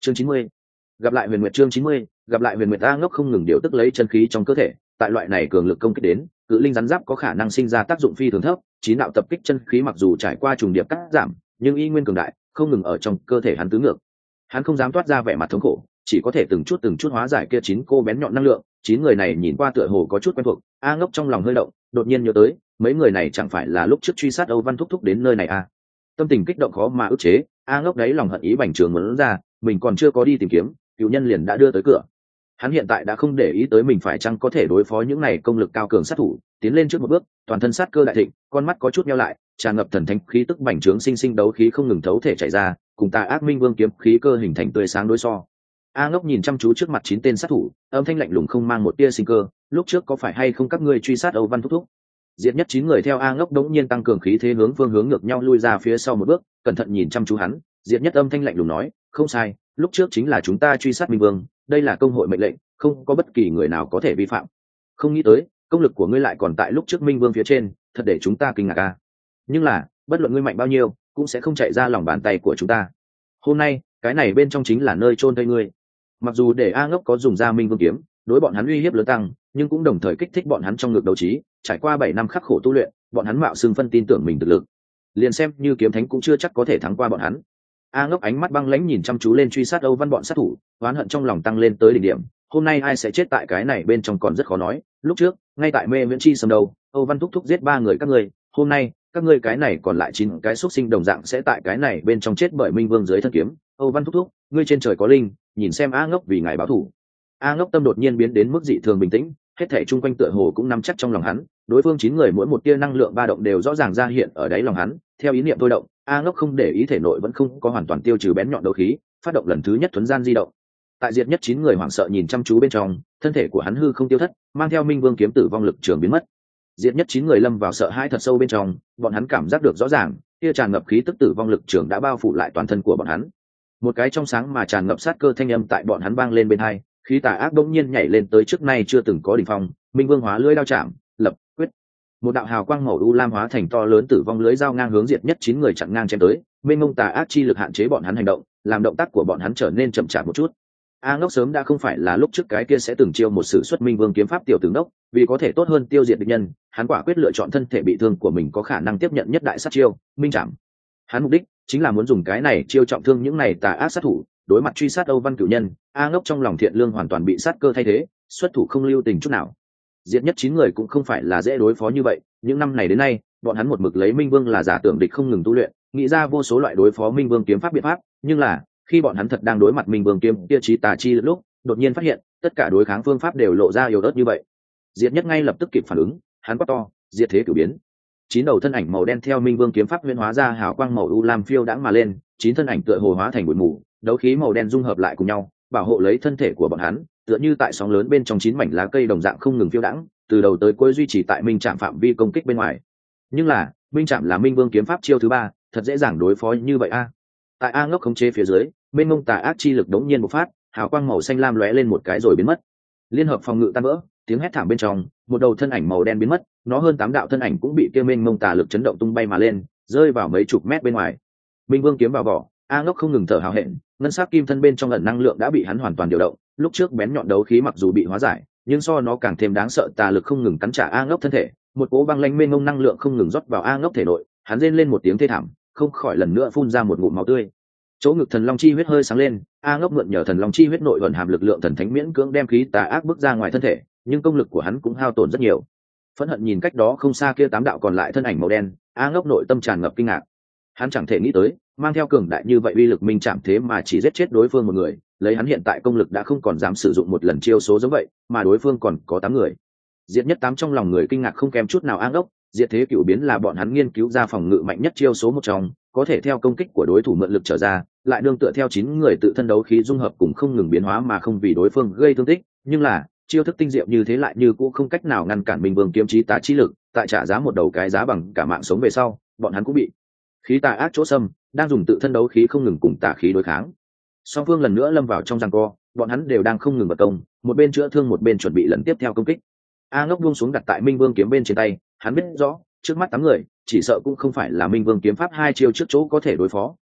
chương 90. Gặp lại Huyền Nguyệt. chương 90. Gặp lại Huyền Nguyệt. A Ngốc không ngừng điều tức lấy chân khí trong cơ thể, tại loại này cường lực công kích đến, cự linh rắn giáp có khả năng sinh ra tác dụng phi thường thấp, chín đạo tập kích chân khí mặc dù trải qua trùng điệp cắt giảm, nhưng y nguyên cường đại, không ngừng ở trong cơ thể hắn tứ ngược. Hắn không dám toát ra vẻ mặt thống khổ, chỉ có thể từng chút hóa giải kia chín cô bén nhọn năng lượng. Chín người này nhìn qua tựa hồ có chút quen thuộc, A Ngốc trong lòng hơi động, đột nhiên nhớ tới, mấy người này chẳng phải là lúc trước truy sát Âu Văn Thúc Thúc đến nơi này à? Tâm tình kích động khó mà ức chế, A Ngốc đấy lòng hận ý bành trường muốn ra, mình còn chưa có đi tìm kiếm, cựu nhân liền đã đưa tới cửa. Hắn hiện tại đã không để ý tới mình phải chăng có thể đối phó những này công lực cao cường sát thủ, tiến lên trước một bước, toàn thân sát cơ đại thịnh, con mắt có chút nheo lại, tràn ngập thần thánh khí tức bành trướng sinh sinh đấu khí không ngừng thấu thể chảy ra, cùng Tà Ác Minh Vương kiếm khí cơ hình thành tươi sáng đối so. A Ngốc nhìn chăm chú trước mặt chín tên sát thủ, âm thanh lạnh lùng không mang một tia sinh cơ, lúc trước có phải hay không các ngươi truy sát Âu Văn Thúc Thúc? Diệt Nhất chín người theo A Ngốc đống nhiên tăng cường khí thế hướng phương hướng ngược nhau lui ra phía sau một bước, cẩn thận nhìn chăm chú hắn, Diệt Nhất âm thanh lạnh lùng nói, không sai, lúc trước chính là chúng ta truy sát Minh Vương, đây là công hội mệnh lệnh, không có bất kỳ người nào có thể vi phạm. Không nghĩ tới, công lực của ngươi lại còn tại lúc trước Minh Vương phía trên, thật để chúng ta kinh ngạc a. Nhưng là, bất luận ngươi mạnh bao nhiêu, cũng sẽ không chạy ra lòng bàn tay của chúng ta. Hôm nay, cái này bên trong chính là nơi chôn thây ngươi. Mặc dù để A Ngốc có dùng ra Minh Vương kiếm, đối bọn hắn uy hiếp lớn tăng, nhưng cũng đồng thời kích thích bọn hắn trong ngược đấu trí, trải qua 7 năm khắc khổ tu luyện, bọn hắn mạo xưng phân tin tưởng mình thực lực. Liền xem như kiếm thánh cũng chưa chắc có thể thắng qua bọn hắn. A Ngốc ánh mắt băng lãnh nhìn chăm chú lên truy sát Âu Văn bọn sát thủ, oán hận trong lòng tăng lên tới đỉnh điểm. Hôm nay ai sẽ chết tại cái này bên trong còn rất khó nói. Lúc trước, ngay tại Mê Viễn Chi sầm đầu, Âu Văn thúc thúc giết 3 người các ngươi, hôm nay, các ngươi cái này còn lại 9 cái xuất sinh đồng dạng sẽ tại cái này bên trong chết bởi Minh Vương dưới thân kiếm. Âu Văn thúc thúc, ngươi trên trời có linh, nhìn xem A Ngốc vì ngài báo thù. A Ngốc tâm đột nhiên biến đến mức dị thường bình tĩnh, hết thảy chung quanh tựa hồ cũng nắm chắc trong lòng hắn, đối phương 9 người mỗi một tia năng lượng ba động đều rõ ràng ra hiện ở đáy lòng hắn, theo ý niệm thôi động, A Ngốc không để ý thể nội vẫn không có hoàn toàn tiêu trừ bén nhọn đấu khí, phát động lần thứ nhất thuần gian di động. Tại Diệt Nhất 9 người hoảng sợ nhìn chăm chú bên trong, thân thể của hắn hư không tiêu thất, mang theo Minh Vương kiếm tử vong lực trường biến mất. Diệt Nhất 9 người lâm vào sợ hãi thật sâu bên trong, bọn hắn cảm giác được rõ ràng, kia tràn ngập khí tức tử vong lực trường đã bao phủ lại toàn thân của bọn hắn. Một cái trong sáng mà tràn ngập sát cơ thanh âm tại bọn hắn vang lên bên tai, khí tà ác bỗng nhiên nhảy lên tới trước nay chưa từng có đỉnh phong, Minh Vương hóa lưỡi đao chạm, lập quyết. Một đạo hào quang màu u lam hóa thành to lớn tử vong lưới dao ngang hướng Diệt Nhất 9 người chặn ngang chém tới, mênh mông tà ác chi lực hạn chế bọn hắn hành động, làm động tác của bọn hắn trở nên chậm chạp một chút. A Ngốc sớm đã không phải là lúc trước cái kia sẽ từng chiêu một sự xuất Minh Vương kiếm pháp tiểu tướng đốc, vì có thể tốt hơn tiêu diệt địch nhân, hắn quả quyết lựa chọn thân thể bị thương của mình có khả năng tiếp nhận nhất đại sát chiêu, Minh Trảm. Hắn mục đích chính là muốn dùng cái này chiêu trọng thương những này tà ác sát thủ, đối mặt truy sát Âu Văn cửu nhân, A Ngốc trong lòng thiện lương hoàn toàn bị sát cơ thay thế, xuất thủ không lưu tình chút nào. Diệt Nhất 9 người cũng không phải là dễ đối phó như vậy, những năm này đến nay, bọn hắn một mực lấy Minh Vương là giả tưởng địch không ngừng tu luyện, nghĩ ra vô số loại đối phó Minh Vương kiếm pháp biện pháp, nhưng là, khi bọn hắn thật đang đối mặt Minh Vương kiếm kia chí tà chi lúc, đột nhiên phát hiện, tất cả đối kháng phương pháp đều lộ ra yếu ớt như vậy. Diệt Nhất ngay lập tức kịp phản ứng, hắn quát to, diệt thế cửu biến. 9 đầu thân ảnh màu đen theo Minh Vương kiếm pháp huyễn hóa ra hào quang màu u lam phiêu đãng mà lên, 9 thân ảnh tựa hồ hóa thành bụi mù, đấu khí màu đen dung hợp lại cùng nhau, bảo hộ lấy thân thể của bọn hắn, tựa như tại sóng lớn bên trong 9 mảnh lá cây đồng dạng không ngừng phiêu đãng, từ đầu tới cuối duy trì tại Minh Trạm phạm vi công kích bên ngoài. Nhưng là, Minh Trạm là Minh Vương kiếm pháp chiêu thứ 3, thật dễ dàng đối phó như vậy a. Tại A Ngốc khống chế phía dưới, bên mông tà ác chi lực đống nhiên bộc phát, hào quang màu xanh lam lóe lên một cái rồi biến mất. Liên hợp phòng ngự tan vỡ, tiếng hét thảm bên trong, một đầu thân ảnh màu đen biến mất, nó hơn 8 đạo thân ảnh cũng bị kia mênh mông tà lực chấn động tung bay mà lên, rơi vào mấy chục mét bên ngoài. Minh Vương kiếm vào vỏ, A Ngốc không ngừng thở hào hẹn, ngân sắc kim thân bên trong ẩn năng lượng đã bị hắn hoàn toàn điều động, lúc trước bén nhọn đấu khí mặc dù bị hóa giải, nhưng so nó càng thêm đáng sợ tà lực không ngừng cắn trả A Ngốc thân thể, một cỗ băng lãnh mênh mông năng lượng không ngừng rót vào A Ngốc thể nội, hắn rên lên một tiếng thê thảm, không khỏi lần nữa phun ra một ngụm máu tươi. Chỗ ngực thần long chi huyết hơi sáng lên, A Ngốc mượn nhờ thần long chi huyết nội ẩn hàm lực lượng thần thánh miễn cưỡng đem khí tà ác bước ra ngoài thân thể, nhưng công lực của hắn cũng hao tổn rất nhiều. Phẫn hận nhìn cách đó không xa kia 8 đạo còn lại thân ảnh màu đen, A Ngốc nội tâm tràn ngập kinh ngạc. Hắn chẳng thể nghĩ tới, mang theo cường đại như vậy uy lực Minh Trảm thế mà chỉ giết chết đối phương một người, lấy hắn hiện tại công lực đã không còn dám sử dụng một lần chiêu số giống vậy, mà đối phương còn có 8 người. Diệt Nhất 8 trong lòng người kinh ngạc không kém chút nào A Ngốc, diệt thế cửu biến là bọn hắn nghiên cứu ra phòng ngự mạnh nhất chiêu số một trong, có thể theo công kích của đối thủ mượn lực trở ra, lại nương tựa theo 9 người tự thân đấu khí dung hợp cùng không ngừng biến hóa mà không vì đối phương gây thương tích, nhưng là chiêu thức tinh diệu như thế lại như cũng không cách nào ngăn cản Minh Vương kiếm chí tà chi lực, tại trả giá một đầu cái giá bằng cả mạng sống về sau, bọn hắn cũng bị khí tà ác chỗ xâm, đang dùng tự thân đấu khí không ngừng cùng tà khí đối kháng. Song phương lần nữa lâm vào trong giằng co, bọn hắn đều đang không ngừng vật công, một bên chữa thương một bên chuẩn bị lần tiếp theo công kích. A Ngốc buông xuống đặt tại Minh Vương kiếm bên trên tay, hắn biết rõ, trước mắt 8 người, chỉ sợ cũng không phải là Minh Vương kiếm pháp 2 chiêu trước chỗ có thể đối phó,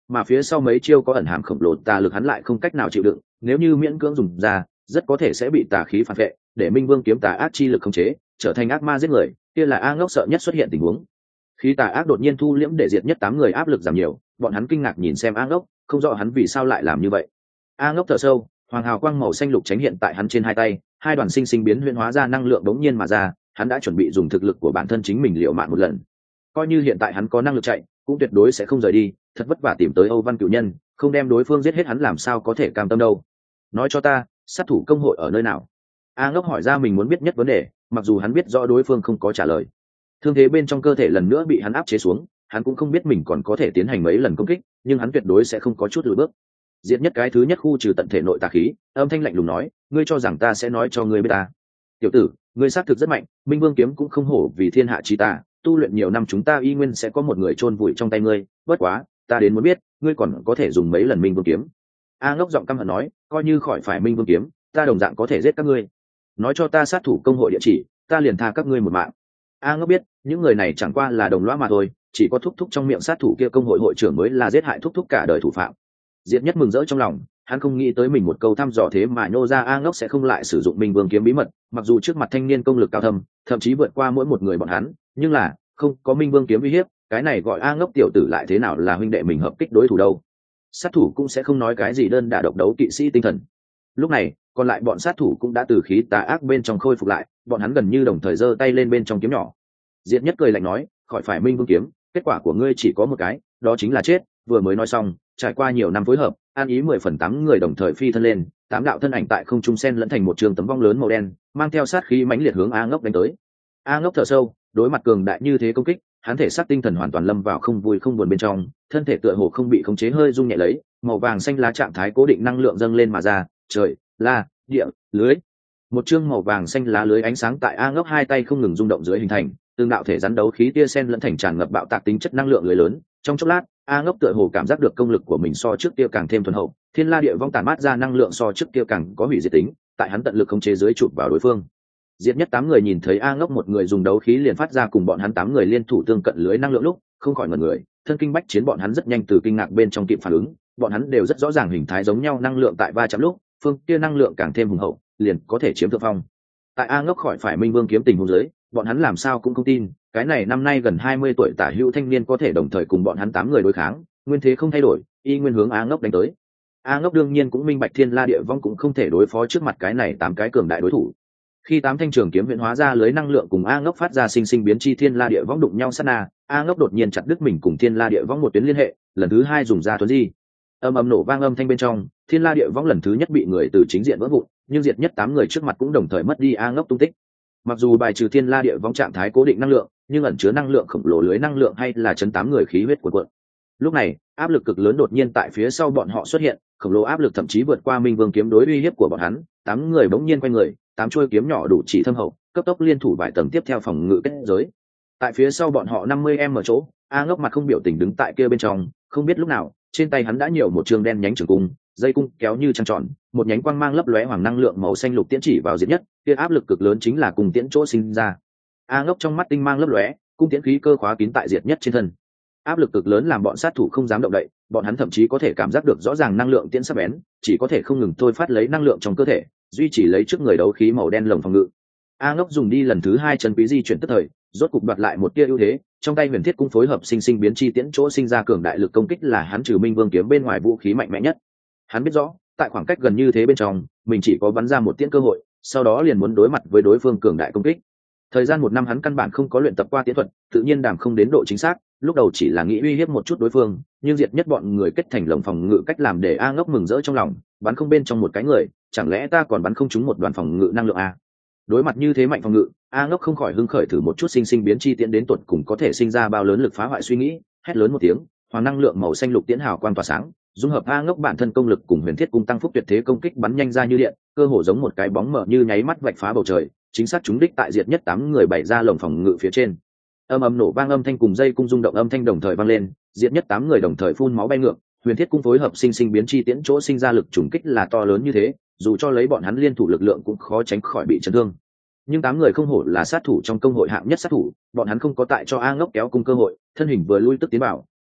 mà phía sau mấy chiêu có ẩn hàm khổng lồ tà lực hắn lại không cách nào chịu đựng, nếu như miễn cưỡng dùng ra rất có thể sẽ bị tà khí phản vệ, để minh vương kiếm tà ác chi lực khống chế, trở thành ác ma giết người, kia là A Ngốc sợ nhất xuất hiện tình huống. Khí tà ác đột nhiên thu liễm để diệt nhất 8 người áp lực giảm nhiều, bọn hắn kinh ngạc nhìn xem A Ngốc, không rõ hắn vì sao lại làm như vậy. A Ngốc thở sâu, hoàng hào quang màu xanh lục tránh hiện tại hắn trên hai tay, hai đoàn sinh sinh biến huyễn hóa ra năng lượng đống nhiên mà ra, hắn đã chuẩn bị dùng thực lực của bản thân chính mình liệu mạng một lần. Coi như hiện tại hắn có năng lực chạy, cũng tuyệt đối sẽ không rời đi, thật vất vả tìm tới Âu Văn Cửu Nhân, không đem đối phương giết hết hắn làm sao có thể cam tâm đâu. Nói cho ta, sát thủ công hội ở nơi nào? A Ngốc hỏi ra mình muốn biết nhất vấn đề, mặc dù hắn biết rõ đối phương không có trả lời. Thương thế bên trong cơ thể lần nữa bị hắn áp chế xuống, hắn cũng không biết mình còn có thể tiến hành mấy lần công kích, nhưng hắn tuyệt đối sẽ không có chút lùi bước. Diệt nhất cái thứ nhất khu trừ tận thể nội tà khí, âm thanh lạnh lùng nói, ngươi cho rằng ta sẽ nói cho ngươi biết ta? Tiểu tử, ngươi xác thực rất mạnh, Minh Vương kiếm cũng không hổ vì thiên hạ chi ta, tu luyện nhiều năm chúng ta y nguyên sẽ có một người chôn vùi trong tay ngươi, bất quá, ta đến muốn biết, ngươi còn có thể dùng mấy lần Minh Vương kiếm. A Ngốc giọng căm hận nói, coi như khỏi phải Minh Vương kiếm, ta đồng dạng có thể giết các ngươi. Nói cho ta sát thủ công hội địa chỉ, ta liền tha các ngươi một mạng. A Ngốc biết, những người này chẳng qua là đồng lõa mà thôi, chỉ có thúc thúc trong miệng sát thủ kia công hội hội trưởng mới là giết hại thúc thúc cả đời thủ phạm. Diệt nhất mừng rỡ trong lòng, hắn không nghĩ tới mình một câu thăm dò thế mà nhô ra A Ngốc sẽ không lại sử dụng Minh Vương kiếm bí mật, mặc dù trước mặt thanh niên công lực cao thâm, thậm chí vượt qua mỗi một người bọn hắn, nhưng là không có Minh Vương kiếm uy hiếp, cái này gọi A Ngốc tiểu tử lại thế nào là huynh đệ mình hợp kích đối thủ đâu. Sát thủ cũng sẽ không nói cái gì đơn đả độc đấu kỵ sĩ tinh thần. Lúc này, còn lại bọn sát thủ cũng đã từ khí tà ác bên trong khôi phục lại, bọn hắn gần như đồng thời giơ tay lên bên trong kiếm nhỏ. Diệt nhất cười lạnh nói, khỏi phải Minh Vương kiếm, kết quả của ngươi chỉ có một cái, đó chính là chết. Vừa mới nói xong, trải qua nhiều năm phối hợp, an ý 10/8 người đồng thời phi thân lên, 8 đạo thân ảnh tại không trung sen lẫn thành một trường tấm vong lớn màu đen, mang theo sát khí mãnh liệt hướng A Ngốc đánh tới. A Ngốc thở sâu, đối mặt cường đại như thế công kích, hắn thể xác tinh thần hoàn toàn lâm vào không vui không buồn bên trong, thân thể tựa hồ không bị khống chế hơi rung nhẹ lấy, màu vàng xanh lá trạng thái cố định năng lượng dâng lên mà ra, trời, la, địa, lưới. Một chương màu vàng xanh lá lưới ánh sáng tại A Ngốc hai tay không ngừng rung động dưới hình thành, tương đạo thể rắn đấu khí tia sen lẫn thành tràn ngập bạo tạc tính chất năng lượng lưới lớn. Trong chốc lát, A Ngốc tựa hồ cảm giác được công lực của mình so trước kia càng thêm thuần hậu, thiên la địa vong tản mát ra năng lượng so trước kia càng có hủy diệt tính, tại hắn tận lực khống chế dưới chụp vào đối phương. Diệt nhất 8 người nhìn thấy A Ngốc một người dùng đấu khí liền phát ra cùng bọn hắn 8 người liên thủ tương cận lưới năng lượng lúc, không khỏi ngẩn người, thân kinh bách chiến bọn hắn rất nhanh từ kinh ngạc bên trong kịp phản ứng, bọn hắn đều rất rõ ràng hình thái giống nhau năng lượng tại va chạm lúc, phương kia năng lượng càng thêm hùng hậu, liền có thể chiếm thượng phong. Tại A Ngốc khỏi phải Minh Vương kiếm tình huống dưới, bọn hắn làm sao cũng không tin, cái này năm nay gần 20 tuổi tả hữu thanh niên có thể đồng thời cùng bọn hắn 8 người đối kháng, nguyên thế không thay đổi, y nguyên hướng A Ngốc đánh tới. A Ngốc đương nhiên cũng minh bạch thiên la địa vong cũng không thể đối phó trước mặt cái này 8 cái cường đại đối thủ. Khi 8 thanh trường kiếm huyễn hóa ra lưới năng lượng cùng A Ngốc phát ra sinh sinh biến chi thiên la địa vong đụng nhau sát na, A Ngốc đột nhiên chặt đứt mình cùng thiên la địa vong một tuyến liên hệ, lần thứ 2 dùng ra tuấn di. Âm ầm nổ vang âm thanh bên trong, thiên la địa vong lần thứ nhất bị người từ chính diện vỡ vụn, nhưng diệt nhất 8 người trước mặt cũng đồng thời mất đi A Ngốc tung tích. Mặc dù bài trừ thiên la địa vong trạng thái cố định năng lượng, nhưng ẩn chứa năng lượng khổng lồ lưới năng lượng hay là chấn 8 người khí huyết của quận. Lúc này, áp lực cực lớn đột nhiên tại phía sau bọn họ xuất hiện, khổng lồ áp lực thậm chí vượt qua Minh Vương kiếm đối uy hiếp của bọn hắn, 8 người bỗng nhiên quay người, 8 chuôi kiếm nhỏ đủ chỉ thâm hậu, cấp tốc liên thủ vài tầng tiếp theo phòng ngự kết giới. Tại phía sau bọn họ 50m chỗ, A Ngốc mặt không biểu tình đứng tại kia bên trong, không biết lúc nào, trên tay hắn đã nhiều một trường đen nhánh trường cung, dây cung kéo như trăng tròn, một nhánh quang mang lấp lóe hoàng năng lượng màu xanh lục tiễn chỉ vào diệt nhất, kia áp lực cực lớn chính là cùng tiễn chỗ sinh ra. A Ngốc trong mắt tinh mang lấp lóe, cung tiễn khí cơ khóa kín tại diệt nhất trên thân. Áp lực cực lớn làm bọn sát thủ không dám động đậy, bọn hắn thậm chí có thể cảm giác được rõ ràng năng lượng tiễn sắc bén, chỉ có thể không ngừng thôi phát lấy năng lượng trong cơ thể, duy trì lấy trước người đấu khí màu đen lồng phòng ngự. A Ngốc dùng đi lần thứ 2 chân quý di chuyển tức thời, rốt cục đoạt lại một tia ưu thế, trong tay huyền thiết cung phối hợp sinh sinh biến chi tiễn chỗ sinh ra cường đại lực công kích là hắn trừ Minh Vương kiếm bên ngoài vũ khí mạnh mẽ nhất. Hắn biết rõ, tại khoảng cách gần như thế bên trong, mình chỉ có bắn ra một tiễn cơ hội, sau đó liền muốn đối mặt với đối phương cường đại công kích. Thời gian 1 năm hắn căn bản không có luyện tập qua tiễn thuật, tự nhiên đảm không đến độ chính xác, lúc đầu chỉ là nghĩ uy hiếp một chút đối phương, nhưng diệt nhất bọn người kết thành lồng phòng ngự cách làm để A Ngốc mừng rỡ trong lòng, bắn không bên trong một cái người, chẳng lẽ ta còn bắn không trúng một đoàn phòng ngự năng lượng a? Đối mặt như thế mạnh phòng ngự, A Ngốc không khỏi hưng khởi thử một chút sinh sinh biến chi tiễn đến tuột cùng có thể sinh ra bao lớn lực phá hoại suy nghĩ, hét lớn một tiếng, hoàng năng lượng màu xanh lục tiễn hào quang tỏa sáng, dung hợp A Ngốc bản thân công lực cùng huyền thiết cung tăng phúc tuyệt thế công kích bắn nhanh ra như điện, cơ hồ giống một cái bóng mờ như nháy mắt vạch phá bầu trời, chính xác trúng đích tại diệt nhất 8 người bày ra lồng phòng ngự phía trên. Âm ầm nổ vang âm thanh cùng dây cung rung động âm thanh đồng thời vang lên, diệt nhất 8 người đồng thời phun máu bay ngược, huyền thiết cung phối hợp sinh sinh biến chi tiễn chỗ sinh ra lực trùng kích là to lớn như thế, dù cho lấy bọn hắn liên thủ lực lượng cũng khó tránh khỏi bị chấn thương. Nhưng 8 người không hổ là sát thủ trong công hội hạng nhất sát thủ, bọn hắn không có tại cho A Ngốc kéo cung cơ hội, thân hình vừa lui tức tiến vào,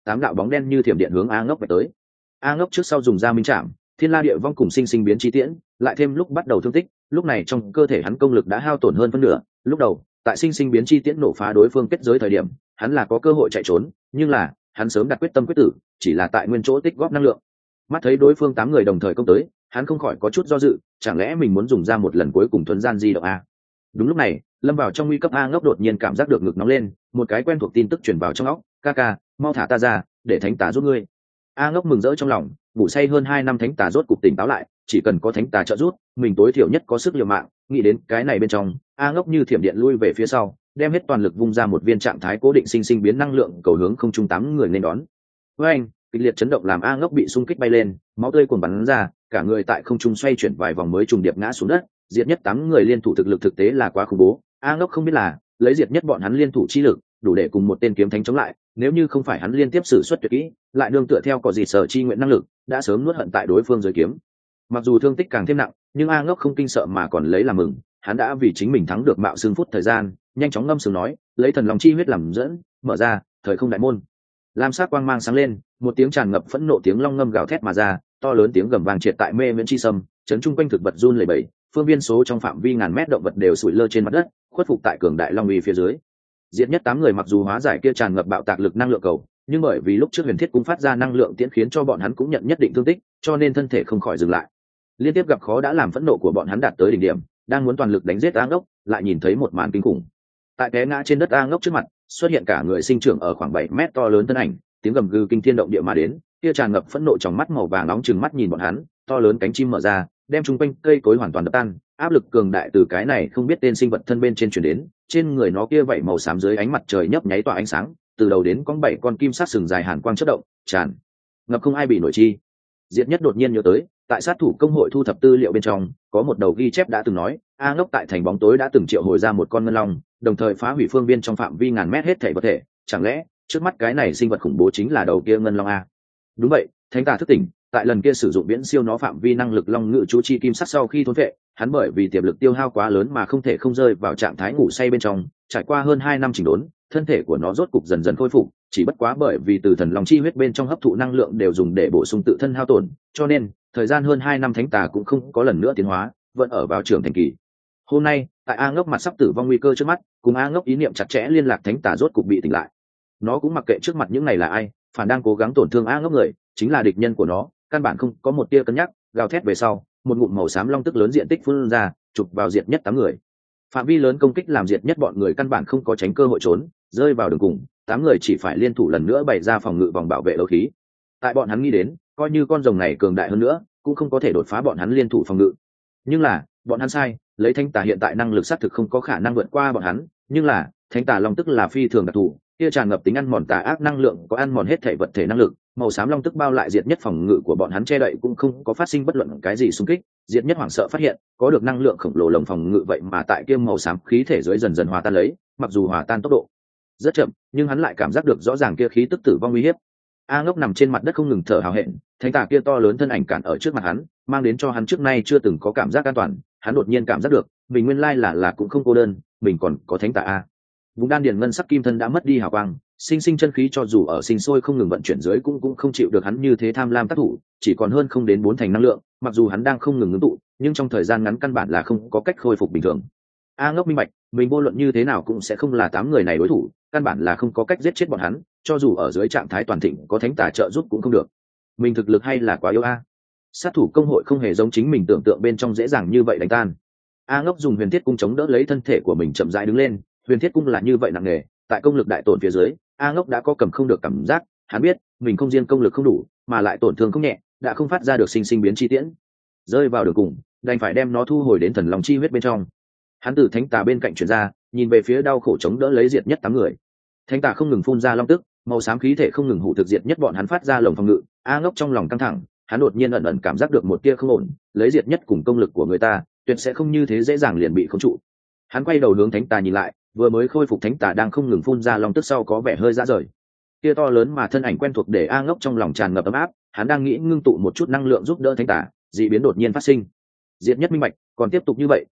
tám đạo bóng đen như thiểm điện hướng A Ngốc về tới. A Ngốc trước sau dùng ra minh trảm, thiên la địa vong cùng sinh sinh biến chi tiễn, lại thêm lúc bắt đầu thương tích, lúc này trong cơ thể hắn công lực đã hao tổn hơn phân nửa. Lúc đầu tại sinh sinh biến chi tiễn nổ phá đối phương kết giới thời điểm, hắn là có cơ hội chạy trốn, nhưng là hắn sớm đặt quyết tâm quyết tử, chỉ là tại nguyên chỗ tích góp năng lượng. Mắt thấy đối phương 8 người đồng thời công tới, hắn không khỏi có chút do dự, chẳng lẽ mình muốn dùng ra một lần cuối cùng thuần gian di động a? Đúng lúc này, lâm vào trong nguy cấp A Ngốc đột nhiên cảm giác được ngực nóng lên, một cái quen thuộc tin tức truyền vào trong óc, ca ca, mau thả ta ra, để thánh tà giúp ngươi. A Ngốc mừng rỡ trong lòng, ngủ say hơn 2 năm thánh tà rốt cục tỉnh táo lại, chỉ cần có thánh tà trợ giúp, mình tối thiểu nhất có sức liều mạng. Nghĩ đến cái này bên trong, A Ngốc như thiểm điện lui về phía sau, đem hết toàn lực vung ra một viên trạng thái cố định sinh sinh biến năng lượng cầu hướng không trung 8 người nên đón. Với anh, kịch liệt chấn động làm A Ngốc bị xung kích bay lên, máu tươi cuồn bắn ra, cả người tại không trung xoay chuyển vài vòng mới trùng điệp ngã xuống đất. Diệt nhất 8 người liên thủ thực lực thực tế là quá khủng bố. A Ngốc không biết là lấy diệt nhất bọn hắn liên thủ chi lực, đủ để cùng một tên kiếm thánh chống lại. Nếu như không phải hắn liên tiếp sử xuất tuyệt kỹ, lại nương tựa theo có gì sở chi nguyện năng lực, đã sớm nuốt hận tại đối phương dưới kiếm. Mặc dù thương tích càng thêm nặng, nhưng A Ngốc không kinh sợ mà còn lấy làm mừng. Hắn đã vì chính mình thắng được mạo xương phút thời gian, nhanh chóng ngâm sướng nói, lấy thần lòng chi huyết làm dẫn, mở ra thời không đại môn. Lam sắc quang mang sáng lên, một tiếng tràn ngập phẫn nộ tiếng long ngâm gào thét mà ra, to lớn tiếng gầm vang triệt tại mê miễn chi sâm, chấn chung quanh thực vật run lẩy bẩy, phương viên số trong phạm vi ngàn mét động vật đều sủi lơ trên mặt đất, khuất phục tại cường đại long uy phía dưới. Diệt nhất 8 người mặc dù hóa giải kia tràn ngập bạo tạc lực năng lượng cầu, nhưng bởi vì lúc trước huyền thiết cũng phát ra năng lượng tiễn khiến cho bọn hắn cũng nhận nhất định thương tích, cho nên thân thể không khỏi dừng lại. Liên tiếp gặp khó đã làm phẫn nộ của bọn hắn đạt tới đỉnh điểm, đang muốn toàn lực đánh giết A Ngốc, lại nhìn thấy một màn kinh khủng. Tại té ngã trên đất A Ngốc trước mặt, xuất hiện cả người sinh trưởng ở khoảng 7 mét to lớn thân ảnh, tiếng gầm gừ kinh thiên động địa mà đến, kia tràn ngập phẫn nộ trong mắt màu vàng nóng trừng mắt nhìn bọn hắn, to lớn cánh chim mở ra, đem chung quanh cây cối hoàn toàn đập tan, áp lực cường đại từ cái này không biết tên sinh vật thân bên trên truyền đến, trên người nó kia vảy màu xám dưới ánh mặt trời nhấp nháy tỏa ánh sáng, từ đầu đến con 7 con kim sắc sừng dài hàn quang chớp động, tràn ngập không ai bị nổi chi. Diệt nhất đột nhiên nhớ tới, tại sát thủ công hội thu thập tư liệu bên trong, có một đầu ghi chép đã từng nói, A Ngốc tại thành bóng tối đã từng triệu hồi ra một con ngân long, đồng thời phá hủy phương viên trong phạm vi ngàn mét hết thảy vật thể, chẳng lẽ trước mắt cái này sinh vật khủng bố chính là đầu kia ngân long a? Đúng vậy, thánh tà thức tỉnh, tại lần kia sử dụng viễn siêu nó phạm vi năng lực long ngự chú chi kim sắc sau khi thốn vệ, hắn bởi vì tiềm lực tiêu hao quá lớn mà không thể không rơi vào trạng thái ngủ say bên trong, trải qua hơn 2 năm chỉnh đốn, thân thể của nó rốt cục dần dần khôi phục, chỉ bất quá bởi vì từ thần long chi huyết bên trong hấp thụ năng lượng đều dùng để bổ sung tự thân hao tổn, cho nên thời gian hơn 2 năm thánh tà cũng không có lần nữa tiến hóa, vẫn ở vào trưởng thành kỳ. Hôm nay, tại A Ngốc mặt sắp tử vong nguy cơ trước mắt, cùng A Ngốc ý niệm chặt chẽ liên lạc thánh tà rốt cục bị tỉnh lại. Nó cũng mặc kệ trước mặt những này là ai, phản đang cố gắng tổn thương A Ngốc người, chính là địch nhân của nó, căn bản không có một tia cân nhắc, gào thét về sau, một ngụm màu xám long tức lớn diện tích phun ra, chụp vào diệt nhất 8 người. Phạm vi lớn công kích làm diệt nhất bọn người căn bản không có tránh cơ hội trốn, rơi vào đường cùng, 8 người chỉ phải liên thủ lần nữa bày ra phòng ngự vòng bảo vệ đấu khí. Tại bọn hắn nghĩ đến, coi như con rồng này cường đại hơn nữa, cũng không có thể đột phá bọn hắn liên thủ phòng ngự. Nhưng là, bọn hắn sai, lấy thánh tà hiện tại năng lực xác thực không có khả năng vượt qua bọn hắn, nhưng là, thánh tà long tức là phi thường đặc thù, kia tràn ngập tính ăn mòn tà ác năng lượng, có ăn mòn hết thể vật thể năng lực, màu xám long tức bao lại diệt nhất phòng ngự của bọn hắn che đậy cũng không có phát sinh bất luận cái gì xung kích. Diệt nhất hoảng sợ phát hiện, có được năng lượng khổng lồ lồng phòng ngự vậy mà tại kia màu xám khí thể dưới dần dần hòa tan lấy, mặc dù hòa tan tốc độ rất chậm, nhưng hắn lại cảm giác được rõ ràng kia khí tức tử vong uy hiếp. A Ngốc nằm trên mặt đất không ngừng thở hào hẹn, thánh tà kia to lớn thân ảnh cản ở trước mặt hắn, mang đến cho hắn trước nay chưa từng có cảm giác an toàn. Hắn đột nhiên cảm giác được, mình nguyên lai là cũng không cô đơn, mình còn có thánh tà a. Vùng đan điền ngân sắc kim thân đã mất đi hào quang, sinh sinh chân khí cho dù ở sinh sôi không ngừng vận chuyển dưới cũng không chịu được hắn như thế tham lam tác thủ, chỉ còn hơn không đến 4 thành năng lượng, mặc dù hắn đang không ngừng ngưng tụ, nhưng trong thời gian ngắn căn bản là không có cách khôi phục bình thường. A Ngốc minh bạch, mình vô luận như thế nào cũng sẽ không là 8 người này đối thủ, căn bản là không có cách giết chết bọn hắn, cho dù ở dưới trạng thái toàn thịnh có thánh tà trợ giúp cũng không được. Mình thực lực hay là quá yếu a. Sát thủ công hội không hề giống chính mình tưởng tượng bên trong dễ dàng như vậy đánh tan. A Ngốc dùng huyền thiết cung chống đỡ lấy thân thể của mình chậm rãi đứng lên, huyền thiết cung là như vậy nặng nề, tại công lực đại tổn phía dưới, A Ngốc đã có cầm không được cảm giác, hắn biết mình không riêng công lực không đủ, mà lại tổn thương không nhẹ, đã không phát ra được sinh sinh biến chi tiễn, rơi vào đường cùng, đành phải đem nó thu hồi đến thần long chi huyết bên trong. Hắn từ thánh tà bên cạnh chuyển ra, nhìn về phía đau khổ chống đỡ lấy diệt nhất 8 người. Thánh tà không ngừng phun ra long tức, màu xám khí thể không ngừng hủ thực diệt nhất bọn hắn phát ra lồng phòng ngự. A Ngốc trong lòng căng thẳng, hắn đột nhiên ẩn ẩn cảm giác được một tia không ổn, lấy diệt nhất cùng công lực của người ta, tuyệt sẽ không như thế dễ dàng liền bị khống trụ. Hắn quay đầu hướng thánh tà nhìn lại, vừa mới khôi phục thánh tà đang không ngừng phun ra long tức sau có vẻ hơi rã rời. Kia to lớn mà thân ảnh quen thuộc để A Ngốc trong lòng tràn ngập ấm áp, hắn đang nghĩ ngưng tụ một chút năng lượng giúp đỡ thánh tà, dị biến đột nhiên phát sinh. Diệt nhất minh bạch, còn tiếp tục như vậy,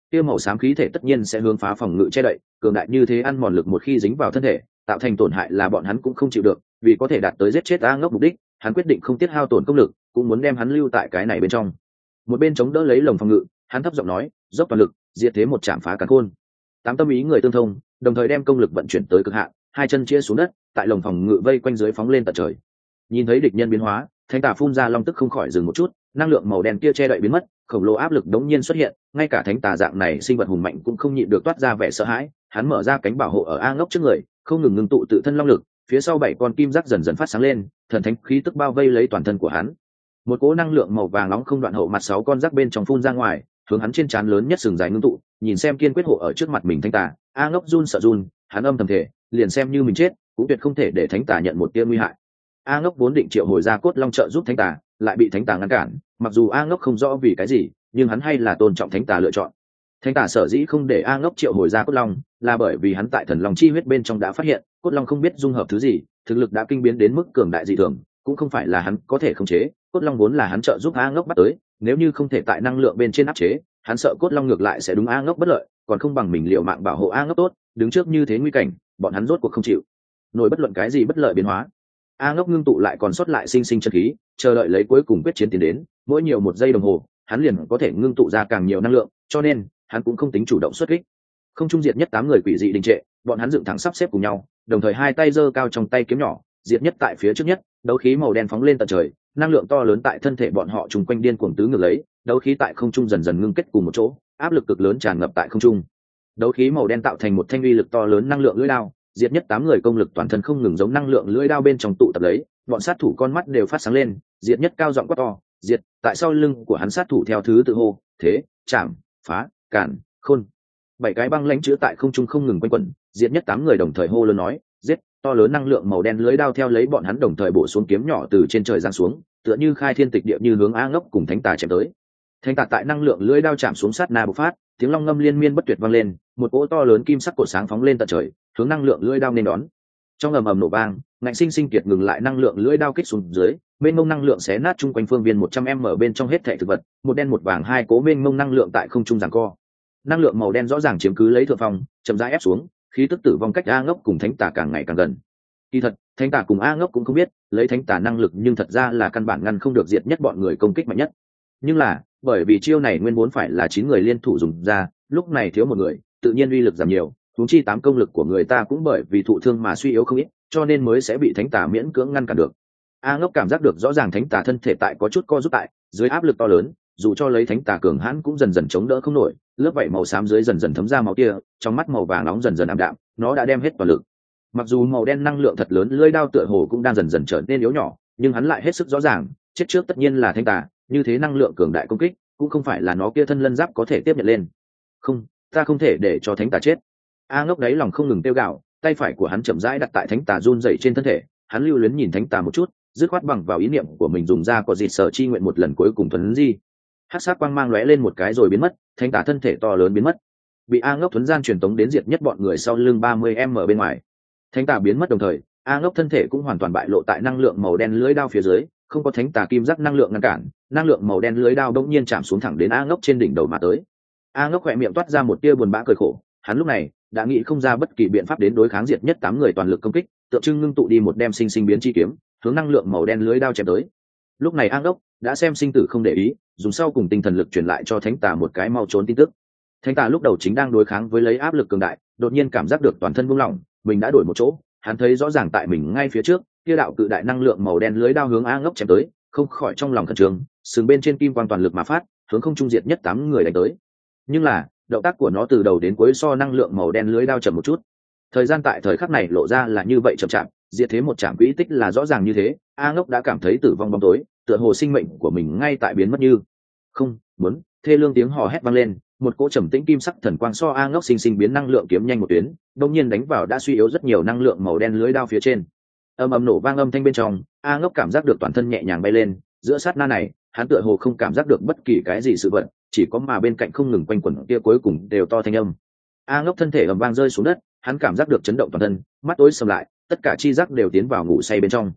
kia màu xám khí thể tất nhiên sẽ hướng phá phòng ngự che đậy, cường đại như thế ăn mòn lực một khi dính vào thân thể, tạo thành tổn hại là bọn hắn cũng không chịu được, vì có thể đạt tới giết chết A Ngốc mục đích, hắn quyết định không tiết hao tổn công lực, cũng muốn đem hắn lưu tại cái này bên trong. Một bên chống đỡ lấy lồng phòng ngự, hắn thấp giọng nói, dốc toàn lực, diệt thế một chạm phá càn khôn. Tám tâm ý người tương thông, đồng thời đem công lực vận chuyển tới cực hạn, hai chân chia xuống đất, tại lồng phòng ngự vây quanh dưới phóng lên tận trời. Nhìn thấy địch nhân biến hóa, thánh tà phun ra long tức không khỏi dừng một chút, năng lượng màu đen kia che đậy biến mất, khổng lồ áp lực đống nhiên xuất hiện, ngay cả thánh tà dạng này sinh vật hùng mạnh cũng không nhịn được toát ra vẻ sợ hãi. Hắn mở ra cánh bảo hộ ở A Ngốc trước người, không ngừng ngưng tụ tự thân long lực, phía sau 7 con kim giác dần dần phát sáng lên, thần thánh khí tức bao vây lấy toàn thân của hắn. Một cỗ năng lượng màu vàng nóng không đoạn hậu mặt 6 con giác bên trong phun ra ngoài, hướng hắn trên trán lớn nhất sừng dài ngưng tụ, nhìn xem kiên quyết hộ ở trước mặt mình thánh tà, A Ngốc run sợ run, hắn âm thầm thể, liền xem như mình chết, cũng tuyệt không thể để thánh tà nhận một tia nguy hại. A Ngốc vốn định triệu hồi ra cốt long trợ giúp thánh tà, lại bị thánh tà ngăn cản, mặc dù A Ngốc không rõ vì cái gì, nhưng hắn hay là tôn trọng thánh tà lựa chọn. Thánh tà sở dĩ không để A Ngốc triệu hồi ra cốt long, là bởi vì hắn tại thần long chi huyết bên trong đã phát hiện, cốt long không biết dung hợp thứ gì, thực lực đã kinh biến đến mức cường đại dị thường, cũng không phải là hắn có thể khống chế, cốt long vốn là hắn trợ giúp A Ngốc bắt tới, nếu như không thể tại năng lượng bên trên áp chế, hắn sợ cốt long ngược lại sẽ đúng A Ngốc bất lợi, còn không bằng mình liều mạng bảo hộ A Ngốc tốt, đứng trước như thế nguy cảnh, bọn hắn rốt cuộc không chịu nổi bất luận cái gì bất lợi biến hóa. A Ngốc ngưng tụ lại còn sót lại sinh sinh chân khí, chờ đợi lấy cuối cùng quyết chiến tiến đến, mỗi nhiều 1 giây đồng hồ, hắn liền có thể ngưng tụ ra càng nhiều năng lượng, cho nên hắn cũng không tính chủ động xuất kích. Không trung diệt nhất 8 người quỷ dị đình trệ, bọn hắn dựng thẳng sắp xếp cùng nhau, đồng thời hai tay giơ cao trong tay kiếm nhỏ, diệt nhất tại phía trước nhất, đấu khí màu đen phóng lên tận trời, năng lượng to lớn tại thân thể bọn họ trùng quanh điên cuồng tứ ngược lấy, đấu khí tại không trung dần dần ngưng kết cùng một chỗ, áp lực cực lớn tràn ngập tại không trung. Đấu khí màu đen tạo thành một thanh uy lực to lớn năng lượng lưỡi đao, diệt nhất 8 người công lực toàn thân không ngừng giống năng lượng lưỡi đao bên trong tụ tập lấy, bọn sát thủ con mắt đều phát sáng lên, diệt nhất cao giọng quát to, diệt, tại sau lưng của hắn sát thủ theo thứ tự hô, thế, chạm, phá, cản, khôn. 7 cái băng lãnh chữ tại không trung không ngừng quanh quẩn, diệt nhất 8 người đồng thời hô lớn nói, giết, to lớn năng lượng màu đen lưỡi đao theo lấy bọn hắn đồng thời bổ xuống kiếm nhỏ từ trên trời giáng xuống, tựa như khai thiên tịch địa như hướng A Ngốc cùng thánh tà chém tới. Thánh tà tại năng lượng lưỡi đao chạm xuống sát na bộc phát, tiếng long ngâm liên miên bất tuyệt vang lên, một cỗ to lớn kim sắc cột sáng phóng lên tận trời, hướng năng lượng lưỡi đao nên đón. Trong ầm ầm nổ vang, ngạnh sinh sinh kiệt ngừng lại năng lượng lưỡi đao kích xuống dưới, mênh mông năng lượng xé nát chung quanh phương viên 100m bên trong hết thảy thực vật, một đen một vàng hai cố mênh mông năng lượng tại không trung giằng co. Năng lượng màu đen rõ ràng chiếm cứ lấy thượng phong, chậm rãi ép xuống, khí tức tử vong cách A Ngốc cùng thánh tà càng ngày càng gần. Kỳ thật, thánh tà cùng A Ngốc cũng không biết, lấy thánh tà năng lực nhưng thật ra là căn bản ngăn không được diệt nhất bọn người công kích mạnh nhất. Nhưng là, bởi vì chiêu này nguyên vốn phải là 9 người liên thủ dùng ra, lúc này thiếu một người, tự nhiên uy lực giảm nhiều, huống chi 8 công lực của người ta cũng bởi vì thụ thương mà suy yếu không ít, cho nên mới sẽ bị thánh tà miễn cưỡng ngăn cản được. A Ngốc cảm giác được rõ ràng thánh tà thân thể tại có chút co rút tại, dưới áp lực to lớn, dù cho lấy thánh tà cường hãn cũng dần dần chống đỡ không nổi, lớp vảy màu xám dưới dần dần thấm ra máu kia, trong mắt màu vàng nóng dần dần ảm đạm, nó đã đem hết toàn lực. Mặc dù màu đen năng lượng thật lớn lưỡi đao tựa hồ cũng đang dần dần trở nên yếu nhỏ, nhưng hắn lại hết sức rõ ràng, chết trước tất nhiên là thánh tà, như thế năng lượng cường đại công kích, cũng không phải là nó kia thân lân giáp có thể tiếp nhận lên. Không, ta không thể để cho thánh tà chết. A Ngốc đáy lòng không ngừng tiêu gạo, tay phải của hắn chậm rãi đặt tại thánh tà run rẩy trên thân thể, hắn lưu luyến nhìn thánh tà một chút, dứt khoát bằng vào ý niệm của mình dùng ra có dịt sở chi nguyện một lần cuối cùng thuần di. Hắc sát quang mang lóe lên một cái rồi biến mất, thánh tà thân thể to lớn biến mất, bị A Ngốc thuấn gian truyền tống đến diệt nhất bọn người sau lưng 30m bên ngoài. Thánh tà biến mất đồng thời, A Ngốc thân thể cũng hoàn toàn bại lộ tại năng lượng màu đen lưới đao phía dưới, không có thánh tà kim giác năng lượng ngăn cản, năng lượng màu đen lưới đao đột nhiên chạm xuống thẳng đến A Ngốc trên đỉnh đầu mà tới. A Ngốc khẽ miệng toát ra một tia buồn bã cười khổ, hắn lúc này đã nghĩ không ra bất kỳ biện pháp đến đối kháng diệt nhất 8 người toàn lực công kích, tượng trưng ngưng tụ đi một đem sinh sinh biến chi kiếm, hướng năng lượng màu đen lưới đao chém tới. Lúc này A Ngốc đã xem sinh tử không để ý, dùng sau cùng tinh thần lực truyền lại cho thánh tà một cái mau trốn tin tức. Thánh tà lúc đầu chính đang đối kháng với lấy áp lực cường đại, đột nhiên cảm giác được toàn thân buông lỏng, mình đã đổi một chỗ, hắn thấy rõ ràng tại mình ngay phía trước, kia đạo cự đại năng lượng màu đen lưới đao hướng A Ngốc chém tới, không khỏi trong lòng khẩn trương, sừng bên trên kim quang toàn lực mà phát, hướng không trung diệt nhất 8 người đánh tới. Nhưng là, động tác của nó từ đầu đến cuối so năng lượng màu đen lưới đao chậm một chút. Thời gian tại thời khắc này lộ ra là như vậy chậm chạp, diệt thế một chạm quỹ tích là rõ ràng như thế, A Ngốc đã cảm thấy tử vong bóng tối, tựa hồ sinh mệnh của mình ngay tại biến mất như. Không, muốn, thê lương tiếng hò hét vang lên, một cỗ trầm tĩnh kim sắc thần quang so A Ngốc sinh sinh biến năng lượng kiếm nhanh một tuyến, đột nhiên đánh vào đã suy yếu rất nhiều năng lượng màu đen lưới đao phía trên. Ầm ầm nổ vang âm thanh bên trong, A Ngốc cảm giác được toàn thân nhẹ nhàng bay lên, giữa sát na này, hắn tựa hồ không cảm giác được bất kỳ cái gì sự vật, chỉ có mà bên cạnh không ngừng quanh quẩn kia cuối cùng đều to thanh âm. A Ngốc thân thể ầm vang rơi xuống đất, hắn cảm giác được chấn động toàn thân, mắt tối sầm lại, tất cả chi giác đều tiến vào ngủ say bên trong.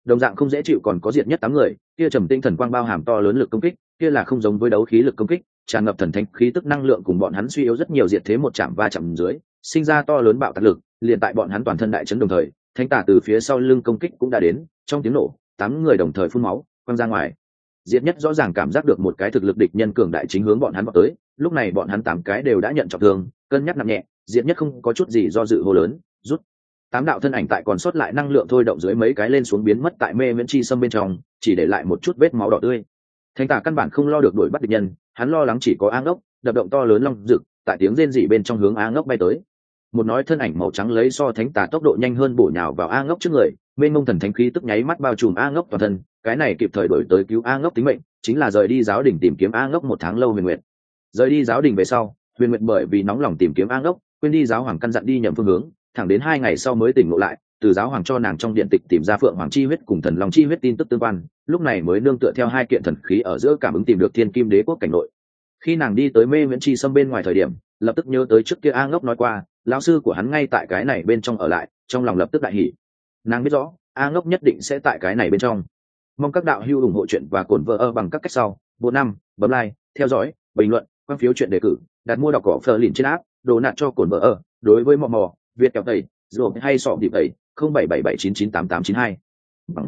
đồng dạng không dễ chịu còn có diệt nhất 8 người, kia trầm tinh thần quang bao hàm to lớn lực công kích, kia là không giống với đấu khí lực công kích, tràn ngập thần thánh khí tức năng lượng cùng bọn hắn suy yếu rất nhiều, diệt thế một chạm va chạm dưới sinh ra to lớn bạo tạc lực, liền tại bọn hắn toàn thân đại chấn đồng thời, thánh tà từ phía sau lưng công kích cũng đã đến, trong tiếng nổ 8 người đồng thời phun máu quăng ra ngoài. Diệt nhất rõ ràng cảm giác được một cái thực lực địch nhân cường đại chính hướng bọn hắn vào tới, lúc này bọn hắn 8 cái đều đã nhận trọng thương, cân nhắc nặng nhẹ, Diệt nhất không có chút gì do dự hô lớn, rút. 8 đạo thân ảnh tại còn sót lại năng lượng thôi động dưới mấy cái lên xuống biến mất tại mê miễn chi sâm bên trong, chỉ để lại một chút vết máu đỏ tươi. Thánh tà căn bản không lo được đuổi bắt địch nhân, hắn lo lắng chỉ có A Ngốc, đập động to lớn long rực, tại tiếng rên rỉ bên trong hướng A Ngốc bay tới. Một nói thân ảnh màu trắng lấy so thánh tà tốc độ nhanh hơn bổ nhào vào A Ngốc trước người, mênh mông thần thánh khí tức nháy mắt bao trùm A Ngốc toàn thân, cái này kịp thời đổi tới cứu A Ngốc tính mệnh, chính là rời đi giáo đình tìm kiếm A Ngốc 1 tháng lâu Huyền Nguyệt. Rời đi giáo đình về sau, Huyền Nguyệt bởi vì nóng lòng tìm kiếm A Ngốc, quên đi giáo hoàng căn dặn đi nhầm phương hướng, thẳng đến 2 ngày sau mới tỉnh ngộ lại, từ giáo hoàng cho nàng trong điện tịch tìm ra phượng hoàng chi huyết cùng thần long chi huyết tin tức tương quan, lúc này mới nương tựa theo 2 kiện thần khí ở giữa cảm ứng tìm được thiên kim đế quốc cảnh nội. Khi nàng đi tới mê miễn chi sâm bên ngoài thời điểm, lập tức nhớ tới trước kia A Ngốc nói qua, lão sư của hắn ngay tại cái này bên trong ở lại, trong lòng lập tức đại hỉ. Nàng biết rõ A Ngốc nhất định sẽ tại cái này bên trong. Mong các đạo hữu ủng hộ chuyện và cổn vợ bằng các cách sau: bộ 5, bấm like, theo dõi, bình luận, quan phiếu chuyện đề cử, đặt mua đọc cỏ phờ lìn trên app, đồ nạt cho cổn vợ. Đối với mò mò Việt kẹo tẩy rồi hay sọ điệp tẩy 0777998892 bằng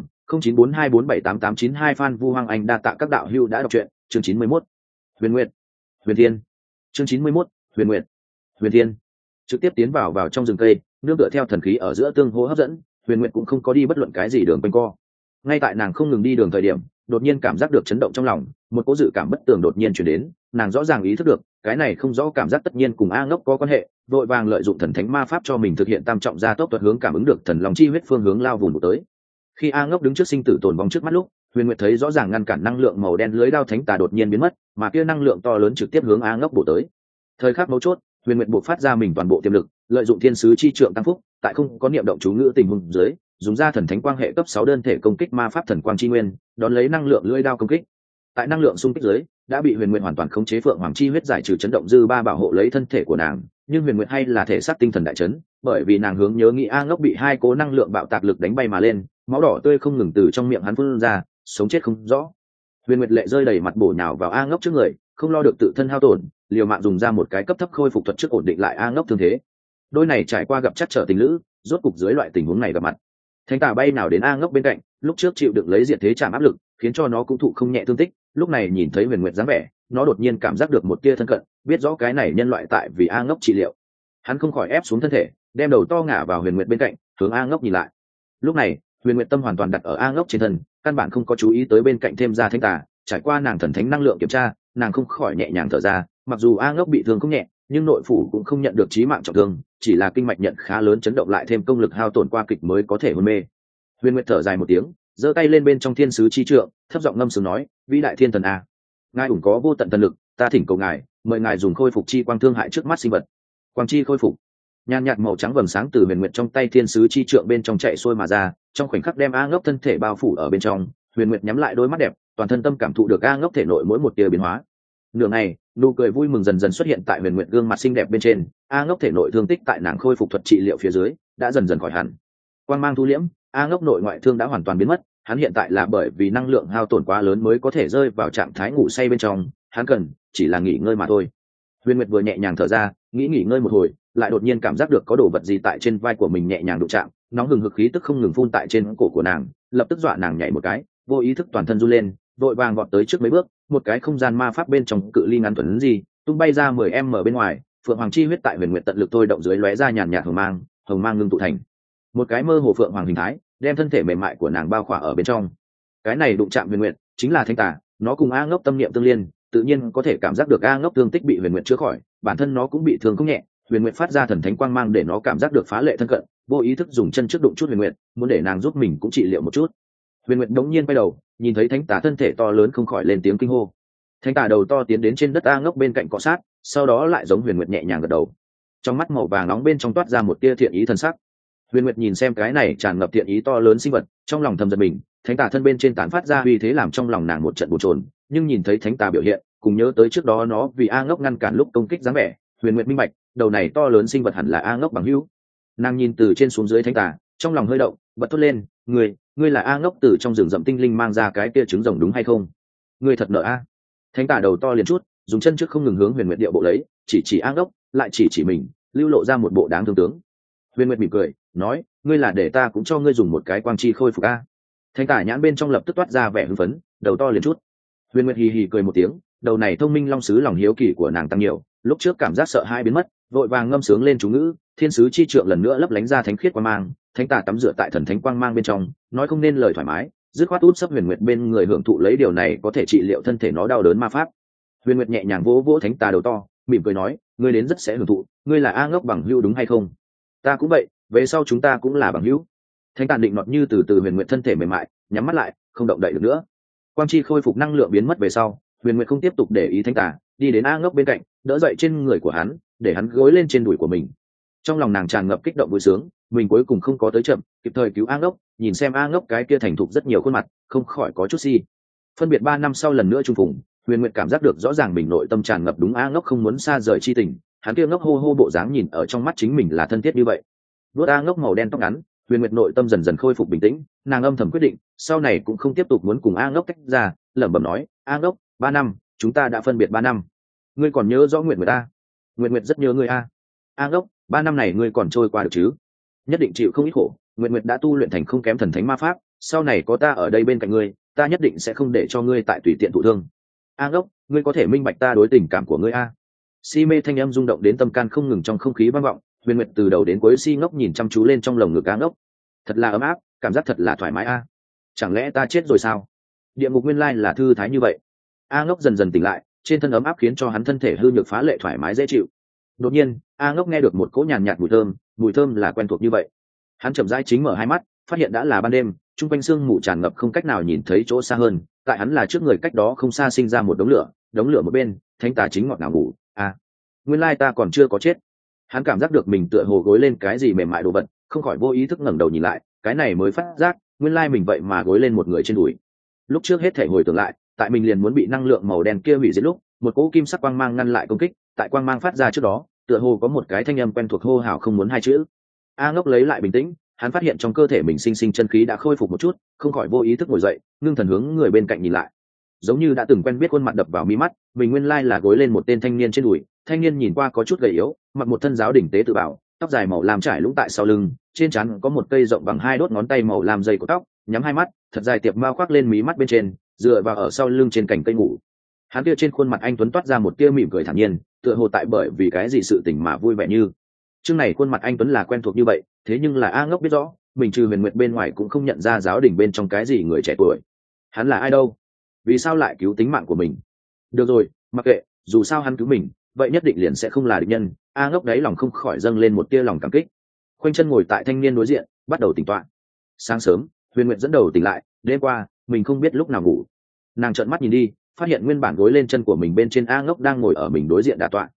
0942478892 fan Vu Hoàng Anh đa tạ các đạo hữu đã đọc truyện. Chương 91. Huyền Nguyệt, Huyền Thiên. Chương 91. Huyền Nguyệt, Huyền Thiên. Trực tiếp tiến vào trong rừng cây, nương tựa theo thần khí ở giữa tương hỗ hấp dẫn, Huyền Nguyệt cũng không có đi bất luận cái gì đường quanh co. Ngay tại nàng không ngừng đi đường thời điểm, đột nhiên cảm giác được chấn động trong lòng, một cỗ dự cảm bất tường đột nhiên truyền đến, nàng rõ ràng ý thức được, cái này không rõ cảm giác tất nhiên cùng A Ngốc có quan hệ, vội vàng lợi dụng thần thánh ma pháp cho mình thực hiện tam trọng gia tốc thuật hướng cảm ứng được thần long chi huyết phương hướng lao vùng tới. Khi A Ngốc đứng trước sinh tử tồn vong trước mắt lúc, Huyền Nguyệt thấy rõ ràng ngăn cản năng lượng màu đen lưới đao thánh tà đột nhiên biến mất, mà kia năng lượng to lớn trực tiếp hướng A Ngốc bổ tới. Thời khắc mấu chốt, Huyền Nguyệt buộc phát ra mình toàn bộ tiềm lực, lợi dụng thiên sứ chi trượng tăng phúc, tại không có niệm động chú ngữ tình huống dưới, dùng ra thần thánh quang hệ cấp 6 đơn thể công kích ma pháp thần quang chi nguyên, đón lấy năng lượng lưỡi đao công kích. Tại năng lượng xung kích dưới, đã bị Huyền Nguyệt hoàn toàn khống chế phượng hoàng chi huyết giải trừ chấn động dư ba bảo hộ lấy thân thể của nàng, nhưng Huyền Nguyệt hay là thể xác tinh thần đại chấn, bởi vì nàng hướng nhớ nghĩ A Ngốc bị 2 cố năng lượng bạo tạc lực đánh bay mà lên, máu đỏ tươi không ngừng từ trong miệng hắn phun ra, sống chết không rõ. Huyền Nguyệt lệ rơi đầy mặt bổ nhào vào A Ngốc trước người, không lo được tự thân hao tổn, liều mạng dùng ra một cái cấp thấp khôi phục thuật trước ổn định lại A Ngốc thương thế. Đôi này trải qua gặp chắc trở tình lữ, rốt cục dưới loại tình huống này gặp mặt. Thánh tà bay nào đến A Ngốc bên cạnh, lúc trước chịu đựng lấy diệt thế chạm áp lực, khiến cho nó cũng thụ không nhẹ thương tích, lúc này nhìn thấy Huyền Nguyệt dáng vẻ, nó đột nhiên cảm giác được một tia thân cận, biết rõ cái này nhân loại tại vì A Ngốc trị liệu. Hắn không khỏi ép xuống thân thể, đem đầu to ngả vào Huyền Nguyệt bên cạnh, hướng A Ngốc nhìn lại. Lúc này, Huyền Nguyệt tâm hoàn toàn đặt ở A Ngốc trên thân, căn bản không có chú ý tới bên cạnh thêm ra thánh tà, trải qua nàng thần thánh năng lượng kiểm tra, nàng không khỏi nhẹ nhàng thở ra, mặc dù A Ngốc bị thương không nhẹ, nhưng nội phủ cũng không nhận được chí mạng trọng thương, chỉ là kinh mạch nhận khá lớn chấn động lại thêm công lực hao tổn qua kịch mới có thể hôn mê. Huyền Nguyệt thở dài một tiếng, giơ tay lên bên trong thiên sứ chi trượng, thấp giọng ngâm sướng nói: vĩ đại thiên thần a, ngài ủng có vô tận thần lực, ta thỉnh cầu ngài, mời ngài dùng khôi phục chi quang thương hại trước mắt sinh vật. Quang chi khôi phục. Nhàn nhạt màu trắng vầng sáng từ Huyền Nguyệt trong tay thiên sứ chi trượng bên trong chạy xuôi mà ra, trong khoảnh khắc đem A Ngốc thân thể bao phủ ở bên trong. Huyền Nguyệt nhắm lại đôi mắt đẹp, toàn thân tâm cảm thụ được A Ngốc thể nội mỗi một tia biến hóa. Nửa ngày, nụ cười vui mừng dần dần xuất hiện tại Huyền Nguyệt gương mặt xinh đẹp bên trên. A Ngốc thể nội thương tích tại nàng khôi phục thuật trị liệu phía dưới đã dần dần khỏi hẳn. Quang mang thu liễm, A Ngốc nội ngoại thương đã hoàn toàn biến mất. Hắn hiện tại là bởi vì năng lượng hao tổn quá lớn mới có thể rơi vào trạng thái ngủ say bên trong, hắn cần chỉ là nghỉ ngơi mà thôi. Huyền Nguyệt vừa nhẹ nhàng thở ra, nghỉ ngơi một hồi, lại đột nhiên cảm giác được có đồ vật gì tại trên vai của mình nhẹ nhàng đụng chạm, nóng hừng hực khí tức không ngừng phun tại trên cổ của nàng, lập tức dọa nàng nhảy một cái, vô ý thức toàn thân run lên, vội vàng vọt tới trước mấy bước, một cái không gian ma pháp bên trong cự ly ngắn thuần gì, tung bay ra 10m bên ngoài, phượng hoàng chi huyết tại Huyền Nguyệt tận lực thôi động dưới lóe ra nhàn nhạt hồng mang ngưng tụ thành một cái mơ hồ phượng hoàng hình thái, đem thân thể mềm mại của nàng bao khỏa ở bên trong. Cái này đụng chạm Huyền Nguyệt chính là thánh tà, nó cùng A Ngốc tâm niệm tương liên, tự nhiên có thể cảm giác được A Ngốc thương tích bị Huyền Nguyệt chữa khỏi, bản thân nó cũng bị thương không nhẹ. Huyền Nguyệt phát ra thần thánh quang mang để nó cảm giác được phá lệ thân cận, vô ý thức dùng chân trước đụng chút Huyền Nguyệt, muốn để nàng giúp mình cũng trị liệu một chút. Huyền Nguyệt đống nhiên quay đầu, nhìn thấy thánh tà thân thể to lớn không khỏi lên tiếng kinh hô. Thánh tà đầu to tiến đến trên đất A Ngốc bên cạnh cọ sát, sau đó lại giống Huyền Nguyệt nhẹ nhàng gật đầu. Trong mắt màu vàng nóng bên trong toát ra một tia thiện ý thần sắc. Huyền Nguyệt nhìn xem cái này tràn ngập thiện ý to lớn sinh vật, trong lòng thầm giật mình, thánh tà thân bên trên tán phát ra uy thế làm trong lòng nàng một trận bồn chồn, nhưng nhìn thấy thánh tà biểu hiện, cùng nhớ tới trước đó nó vì A Ngốc ngăn cản lúc công kích dáng vẻ, Huyền Nguyệt minh bạch, đầu này to lớn sinh vật hẳn là A Ngốc bằng hữu. Nàng nhìn từ trên xuống dưới thánh tà, trong lòng hơi động, bật thốt lên, ngươi là A Ngốc từ trong rừng rậm tinh linh mang ra cái kia trứng rồng đúng hay không? Ngươi thật nợ a. Thánh tả đầu to liền chút, dùng chân trước không ngừng hướng Huyền Nguyệt điệu bộ lấy, chỉ A Ngốc, lại chỉ mình, lưu lộ ra một bộ đáng thương tướng. Huyền Nguyệt mỉm cười nói, ngươi là để ta cũng cho ngươi dùng một cái quang chi khôi phục a. Thánh tả nhãn bên trong lập tức toát ra vẻ hưng phấn, đầu to liền chút. Huyền Nguyệt hì hì cười một tiếng, đầu này thông minh long sứ lòng hiếu kỳ của nàng tăng nhiều, lúc trước cảm giác sợ hãi biến mất, vội vàng ngâm sướng lên chú ngữ, thiên sứ chi trượng lần nữa lấp lánh ra thánh khiết quang mang, thánh tả tắm rửa tại thần thánh quang mang bên trong, nói không nên lời thoải mái, dứt khoát út sấp Huyền Nguyệt bên người hưởng thụ lấy điều này có thể trị liệu thân thể nó đau đớn ma pháp. Huyền Nguyệt nhẹ nhàng vỗ vỗ thánh tà đầu to, mỉm cười nói, ngươi đến rất sẽ hưởng thụ, ngươi là A Ngốc bằng hữu đúng hay không? Ta cũng vậy, về sau chúng ta cũng là bằng hữu. Thánh tà định nọt như từ Huyền Nguyệt thân thể mềm mại, nhắm mắt lại, không động đậy được nữa. Quang chi khôi phục năng lượng biến mất về sau, Huyền Nguyệt không tiếp tục để ý thánh tà, đi đến A Ngốc bên cạnh, đỡ dậy trên người của hắn, để hắn gối lên trên đùi của mình. Trong lòng nàng tràn ngập kích động vui sướng, mình cuối cùng không có tới chậm, kịp thời cứu A Ngốc, nhìn xem A Ngốc cái kia thành thục rất nhiều khuôn mặt, không khỏi có chút si. Phân biệt 3 năm sau lần nữa chung phùng, Huyền Nguyệt cảm giác được rõ ràng mình nội tâm tràn ngập đúng A Ngốc không muốn xa rời chi tình, hắn kia ngốc hô hô bộ dáng nhìn ở trong mắt chính mình là thân thiết như vậy. Nuốt A Ngốc màu đen tóc ngắn, Huyền Nguyệt nội tâm dần dần khôi phục bình tĩnh, nàng âm thầm quyết định, sau này cũng không tiếp tục muốn cùng A Ngốc tách ra, lẩm bẩm nói, A Ngốc, 3 năm, chúng ta đã phân biệt 3 năm. Ngươi còn nhớ rõ Nguyệt Nguyệt a? Nguyệt Nguyệt rất nhớ ngươi a. A Ngốc, 3 năm này ngươi còn trôi qua được chứ? Nhất định chịu không ít khổ, Nguyệt Nguyệt đã tu luyện thành không kém thần thánh ma pháp, sau này có ta ở đây bên cạnh ngươi, ta nhất định sẽ không để cho ngươi tại tùy tiện thụ thương. A Ngốc, ngươi có thể minh bạch ta đối tình cảm của ngươi a? Si mê thanh âm rung động đến tâm can không ngừng trong không khí vang vọng, Huyền Nguyệt từ đầu đến cuối si ngốc nhìn chăm chú lên trong lồng ngực A Ngốc. Thật là ấm áp, cảm giác thật là thoải mái a. Chẳng lẽ ta chết rồi sao? Địa ngục nguyên lai là thư thái như vậy. A Ngốc dần dần tỉnh lại, trên thân ấm áp khiến cho hắn thân thể hư nhược phá lệ thoải mái dễ chịu. Đột nhiên, A Ngốc nghe được một cỗ nhàn nhạt mùi thơm là quen thuộc như vậy. Hắn chậm rãi chính mở hai mắt, phát hiện đã là ban đêm, trung quanh sương mù tràn ngập không cách nào nhìn thấy chỗ xa hơn, tại hắn là trước người cách đó không xa sinh ra một đống lửa một bên, thánh tà chính ngọt ngào ngủ. Nguyên lai ta còn chưa có chết. Hắn cảm giác được mình tựa hồ gối lên cái gì mềm mại đồ vật, không khỏi vô ý thức ngẩng đầu nhìn lại, cái này mới phát giác, nguyên lai mình vậy mà gối lên một người trên đùi. Lúc trước hết thể hồi tưởng lại, tại mình liền muốn bị năng lượng màu đen kia hủy diệt lúc, một cỗ kim sắc quang mang ngăn lại công kích, tại quang mang phát ra trước đó, tựa hồ có một cái thanh âm quen thuộc hô hào không muốn hai chữ. A Ngốc lấy lại bình tĩnh, hắn phát hiện trong cơ thể mình sinh sinh chân khí đã khôi phục một chút, không khỏi vô ý thức ngồi dậy, ngưng thần hướng người bên cạnh nhìn lại. Giống như đã từng quen biết khuôn mặt đập vào mi mắt, mình nguyên lai là gối lên một tên thanh niên trên đùi, thanh niên nhìn qua có chút gầy yếu, mặc một thân giáo đỉnh tế tự bảo, tóc dài màu lam trải lũng tại sau lưng, trên trán có một cây rộng bằng 2 đốt ngón tay màu lam dây của tóc, nhắm hai mắt, thật dài tiệp mao khoác lên mí mắt bên trên, dựa vào ở sau lưng trên cành cây ngủ. Hắn kia trên khuôn mặt anh tuấn toát ra một tia mỉm cười thản nhiên, tựa hồ tại bởi vì cái gì sự tình mà vui vẻ như. Chương này khuôn mặt anh tuấn là quen thuộc như vậy, thế nhưng là A Ngốc biết rõ, mình trừ Huyền Nguyệt bên ngoài cũng không nhận ra giáo đình bên trong cái gì người trẻ tuổi. Hắn là ai đâu? Vì sao lại cứu tính mạng của mình? Được rồi, mặc kệ, dù sao hắn cứu mình, vậy nhất định liền sẽ không là địch nhân. A Ngốc đáy lòng không khỏi dâng lên một tia lòng cảm kích. Khoanh chân ngồi tại thanh niên đối diện, bắt đầu tỉnh tọa. Sáng sớm, Huyền Nguyệt dẫn đầu tỉnh lại, đêm qua mình không biết lúc nào ngủ. Nàng trợn mắt nhìn đi, phát hiện nguyên bản gối lên chân của mình bên trên A Ngốc đang ngồi ở mình đối diện đả tọa.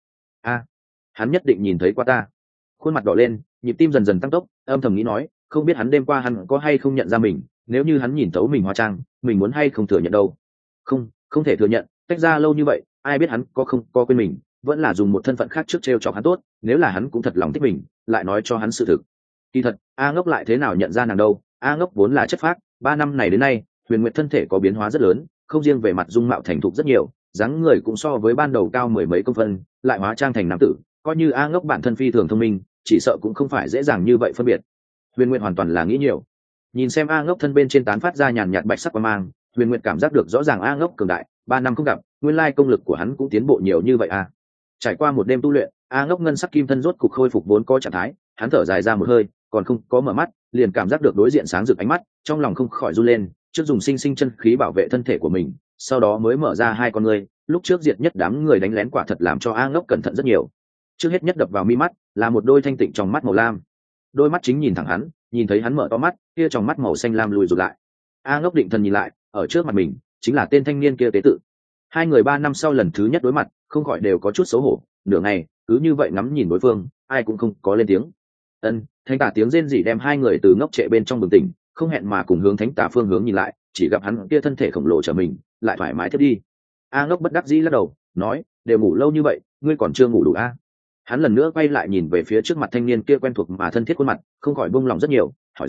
Hắn nhất định nhìn thấy qua ta. Khuôn mặt đỏ lên, nhịp tim dần dần tăng tốc, âm thầm nghĩ nói, không biết hắn đêm qua hắn có hay không nhận ra mình, nếu như hắn nhìn thấu mình hóa trang, mình muốn hay không thừa nhận đâu. Không thể thừa nhận, tách ra lâu như vậy, ai biết hắn không có quên mình, vẫn là dùng một thân phận khác trước trêu chọc hắn tốt, nếu là hắn cũng thật lòng thích mình, lại nói cho hắn sự thực. Kỳ thật, A Ngốc lại thế nào nhận ra nàng đâu, A Ngốc vốn là chất phác, 3 năm này đến nay, Huyền Nguyệt thân thể có biến hóa rất lớn, không riêng về mặt dung mạo thành thục rất nhiều, dáng người cũng so với ban đầu cao 10 mấy công phân, lại hóa trang thành nam tử, coi như A Ngốc bản thân phi thường thông minh, chỉ sợ cũng không phải dễ dàng như vậy phân biệt. Huyền Nguyệt hoàn toàn là nghĩ nhiều. Nhìn xem A Ngốc thân bên trên tán phát ra nhàn nhạt bạch sắc quang mang, Huyền Nguyệt cảm giác được rõ ràng A Ngốc cường đại, 3 năm không gặp, nguyên lai công lực của hắn cũng tiến bộ nhiều như vậy a. Trải qua một đêm tu luyện, A Ngốc ngân sắc kim thân rốt cục khôi phục vốn có trạng thái, hắn thở dài ra một hơi, còn không có mở mắt, liền cảm giác được đối diện sáng rực ánh mắt, trong lòng không khỏi run lên, trước dùng sinh sinh chân khí bảo vệ thân thể của mình, sau đó mới mở ra hai con ngươi, lúc trước diệt nhất đám người đánh lén quả thật làm cho A Ngốc cẩn thận rất nhiều. Trước hết nhất đập vào mi mắt là một đôi thanh tịnh trong mắt màu lam. Đôi mắt chính nhìn thẳng hắn, nhìn thấy hắn mở to mắt, kia trong mắt màu xanh lam lùi rụt lại. A Ngốc định thần nhìn lại, ở trước mặt mình chính là tên thanh niên kia tế tự. Hai người 3 năm sau lần thứ nhất đối mặt, không khỏi đều có chút xấu hổ, nửa ngày cứ như vậy ngắm nhìn đối phương, ai cũng không có lên tiếng. Thánh tả tiếng rên rỉ đem hai người từ ngốc trệ bên trong bừng tỉnh, không hẹn mà cùng hướng thánh tả phương hướng nhìn lại, chỉ gặp hắn kia thân thể khổng lồ trở mình, lại thoải mái thiết đi. A Ngốc bất đắc dĩ lắc đầu, nói, đều ngủ lâu như vậy, ngươi còn chưa ngủ đủ a? Hắn lần nữa quay lại nhìn về phía trước mặt thanh niên kia quen thuộc mà thân thiết khuôn mặt, không khỏi buông lòng rất nhiều, hỏi dò,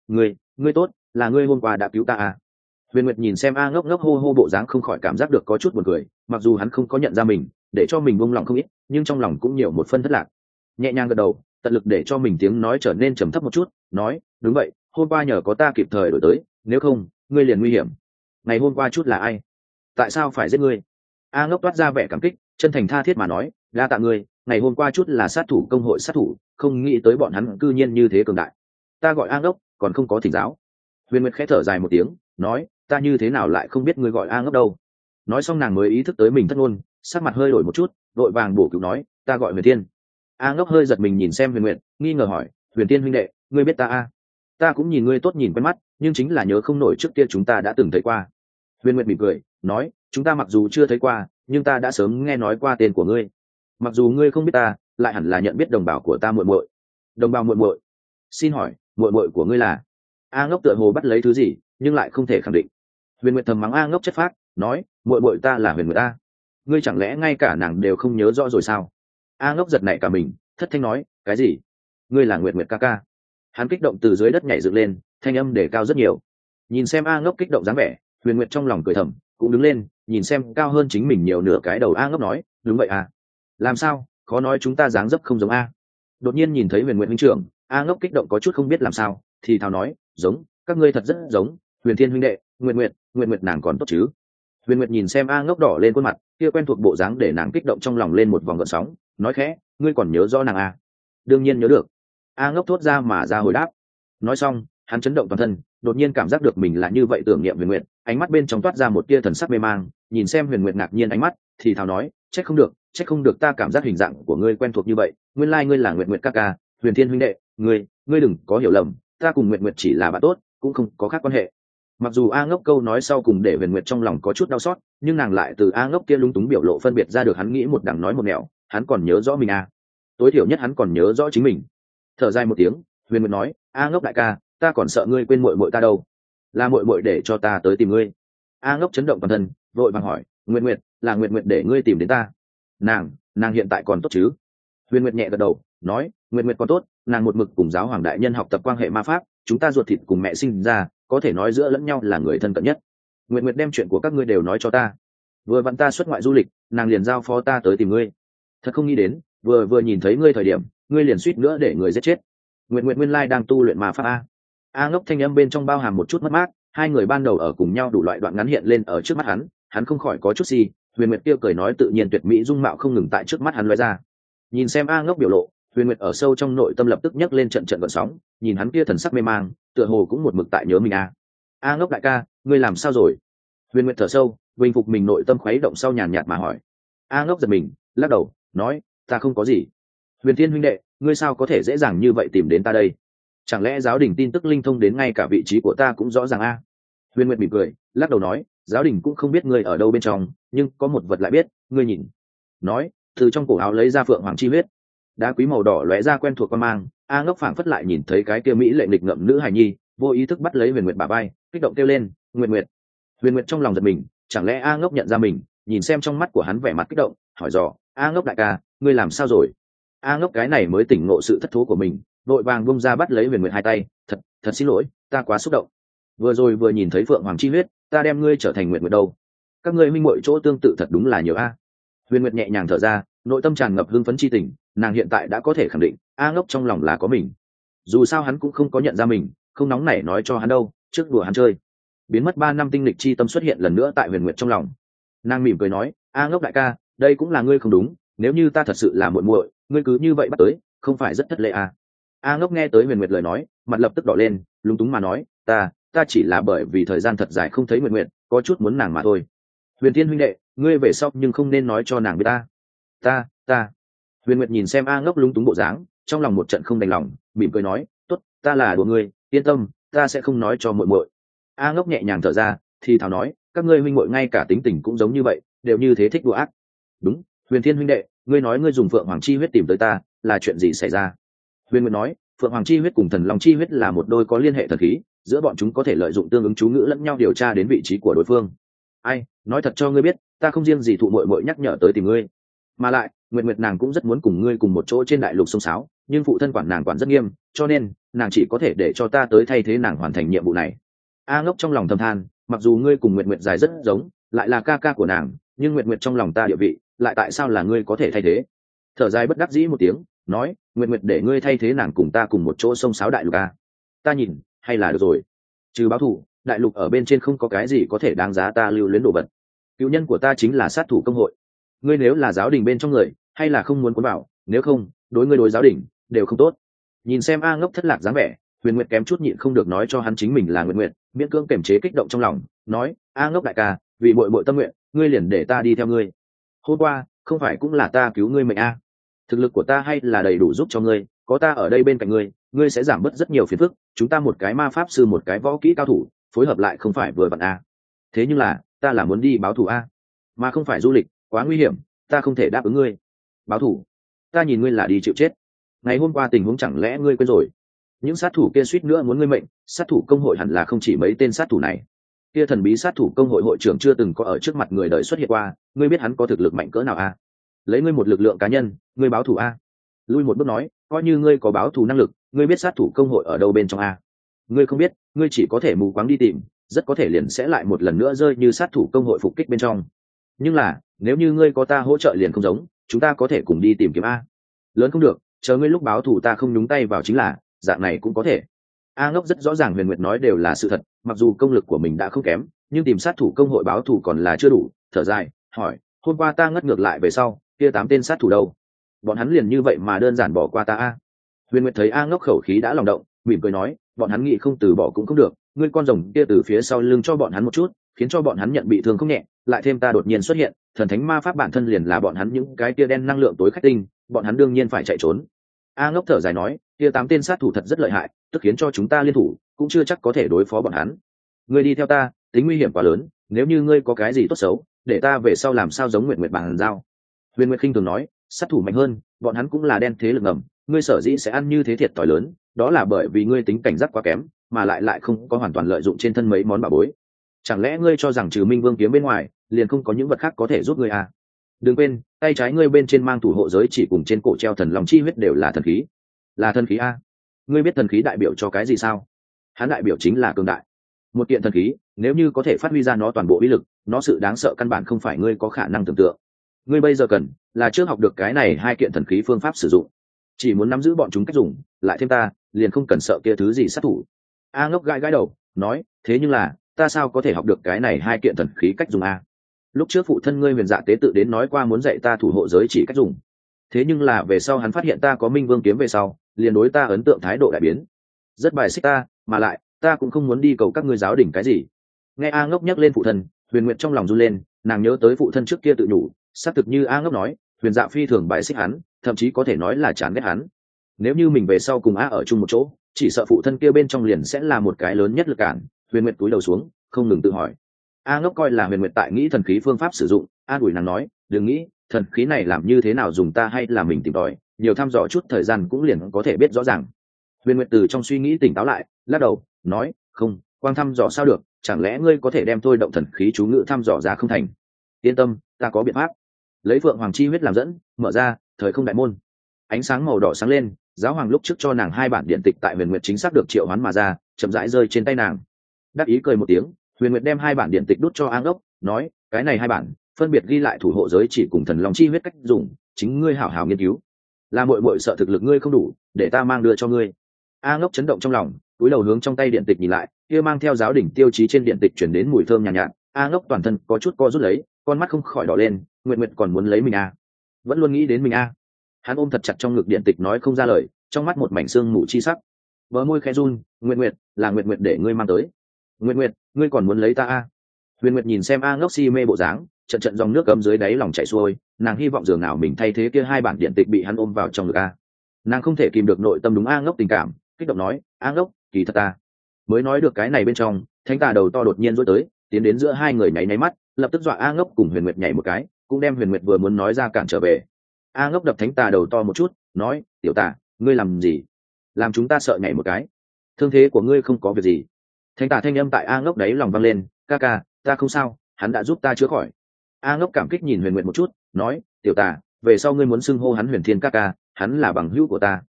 ngươi tốt, là ngươi hôm qua đã cứu ta à? Huyền Nguyệt nhìn xem A Ngốc ngốc hô hô bộ dáng không khỏi cảm giác được có chút buồn cười, mặc dù hắn không có nhận ra mình, để cho mình buông lòng không ít, nhưng trong lòng cũng nhiều một phân thất lạc. Nhẹ nhàng gật đầu, tận lực để cho mình tiếng nói trở nên trầm thấp một chút, nói, đúng vậy, hôm qua nhờ có ta kịp thời đổi tới, nếu không, ngươi liền nguy hiểm. Ngày hôm qua chút là ai? Tại sao phải giết ngươi? A Ngốc toát ra vẻ cảm kích, chân thành tha thiết mà nói, đa tạ ngươi, ngày hôm qua chút là sát thủ công hội sát thủ, không nghĩ tới bọn hắn cư nhiên như thế cường đại. Ta gọi A Ngốc, còn không có thỉnh giáo. Huyền Nguyệt khẽ thở dài một tiếng, nói, ta như thế nào lại không biết ngươi gọi A Ngốc đâu? Nói xong nàng mới ý thức tới mình thất ngôn, sắc mặt hơi đổi một chút, đội vàng bổ cứu nói, ta gọi Huyền Thiên. A Ngốc hơi giật mình nhìn xem Huyền Nguyệt, nghi ngờ hỏi, Huyền Thiên huynh đệ, ngươi biết ta a? Ta cũng nhìn ngươi tốt nhìn quen mắt, nhưng chính là nhớ không nổi trước kia chúng ta đã từng thấy qua. Huyền Nguyệt mỉm cười, nói, chúng ta mặc dù chưa thấy qua, nhưng ta đã sớm nghe nói qua tên của ngươi. Mặc dù ngươi không biết ta, lại hẳn là nhận biết đồng bào của ta muội muội. Đồng bào muội muội? Xin hỏi, muội muội của ngươi là? A Ngốc tựa hồ bắt lấy thứ gì, nhưng lại không thể khẳng định. Huyền Nguyệt thầm mắng A Ngốc chất phác, nói, muội muội ta là Huyền Nguyệt a. Ngươi chẳng lẽ ngay cả nàng đều không nhớ rõ rồi sao? A Ngốc giật nảy cả mình, thất thanh nói, cái gì? Ngươi là Nguyệt Nguyệt ca ca? Hắn kích động từ dưới đất nhảy dựng lên, thanh âm để cao rất nhiều. Nhìn xem A Ngốc kích động dáng vẻ, Huyền Nguyệt trong lòng cười thầm, cũng đứng lên, nhìn xem cao hơn chính mình nhiều nửa cái đầu. A Ngốc nói, đúng vậy à? Làm sao? Khó nói chúng ta dáng dấp không giống a. Đột nhiên nhìn thấy Huyền Nguyệt huynh trưởng, A Ngốc kích động có chút không biết làm sao, thì thào nói, giống, các ngươi thật rất giống. Huyền Thiên huynh đệ, Nguyệt nàng còn tốt chứ? Huyền Nguyệt nhìn xem A Ngốc đỏ lên khuôn mặt, kia quen thuộc bộ dáng để nàng kích động trong lòng lên một vòng gợn sóng, nói khẽ, ngươi còn nhớ rõ nàng à? Đương nhiên nhớ được. A Ngốc thốt ra mà ra hồi đáp. Nói xong, hắn chấn động toàn thân, đột nhiên cảm giác được mình là như vậy tưởng niệm Huyền Nguyệt, ánh mắt bên trong toát ra một tia thần sắc mê mang, nhìn xem Huyền Nguyệt ngạc nhiên ánh mắt, thì thào nói, trách không được ta cảm giác hình dạng của ngươi quen thuộc như vậy, nguyên lai ngươi là Nguyệt ca ca, Huyền Thiên huynh đệ, ngươi đừng có hiểu lầm, ta cùng Nguyệt chỉ là bạn tốt, cũng không có khác quan hệ. Mặc dù A Ngốc câu nói sau cùng để Huyền Nguyệt trong lòng có chút đau xót, nhưng nàng lại từ A Ngốc kia lung túng biểu lộ phân biệt ra được hắn nghĩ một đằng nói một nẻo, hắn còn nhớ rõ mình à? Tối thiểu nhất hắn còn nhớ rõ chính mình. Thở dài một tiếng, Huyền Nguyệt nói, A Ngốc đại ca, ta còn sợ ngươi quên muội muội ta đâu, là muội muội để cho ta tới tìm ngươi. A Ngốc chấn động toàn thân, vội vàng hỏi, Nguyệt, là Nguyệt để ngươi tìm đến ta? Nàng hiện tại còn tốt chứ? Huyền Nguyệt nhẹ gật đầu, nói, Nguyệt còn tốt, nàng một mực cùng giáo hoàng đại nhân học tập quan hệ ma pháp, chúng ta ruột thịt cùng mẹ sinh ra, có thể nói giữa lẫn nhau là người thân cận nhất. Nguyệt đem chuyện của các ngươi đều nói cho ta. Vừa vặn ta xuất ngoại du lịch, nàng liền giao phó ta tới tìm ngươi. Thật không nghĩ đến, vừa nhìn thấy ngươi thời điểm, ngươi liền suýt nữa để người giết chết. Nguyệt nguyên lai đang tu luyện ma pháp a. A Ngốc thanh âm bên trong bao hàm một chút mất mát, hai người ban đầu ở cùng nhau đủ loại đoạn ngắn hiện lên ở trước mắt hắn không khỏi có chút gì. Huyền Nguyệt kia cười nói tự nhiên tuyệt mỹ dung mạo không ngừng tại trước mắt hắn lóe ra. Nhìn xem A Ngốc biểu lộ, Huyền Nguyệt ở sâu trong nội tâm lập tức nhấc lên trận gợn sóng, nhìn hắn kia thần sắc mê mang, tựa hồ cũng một mực tại nhớ mình a. A Ngốc đại ca, ngươi làm sao rồi? Huyền Nguyệt thở sâu, bình phục mình nội tâm khuấy động sau nhàn nhạt mà hỏi. A Ngốc giật mình, lắc đầu, nói, ta không có gì. Huyền Thiên huynh đệ, ngươi sao có thể dễ dàng như vậy tìm đến ta đây? Chẳng lẽ giáo đình tin tức linh thông đến ngay cả vị trí của ta cũng rõ ràng a? Huyền Nguyệt mỉm cười, lắc đầu nói, giáo đình cũng không biết ngươi ở đâu bên trong, nhưng có một vật lại biết, ngươi nhìn. Nói, từ trong cổ áo lấy ra phượng hoàng chi huyết, đá quý màu đỏ lóe ra quen thuộc quan mang. A Ngốc phảng phất lại nhìn thấy cái kia mỹ lệ nghịch ngợm nữ hài nhi, vô ý thức bắt lấy Huyền Nguyệt bả vai, kích động kêu lên, Nguyệt. Huyền Nguyệt trong lòng giật mình, chẳng lẽ A Ngốc nhận ra mình? Nhìn xem trong mắt của hắn vẻ mặt kích động, hỏi dò, A Ngốc đại ca, ngươi làm sao rồi? A Ngốc cái này mới tỉnh ngộ sự thất thố của mình, vội vàng bung ra bắt lấy Huyền Nguyệt hai tay, thật xin lỗi, ta quá xúc động. Vừa nhìn thấy phượng hoàng chi huyết, ta đem ngươi trở thành Nguyệt đâu. Các ngươi minh muội chỗ tương tự thật đúng là nhiều a. Huyền Nguyệt nhẹ nhàng thở ra, nội tâm tràn ngập hưng phấn chi tình, nàng hiện tại đã có thể khẳng định, A Ngốc trong lòng là có mình. Dù sao hắn cũng không có nhận ra mình, không nóng nảy nói cho hắn đâu, trước đùa hắn chơi. Biến mất 3 năm tinh lịch chi tâm xuất hiện lần nữa tại Huyền Nguyệt trong lòng. Nàng mỉm cười nói, A Ngốc đại ca, đây cũng là ngươi không đúng, nếu như ta thật sự là muội muội, ngươi cứ như vậy bắt tới, không phải rất thất lễ à? A Ngốc nghe tới Huyền Nguyệt lời nói, mặt lập tức đỏ lên, lúng túng mà nói, ta chỉ là bởi vì thời gian thật dài không thấy Nguyệt, có chút muốn nàng mà thôi. Huyền Thiên huynh đệ, ngươi về sau nhưng không nên nói cho nàng biết ta. Huyền Nguyệt nhìn xem A Ngốc lúng túng bộ dáng, trong lòng một trận không đành lòng, mỉm cười nói, tốt, ta là đùa ngươi, yên tâm, ta sẽ không nói cho muội muội. A Ngốc nhẹ nhàng thở ra, thì thào nói, các ngươi huynh muội ngay cả tính tình cũng giống như vậy, đều như thế thích đùa ác. Đúng, Huyền Thiên huynh đệ, ngươi nói ngươi dùng phượng hoàng chi huyết tìm tới ta, là chuyện gì xảy ra? Huyền Nguyệt nói, phượng hoàng chi huyết cùng thần long chi huyết là một đôi có liên hệ thần khí, giữa bọn chúng có thể lợi dụng tương ứng chú ngữ lẫn nhau điều tra đến vị trí của đối phương. Ai, nói thật cho ngươi biết, ta không riêng gì thụ muội muội nhắc nhở tới tìm ngươi, mà lại Nguyệt nàng cũng rất muốn cùng ngươi cùng một chỗ trên đại lục sông sáo, nhưng phụ thân quản nàng quản rất nghiêm, cho nên nàng chỉ có thể để cho ta tới thay thế nàng hoàn thành nhiệm vụ này. A Ngốc trong lòng thầm than, mặc dù ngươi cùng Nguyệt Nguyệt dài rất giống, lại là ca ca của nàng, nhưng Nguyệt Nguyệt trong lòng ta địa vị, lại tại sao là ngươi có thể thay thế? Thở dài bất đắc dĩ một tiếng, nói, Nguyệt Nguyệt để ngươi thay thế nàng cùng ta cùng một chỗ sông sáo đại lục a. Ta nhìn, hay là được rồi. Trừ báo thù, đại lục ở bên trên không có cái gì có thể đáng giá ta lưu luyến đồ vật. Cựu nhân của ta chính là sát thủ công hội. Ngươi nếu là giáo đình bên trong người, hay là không muốn cuốn vào, nếu không, đối ngươi đối giáo đình đều không tốt. Nhìn xem A Ngốc thất lạc dáng vẻ, Huyền Nguyệt kém chút nhịn không được nói cho hắn chính mình là Nguyệt Nguyệt, miễn cưỡng kiềm chế kích động trong lòng, nói, A Ngốc đại ca, vì muội muội tâm nguyện, ngươi liền để ta đi theo ngươi. Hôm qua, không phải cũng là ta cứu ngươi mệnh a? Thực lực của ta hay là đầy đủ giúp cho ngươi, có ta ở đây bên cạnh ngươi, ngươi sẽ giảm bớt rất nhiều phiền phức, chúng ta một cái ma pháp sư một cái võ kỹ cao thủ, phối hợp lại không phải vừa vặn a. Thế nhưng là, ta là muốn đi báo thù a, mà không phải du lịch, quá nguy hiểm, ta không thể đáp ứng ngươi. Báo thù? Ta nhìn ngươi là đi chịu chết. Ngày hôm qua tình huống chẳng lẽ ngươi quên rồi? Những sát thủ kia suýt nữa muốn ngươi mệnh, sát thủ công hội hẳn là không chỉ mấy tên sát thủ này. Kia thần bí sát thủ công hội hội trưởng chưa từng có ở trước mặt người đời xuất hiện qua, ngươi biết hắn có thực lực mạnh cỡ nào a? Lấy ngươi một lực lượng cá nhân, ngươi báo thù a? Lui một bước nói, coi như ngươi có báo thù năng lực, ngươi biết sát thủ công hội ở đâu bên trong a? Ngươi không biết, ngươi chỉ có thể mù quáng đi tìm, rất có thể liền sẽ lại một lần nữa rơi như sát thủ công hội phục kích bên trong. Nhưng là, nếu như ngươi có ta hỗ trợ liền không giống, chúng ta có thể cùng đi tìm kiếm a. Lớn không được, chờ ngươi lúc báo thù ta không nhúng tay vào chính là, dạng này cũng có thể. A Ngốc rất rõ ràng Huyền Nguyệt nói đều là sự thật, mặc dù công lực của mình đã không kém, nhưng tìm sát thủ công hội báo thù còn là chưa đủ. Thở dài, hỏi, hôm qua ta ngất ngược lại về sau, kia 8 tên sát thủ đâu? Bọn hắn liền như vậy mà đơn giản bỏ qua ta a? Huyền Nguyệt thấy A Ngốc khẩu khí đã lòng động, mỉm cười nói, bọn hắn nghĩ không từ bỏ cũng không được, ngươi con rồng kia từ phía sau lưng cho bọn hắn một chút, khiến cho bọn hắn nhận bị thương không nhẹ, lại thêm ta đột nhiên xuất hiện, thần thánh ma pháp bản thân liền là bọn hắn những cái kia đen năng lượng tối khách tinh, bọn hắn đương nhiên phải chạy trốn. A Ngốc thở dài nói, kia 8 tên sát thủ thật rất lợi hại, tức khiến cho chúng ta liên thủ cũng chưa chắc có thể đối phó bọn hắn. Ngươi đi theo ta, tính nguy hiểm quá lớn, nếu như ngươi có cái gì tốt xấu, để ta về sau làm sao giống Nguyệt Nguyệt bàn giao. Huyền Nguyệt khinh thường nói, sát thủ mạnh hơn, bọn hắn cũng là đen thế lực ngầm, ngươi sở dĩ sẽ ăn như thế thiệt thòi lớn, đó là bởi vì ngươi tính cảnh giác quá kém, mà lại không có hoàn toàn lợi dụng trên thân mấy món bảo bối. Chẳng lẽ ngươi cho rằng trừ Minh Vương kiếm bên ngoài, liền không có những vật khác có thể giúp ngươi à? Đừng quên, tay trái ngươi bên trên mang thủ hộ giới chỉ cùng trên cổ treo thần long chi huyết đều là thần khí. Là thần khí a? Ngươi biết thần khí đại biểu cho cái gì sao? Hắn đại biểu chính là cường đại. Một kiện thần khí, nếu như có thể phát huy ra nó toàn bộ uy lực, nó sự đáng sợ căn bản không phải ngươi có khả năng tưởng tượng. Ngươi bây giờ cần là trước học được cái này 2 kiện thần khí phương pháp sử dụng, chỉ muốn nắm giữ bọn chúng cách dùng, lại thêm ta, liền không cần sợ kia thứ gì sát thủ. A Ngốc gãi đầu, nói, thế nhưng là, ta sao có thể học được cái này 2 kiện thần khí cách dùng a? Lúc trước phụ thân ngươi Huyền Dạ tế tự đến nói qua muốn dạy ta thủ hộ giới chỉ cách dùng. Thế nhưng là về sau hắn phát hiện ta có Minh Vương kiếm về sau, liền đối ta ấn tượng thái độ đại biến, rất bài xích ta, mà lại ta cũng không muốn đi cầu các ngươi giáo đình cái gì. Nghe A Ngốc nhắc lên phụ thân, Huyền Nguyệt trong lòng run lên, nàng nhớ tới phụ thân trước kia tự nhủ, xác thực như A Ngốc nói, Huyền Dạ phi thường bài xích hắn, thậm chí có thể nói là chán ghét hắn. Nếu như mình về sau cùng A ở chung một chỗ, chỉ sợ phụ thân kia bên trong liền sẽ là một cái lớn nhất lực cản. Huyền Nguyệt cúi đầu xuống, không ngừng tự hỏi. A Ngốc coi là Huyền Nguyệt tại nghĩ thần khí phương pháp sử dụng, an ủi nàng nói, đừng nghĩ, thần khí này làm như thế nào dùng ta hay là mình tìm tòi, nhiều thăm dò chút thời gian cũng liền có thể biết rõ ràng. Huyền Nguyệt từ trong suy nghĩ tỉnh táo lại, lắc đầu, nói, không, quang thăm dò sao được, chẳng lẽ ngươi có thể đem thôi động thần khí chú ngữ thăm dò ra không thành? Yên tâm, ta có biện pháp. Lấy Phượng Hoàng chi huyết làm dẫn, mở ra thời không đại môn. Ánh sáng màu đỏ sáng lên, giáo hoàng lúc trước cho nàng 2 bản điện tịch tại Huyền Nguyệt chính xác được triệu hoán mà ra, chậm rãi rơi trên tay nàng. Đắc ý cười một tiếng, Huyền Nguyệt đem 2 bản điện tịch đút cho A Ngốc, nói, cái này 2 bản phân biệt ghi lại thủ hộ giới chỉ cùng thần long chi huyết cách dùng, chính ngươi hảo hảo nghiên cứu. Là muội muội sợ thực lực ngươi không đủ, để ta mang đưa cho ngươi. A Ngốc chấn động trong lòng, cúi đầu hướng trong tay điện tịch nhìn lại, kia mang theo giáo đỉnh tiêu chí trên điện tịch chuyển đến mùi thơm nhàn nhạt. A Ngốc toàn thân có chút co rút lấy, con mắt không khỏi đỏ lên, Nguyệt Nguyệt còn muốn lấy mình à? Vẫn luôn nghĩ đến mình à? Hắn ôm thật chặt trong ngực điện tịch nói không ra lời, trong mắt một mảnh sương mù chi sắc. Bờ môi khẽ run, Nguyệt Nguyệt, là Nguyệt Nguyệt để ngươi mang tới. Nguyệt Nguyệt, ngươi còn muốn lấy ta à? Huyền Nguyệt nhìn xem A Ngốc si mê bộ dáng, trận trận dòng nước cấm dưới đáy lòng chảy xuôi, nàng hy vọng dường nào mình thay thế kia 2 bản điện tịch bị hắn ôm vào trong ngực a. Nàng không thể kìm được nội tâm đúng A Ngốc tình cảm, kích động nói, A Ngốc, kỳ thật ta. Mới nói được cái này bên trong, thánh tà đầu to đột nhiên rối tới, tiến đến giữa 2 người nháy mắt, lập tức dọa A Ngốc cùng Huyền Nguyệt nhảy một cái, cũng đem Huyền Nguyệt vừa muốn nói ra cản trở về. A Ngốc đập thánh tà đầu to một chút, nói, tiểu tà, ngươi làm gì? Làm chúng ta sợ nhảy một cái. Thương thế của ngươi không có việc gì. Thánh tà thanh âm tại A Ngốc đấy lòng vang lên, ca ca, ta không sao, hắn đã giúp ta chữa khỏi. A Ngốc cảm kích nhìn Huyền Nguyệt một chút, nói, tiểu tà, về sau ngươi muốn xưng hô hắn Huyền Thiên ca ca, hắn là bằng hữu của ta.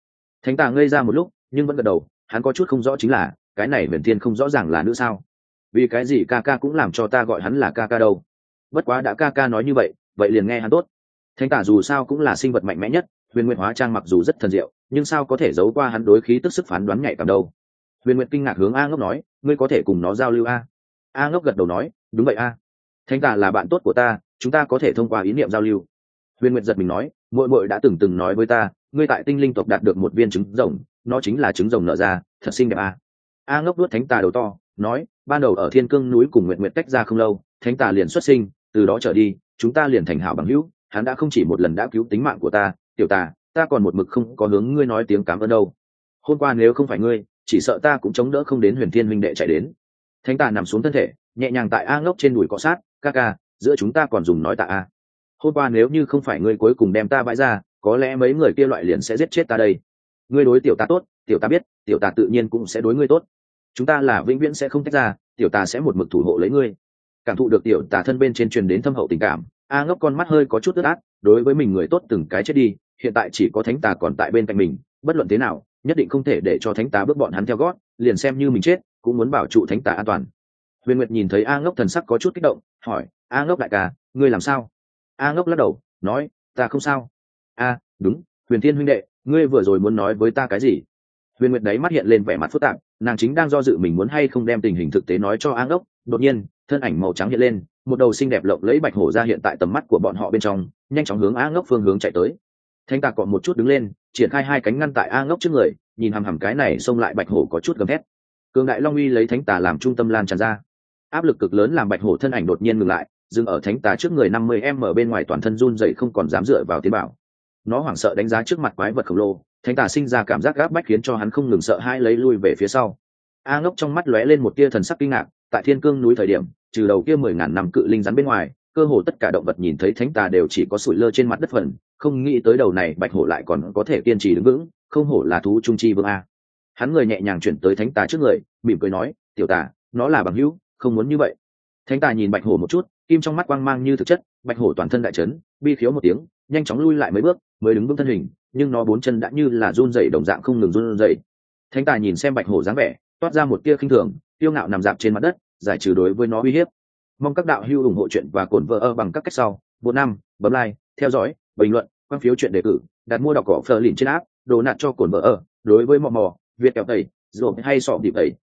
Thánh tà ngây ra một lúc nhưng vẫn gật đầu, hắn có chút không rõ chính là cái này huyền thiên không rõ ràng là nữ sao, vì cái gì ca ca cũng làm cho ta gọi hắn là ca ca đâu. Bất quá đã ca ca nói như vậy vậy liền nghe hắn tốt. Thánh tà dù sao cũng là sinh vật mạnh mẽ nhất, huyền nguyện hóa trang mặc dù rất thần diệu nhưng sao có thể giấu qua hắn đối khí tức sức phán đoán nhạy cảm đâu. Huyền nguyện kinh ngạc hướng A Ngốc nói, ngươi có thể cùng nó giao lưu a? A Ngốc gật đầu nói, đúng vậy a. Thánh tà là bạn tốt của ta, chúng ta có thể thông qua ý niệm giao lưu. Huyền nguyện giật mình nói, muội muội đã từng nói với ta ngươi tại tinh linh tộc đạt được một viên trứng rồng, nó chính là trứng rồng nở ra, thật xinh đẹp a. A Ngốc đuốt thánh tà đầu to nói, ban đầu ở thiên cương núi cùng nguyện nguyện tách ra không lâu thánh tà liền xuất sinh, từ đó trở đi chúng ta liền thành hảo bằng hữu, hắn đã không chỉ một lần đã cứu tính mạng của ta. Tiểu tà, ta còn một mực không có hướng ngươi nói tiếng cảm ơn đâu, hôm qua nếu không phải ngươi chỉ sợ ta cũng chống đỡ không đến huyền thiên minh đệ chạy đến. Thánh tà nằm xuống thân thể nhẹ nhàng tại A Ngốc trên đùi cọ sát, ca ca giữa chúng ta còn dùng nói tạ a. Hôm qua nếu như không phải ngươi cuối cùng đem ta bãi ra có lẽ mấy người kia loại liền sẽ giết chết ta đây. Ngươi đối tiểu ta tốt, tiểu ta biết tiểu ta tự nhiên cũng sẽ đối ngươi tốt, chúng ta là vĩnh viễn sẽ không tách ra, tiểu ta sẽ một mực thủ hộ lấy ngươi. Cảm thụ được tiểu tà thân bên trên truyền đến thâm hậu tình cảm, A Ngốc con mắt hơi có chút ướt át, đối với mình người tốt từng cái chết đi, hiện tại chỉ có thánh tà còn tại bên cạnh mình, bất luận thế nào nhất định không thể để cho thánh tà bước bọn hắn theo gót, liền xem như mình chết cũng muốn bảo trụ thánh tà an toàn. Huyền Nguyệt nhìn thấy A Ngốc thần sắc có chút kích động hỏi, A Ngốc đại ca ngươi làm sao? A Ngốc lắc đầu nói, ta không sao. A, đúng, Huyền Thiên huynh đệ ngươi vừa rồi muốn nói với ta cái gì? Huyền Nguyệt đấy mắt hiện lên vẻ mặt phức tạp, nàng chính đang do dự mình muốn hay không đem tình hình thực tế nói cho A Ngốc, đột nhiên thân ảnh màu trắng hiện lên, một đầu xinh đẹp lộng lẫy bạch hổ ra hiện tại tầm mắt của bọn họ bên trong, nhanh chóng hướng A Ngốc phương hướng chạy tới. Thánh tà cọ một chút đứng lên, triển khai hai cánh ngăn tại A Ngốc trước người, nhìn hằm hằm cái này xông lại bạch hổ có chút gầm thét. Cường đại long uy lấy thánh tà làm trung tâm lan tràn ra, áp lực cực lớn làm bạch hổ thân ảnh đột nhiên ngừng lại, dừng ở thánh tà trước người 50m bên ngoài, toàn thân run rẩy không còn dám dựa vào tiến bảo. Nó hoảng sợ đánh giá trước mặt quái vật khổng lồ, thánh tà sinh ra cảm giác gáp bách khiến cho hắn không ngừng sợ hãi lấy lui về phía sau. A Ngốc trong mắt lóe lên một tia thần sắc kinh ngạc, tại thiên cương núi thời điểm trừ đầu kia 10.000 năm cự linh rắn bên ngoài cơ hồ tất cả động vật nhìn thấy thánh tà đều chỉ có sủi lơ trên mặt đất phần, không nghĩ tới đầu này bạch hổ lại còn có thể kiên trì đứng vững, không hổ là thú trung chi vương a. Hắn người nhẹ nhàng chuyển tới thánh tà trước người, mỉm cười nói, tiểu tà nó là bằng hữu, không muốn như vậy. Thánh tà nhìn bạch hổ một chút, kim trong mắt quang mang như thực chất, bạch hổ toàn thân đại chấn, bi khiếu một tiếng nhanh chóng lui lại mấy bước mới đứng vững thân hình, nhưng nó bốn chân đã như là run rẩy đồng dạng không ngừng run rẩy. Thánh tà nhìn xem bạch hổ dáng vẻ toát ra một tia khinh thường, tiêu ngạo nằm dạp trên mặt đất, giải trừ đối với nó uy hiếp. Mong các đạo hữu ủng hộ chuyện và cổn vợ bằng các cách sau: 45, bấm like, theo dõi, bình luận, quan phiếu chuyện đề cử, đặt mua đọc cỏ phờ lìn trên app, đồ nạt cho cổn vợ. Đối với mò Việt kẹo tẩy rồi hay sọ điệp tẩy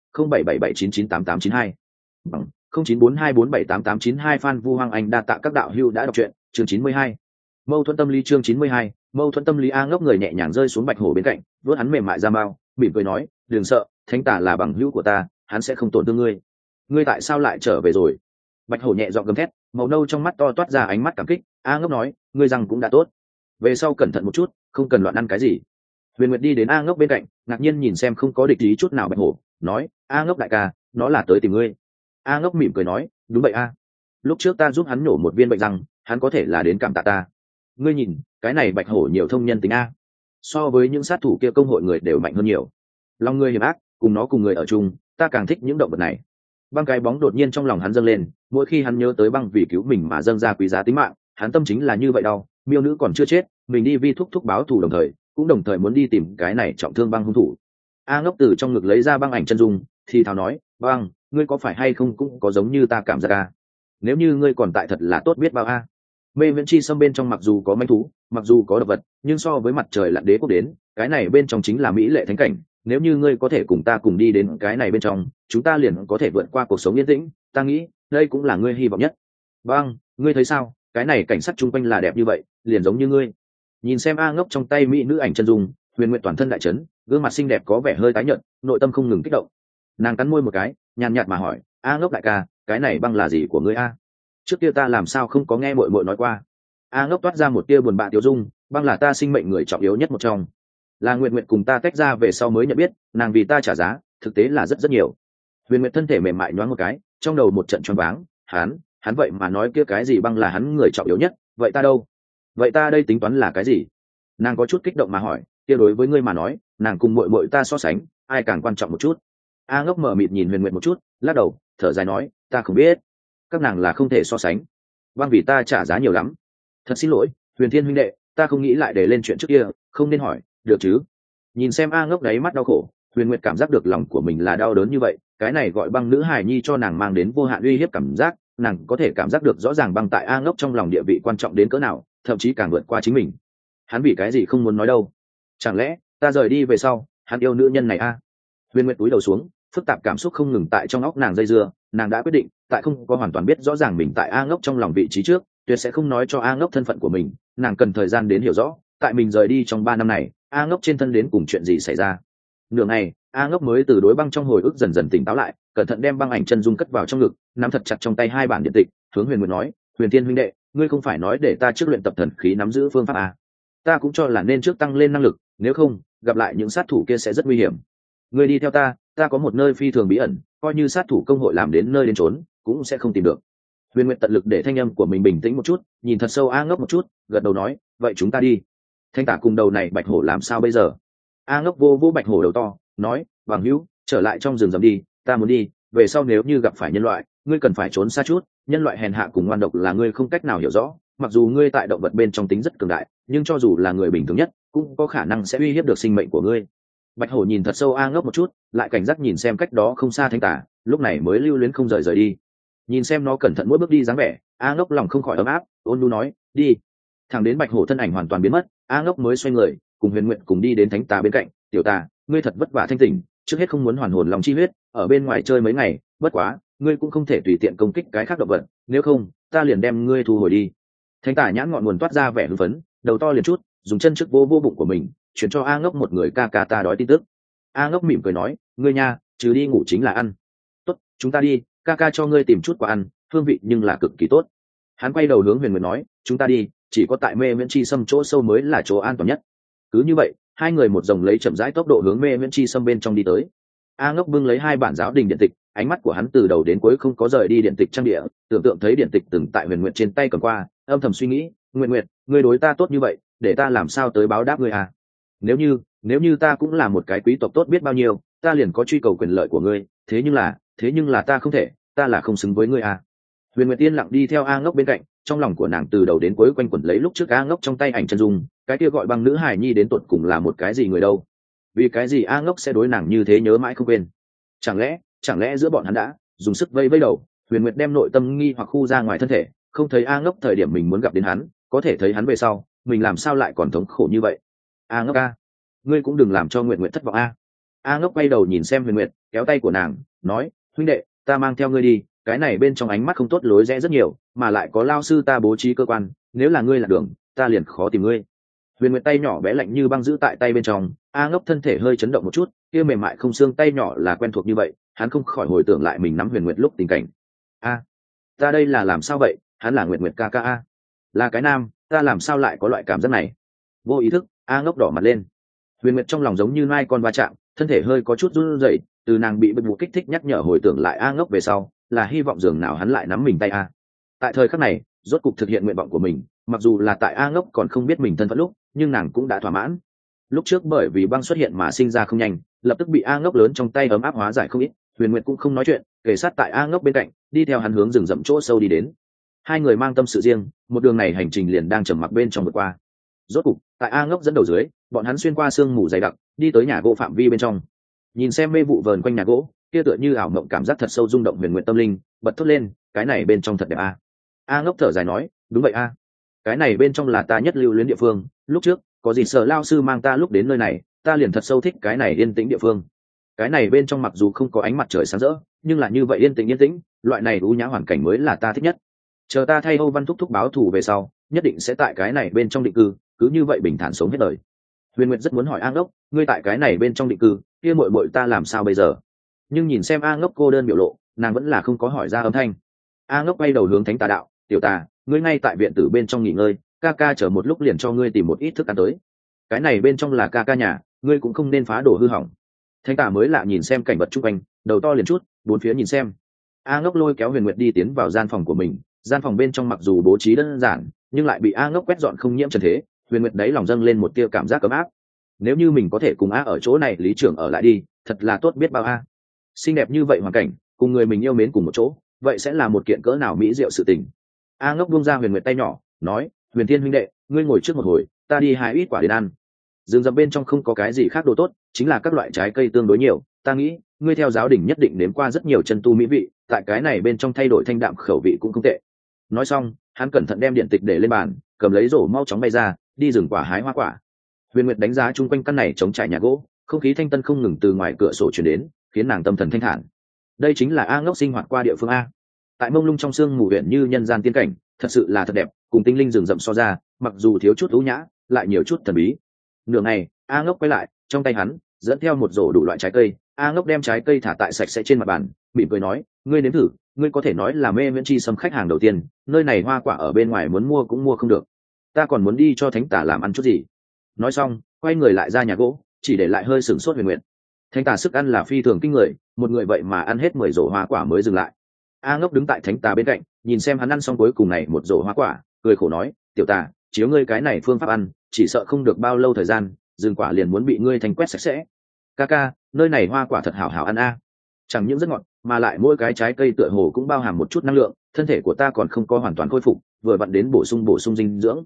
0777998892 bằng 0942478892. Fan Vu Hoàng Anh đa tạ các đạo hữu đã đọc truyện. Chương 92, mâu thuẫn tâm lý. Chương 92, mâu thuẫn tâm lý. A Ngốc người nhẹ nhàng rơi xuống bạch hổ bên cạnh, vuốt hắn mềm mại ra mao, mỉm cười nói, đừng sợ, thánh tà là bằng hữu của ta, hắn sẽ không tổn thương ngươi. Ngươi tại sao lại trở về rồi? Bạch hổ nhẹ giọng gầm thét, màu nâu trong mắt to toát ra ánh mắt cảm kích. A Ngốc nói, ngươi rằng cũng đã tốt, về sau cẩn thận một chút, không cần loạn ăn cái gì. Huyền Nguyệt đi đến A Ngốc bên cạnh, ngạc nhiên nhìn xem không có địch ý chút nào bạch hổ, nói, A Ngốc đại ca, nó là tới tìm ngươi. A Ngốc mỉm cười nói, đúng vậy a, lúc trước ta giúp hắn nổ một viên bệnh răng, hắn có thể là đến cảm tạ ta. Ngươi nhìn cái này bạch hổ nhiều thông nhân tính a, so với những sát thủ kia công hội người đều mạnh hơn nhiều. Lòng ngươi hiểm ác, cùng nó cùng người ở chung, ta càng thích những động vật này. Băng cái bóng đột nhiên trong lòng hắn dâng lên, mỗi khi hắn nhớ tới băng vì cứu mình mà dâng ra quý giá tính mạng, hắn tâm chính là như vậy đau. Miêu nữ còn chưa chết, mình đi vi thúc báo thù, đồng thời muốn đi tìm cái này trọng thương băng hung thủ. A Ngốc từ trong ngực lấy ra băng ảnh chân dung, thì thào nói, băng, ngươi có phải hay không cũng có giống như ta cảm giác a? Nếu như ngươi còn tại thật là tốt biết bao a. Mê viễn chi xâm bên trong mặc dù có manh thú, mặc dù có động vật, nhưng so với mặt trời lặn đế quốc đến, cái này bên trong chính là mỹ lệ thánh cảnh. Nếu như ngươi có thể cùng ta cùng đi đến cái này bên trong, chúng ta liền có thể vượt qua cuộc sống yên tĩnh, ta nghĩ đây cũng là ngươi hy vọng nhất. Băng, ngươi thấy sao, cái này cảnh sắc chung quanh là đẹp như vậy, liền giống như ngươi. Nhìn xem A Ngốc trong tay mỹ nữ ảnh chân dung, Huyền Nguyệt toàn thân đại chấn, gương mặt xinh đẹp có vẻ hơi tái nhợt, nội tâm không ngừng kích động. Nàng cắn môi một cái, nhàn nhạt mà hỏi, A Ngốc đại ca, cái này băng là gì của ngươi a? Trước kia ta làm sao không có nghe muội muội nói qua. A Ngốc toát ra một tia buồn bã tiêu dung, băng là ta sinh mệnh người trọng yếu nhất một trong, là Nguyệt Nguyệt cùng ta tách ra về sau mới nhận biết, nàng vì ta trả giá thực tế là rất nhiều. Huyền Nguyệt thân thể mềm mại nhoáng một cái, trong đầu một trận choáng váng, hắn vậy mà nói kia cái gì băng là hắn người trọng yếu nhất, vậy ta đâu? Vậy ta đây tính toán là cái gì? Nàng có chút kích động mà hỏi, kia đối với ngươi mà nói, nàng cùng muội muội ta so sánh, ai càng quan trọng một chút? A Ngốc mở mịt nhìn Huyền Nguyệt một chút, lắc đầu, thở dài nói, ta không biết, các nàng là không thể so sánh, băng vì ta trả giá nhiều lắm. Thật xin lỗi, Huyền Thiên huynh đệ, ta không nghĩ lại để lên chuyện trước kia, không nên hỏi, được chứ? Nhìn xem A Ngốc đáy mắt đau khổ, Huyền Nguyệt cảm giác được lòng của mình là đau đớn như vậy, cái này gọi băng nữ hài nhi cho nàng mang đến vô hạn uy hiếp cảm giác, nàng có thể cảm giác được rõ ràng băng tại A Ngốc trong lòng địa vị quan trọng đến cỡ nào, thậm chí càng vượt qua chính mình. Hắn vì cái gì không muốn nói đâu? Chẳng lẽ ta rời đi về sau, hắn yêu nữ nhân này a? Huyền Nguyệt cúi đầu xuống, phức tạp cảm xúc không ngừng tại trong óc nàng dây dưa, nàng đã quyết định, tại không có hoàn toàn biết rõ ràng mình tại A Ngốc trong lòng vị trí trước, tuyệt sẽ không nói cho A Ngốc thân phận của mình, nàng cần thời gian đến hiểu rõ, tại mình rời đi trong 3 năm này, A Ngốc trên thân đến cùng chuyện gì xảy ra. Nửa ngày, A Ngốc mới từ đối băng trong hồi ức dần dần tỉnh táo lại, cẩn thận đem băng ảnh chân dung cất vào trong ngực, nắm thật chặt trong tay 2 bản điện tịch, hướng Huyền Nguyệt nói, Huyền Tiên huynh đệ, ngươi không phải nói để ta trước luyện tập thần khí nắm giữ phương pháp à? Ta cũng cho là nên trước tăng lên năng lực, nếu không gặp lại những sát thủ kia sẽ rất nguy hiểm. Ngươi đi theo ta có một nơi phi thường bí ẩn, coi như sát thủ công hội làm đến nơi đến trốn cũng sẽ không tìm được. Huyền Nguyệt tận lực để thanh âm của mình bình tĩnh một chút, nhìn thật sâu A Ngốc một chút, gật đầu nói, vậy chúng ta đi. Thanh tả cùng đầu này bạch hổ làm sao bây giờ? A Ngốc vô vô bạch hổ đầu to, nói, bằng hữu, trở lại trong rừng rậm đi, ta muốn đi, về sau nếu như gặp phải nhân loại, ngươi cần phải trốn xa chút, nhân loại hèn hạ cùng ngoan độc là ngươi không cách nào hiểu rõ, mặc dù ngươi tại động vật bên trong tính rất cường đại, nhưng cho dù là người bình thường nhất cũng có khả năng sẽ uy hiếp được sinh mệnh của ngươi. Bạch hổ nhìn thật sâu A Ngốc một chút, lại cảnh giác nhìn xem cách đó không xa thanh tả, lúc này mới lưu luyến không rời đi. Nhìn xem nó cẩn thận mỗi bước đi dáng vẻ, A Ngốc lòng không khỏi ấm áp, ôn nhu nói, đi. Thẳng đến bạch hổ thân ảnh hoàn toàn biến mất, A Ngốc mới xoay người cùng Huyền Nguyện cùng đi đến thánh tà bên cạnh. Tiểu tà, ngươi thật vất vả thanh tỉnh, trước hết không muốn hoàn hồn lòng chi huyết, ở bên ngoài chơi mấy ngày, bất quá ngươi cũng không thể tùy tiện công kích cái khác động vật, nếu không ta liền đem ngươi thu hồi đi. Thánh tà nhãn ngọn nguồn toát ra vẻ hưng phấn, đầu to liền chút, dùng chân trước vô bụng của mình, chuyển cho A Ngốc một người ca ca ta đói tin tức. A Ngốc mỉm cười nói, ngươi nha, trừ đi ngủ chính là ăn. Tốt, chúng ta đi, ca ca cho ngươi tìm chút quả ăn, hương vị nhưng là cực kỳ tốt. Hắn quay đầu hướng Huyền Nguyệt nói, chúng ta đi, chỉ có tại Mê Miễn Chi Sâm chỗ sâu mới là chỗ an toàn nhất. Cứ như vậy, hai người một dòng lấy chậm rãi tốc độ hướng Mê Miễn Chi Sâm bên trong đi tới. A Ngốc bưng lấy 2 bản giáo đình điện tịch, ánh mắt của hắn từ đầu đến cuối không có rời đi điện tịch trang địa, tưởng tượng thấy điện tịch từng tại Huyền Nguyệt trên tay cầm qua, âm thầm suy nghĩ, Nguyệt, ngươi đối ta tốt như vậy, để ta làm sao tới báo đáp ngươi à? Nếu như ta cũng là một cái quý tộc tốt biết bao nhiêu, ta liền có truy cầu quyền lợi của ngươi, thế nhưng là ta không thể, ta là không xứng với ngươi à? Huyền Nguyệt yên lặng đi theo A Ngốc bên cạnh, trong lòng của nàng từ đầu đến cuối quanh quẩn lấy lúc trước A Ngốc trong tay ảnh chân dung, cái kia gọi băng nữ hài nhi đến tột cùng là một cái gì người đâu? Vì cái gì A Ngốc sẽ đối nàng như thế nhớ mãi không quên? Chẳng lẽ giữa bọn hắn đã dùng sức vây đầu? Huyền Nguyệt đem nội tâm nghi hoặc khu ra ngoài thân thể, không thấy A Ngốc thời điểm mình muốn gặp đến hắn, có thể thấy hắn về sau, mình làm sao lại còn thống khổ như vậy? A Ngốc a, ngươi cũng đừng làm cho Nguyệt Nguyệt thất vọng a. A Ngốc quay đầu nhìn xem Huyền Nguyệt, kéo tay của nàng, nói, huynh đệ, ta mang theo ngươi đi, cái này bên trong ánh mắt không tốt lối rẽ rất nhiều, mà lại có lao sư ta bố trí cơ quan, nếu là ngươi lạc đường, ta liền khó tìm ngươi. Huyền Nguyệt tay nhỏ bé lạnh như băng giữ tại tay bên trong, A Ngốc thân thể hơi chấn động một chút, kia mềm mại không xương tay nhỏ là quen thuộc như vậy, hắn không khỏi hồi tưởng lại mình nắm Huyền Nguyệt lúc tình cảnh. A, ta đây là làm sao vậy? Hắn là Nguyệt Nguyệt ca ca a, là cái nam, ta làm sao lại có loại cảm giác này? Vô ý thức, A Ngốc đỏ mặt lên. Huyền Nguyệt trong lòng giống như nai con va chạm, thân thể hơi có chút run rẩy, từ nàng bị bực bội kích thích nhắc nhở hồi tưởng lại A Ngốc về sau, là hy vọng dường nào hắn lại nắm mình tay a. Tại thời khắc này, rốt cục thực hiện nguyện vọng của mình, mặc dù là tại A Ngốc còn không biết mình thân phận lúc, nhưng nàng cũng đã thỏa mãn. Lúc trước bởi vì băng xuất hiện mà sinh ra không nhanh, lập tức bị A Ngốc lớn trong tay ấm áp hóa giải không ít. Huyền Nguyệt cũng không nói chuyện, kề sát tại A Ngốc bên cạnh, đi theo hắn hướng rừng rậm chỗ sâu đi đến. Hai người mang tâm sự riêng, một đường này hành trình liền đang trầm mặc bên trong vượt qua. Rốt cục, tại A Ngốc dẫn đầu dưới, bọn hắn xuyên qua sương mù dày đặc, đi tới nhà gỗ phạm vi bên trong. Nhìn xem mê vụ vờn quanh nhà gỗ, kia tựa như ảo mộng cảm giác thật sâu rung động Huyền Nguyệt tâm linh, bật thốt lên, cái này bên trong thật đẹp a. A Ngốc thở dài nói, đúng vậy a, cái này bên trong là ta nhất lưu luyến địa phương, lúc trước có gì Sở lao sư mang ta lúc đến nơi này, ta liền thật sâu thích cái này yên tĩnh địa phương. Cái này bên trong mặc dù không có ánh mặt trời sáng rỡ, nhưng là như vậy yên tĩnh, loại này u nhã hoàn cảnh mới là ta thích nhất. Chờ ta thay Âu Văn thúc thúc báo thù về sau, nhất định sẽ tại cái này bên trong định cư, cứ như vậy bình thản sống hết đời. Huyền Nguyệt rất muốn hỏi A Ngốc, ngươi tại cái này bên trong định cư, kia muội muội ta làm sao bây giờ? Nhưng nhìn xem A Ngốc cô đơn biểu lộ, nàng vẫn là không có hỏi ra âm thanh. A Ngốc quay đầu hướng Thánh Tà đạo, tiểu tà, ngươi ngay tại viện tử bên trong nghỉ ngơi, ca ca chờ một lúc liền cho ngươi tìm một ít thức ăn tới. Cái này bên trong là ca ca nhà, ngươi cũng không nên phá đồ hư hỏng. Thánh Tà mới lạ nhìn xem cảnh vật chung quanh, đầu to liền chút, bốn phía nhìn xem. A Ngốc lôi kéo Huyền Nguyệt đi tiến vào gian phòng của mình, gian phòng bên trong mặc dù bố trí đơn giản, nhưng lại bị A Ngốc quét dọn không nhiễm trần thế. Huyền Nguyệt đấy lòng dâng lên một tia cảm giác ấm áp. Nếu như mình có thể cùng A ở chỗ này lý trưởng ở lại đi, thật là tốt biết bao a. Xinh đẹp như vậy hoàn cảnh, cùng người mình yêu mến cùng một chỗ, vậy sẽ là một kiện cỡ nào mỹ diệu sự tình. A Ngốc buông ra Huyền Nguyệt tay nhỏ, nói, Huyền Thiên huynh đệ, ngươi ngồi trước một hồi, ta đi hái ít quả đến ăn. rừng rậm bên trong không có cái gì khác đồ tốt, chính là các loại trái cây tương đối nhiều. Ta nghĩ ngươi theo giáo đình nhất định nếm qua rất nhiều chân tu mỹ vị, tại cái này bên trong thay đổi thanh đạm khẩu vị cũng không tệ. Nói xong hắn cẩn thận đem điện tịch để lên bàn, cầm lấy rổ mau chóng bay ra, đi rừng quả hái hoa quả. Huyền Nguyệt đánh giá chung quanh căn này chống trải nhà gỗ, không khí thanh tân không ngừng từ ngoài cửa sổ truyền đến, khiến nàng tâm thần thanh thản. Đây chính là A Ngốc sinh hoạt qua địa phương a. Tại mông lung trong sương mù huyện như nhân gian tiên cảnh, thật sự là thật đẹp, cùng tinh linh rừng rậm so ra, mặc dù thiếu chút ưu nhã, lại nhiều chút thần bí. Nửa ngày, A Ngốc quay lại, trong tay hắn dẫn theo một rổ đủ loại trái cây. A Ngốc đem trái cây thả tại sạch sẽ trên mặt bàn, mỉm cười nói, ngươi nếm thử, ngươi có thể nói là mê miễn chi xâm khách hàng đầu tiên, nơi này hoa quả ở bên ngoài muốn mua cũng mua không được, ta còn muốn đi cho thánh tả làm ăn chút gì. Nói xong quay người lại ra nhà gỗ, chỉ để lại hơi sửng sốt Huyền Nguyệt. Thánh tả sức ăn là phi thường kinh người, một người vậy mà ăn hết 10 rổ hoa quả mới dừng lại. A Ngốc đứng tại thánh tả bên cạnh, nhìn xem hắn ăn xong cuối cùng này một rổ hoa quả, cười khổ nói, tiểu tả, chiếu ngươi cái này phương pháp ăn, chỉ sợ không được bao lâu thời gian, rừng quả liền muốn bị ngươi thành quét sạch sẽ. Ca, nơi này hoa quả thật hảo hảo ăn a. Chẳng những rất ngọt, mà lại mỗi cái trái cây tựa hồ cũng bao hàm một chút năng lượng, thân thể của ta còn không có hoàn toàn khôi phục, vừa vặn đến bổ sung dinh dưỡng.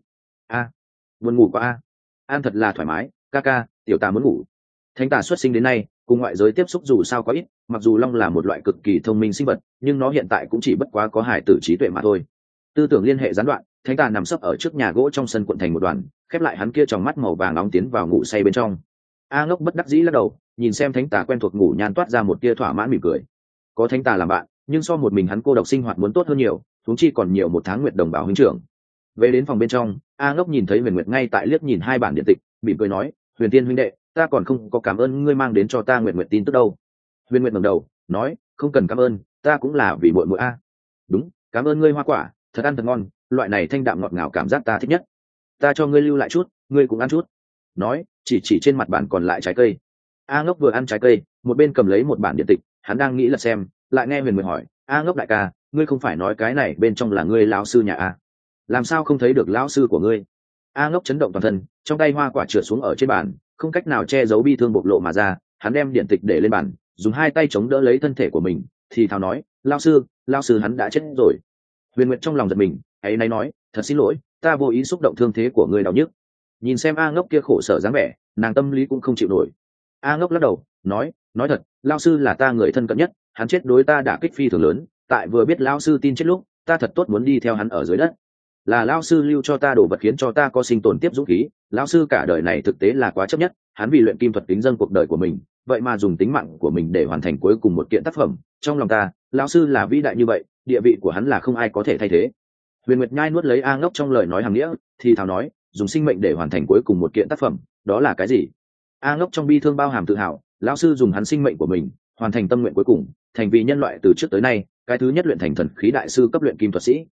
Buồn ngủ quá a. Ăn thật là thoải mái, ca, tiểu tà muốn ngủ. Thánh tà xuất sinh đến nay, cùng ngoại giới tiếp xúc dù sao có ít, mặc dù long là một loại cực kỳ thông minh sinh vật, nhưng nó hiện tại cũng chỉ bất quá có hài tử trí tuệ mà thôi. Tư tưởng liên hệ gián đoạn, thánh tà nằm sấp ở trước nhà gỗ trong sân quận thành một đoàn, khép lại hắn kia tròng mắt màu vàng nóng tiến vào ngủ say bên trong. A Ngốc bất đắc dĩ lắc đầu, nhìn xem thánh tà quen thuộc ngủ nhan toát ra một tia thỏa mãn mỉm cười. Có thánh tà làm bạn, nhưng so một mình hắn cô độc sinh hoạt muốn tốt hơn nhiều, huống chi còn nhiều một tháng nguyệt đồng bào huynh trưởng. Về đến phòng bên trong, A Ngốc nhìn thấy Huyền Nguyệt ngay tại liếc nhìn hai bản điện tịch, mỉm cười nói, Huyền Tiên huynh đệ, ta còn không có cảm ơn ngươi mang đến cho ta Nguyệt tin tức đâu. Huyền Nguyệt ngẩng đầu nói, không cần cảm ơn, ta cũng là vì muội muội a. Đúng, cảm ơn ngươi hoa quả, thật ăn thật ngon, loại này thanh đạm ngọt ngào cảm giác ta thích nhất. Ta cho ngươi lưu lại chút, ngươi cũng ăn chút. Nói chỉ trên mặt bàn còn lại trái cây. A Ngốc vừa ăn trái cây, một bên cầm lấy một bản điện tịch, hắn đang nghĩ là xem, lại nghe Huyền Nguyệt hỏi, A Ngốc đại ca, ngươi không phải nói cái này bên trong là ngươi lão sư nhà a? Làm sao không thấy được lão sư của ngươi? A Ngốc chấn động toàn thân, trong tay hoa quả trượt xuống ở trên bàn, không cách nào che giấu bi thương bộc lộ mà ra. Hắn đem điện tịch để lên bàn, dùng hai tay chống đỡ lấy thân thể của mình, thì thào nói, lão sư hắn đã chết rồi. Huyền Nguyệt trong lòng giật mình, ấy nay nói, thật xin lỗi, ta vô ý xúc động thương thế của ngươi đau nhức. Nhìn xem A Ngốc kia khổ sở dáng vẻ, nàng tâm lý cũng không chịu nổi. A Ngốc lắc đầu nói thật, lão sư là ta người thân cận nhất, hắn chết đối ta đả kích phi thường lớn, tại vừa biết lão sư tin chết lúc, ta thật tốt muốn đi theo hắn ở dưới đất. Là lão sư lưu cho ta đồ vật khiến cho ta có sinh tồn tiếp dũng khí, lão sư cả đời này thực tế là quá chấp nhất, hắn vì luyện kim thuật kính dâng cuộc đời của mình, vậy mà dùng tính mạng của mình để hoàn thành cuối cùng một kiện tác phẩm. Trong lòng ta, lão sư là vĩ đại như vậy, địa vị của hắn là không ai có thể thay thế. Huyền Nguyệt nhai nuốt lấy A Ngốc trong lời nói hàng nghĩa, thì thào nói, dùng sinh mệnh để hoàn thành cuối cùng một kiện tác phẩm, đó là cái gì? A Ngốc trong bi thương bao hàm tự hào, lão sư dùng hắn sinh mệnh của mình hoàn thành tâm nguyện cuối cùng, thành vì nhân loại từ trước tới nay cái thứ nhất luyện thành thần khí đại sư cấp luyện kim thuật sĩ.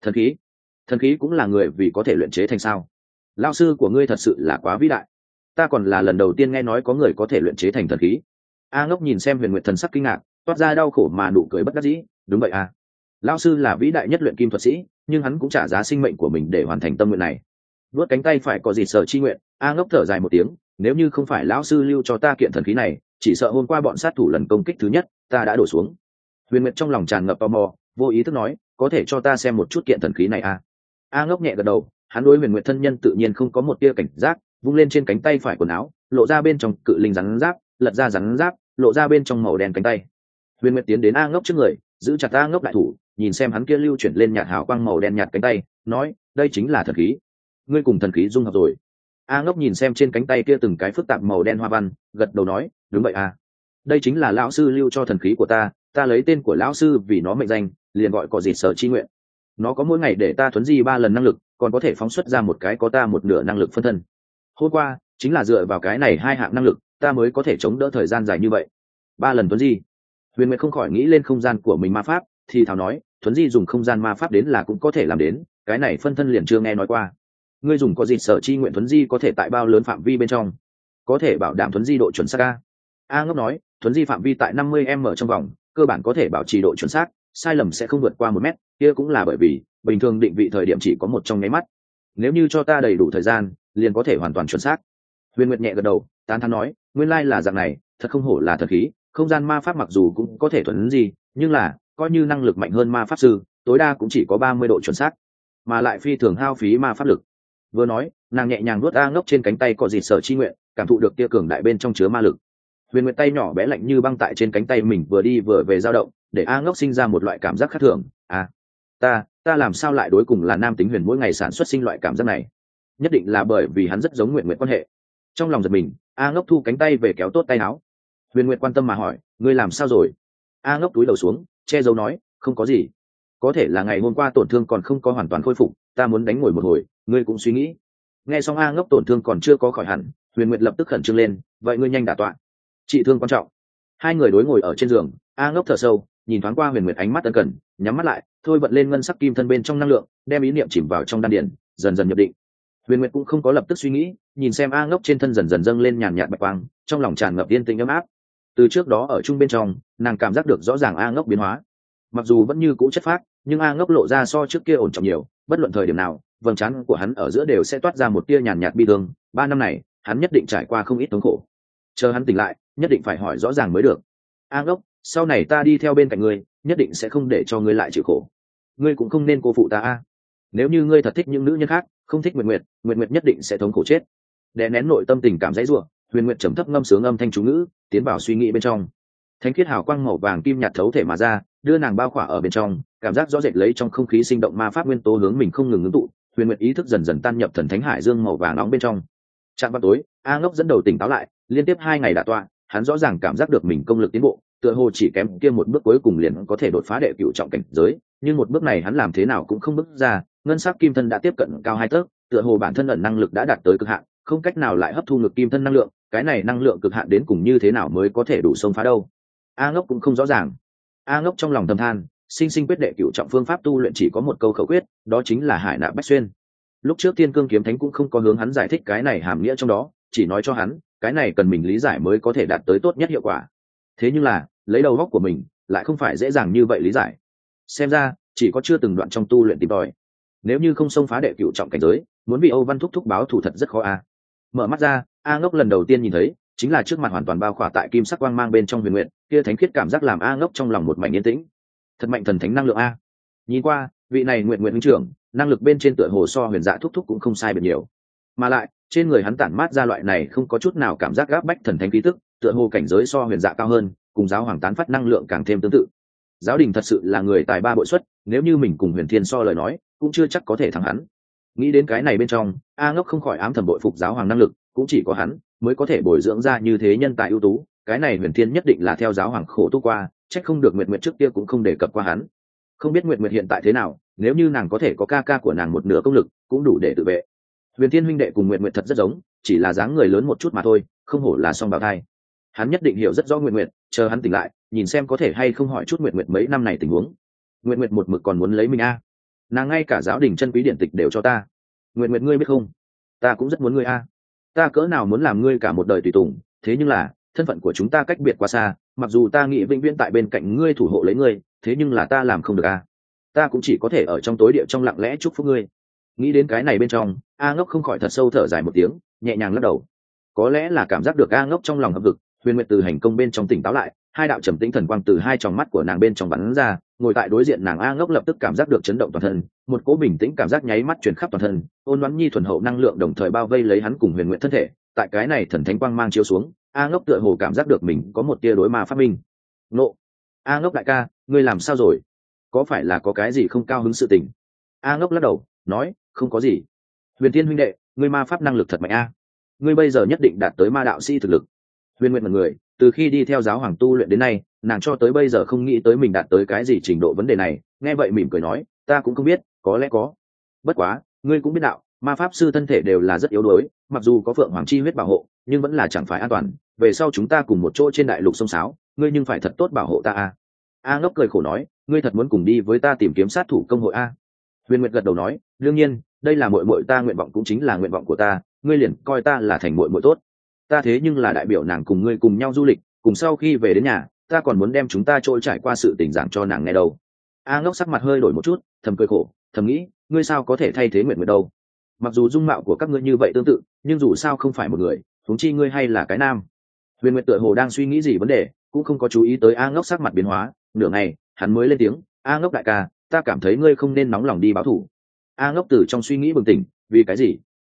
Thần khí cũng là người vì có thể luyện chế thành sao? Lão sư của ngươi thật sự là quá vĩ đại, ta còn là lần đầu tiên nghe nói có người có thể luyện chế thành thần khí. A Ngốc nhìn xem Huyền Nguyệt thần sắc kinh ngạc, toát ra đau khổ mà nụ cười bất đắc dĩ. Đúng vậy à, lão sư là vĩ đại nhất luyện kim thuật sĩ, nhưng hắn cũng trả giá sinh mệnh của mình để hoàn thành tâm nguyện này. Vuốt cánh tay phải có gì sở chi nguyện, A Ngốc thở dài một tiếng, nếu như không phải lão sư lưu cho ta kiện thần khí này, chỉ sợ hôm qua bọn sát thủ lần công kích thứ nhất ta đã đổ xuống. Huyền Nguyệt trong lòng tràn ngập tò mò, vô ý thức nói, có thể cho ta xem một chút kiện thần khí này à? A Ngốc nhẹ gật đầu, hắn đối Huyền Nguyệt thân nhân tự nhiên không có một tia cảnh giác, vung lên trên cánh tay phải quần áo, lộ ra bên trong cự linh rắn giáp, lật ra rắn giáp, lộ ra bên trong màu đen cánh tay. Huyền Nguyệt tiến đến A Ngốc trước người, giữ chặt A Ngốc đại thủ, nhìn xem hắn kia lưu chuyển lên nhạt hào quang màu đen nhạt cánh tay, nói, đây chính là thần khí. Ngươi cùng thần khí dung hợp rồi. A Ngốc nhìn xem trên cánh tay kia từng cái phức tạp màu đen hoa văn, gật đầu nói, đúng vậy à, đây chính là lão sư lưu cho thần khí của ta, ta lấy tên của lão sư vì nó mệnh danh, liền gọi có gì sở chi nguyện. Nó có mỗi ngày để ta thuấn di 3 lần năng lực, còn có thể phóng xuất ra một cái có ta một nửa năng lực phân thân. Hôm qua chính là dựa vào cái này 2 hạng năng lực, ta mới có thể chống đỡ thời gian dài như vậy. 3 lần thuấn di. Huyền Nguyệt không khỏi nghĩ lên không gian của mình ma pháp, thì thào nói, thuấn di dùng không gian ma pháp đến là cũng có thể làm đến, cái này phân thân liền chưa nghe nói qua. Ngươi dùng có gì sở chi nguyện thuấn di có thể tại bao lớn phạm vi bên trong, có thể bảo đảm thuấn di độ chuẩn xác a? A Ngốc nói, thuấn di phạm vi tại 50m trong vòng, cơ bản có thể bảo trì độ chuẩn xác, sai lầm sẽ không vượt qua 1 mét, kia cũng là bởi vì bình thường định vị thời điểm chỉ có một trong nháy mắt, nếu như cho ta đầy đủ thời gian liền có thể hoàn toàn chuẩn xác. Huyền Nguyệt nhẹ gật đầu, tán thán nói, nguyên lai là dạng này, thật không hổ là thần khí, không gian ma pháp mặc dù cũng có thể thuấn di, nhưng là coi như năng lực mạnh hơn ma pháp sư, tối đa cũng chỉ có 30 độ chuẩn xác, mà lại phi thường hao phí ma pháp lực. Vừa nói, nàng nhẹ nhàng nuốt A Ngốc trên cánh tay có dịt sở chi nguyện, cảm thụ được tia cường đại bên trong chứa ma lực. Huyền Nguyệt tay nhỏ bé lạnh như băng tại trên cánh tay mình vừa đi vừa về dao động, để A Ngốc sinh ra một loại cảm giác khác thường. Ta làm sao lại đối cùng là nam tính huyền mỗi ngày sản xuất sinh loại cảm giác này? Nhất định là bởi vì hắn rất giống Nguyệt Nguyệt quan hệ. Trong lòng giật mình, A Ngốc thu cánh tay về kéo tốt tay áo. Huyền Nguyệt quan tâm mà hỏi, ngươi làm sao rồi? A Ngốc túi đầu xuống, che giấu nói, không có gì. Có thể là ngày hôm qua tổn thương còn không có hoàn toàn khôi phục, ta muốn đánh ngồi một hồi, ngươi cũng suy nghĩ. Nghe xong A Ngốc tổn thương còn chưa có khỏi hẳn, Huyền Nguyệt lập tức khẩn trương lên, vậy ngươi nhanh đả tọa. Trị thương quan trọng. Hai người đối ngồi ở trên giường, A Ngốc thở sâu, nhìn thoáng qua Huyền Nguyệt ánh mắt ân cần, nhắm mắt lại, thôi vận lên ngân sắc kim thân bên trong năng lượng, đem ý niệm chìm vào trong đan điền, dần dần nhập định. Huyền Nguyệt cũng không có lập tức suy nghĩ, nhìn xem A Ngốc trên thân dần dần dâng lên nhàn nhạt bạch quang, trong lòng tràn ngập yên tĩnh ấm áp. Từ trước đó ở chung bên trong, nàng cảm giác được rõ ràng A Ngốc biến hóa. Mặc dù vẫn như cũ chất phác, nhưng A Ngốc lộ ra so trước kia ổn trọng nhiều, bất luận thời điểm nào, vầng trán của hắn ở giữa đều sẽ toát ra một tia nhàn nhạt bi thương. 3 năm này, hắn nhất định trải qua không ít thống khổ. Chờ hắn tỉnh lại, nhất định phải hỏi rõ ràng mới được. A Ngốc, sau này ta đi theo bên cạnh ngươi, nhất định sẽ không để cho ngươi lại chịu khổ. Ngươi cũng không nên cô phụ ta a. Nếu như ngươi thật thích những nữ nhân khác, không thích Nguyệt Nguyệt, Nguyệt Nguyệt nhất định sẽ thống khổ chết. Đè nén nội tâm tình cảm dãy rủa, Huyền Nguyệt trầm thấp ngâm sướng âm thanh chú ngữ, tiến vào suy nghĩ bên trong. Thánh khiết hào quang màu vàng kim nhạt thấu thể mà ra, đưa nàng bao khỏa ở bên trong, cảm giác rõ rệt lấy trong không khí sinh động ma pháp nguyên tố hướng mình không ngừng ngưng tụ. Huyền Nguyệt ý thức dần dần tan nhập thần thánh hải dương màu vàng nóng bên trong. Trạm vào tối, A Ngốc dẫn đầu tỉnh táo lại, liên tiếp 2 ngày đả tọa, hắn rõ ràng cảm giác được mình công lực tiến bộ, tựa hồ chỉ kém kia một bước cuối cùng liền có thể đột phá đệ cửu trọng cảnh giới, nhưng một bước này hắn làm thế nào cũng không bước ra. Ngân sắc kim thân đã tiếp cận cao 2 tấc, tựa hồ bản thân ẩn năng lực đã đạt tới cực hạn, không cách nào lại hấp thu ngược kim thân năng lượng, cái này năng lượng cực hạn đến cùng như thế nào mới có thể đủ xông phá đâu? A Ngốc cũng không rõ ràng. A Ngốc trong lòng thầm than, sinh sinh quyết đệ cửu trọng phương pháp tu luyện chỉ có một câu khẩu quyết, đó chính là hải nạp bách xuyên. Lúc trước Tiên Cương kiếm thánh cũng không có hướng hắn giải thích cái này hàm nghĩa trong đó, chỉ nói cho hắn, cái này cần mình lý giải mới có thể đạt tới tốt nhất hiệu quả. Thế nhưng là, lấy đầu óc của mình, lại không phải dễ dàng như vậy lý giải. Xem ra, chỉ có chưa từng đoạn trong tu luyện tìm tòi. Nếu như không xông phá đệ cửu trọng cảnh giới, muốn bị Âu Văn thúc thúc báo thù thật rất khó a. Mở mắt ra, A Ngốc lần đầu tiên nhìn thấy, chính là trước mặt hoàn toàn bao khỏa tại kim sắc quang mang bên trong huyền nguyện, kia thánh khiết cảm giác làm A Ngốc trong lòng một mảnh yên tĩnh. Thật mạnh thần thánh năng lượng a. Nhìn qua, vị này nguyện huynh trưởng, năng lực bên trên tựa hồ so huyền dạ thúc thúc cũng không sai biệt nhiều. Mà lại, trên người hắn tản mát ra loại này không có chút nào cảm giác gáp bách thần thánh khí tức, tựa hồ cảnh giới so huyền dạ cao hơn, cùng giáo hoàng tán phát năng lượng càng thêm tương tự. Giáo đình thật sự là người tài ba bội xuất, nếu như mình cùng huyền thiên so lời nói, cũng chưa chắc có thể thắng hắn. Nghĩ đến cái này bên trong, A Ngốc không khỏi ám thầm bội phục giáo hoàng năng lực, cũng chỉ có hắn mới có thể bồi dưỡng ra như thế nhân tài ưu tú. Cái này huyền thiên nhất định là theo giáo hoàng khổ tu qua, trách không được Nguyệt Nguyệt trước kia cũng không đề cập qua hắn. Không biết Nguyệt Nguyệt hiện tại thế nào, nếu như nàng có thể có ca ca của nàng một nửa công lực, cũng đủ để tự vệ. Huyền Thiên huynh đệ cùng Nguyệt Nguyệt thật rất giống, chỉ là dáng người lớn một chút mà thôi, không hổ là song bào thai. Hắn nhất định hiểu rất rõ Nguyệt Nguyệt, chờ hắn tỉnh lại, nhìn xem có thể hay không hỏi chút Nguyệt Nguyệt mấy năm này tình huống. Nguyệt Nguyệt một mực còn muốn lấy mình a. Nàng ngay cả giáo đình chân quý điển tịch đều cho ta. Nguyệt Nguyệt ngươi biết không, ta cũng rất muốn ngươi a. Ta cỡ nào muốn làm ngươi cả một đời tùy tùng, thế nhưng là, thân phận của chúng ta cách biệt quá xa, mặc dù ta nghĩ vĩnh viễn tại bên cạnh ngươi thủ hộ lấy ngươi, thế nhưng là ta làm không được a. Ta cũng chỉ có thể ở trong tối địa trong lặng lẽ chúc phúc ngươi. Nghĩ đến cái này bên trong, A Ngốc không khỏi thật sâu thở dài một tiếng, nhẹ nhàng lắc đầu. Có lẽ là cảm giác được A Ngốc trong lòng hậm hực, Huyền Nguyệt từ hành công bên trong tỉnh táo lại, hai đạo trầm tĩnh thần quang từ hai tròng mắt của nàng bên trong bắn ra, ngồi tại đối diện nàng A Ngốc lập tức cảm giác được chấn động toàn thân, một cỗ bình tĩnh cảm giác nháy mắt truyền khắp toàn thân, ôn nhuận nhi thuần hậu năng lượng đồng thời bao vây lấy hắn cùng Huyền Nguyệt thân thể, tại cái này thần thánh quang mang chiếu xuống, A Ngốc tựa hồ cảm giác được mình có một tia đối ma phát minh. Nộ, A Ngốc đại ca, ngươi làm sao rồi? Có phải là có cái gì không cao hứng sự tình? A Ngốc lắc đầu, nói, không có gì. Huyền Thiên huynh đệ, ngươi ma pháp năng lực thật mạnh a. Ngươi bây giờ nhất định đạt tới ma đạo sĩ thực lực. Huyền Nguyệt mật người, từ khi đi theo giáo hoàng tu luyện đến nay, nàng cho tới bây giờ không nghĩ tới mình đạt tới cái gì trình độ vấn đề này, nghe vậy mỉm cười nói, ta cũng không biết, có lẽ có. Bất quá, ngươi cũng biết đạo, ma pháp sư thân thể đều là rất yếu đuối, mặc dù có Phượng Hoàng chi huyết bảo hộ, nhưng vẫn là chẳng phải an toàn, về sau chúng ta cùng một chỗ trên đại lục sông sáo, ngươi nhưng phải thật tốt bảo hộ ta a. A Ngốc cười khổ nói, ngươi thật muốn cùng đi với ta tìm kiếm sát thủ công hội a? Huyền Nguyệt gật đầu nói, đương nhiên, đây là muội muội ta nguyện vọng cũng chính là nguyện vọng của ta, ngươi liền coi ta là thành muội muội tốt. Ta thế nhưng là đại biểu nàng cùng ngươi cùng nhau du lịch, cùng sau khi về đến nhà, ta còn muốn đem chúng ta trôi trải qua sự tình giảng cho nàng nghe đâu. A Ngốc sắc mặt hơi đổi một chút, thầm cười khổ, thầm nghĩ, ngươi sao có thể thay thế Nguyệt Nguyệt đâu? Mặc dù dung mạo của các ngươi như vậy tương tự, nhưng dù sao không phải một người, huống chi ngươi hay là cái nam. Huyền Nguyệt tựa hồ đang suy nghĩ gì vấn đề, cũng không có chú ý tới A Ngốc sắc mặt biến hóa, nửa ngày, hắn mới lên tiếng, A Ngốc đại ca, ta cảm thấy ngươi không nên nóng lòng đi báo thù. A Ngốc từ trong suy nghĩ bừng tỉnh, vì cái gì?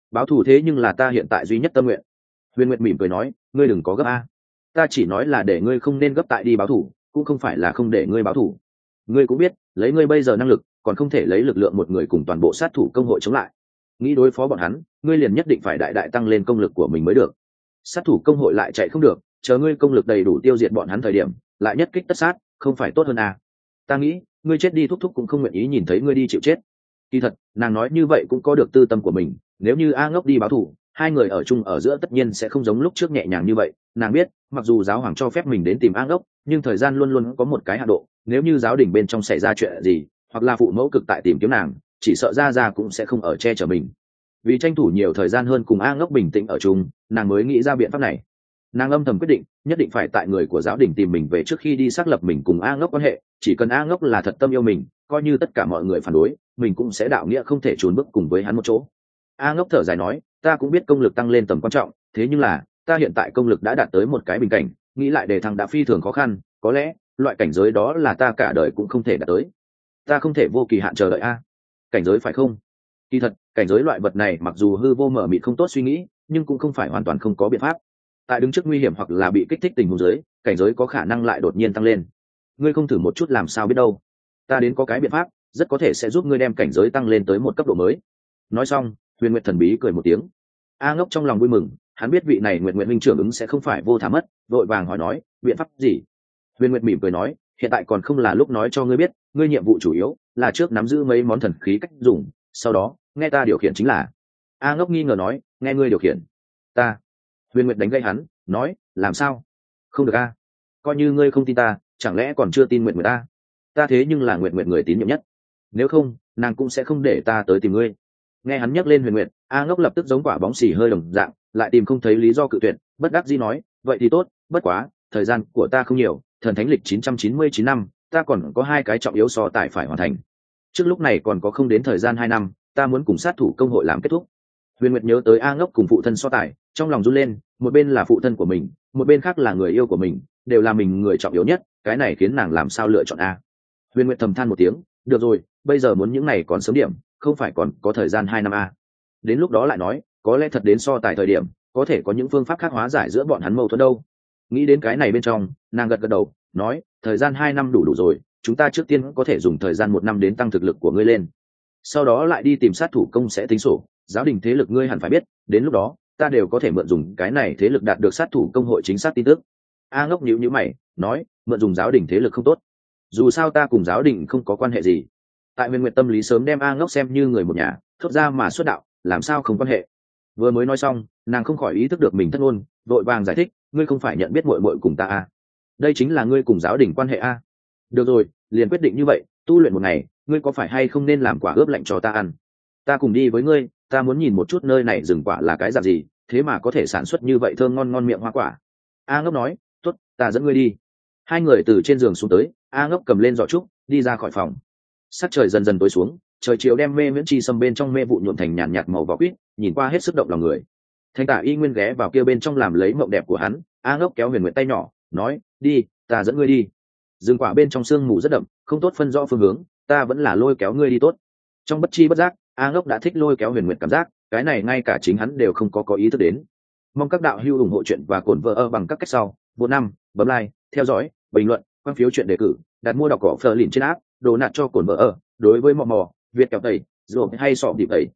báo thù thế nhưng là ta hiện tại duy nhất tâm nguyện. Huyền Nguyệt mỉm cười nói, ngươi đừng có gấp a, ta chỉ nói là để ngươi không nên gấp tại đi báo thù, cũng không phải là không để ngươi báo thù. Ngươi cũng biết, lấy ngươi bây giờ năng lực còn không thể lấy lực lượng một người cùng toàn bộ sát thủ công hội chống lại. Nghĩ đối phó bọn hắn, ngươi liền nhất định phải đại đại tăng lên công lực của mình mới được. Sát thủ công hội lại chạy không được, chờ ngươi công lực đầy đủ tiêu diệt bọn hắn thời điểm lại nhất kích tất sát, không phải tốt hơn à? Ta nghĩ ngươi chết đi thúc thúc cũng không nguyện ý nhìn thấy ngươi đi chịu chết. Kỳ thật nàng nói như vậy cũng có được tư tâm của mình, nếu như A Ngốc đi báo thù, hai người ở chung ở giữa tất nhiên sẽ không giống lúc trước nhẹ nhàng như vậy. Nàng biết mặc dù giáo hoàng cho phép mình đến tìm A Ngốc, nhưng thời gian luôn luôn có một cái hạ độ, nếu như giáo đình bên trong xảy ra chuyện gì hoặc là phụ mẫu cực tại tìm kiếm nàng, chỉ sợ ra cũng sẽ không ở che chở mình. Vì tranh thủ nhiều thời gian hơn cùng A Ngốc bình tĩnh ở chung, nàng mới nghĩ ra biện pháp này. Nàng âm thầm quyết định nhất định phải tại người của giáo đình tìm mình về trước khi đi xác lập mình cùng A Ngốc quan hệ. Chỉ cần A Ngốc là thật tâm yêu mình, coi như tất cả mọi người phản đối, mình cũng sẽ đạo nghĩa không thể trốn bước cùng với hắn một chỗ. A Ngốc thở dài nói, ta cũng biết công lực tăng lên tầm quan trọng, thế nhưng là ta hiện tại công lực đã đạt tới một cái bình cảnh, nghĩ lại đề thăng đã phi thường khó khăn, có lẽ loại cảnh giới đó là ta cả đời cũng không thể đạt tới. Ta không thể vô kỳ hạn chờ đợi a. Cảnh giới phải không? Kỳ thật cảnh giới loại vật này mặc dù hư vô mở mịt không tốt suy nghĩ, nhưng cũng không phải hoàn toàn không có biện pháp. Tại đứng trước nguy hiểm hoặc là bị kích thích tình huống dưới, cảnh giới có khả năng lại đột nhiên tăng lên. Ngươi không thử một chút làm sao biết đâu. Ta đến có cái biện pháp rất có thể sẽ giúp ngươi đem cảnh giới tăng lên tới một cấp độ mới. Nói xong Huyền Nguyệt thần bí cười một tiếng. A Ngốc trong lòng vui mừng, hắn biết vị này Nguyệt Nguyệt minh trưởng ứng sẽ không phải vô thả mất, vội vàng hỏi nói, biện pháp gì? Huyền Nguyệt mỉm cười nói, hiện tại còn không là lúc nói cho ngươi biết, ngươi nhiệm vụ chủ yếu là trước nắm giữ mấy món thần khí cách dùng, sau đó nghe ta điều khiển chính là. A Ngốc nghi ngờ nói, nghe ngươi điều khiển? Ta. Huyền Nguyệt đánh gây hắn, nói, làm sao? Không được a, coi như ngươi không tin ta, chẳng lẽ còn chưa tin Nguyệt Nguyệt ta? Ta thế nhưng là Nguyệt Nguyệt người tín nhiệm nhất, nếu không nàng cũng sẽ không để ta tới tìm ngươi. Nghe hắn nhắc lên Huyền Nguyệt, A Ngốc lập tức giống quả bóng xì hơi đồng dạng, lại tìm không thấy lý do cự tuyệt, bất đắc dĩ nói, vậy thì tốt, bất quá thời gian của ta không nhiều, thần thánh lịch 999 năm, ta còn có 2 cái trọng yếu so tài phải hoàn thành. Trước lúc này còn có không đến thời gian 2 năm, ta muốn cùng sát thủ công hội làm kết thúc. Huyền Nguyệt nhớ tới A Ngốc cùng phụ thân so tài, trong lòng run lên, một bên là phụ thân của mình, một bên khác là người yêu của mình, đều là mình người trọng yếu nhất, cái này khiến nàng làm sao lựa chọn a. Huyền Nguyệt thầm than một tiếng, được rồi, bây giờ muốn những này còn sớm điểm, không phải còn có thời gian 2 năm a. Đến lúc đó lại nói, có lẽ thật đến so tài thời điểm, có thể có những phương pháp khác hóa giải giữa bọn hắn mâu thuẫn đâu. Nghĩ đến cái này bên trong, nàng gật gật đầu, nói, thời gian 2 năm đủ rồi, chúng ta trước tiên có thể dùng thời gian 1 năm đến tăng thực lực của ngươi lên, sau đó lại đi tìm sát thủ công sẽ tính sổ. Giáo đình thế lực ngươi hẳn phải biết, đến lúc đó ta đều có thể mượn dùng cái này thế lực đạt được sát thủ công hội chính xác tin tức. A Ngốc nhíu nhíu mày, nói, mượn dùng giáo đình thế lực không tốt, dù sao ta cùng giáo đình không có quan hệ gì. Tại Huyền Nguyệt tâm lý sớm đem A Ngốc xem như người một nhà, thốt ra mà xuất đạo, làm sao không quan hệ. Vừa mới nói xong, nàng không khỏi ý thức được mình thất ngôn, vội vàng giải thích, ngươi không phải nhận biết muội muội cùng ta a, đây chính là ngươi cùng giáo đình quan hệ a. Được rồi, liền quyết định như vậy, tu luyện một ngày, ngươi có phải hay không nên làm quả ướp lạnh cho ta ăn? Ta cùng đi với ngươi, ta muốn nhìn một chút nơi này rừng quả là cái dạng gì, thế mà có thể sản xuất như vậy thơm ngon ngon miệng hoa quả. A Ngốc nói, tốt, ta dẫn ngươi đi. Hai người từ trên giường xuống tới, A Ngốc cầm lên giỏ trúc, đi ra khỏi phòng. Sắc trời dần dần tối xuống, trời chiều đem mê miễn chi sâm bên trong mê vụ nhuộm thành nhàn nhạt màu vỏ quýt, nhìn qua hết sức động lòng người. Thanh Tả Y Nguyên ghé vào kia bên trong làm lấy mộng đẹp của hắn. A Ngốc kéo Huyền Nguyệt tay nhỏ, nói, đi, ta dẫn ngươi đi. Rừng quả bên trong sương mù rất đậm, không tốt phân rõ phương hướng, ta vẫn là lôi kéo ngươi đi tốt. Trong bất chi bất giác, A Ngốc đã thích lôi kéo Huyền Nguyệt cảm giác, cái này ngay cả chính hắn đều không có ý thức đến. Mong các đạo hữu ủng hộ chuyện và cổn vợ bằng các cách sau. 4 bấm like, theo dõi, bình luận, quan phiếu chuyện đề cử, đặt mua đọc cỏ phờ lìn trên app, đồ nạt cho cổn vợ. Đối với mò Việt kẹo tẩy, rồi hay sọ điệp tẩy,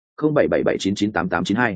0777998892.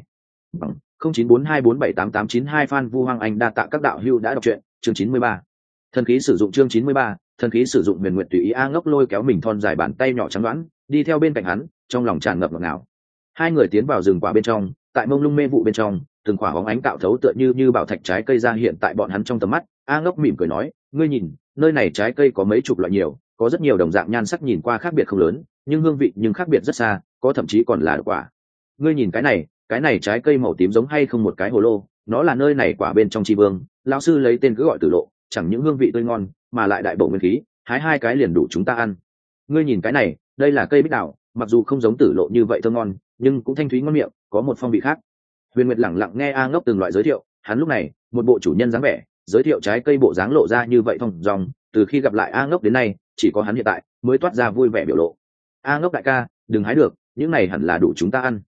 0942478892 Phan Vu Hoang Anh đa tạ các đạo hữu đã đọc truyện, chương 93. Thần khí sử dụng chương 93, thần khí sử dụng. Huyền Nguyệt tùy ý A Ngốc lôi kéo mình thon dài bàn tay nhỏ trắng đoán, đi theo bên cạnh hắn, trong lòng tràn ngập ngọt ngào. Hai người tiến vào rừng quả bên trong, tại mông lung mê vụ bên trong, từng quả bóng ánh tạo thấu tựa như bảo thạch trái cây ra hiện tại bọn hắn trong tầm mắt. A Ngốc mỉm cười nói, ngươi nhìn, nơi này trái cây có mấy chục loại nhiều, có rất nhiều đồng dạng nhan sắc nhìn qua khác biệt không lớn, nhưng hương vị nhưng khác biệt rất xa, có thậm chí còn là độc quả. Ngươi nhìn cái này trái cây màu tím giống hay không một cái hồ lô, nó là nơi này quả bên trong tri vương, lão sư lấy tên cứ gọi Tử Lộ, chẳng những hương vị tươi ngon mà lại đại bổ nguyên khí, hái 2 cái liền đủ chúng ta ăn. Ngươi nhìn cái này, đây là cây bích đào, mặc dù không giống Tử Lộ như vậy thơm ngon, nhưng cũng thanh thúy ngon miệng, có một phong vị khác. Huyền Nguyệt lẳng lặng nghe A Ngốc từng loại giới thiệu, hắn lúc này một bộ chủ nhân dáng vẻ, giới thiệu trái cây bộ dáng lộ ra như vậy thông dòng, từ khi gặp lại A Ngốc đến nay, chỉ có hắn hiện tại mới toát ra vui vẻ biểu lộ. A Ngốc đại ca, đừng hái được, những này hẳn là đủ chúng ta ăn.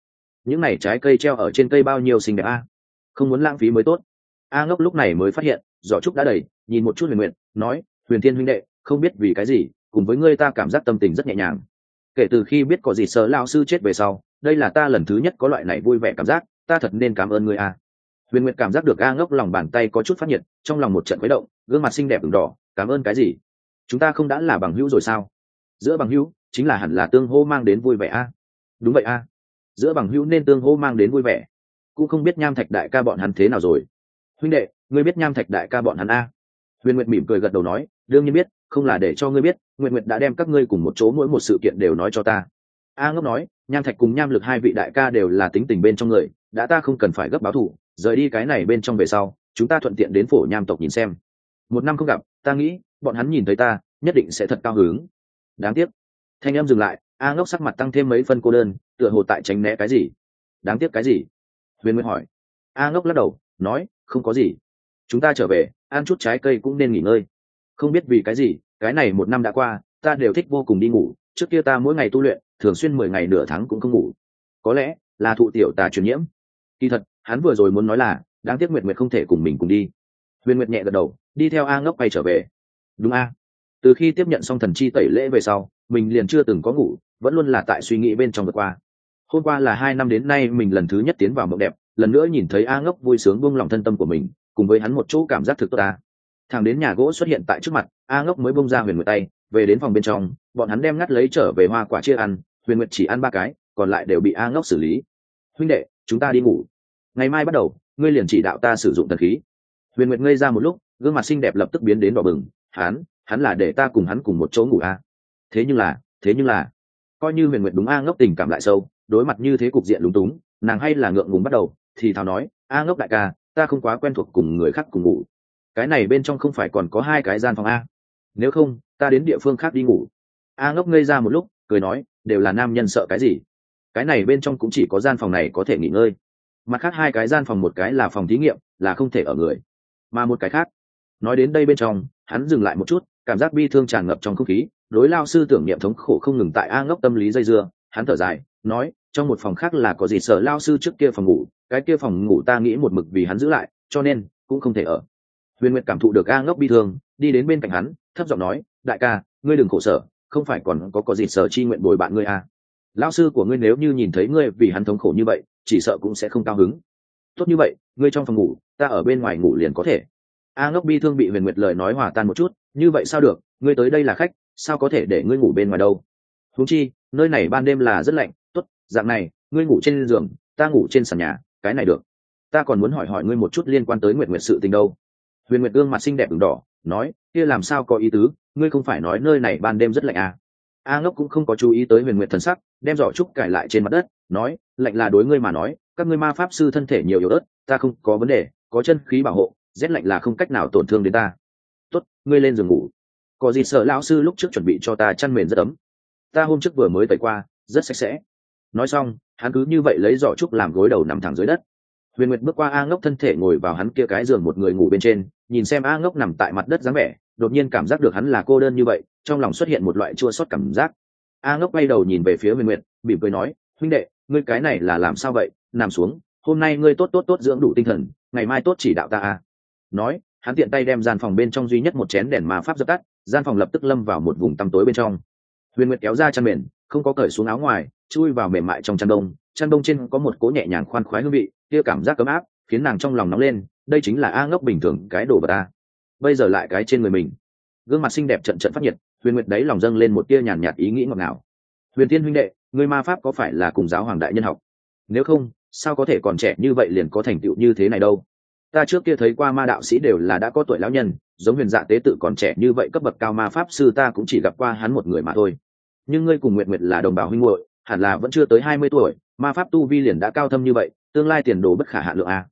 những này trái cây treo ở trên cây bao nhiêu xinh đẹp a, không muốn lãng phí mới tốt. A Ngốc lúc này mới phát hiện giỏ trúc đã đầy, nhìn một chút Huyền Nguyệt nói, Huyền Thiên huynh đệ, không biết vì cái gì cùng với ngươi ta cảm giác tâm tình rất nhẹ nhàng. Kể từ khi biết có gì sở lao sư chết về sau, đây là ta lần thứ nhất có loại này vui vẻ cảm giác, ta thật nên cảm ơn ngươi a. Huyền Nguyệt cảm giác được A Ngốc lòng bàn tay có chút phát nhiệt, trong lòng một trận khuấy động, gương mặt xinh đẹp ửng đỏ. Cảm ơn cái gì? Chúng ta không đã là bằng hữu rồi sao? Giữa bằng hữu chính là hẳn là tương hô mang đến vui vẻ a. Đúng vậy a, giữa bằng hữu nên tương hô mang đến vui vẻ. Cũng không biết Nham Thạch đại ca bọn hắn thế nào rồi. Huynh đệ, ngươi biết Nham Thạch đại ca bọn hắn a? Huyền Nguyệt mỉm cười gật đầu nói, đương nhiên biết, không là để cho ngươi biết, Nguyệt Nguyệt đã đem các ngươi cùng một chỗ mỗi một sự kiện đều nói cho ta. A Ngốc nói, Nham Thạch cùng Nham Lực hai vị đại ca đều là tính tình bên trong người, đã ta không cần phải gấp báo thù, rời đi cái này bên trong về sau, chúng ta thuận tiện đến phổ Nham tộc nhìn xem. Một năm không gặp, ta nghĩ bọn hắn nhìn thấy ta nhất định sẽ thật cao hứng. Đáng tiếc. Thanh em dừng lại, A Ngốc sắc mặt tăng thêm mấy phân cô đơn, tựa hồ tại tránh né cái gì. Đáng tiếc cái gì? Huyền Nguyệt hỏi. A Ngốc lắc đầu nói, không có gì, chúng ta trở về ăn chút trái cây cũng nên nghỉ ngơi. Không biết vì cái gì, cái này một năm đã qua, ta đều thích vô cùng đi ngủ. Trước kia ta mỗi ngày tu luyện, thường xuyên 10 ngày nửa tháng cũng không ngủ. Có lẽ là thụ tiểu tà truyền nhiễm. Kỳ thật hắn vừa rồi muốn nói là đáng tiếc Nguyệt Nguyệt không thể cùng mình cùng đi. Huyền Nguyệt nhẹ gật đầu, đi theo A Ngốc quay trở về. Đúng a, từ khi tiếp nhận xong thần chi tẩy lễ về sau, mình liền chưa từng có ngủ, vẫn luôn là tại suy nghĩ bên trong vượt qua. Hôm qua là 2 năm đến nay mình lần thứ nhất tiến vào mộng đẹp, lần nữa nhìn thấy A Ngốc vui sướng buông lòng thân tâm của mình, cùng với hắn một chỗ cảm giác thực tốt ta. Thằng đến nhà gỗ xuất hiện tại trước mặt, A Ngốc mới buông ra Huyền Nguyệt tay, về đến phòng bên trong, bọn hắn đem ngắt lấy trở về hoa quả chia ăn, Huyền Nguyệt chỉ ăn 3 cái, còn lại đều bị A Ngốc xử lý. Huynh đệ, chúng ta đi ngủ. Ngày mai bắt đầu, ngươi liền chỉ đạo ta sử dụng thần khí. Huyền Nguyệt ngây ra một lúc, gương mặt xinh đẹp lập tức biến đến đỏ bừng. Hắn là để ta cùng hắn cùng một chỗ ngủ a. Thế nhưng là, coi như Huyền Nguyệt đúng A Ngốc tình cảm lại sâu, đối mặt như thế cục diện lúng túng, nàng hay là ngượng ngùng bắt đầu, thì thào nói, A Ngốc đại ca, ta không quá quen thuộc cùng người khác cùng ngủ. Cái này bên trong không phải còn có 2 cái gian phòng a? Nếu không, ta đến địa phương khác đi ngủ. A Ngốc ngây ra một lúc, cười nói, đều là nam nhân sợ cái gì? Cái này bên trong cũng chỉ có gian phòng này có thể nghỉ ngơi. Mặt khác 2 cái gian phòng, một cái là phòng thí nghiệm, là không thể ở người, mà một cái khác. Nói đến đây bên trong, hắn dừng lại một chút, cảm giác bi thương tràn ngập trong không khí, đối lao sư tưởng niệm thống khổ không ngừng tại A Ngốc tâm lý dây dưa. Hắn thở dài nói, trong một phòng khác là có gì sợ lao sư trước kia phòng ngủ, cái kia phòng ngủ ta nghĩ một mực vì hắn giữ lại, cho nên cũng không thể ở. Huyền Nguyệt cảm thụ được A Ngốc bi thương, đi đến bên cạnh hắn, thấp giọng nói, đại ca, ngươi đừng khổ sở, không phải còn có gì sợ chi nguyện bồi bạn ngươi à? Lão sư của ngươi nếu như nhìn thấy ngươi vì hắn thống khổ như vậy, chỉ sợ cũng sẽ không cao hứng. Tốt như vậy, ngươi trong phòng ngủ, ta ở bên ngoài ngủ liền có thể. A Ngốc bi thương bị Huyền Nguyệt lời nói hòa tan một chút, như vậy sao được, ngươi tới đây là khách, sao có thể để ngươi ngủ bên ngoài đâu? Huống chi, nơi này ban đêm là rất lạnh, tốt, dạng này, ngươi ngủ trên giường, ta ngủ trên sàn nhà, cái này được. Ta còn muốn hỏi ngươi một chút liên quan tới Nguyệt Nguyệt sự tình đâu. Huyền Nguyệt gương mặt xinh đẹp ửng đỏ, nói, kia làm sao có ý tứ, ngươi không phải nói nơi này ban đêm rất lạnh à? A Ngốc cũng không có chú ý tới Huyền Nguyệt thần sắc, đem giỏ trúc cải lại trên mặt đất, nói, lạnh là đối ngươi mà nói, các ngươi ma pháp sư thân thể nhiều yếu ớt, ta không có vấn đề, có chân khí bảo hộ, rét lạnh là không cách nào tổn thương đến ta. Tốt, ngươi lên giường ngủ. Có gì sợ lão sư lúc trước chuẩn bị cho ta chăn mền rất ấm, ta hôm trước vừa mới tẩy qua, rất sạch sẽ. Nói xong, hắn cứ như vậy lấy giỏ trúc làm gối đầu nằm thẳng dưới đất. Huyền Nguyệt bước qua A Ngốc thân thể, ngồi vào hắn kia cái giường một người ngủ bên trên, nhìn xem A Ngốc nằm tại mặt đất dáng vẻ, đột nhiên cảm giác được hắn là cô đơn như vậy, trong lòng xuất hiện một loại chua xót cảm giác. A Ngốc quay đầu nhìn về phía Huyền Nguyệt, mỉm cười nói, huynh đệ, ngươi cái này là làm sao vậy? Nằm xuống, hôm nay ngươi tốt dưỡng đủ tinh thần, ngày mai tốt chỉ đạo ta a. Nói, hắn tiện tay đem gian phòng bên trong duy nhất một chén đèn ma pháp dập tắt, gian phòng lập tức lâm vào một vùng tăm tối bên trong. Huyền Nguyệt kéo ra chăn mền, không có cởi xuống áo ngoài, chui vào mềm mại trong chăn đông trên có một cỗ nhẹ nhàng khoan khoái hương vị, kia cảm giác ấm áp khiến nàng trong lòng nóng lên, đây chính là A Ngốc bình thường cái đồ vật ta. Bây giờ lại cái trên người mình. Gương mặt xinh đẹp trận phát nhiệt, Huyền Nguyệt đấy lòng dâng lên một tia nhàn nhạt ý nghĩ ngọt ngào. Huyền Tiên huynh đệ, ngươi ma pháp có phải là cùng giáo hoàng đại nhân học? Nếu không, sao có thể còn trẻ như vậy liền có thành tựu như thế này đâu? Ta trước kia thấy qua ma đạo sĩ đều là đã có tuổi lão nhân, giống Huyền Dạ tế tự còn trẻ như vậy cấp bậc cao ma pháp sư ta cũng chỉ gặp qua hắn một người mà thôi. Nhưng ngươi cùng Nguyệt Nguyệt là đồng bào huynh muội, hẳn là vẫn chưa tới 20 tuổi, ma pháp tu vi liền đã cao thâm như vậy, tương lai tiền đồ bất khả hạn lượng a.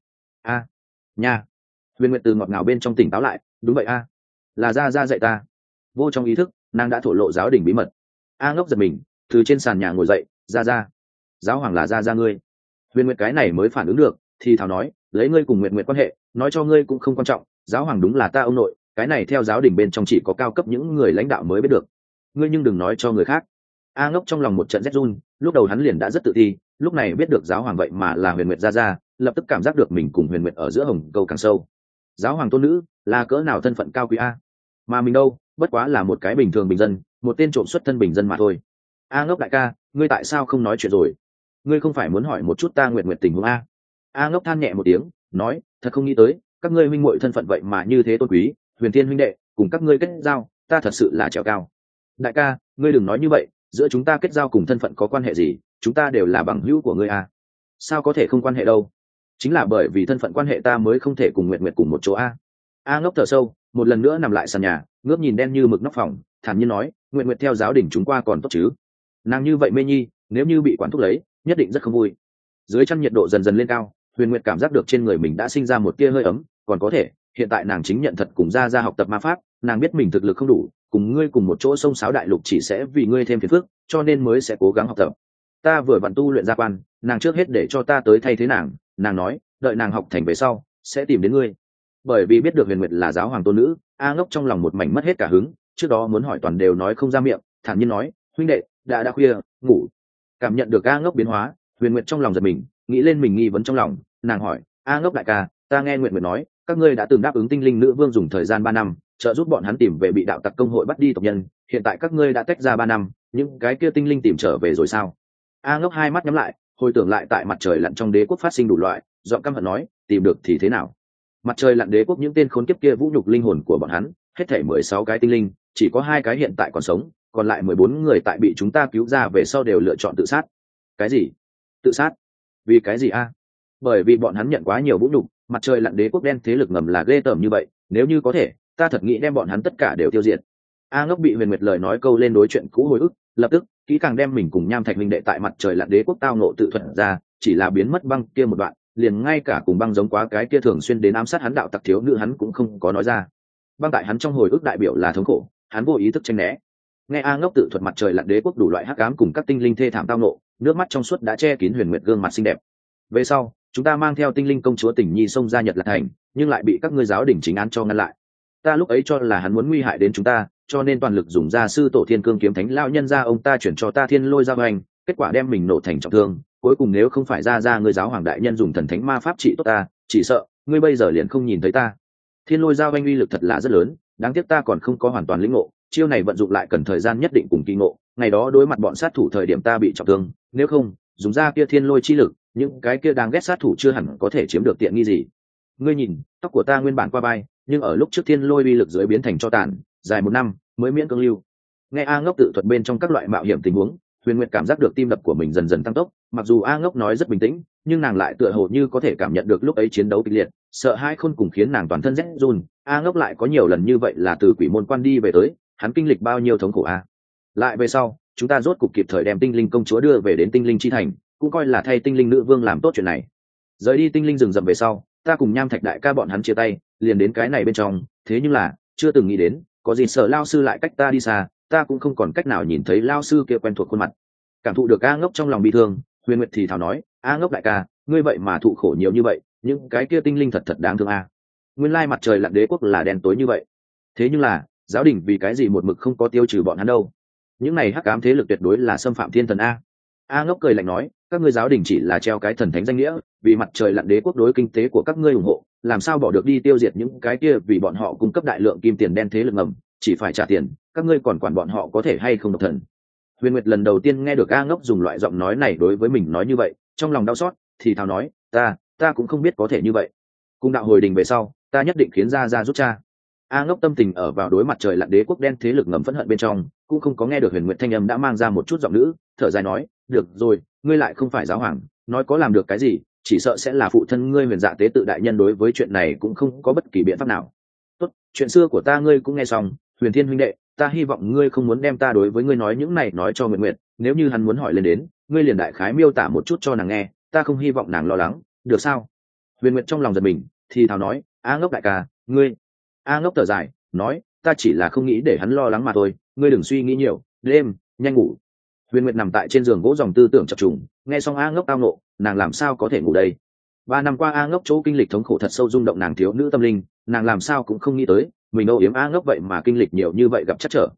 Nha. Huyền Nguyệt từ ngọt ngào bên trong tỉnh táo lại, đúng vậy a, là gia dạy ta. Vô trong ý thức, nàng đã thổ lộ giáo đình bí mật. A Ngốc giật mình, từ trên sàn nhà ngồi dậy, gia giáo hoàng là gia ngươi. Huyền Nguyệt cái này mới phản ứng được, thì thào nói, lấy ngươi cùng Nguyệt Nguyệt quan hệ, nói cho ngươi cũng không quan trọng, giáo hoàng đúng là ta ông nội, cái này theo giáo đình bên trong chỉ có cao cấp những người lãnh đạo mới biết được, ngươi nhưng đừng nói cho người khác. A Ngốc trong lòng một trận rét run, lúc đầu hắn liền đã rất tự ti, lúc này biết được giáo hoàng vậy mà là Huyền Nguyệt gia gia, lập tức cảm giác được mình cùng Huyền Nguyệt ở giữa hồng câu càng sâu. Giáo hoàng tôn nữ là cỡ nào thân phận cao quý a, mà mình đâu bất quá là một cái bình thường bình dân, một tên trộm xuất thân bình dân mà thôi. A Ngốc đại ca, ngươi tại sao không nói chuyện rồi? Ngươi không phải muốn hỏi một chút ta Nguyệt Nguyệt tình huống a? A Ngốc than nhẹ một tiếng, nói, thật không nghĩ tới, các ngươi huynh muội thân phận vậy mà như thế tôn quý, Huyền Thiên huynh đệ, cùng các ngươi kết giao, ta thật sự là trèo cao. Đại ca, ngươi đừng nói như vậy, giữa chúng ta kết giao cùng thân phận có quan hệ gì, chúng ta đều là bằng hữu của ngươi a. Sao có thể không quan hệ đâu? Chính là bởi vì thân phận quan hệ ta mới không thể cùng Nguyệt Nguyệt cùng một chỗ a. A Ngốc thở sâu, một lần nữa nằm lại sàn nhà, ngước nhìn đen như mực nóc phòng, thản nhiên nói, Nguyệt Nguyệt theo giáo đình chúng qua còn tốt chứ? Nàng như vậy mê nhi, nếu như bị quản thúc lấy, nhất định rất không vui. Dưới chân nhiệt độ dần dần lên cao, Huyền Nguyệt cảm giác được trên người mình đã sinh ra một tia hơi ấm, còn có thể, hiện tại nàng chính nhận thật cùng ra học tập ma pháp, nàng biết mình thực lực không đủ, cùng ngươi cùng một chỗ sông sáo đại lục chỉ sẽ vì ngươi thêm phiền phức, cho nên mới sẽ cố gắng học tập. Ta vừa vặn tu luyện gia quan, nàng trước hết để cho ta tới thay thế nàng nói, đợi nàng học thành về sau, sẽ tìm đến ngươi. Bởi vì biết được Huyền Nguyệt là giáo hoàng tôn nữ, A Ngốc trong lòng một mảnh mất hết cả hứng, trước đó muốn hỏi toàn đều nói không ra miệng, thản nhiên nói, huynh đệ, đã khuya, ngủ. Cảm nhận được A Ngốc biến hóa, Huyền Nguyệt trong lòng giật mình, nghĩ lên mình nghi vấn trong lòng, nàng hỏi, A Ngốc đại ca, ta nghe Nguyệt Nguyệt nói, các ngươi đã từng đáp ứng tinh linh nữ vương dùng thời gian 3 năm, trợ giúp bọn hắn tìm về bị đạo tặc công hội bắt đi tộc nhân, hiện tại các ngươi đã tách ra 3 năm, những cái kia tinh linh tìm trở về rồi sao? A Ngốc hai mắt nhắm lại, hồi tưởng lại tại mặt trời lặn trong đế quốc phát sinh đủ loại, giọng căm hận nói, tìm được thì thế nào? Mặt trời lặn đế quốc những tên khốn kiếp kia vũ nhục linh hồn của bọn hắn, hết thảy 16 cái tinh linh, chỉ có 2 cái hiện tại còn sống, còn lại 14 người tại bị chúng ta cứu ra về sau đều lựa chọn tự sát. Cái gì? Tự sát? Vì cái gì a? Bởi vì bọn hắn nhận quá nhiều vũ nhục, mặt trời lặn đế quốc đen thế lực ngầm là ghê tởm như vậy, nếu như có thể, ta thật nghĩ đem bọn hắn tất cả đều tiêu diệt. A Ngốc bị Huyền Nguyệt lời nói câu lên đối chuyện cũ hồi ức, lập tức kỹ càng đem mình cùng Nham Thạch huynh đệ tại mặt trời lặn đế quốc tao ngộ tự thuật ra, chỉ là biến mất băng kia một đoạn, liền ngay cả cùng băng giống quá cái kia thường xuyên đến ám sát hắn đạo tặc thiếu nữ hắn cũng không có nói ra. Băng tại hắn trong hồi ức đại biểu là thống khổ, hắn vô ý thức tránh né. Nghe A Ngốc tự thuật mặt trời lặn đế quốc đủ loại hắc ám cùng các tinh linh thê thảm tao ngộ, nước mắt trong suốt đã che kín Huyền Nguyệt gương mặt xinh đẹp. Về sau, chúng ta mang theo tinh linh công chúa Tình Nhi xông ra Nhật Lạc thành, nhưng lại bị các ngươi giáo đình chính án cho ngăn lại. Ta lúc ấy cho là hắn muốn nguy hại đến chúng ta, cho nên toàn lực dùng ra sư tổ Thiên Cương kiếm thánh lão nhân ra ông ta chuyển cho ta Thiên Lôi Giao Hoành, kết quả đem mình nổ thành trọng thương, cuối cùng nếu không phải ra ngươi giáo hoàng đại nhân dùng thần thánh ma pháp trị tốt ta, chỉ sợ ngươi bây giờ liền không nhìn thấy ta. Thiên Lôi Giao Hoành uy lực thật là rất lớn, đáng tiếc ta còn không có hoàn toàn lĩnh ngộ, chiêu này vận dụng lại cần thời gian nhất định cùng kỳ ngộ, ngày đó đối mặt bọn sát thủ thời điểm ta bị trọng thương, nếu không dùng ra kia Thiên Lôi chi lực, những cái kia đang ghét sát thủ chưa hẳn có thể chiếm được tiện nghi gì. Ngươi nhìn, tóc của ta nguyên bản qua vai, nhưng ở lúc trước Thiên Lôi uy lực dưới biến thành cho tàn, dài 1 năm mới miễn cưỡng lưu. Nghe A Ngốc tự thuật bên trong các loại mạo hiểm tình huống, Huyền Nguyệt cảm giác được tim đập của mình dần dần tăng tốc, mặc dù A Ngốc nói rất bình tĩnh, nhưng nàng lại tựa hồ như có thể cảm nhận được lúc ấy chiến đấu kịch liệt, sợ hãi khôn cùng khiến nàng toàn thân rét run. A Ngốc lại có nhiều lần như vậy là từ quỷ môn quan đi về tới, hắn kinh lịch bao nhiêu thống khổ a. Lại về sau, chúng ta rốt cục kịp thời đem tinh linh công chúa đưa về đến tinh linh chi thành, cũng coi là thay tinh linh nữ vương làm tốt chuyện này. Rời đi tinh linh rừng rậm về sau, ta cùng Nham Thạch đại ca bọn hắn chia tay, liền đến cái này bên trong, thế nhưng là chưa từng nghĩ đến, có gì sợ lao sư lại cách ta đi xa, ta cũng không còn cách nào nhìn thấy lao sư kia quen thuộc khuôn mặt. Cảm thụ được A Ngốc trong lòng bi thương, Huyền Nguyệt thì thào nói, A Ngốc đại ca, ngươi vậy mà thụ khổ nhiều như vậy, những cái kia tinh linh thật thật đáng thương a. Nguyên lai mặt trời lặn đế quốc là đen tối như vậy. Thế nhưng là giáo đình vì cái gì một mực không có tiêu trừ bọn hắn đâu? Những này hắc ám thế lực tuyệt đối là xâm phạm thiên thần a. A Ngốc cười lạnh nói, các ngươi giáo đình chỉ là treo cái thần thánh danh nghĩa, vì mặt trời lặn đế quốc đối kinh tế của các ngươi ủng hộ, làm sao bỏ được đi tiêu diệt những cái kia vì bọn họ cung cấp đại lượng kim tiền đen thế lực ngầm, chỉ phải trả tiền, các ngươi còn quản bọn họ có thể hay không độc thần. Huyền Nguyệt lần đầu tiên nghe được A Ngốc dùng loại giọng nói này đối với mình nói như vậy, trong lòng đau xót, thì thào nói, ta cũng không biết có thể như vậy. Cùng đạo hồi đình về sau, ta nhất định khiến ra giúp cha. A Ngốc tâm tình ở vào đối mặt trời lặn đế quốc đen thế lực ngầm phẫn hận bên trong, cũng không có nghe được Huyền Nguyệt thanh âm đã mang ra một chút giọng nữ, thở dài nói, được rồi, ngươi lại không phải giáo hoàng, nói có làm được cái gì, chỉ sợ sẽ là phụ thân ngươi Huyền Dạ tế tự đại nhân đối với chuyện này cũng không có bất kỳ biện pháp nào. Tốt, chuyện xưa của ta ngươi cũng nghe xong, Huyền Thiên huynh đệ, ta hy vọng ngươi không muốn đem ta đối với ngươi nói những này nói cho Nguyệt Nguyệt, nếu như hắn muốn hỏi lên đến, ngươi liền đại khái miêu tả một chút cho nàng nghe, ta không hy vọng nàng lo lắng, được sao? Huyền Nguyệt trong lòng giật mình, thì thào nói, A Ngốc đại ca, ngươi. A Ngốc thở dài, nói, ta chỉ là không nghĩ để hắn lo lắng mà thôi, ngươi đừng suy nghĩ nhiều, đêm, nhanh ngủ. Huyền Nguyệt nằm tại trên giường gỗ dòng tư tưởng chập trùng, nghe xong A Ngốc tao nộ, nàng làm sao có thể ngủ đây? 3 năm qua A Ngốc chỗ kinh lịch thống khổ thật sâu rung động nàng thiếu nữ tâm linh, nàng làm sao cũng không nghĩ tới, mình âu yếm A Ngốc vậy mà kinh lịch nhiều như vậy gặp chắc trở.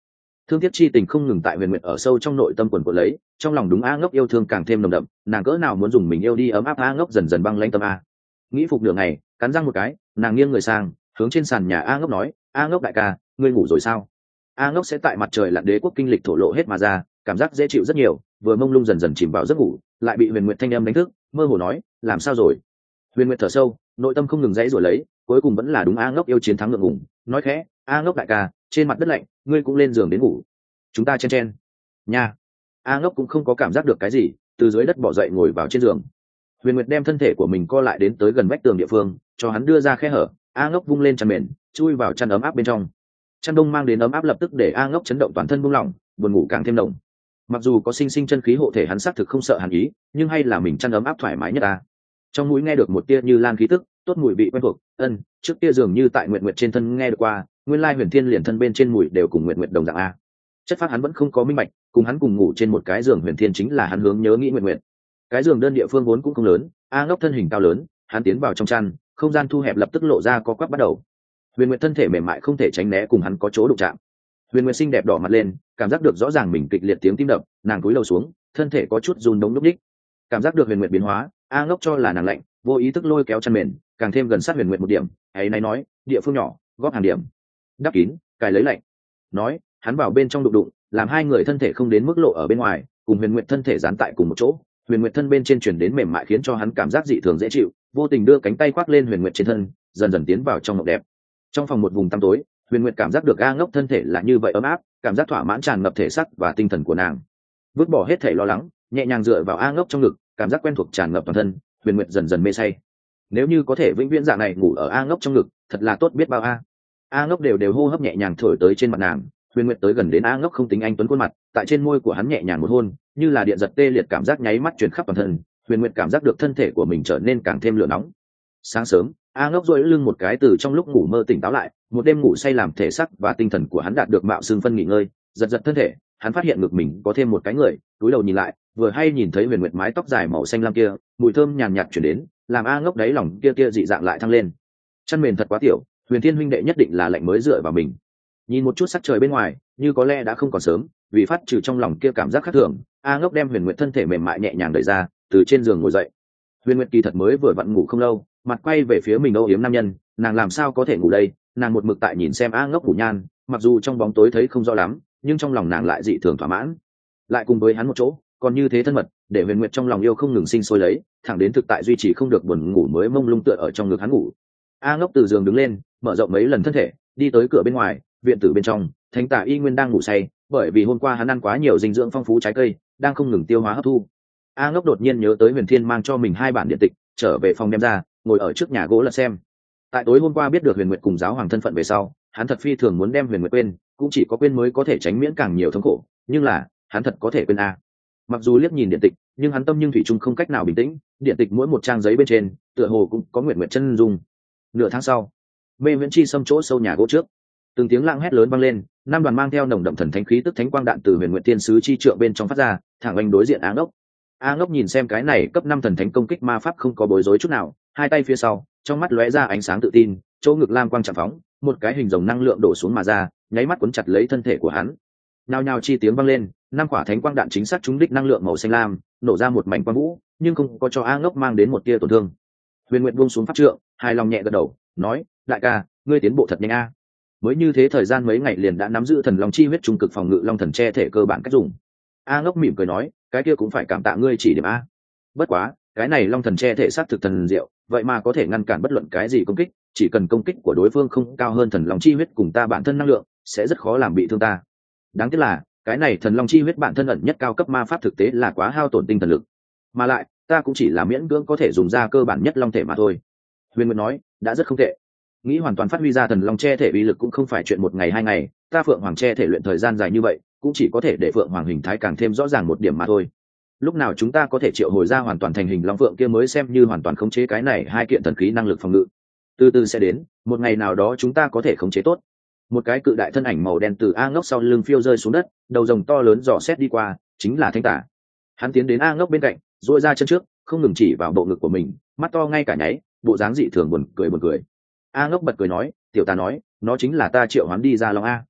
Thương tiếc chi tình không ngừng tại Huyền Nguyệt ở sâu trong nội tâm quần của lấy, trong lòng đúng A Ngốc yêu thương càng thêm nồng đậm, nàng cỡ nào muốn dùng mình yêu đi ấm áp A Ngốc dần dần băng lãnh tâm a. Nghĩ phục nửa ngày, cắn răng một cái, nàng nghiêng người sang, hướng trên sàn nhà A Ngốc nói, A Ngốc đại ca, ngươi ngủ rồi sao? A Ngốc sẽ tại mặt trời lặn đế quốc kinh lịch thổ lộ hết mà ra, cảm giác dễ chịu rất nhiều, vừa mông lung dần dần chìm vào giấc ngủ, lại bị Huyền Nguyệt thanh âm đánh thức, mơ hồ nói, làm sao rồi? Huyền Nguyệt thở sâu, nội tâm không ngừng dãy rồi lấy, cuối cùng vẫn là đúng A Ngốc yêu chiến thắng ngượng ngùng, nói khẽ, A Ngốc đại ca, trên mặt đất lạnh, ngươi cũng lên giường đến ngủ. Chúng ta chen chen. Nha. A Ngốc cũng không có cảm giác được cái gì, từ dưới đất bò dậy ngồi vào trên giường. Huyền Nguyệt đem thân thể của mình co lại đến tới gần vách tường địa phương, cho hắn đưa ra khe hở. A Ngốc vung lên chăn mền, chui vào chăn ấm áp bên trong. Chăn đông mang đến ấm áp lập tức để A Ngốc chấn động toàn thân buông lỏng, buồn ngủ càng thêm nồng. Mặc dù có sinh sinh chân khí hộ thể hắn xác thực không sợ hàn ý, nhưng hay là mình chăn ấm áp thoải mái nhất ta. Trong mũi nghe được một tia như lan khí tức, tốt mùi vị quen thuộc, trước kia dường như tại Nguyệt Nguyệt trên thân nghe được qua, nguyên lai Huyền Thiên liền thân bên trên mùi đều cùng Nguyệt Nguyệt đồng dạng a. Chất phát hắn vẫn không có minh bạch, cùng hắn cùng ngủ trên một cái giường Huyền Thiên chính là hắn hướng nhớ nghĩ Nguyệt Nguyệt. Cái giường đơn địa phương vốn cũng không lớn, A Ngốc thân hình cao lớn, hắn tiến vào trong chăn, không gian thu hẹp lập tức lộ ra có quắp bắt đầu. Huyền Nguyệt thân thể mềm mại không thể tránh né cùng hắn có chỗ đụng chạm. Huyền Nguyệt xinh đẹp đỏ mặt lên, cảm giác được rõ ràng mình kịch liệt tiếng tim đập, nàng cúi đầu xuống, thân thể có chút run đống lúc đích. Cảm giác được Huyền Nguyệt biến hóa, A Ngốc cho là nàng lạnh, vô ý thức lôi kéo chăn mền, càng thêm gần sát Huyền Nguyệt một điểm, ấy nay nói, địa phương nhỏ, góp hàng điểm. Đắp kín, cài lấy lạnh. Nói, hắn vào bên trong đụng đụng, làm hai người thân thể không đến mức lộ ở bên ngoài, cùng Huyền Nguyệt thân thể dán tại cùng một chỗ. Huyền Nguyệt thân bên trên truyền đến mềm mại khiến cho hắn cảm giác dị thường dễ chịu, vô tình đưa cánh tay khoác lên Huyền Nguyệt trên thân, dần dần tiến vào trong mộng đẹp. Trong phòng một vùng tăm tối, Huyền Nguyệt cảm giác được A Ngốc thân thể là như vậy ấm áp, cảm giác thỏa mãn tràn ngập thể xác và tinh thần của nàng. Vứt bỏ hết thể lo lắng, nhẹ nhàng dựa vào A Ngốc trong ngực, cảm giác quen thuộc tràn ngập toàn thân, Huyền Nguyệt dần dần mê say. Nếu như có thể vĩnh viễn dạng này ngủ ở A Ngốc trong ngực, thật là tốt biết bao a. A Ngốc đều hô hấp nhẹ nhàng thổi tới trên mặt nàng, Huyền Nguyệt tới gần đến A Ngốc không tính anh tuấn khuôn mặt, tại trên môi của hắn nhẹ nhàng một hôn, như là điện giật tê liệt cảm giác nháy mắt truyền khắp toàn thân, Huyền Nguyệt cảm giác được thân thể của mình trở nên càng thêm lửa nóng. Sáng sớm, A Ngốc duỗi lưng một cái từ trong lúc ngủ mơ tỉnh táo lại, một đêm ngủ say làm thể xác và tinh thần của hắn đạt được mạo xương phân nghỉ ngơi, giật giật thân thể, hắn phát hiện ngực mình có thêm một cái người, cúi đầu nhìn lại, vừa hay nhìn thấy Huyền Nguyệt mái tóc dài màu xanh lam kia, mùi thơm nhàn nhạt chuyển đến, làm A Ngốc đáy lòng kia dị dạng lại thăng lên. Chăn mền thật quá tiểu, Huyền Thiên huynh đệ nhất định là lạnh mới dựa vào mình. Nhìn một chút sắc trời bên ngoài, như có lẽ đã không còn sớm, vì phát trừ trong lòng kia cảm giác khác thường, A Ngốc đem Huyền Nguyệt thân thể mềm mại nhẹ nhàng đẩy ra, từ trên giường ngồi dậy. Huyền Nguyệt kỳ thật mới vừa vặn ngủ không lâu, mặt quay về phía mình âu yếm nam nhân, nàng làm sao có thể ngủ đây, nàng một mực tại nhìn xem A Ngốc ngủ nhan, mặc dù trong bóng tối thấy không rõ lắm, nhưng trong lòng nàng lại dị thường thỏa mãn. Lại cùng với hắn một chỗ, còn như thế thân mật, để Huyền Nguyệt trong lòng yêu không ngừng sinh sôi lấy, thẳng đến thực tại duy trì không được buồn ngủ mới mông lung tựa ở trong ngực hắn ngủ. A Ngốc từ giường đứng lên, mở rộng mấy lần thân thể, đi tới cửa bên ngoài, viện tử bên trong, Thánh Tả Y Nguyên đang ngủ say, bởi vì hôm qua hắn ăn quá nhiều dinh dưỡng phong phú trái cây, đang không ngừng tiêu hóa hấp thu. A Ngốc đột nhiên nhớ tới Huyền Thiên mang cho mình 2 bản điện tịch, trở về phòng đem ra, ngồi ở trước nhà gỗ lật xem. Tại tối hôm qua biết được Huyền Nguyệt cùng giáo hoàng thân phận về sau, hắn thật phi thường muốn đem Huyền Nguyệt quên, cũng chỉ có quên mới có thể tránh miễn càng nhiều thống khổ, nhưng là, hắn thật có thể quên a. Mặc dù liếc nhìn điện tịch, nhưng hắn tâm nhưng thủy chung không cách nào bình tĩnh, điện tịch mỗi một trang giấy bên trên, tựa hồ cũng có Nguyệt Nguyệt chân dung. Nửa tháng sau, Mê Viễn Chi xâm chỗ sâu nhà gỗ trước, từng tiếng lạng hét lớn vang lên, 5 đoàn mang theo nồng đậm thần thánh khí tức thánh quang đạn từ Huyền Nguyệt Tiên sứ chi trượng bên trong phát ra, thẳng anh đối diện A Ngốc. A Ngốc nhìn xem cái này cấp 5 thần thánh công kích ma pháp không có bối rối chút nào, hai tay phía sau, trong mắt lóe ra ánh sáng tự tin, chỗ ngực lam quang chạm phóng, một cái hình rồng năng lượng đổ xuống mà ra, nháy mắt cuốn chặt lấy thân thể của hắn. Nhao nhao chi tiếng vang lên, 5 quả thánh quang đạn chính xác trúng đích năng lượng màu xanh lam, nổ ra một mảnh quang vũ, nhưng không có cho A Ngốc mang đến một tia tổn thương. Huyền Nguyệt buông xuống pháp trượng, hài lòng nhẹ gật đầu, nói: "Đại ca, ngươi tiến bộ thật nhanh a." Mới như thế thời gian mấy ngày liền đã nắm giữ thần long chi huyết trung cực phòng ngự long thần che thể cơ bản cách dùng. A Ngốc mỉm cười nói: "Cái kia cũng phải cảm tạ ngươi chỉ điểm a. Bất quá, cái này long thần che thể sát thực thần diệu, vậy mà có thể ngăn cản bất luận cái gì công kích, chỉ cần công kích của đối phương không cao hơn thần long chi huyết cùng ta bản thân năng lượng, sẽ rất khó làm bị thương ta. Đáng tiếc là, cái này thần long chi huyết bản thân ẩn nhất cao cấp ma pháp thực tế là quá hao tổn tinh thần lực, mà lại, ta cũng chỉ là miễn cưỡng có thể dùng ra cơ bản nhất long thể mà thôi." Huyền Nguyệt nói: "Đã rất không tệ. Nghĩ hoàn toàn phát huy ra thần long che thể uy lực cũng không phải chuyện một ngày hai ngày, ta Phượng Hoàng che thể luyện thời gian dài như vậy, cũng chỉ có thể để Phượng Hoàng hình thái càng thêm rõ ràng một điểm mà thôi. Lúc nào chúng ta có thể triệu hồi ra hoàn toàn thành hình long phượng kia mới xem như hoàn toàn khống chế cái này hai kiện thần khí năng lực phòng ngự. Từ từ sẽ đến, một ngày nào đó chúng ta có thể khống chế tốt." Một cái cự đại thân ảnh màu đen từ A Ngốc sau lưng phiêu rơi xuống đất, đầu rồng to lớn dò xét đi qua, chính là Thánh Tả. Hắn tiến đến A Ngốc bên cạnh, duỗi ra chân trước, không ngừng chỉ vào bộ ngực của mình, mắt to ngay cả nháy, bộ dáng dị thường buồn cười. A Ngốc bật cười nói: "Tiểu Tà nói, nó chính là ta triệu hoán đi ra long a."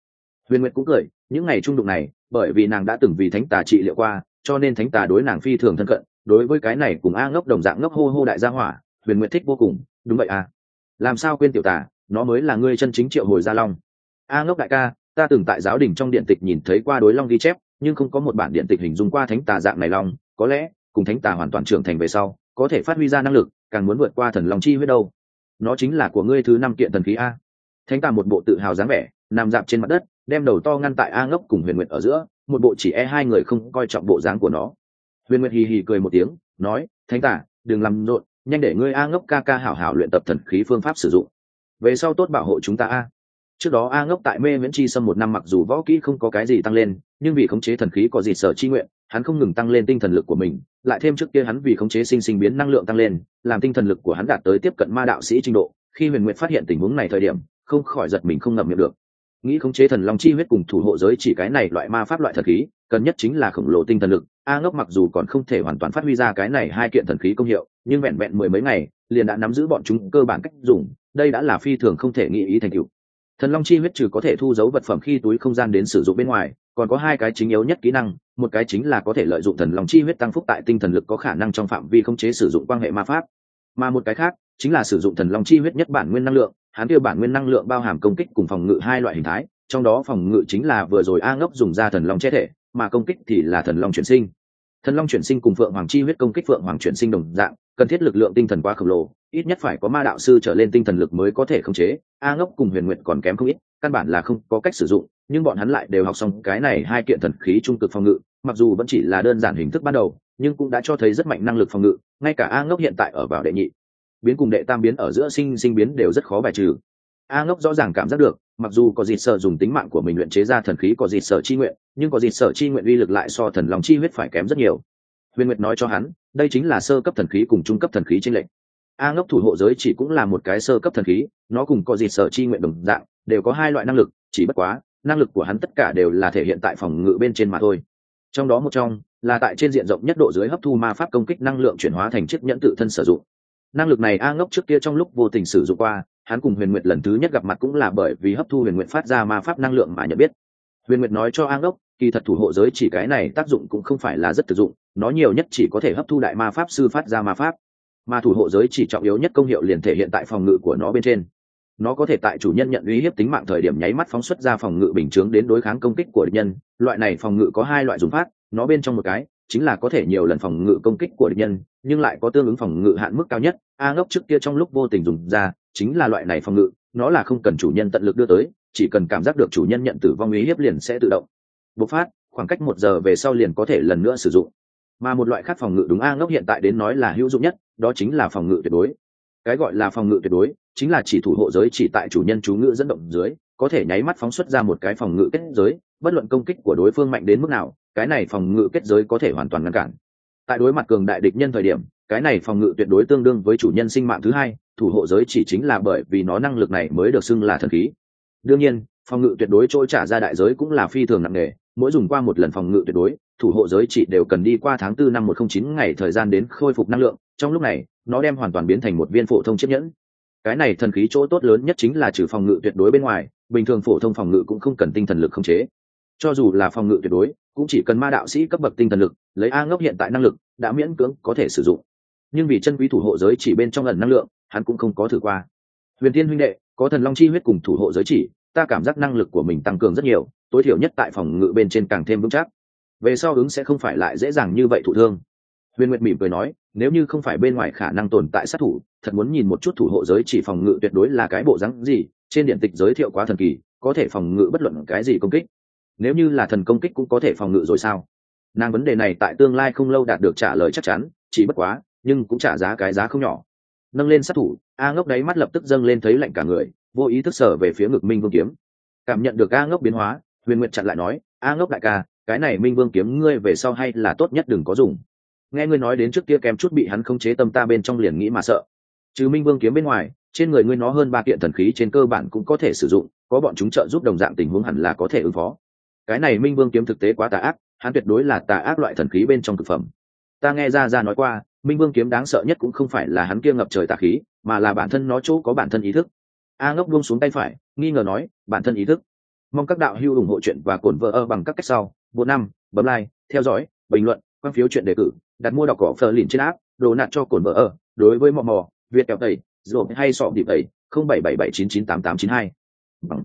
Huyền Nguyệt cũng cười, những ngày trung đụng này, bởi vì nàng đã từng vì thánh tà trị liệu qua, cho nên thánh tà đối nàng phi thường thân cận. Đối với cái này cùng A Ngốc đồng dạng ngốc hô hô đại gia hỏa, Huyền Nguyệt thích vô cùng. Đúng vậy à? Làm sao quên tiểu tà, nó mới là ngươi chân chính triệu hồi gia long. A Ngốc đại ca, ta từng tại giáo đình trong điện tịch nhìn thấy qua đối long ghi chép, nhưng không có một bản điện tịch hình dung qua thánh tà dạng này long, có lẽ cùng thánh tà hoàn toàn trưởng thành về sau, có thể phát huy ra năng lực, càng muốn vượt qua thần long chi huyết đâu. Nó chính là của ngươi thứ 5 kiện thần khí a. Thánh tà một bộ tự hào dáng vẻ, nằm dạp trên mặt đất, đem đầu to ngăn tại A Ngốc cùng Huyền Nguyệt ở giữa, một bộ chỉ e hai người không coi trọng bộ dáng của nó. Huyền Nguyệt hì hì cười một tiếng, nói: "Thánh tà, đừng làm rộn, nhanh để ngươi A Ngốc ca ca hảo hảo luyện tập thần khí phương pháp sử dụng. Về sau tốt bảo hộ chúng ta a." Trước đó A Ngốc tại Mê Viễn Chi Sâm 1 năm mặc dù võ kỹ không có cái gì tăng lên, nhưng vì khống chế thần khí có gì sở chi nguyện, hắn không ngừng tăng lên tinh thần lực của mình, lại thêm trước kia hắn vì khống chế sinh sinh biến năng lượng tăng lên, làm tinh thần lực của hắn đạt tới tiếp cận ma đạo sĩ trình độ. Khi Huyền Nguyệt phát hiện tình huống này thời điểm, không khỏi giật mình không ngậm miệng được. Nghĩ khống chế thần long chi huyết cùng thủ hộ giới chỉ cái này loại ma pháp loại thần khí, cần nhất chính là khổng lồ tinh thần lực. A Ngốc mặc dù còn không thể hoàn toàn phát huy ra cái này 2 kiện thần khí công hiệu, nhưng vẹn vẹn 10 mấy ngày, liền đã nắm giữ bọn chúng cơ bản cách dùng, đây đã là phi thường không thể nghĩ ý thành tựu. Thần long chi huyết trừ có thể thu giấu vật phẩm khi túi không gian đến sử dụng bên ngoài, còn có 2 cái chính yếu nhất kỹ năng, một cái chính là có thể lợi dụng thần long chi huyết tăng phúc tại tinh thần lực có khả năng trong phạm vi khống chế sử dụng quan hệ ma pháp, mà một cái khác chính là sử dụng thần long chi huyết nhất bản nguyên năng lượng. Hắn kia bản nguyên năng lượng bao hàm công kích cùng phòng ngự 2 loại hình thái, trong đó phòng ngự chính là vừa rồi A Ngốc dùng ra thần long che thể, mà công kích thì là thần long chuyển sinh. Thần long chuyển sinh cùng phượng hoàng chi huyết công kích phượng hoàng chuyển sinh đồng dạng, cần thiết lực lượng tinh thần quá khổng lồ, ít nhất phải có ma đạo sư trở lên tinh thần lực mới có thể khống chế. A Ngốc cùng Huyền Nguyệt còn kém không ít, căn bản là không có cách sử dụng, nhưng bọn hắn lại đều học xong cái này 2 kiện thần khí trung cực phòng ngự, mặc dù vẫn chỉ là đơn giản hình thức ban đầu, nhưng cũng đã cho thấy rất mạnh năng lực phòng ngự. Ngay cả A Ngốc hiện tại ở vào đệ nhị biến cùng đệ tam biến ở giữa sinh biến đều rất khó bài trừ. A Ngốc rõ ràng cảm giác được, mặc dù có dịt sở dùng tính mạng của mình luyện chế ra thần khí có dịt sở chi nguyện, nhưng có dịt sở chi nguyện uy lực lại so thần long chi huyết phải kém rất nhiều. Huyền Nguyệt nói cho hắn, đây chính là sơ cấp thần khí cùng trung cấp thần khí trên lệnh. A Ngốc thủ hộ giới chỉ cũng là một cái sơ cấp thần khí, nó cùng có dịt sở chi nguyện đồng dạng, đều có 2 loại năng lực, chỉ bất quá năng lực của hắn tất cả đều là thể hiện tại phòng ngự bên trên mà thôi. Trong đó một trong là tại trên diện rộng nhất độ dưới hấp thu ma pháp công kích năng lượng chuyển hóa thành chiếc nhẫn tự thân sử dụng. Năng lực này A Ngốc trước kia trong lúc vô tình sử dụng qua, hắn cùng Huyền Nguyệt lần thứ nhất gặp mặt cũng là bởi vì hấp thu Huyền Nguyệt phát ra ma pháp năng lượng mà nhận biết. Huyền Nguyệt nói cho A Ngốc, kỳ thật thủ hộ giới chỉ cái này tác dụng cũng không phải là rất thực dụng, nó nhiều nhất chỉ có thể hấp thu đại ma pháp sư phát ra ma pháp, mà thủ hộ giới chỉ trọng yếu nhất công hiệu liền thể hiện tại phòng ngự của nó bên trên. Nó có thể tại chủ nhân nhận uy hiếp tính mạng thời điểm nháy mắt phóng xuất ra phòng ngự bình chướng đến đối kháng công kích của địch nhân. Loại này phòng ngự có 2 loại dùng pháp, nó bên trong một cái chính là có thể nhiều lần phòng ngự công kích của địch nhân, nhưng lại có tương ứng phòng ngự hạn mức cao nhất. A Ngốc trước kia trong lúc vô tình dùng ra chính là loại này phòng ngự, nó là không cần chủ nhân tận lực đưa tới, chỉ cần cảm giác được chủ nhân nhận tử vong uy hiếp liền sẽ tự động bộc phát, khoảng cách 1 giờ về sau liền có thể lần nữa sử dụng. Mà một loại khác phòng ngự đúng A Ngốc hiện tại đến nói là hữu dụng nhất, đó chính là phòng ngự tuyệt đối. Cái gọi là phòng ngự tuyệt đối chính là chỉ thủ hộ giới chỉ tại chủ nhân chú ngữ dẫn động dưới, có thể nháy mắt phóng xuất ra một cái phòng ngự kết giới, bất luận công kích của đối phương mạnh đến mức nào, cái này phòng ngự kết giới có thể hoàn toàn ngăn cản. Tại đối mặt cường đại địch nhân thời điểm, cái này phòng ngự tuyệt đối tương đương với chủ nhân sinh mạng thứ 2, thủ hộ giới chỉ chính là bởi vì nó năng lực này mới được xưng là thần khí. Đương nhiên, phòng ngự tuyệt đối trôi trả ra đại giới cũng là phi thường nặng nề, mỗi dùng qua một lần phòng ngự tuyệt đối, thủ hộ giới chỉ đều cần đi qua tháng 4 năm 109 ngày thời gian đến khôi phục năng lượng, trong lúc này, nó đem hoàn toàn biến thành một viên phổ thông chiếc nhẫn. Cái này thần khí chỗ tốt lớn nhất chính là trừ phòng ngự tuyệt đối bên ngoài, bình thường phổ thông phòng ngự cũng không cần tinh thần lực khống chế. Cho dù là phòng ngự tuyệt đối, cũng chỉ cần ma đạo sĩ cấp bậc tinh thần lực, lấy A Ngốc hiện tại năng lực, đã miễn cưỡng có thể sử dụng. Nhưng vì chân quý thủ hộ giới chỉ bên trong ẩn năng lượng, hắn cũng không có thử qua. Huyền Thiên huynh đệ, có thần long chi huyết cùng thủ hộ giới chỉ, ta cảm giác năng lực của mình tăng cường rất nhiều, tối thiểu nhất tại phòng ngự bên trên càng thêm vững chắc. Về sau ứng sẽ không phải lại dễ dàng như vậy thụ thương. Huyền Nguyệt mỉm cười nói, nếu như không phải bên ngoài khả năng tồn tại sát thủ, thật muốn nhìn một chút thủ hộ giới chỉ phòng ngự tuyệt đối là cái bộ dáng gì, trên điện tịch giới thiệu quá thần kỳ, có thể phòng ngự bất luận cái gì công kích. Nếu như là thần công kích cũng có thể phòng ngự rồi sao? Nàng vấn đề này tại tương lai không lâu đạt được trả lời chắc chắn, chỉ bất quá, nhưng cũng trả giá cái giá không nhỏ. Nâng lên sát thủ, A Ngốc đáy mắt lập tức dâng lên thấy lạnh cả người, vô ý thức sở về phía ngực Minh Vương kiếm. Cảm nhận được A Ngốc biến hóa, Huyền Nguyệt chặn lại nói, A Ngốc đại ca, cái này Minh Vương kiếm ngươi về sau hay là tốt nhất đừng có dùng. Nghe ngươi nói đến trước kia kém chút bị hắn khống chế tâm ta bên trong liền nghĩ mà sợ. Trừ Minh Vương kiếm bên ngoài, trên người ngươi nó hơn 3 kiện thần khí trên cơ bản cũng có thể sử dụng, có bọn chúng trợ giúp đồng dạng tình huống hẳn là có thể ứng phó. Cái này Minh Vương kiếm thực tế quá tà ác, hắn tuyệt đối là tà ác loại thần khí bên trong thực phẩm. Ta nghe ra nói qua, Minh Vương kiếm đáng sợ nhất cũng không phải là hắn kia ngập trời tà khí, mà là bản thân nó chỗ có bản thân ý thức. A Ngốc buông xuống tay phải, nghi ngờ nói, bản thân ý thức. Mong các đạo hữu ủng hộ chuyện và cổn vợ ở bằng các cách sau: 45, bấm like, theo dõi, bình luận, quan phiếu chuyện đề cử, đặt mua đọc cỏ phờ lìn trên app, đồ nạt cho cổn vợ ở. Đối với mò Việt kẹo tẩy, rồi hay sọ điệp tẩy, 0777998892 bằng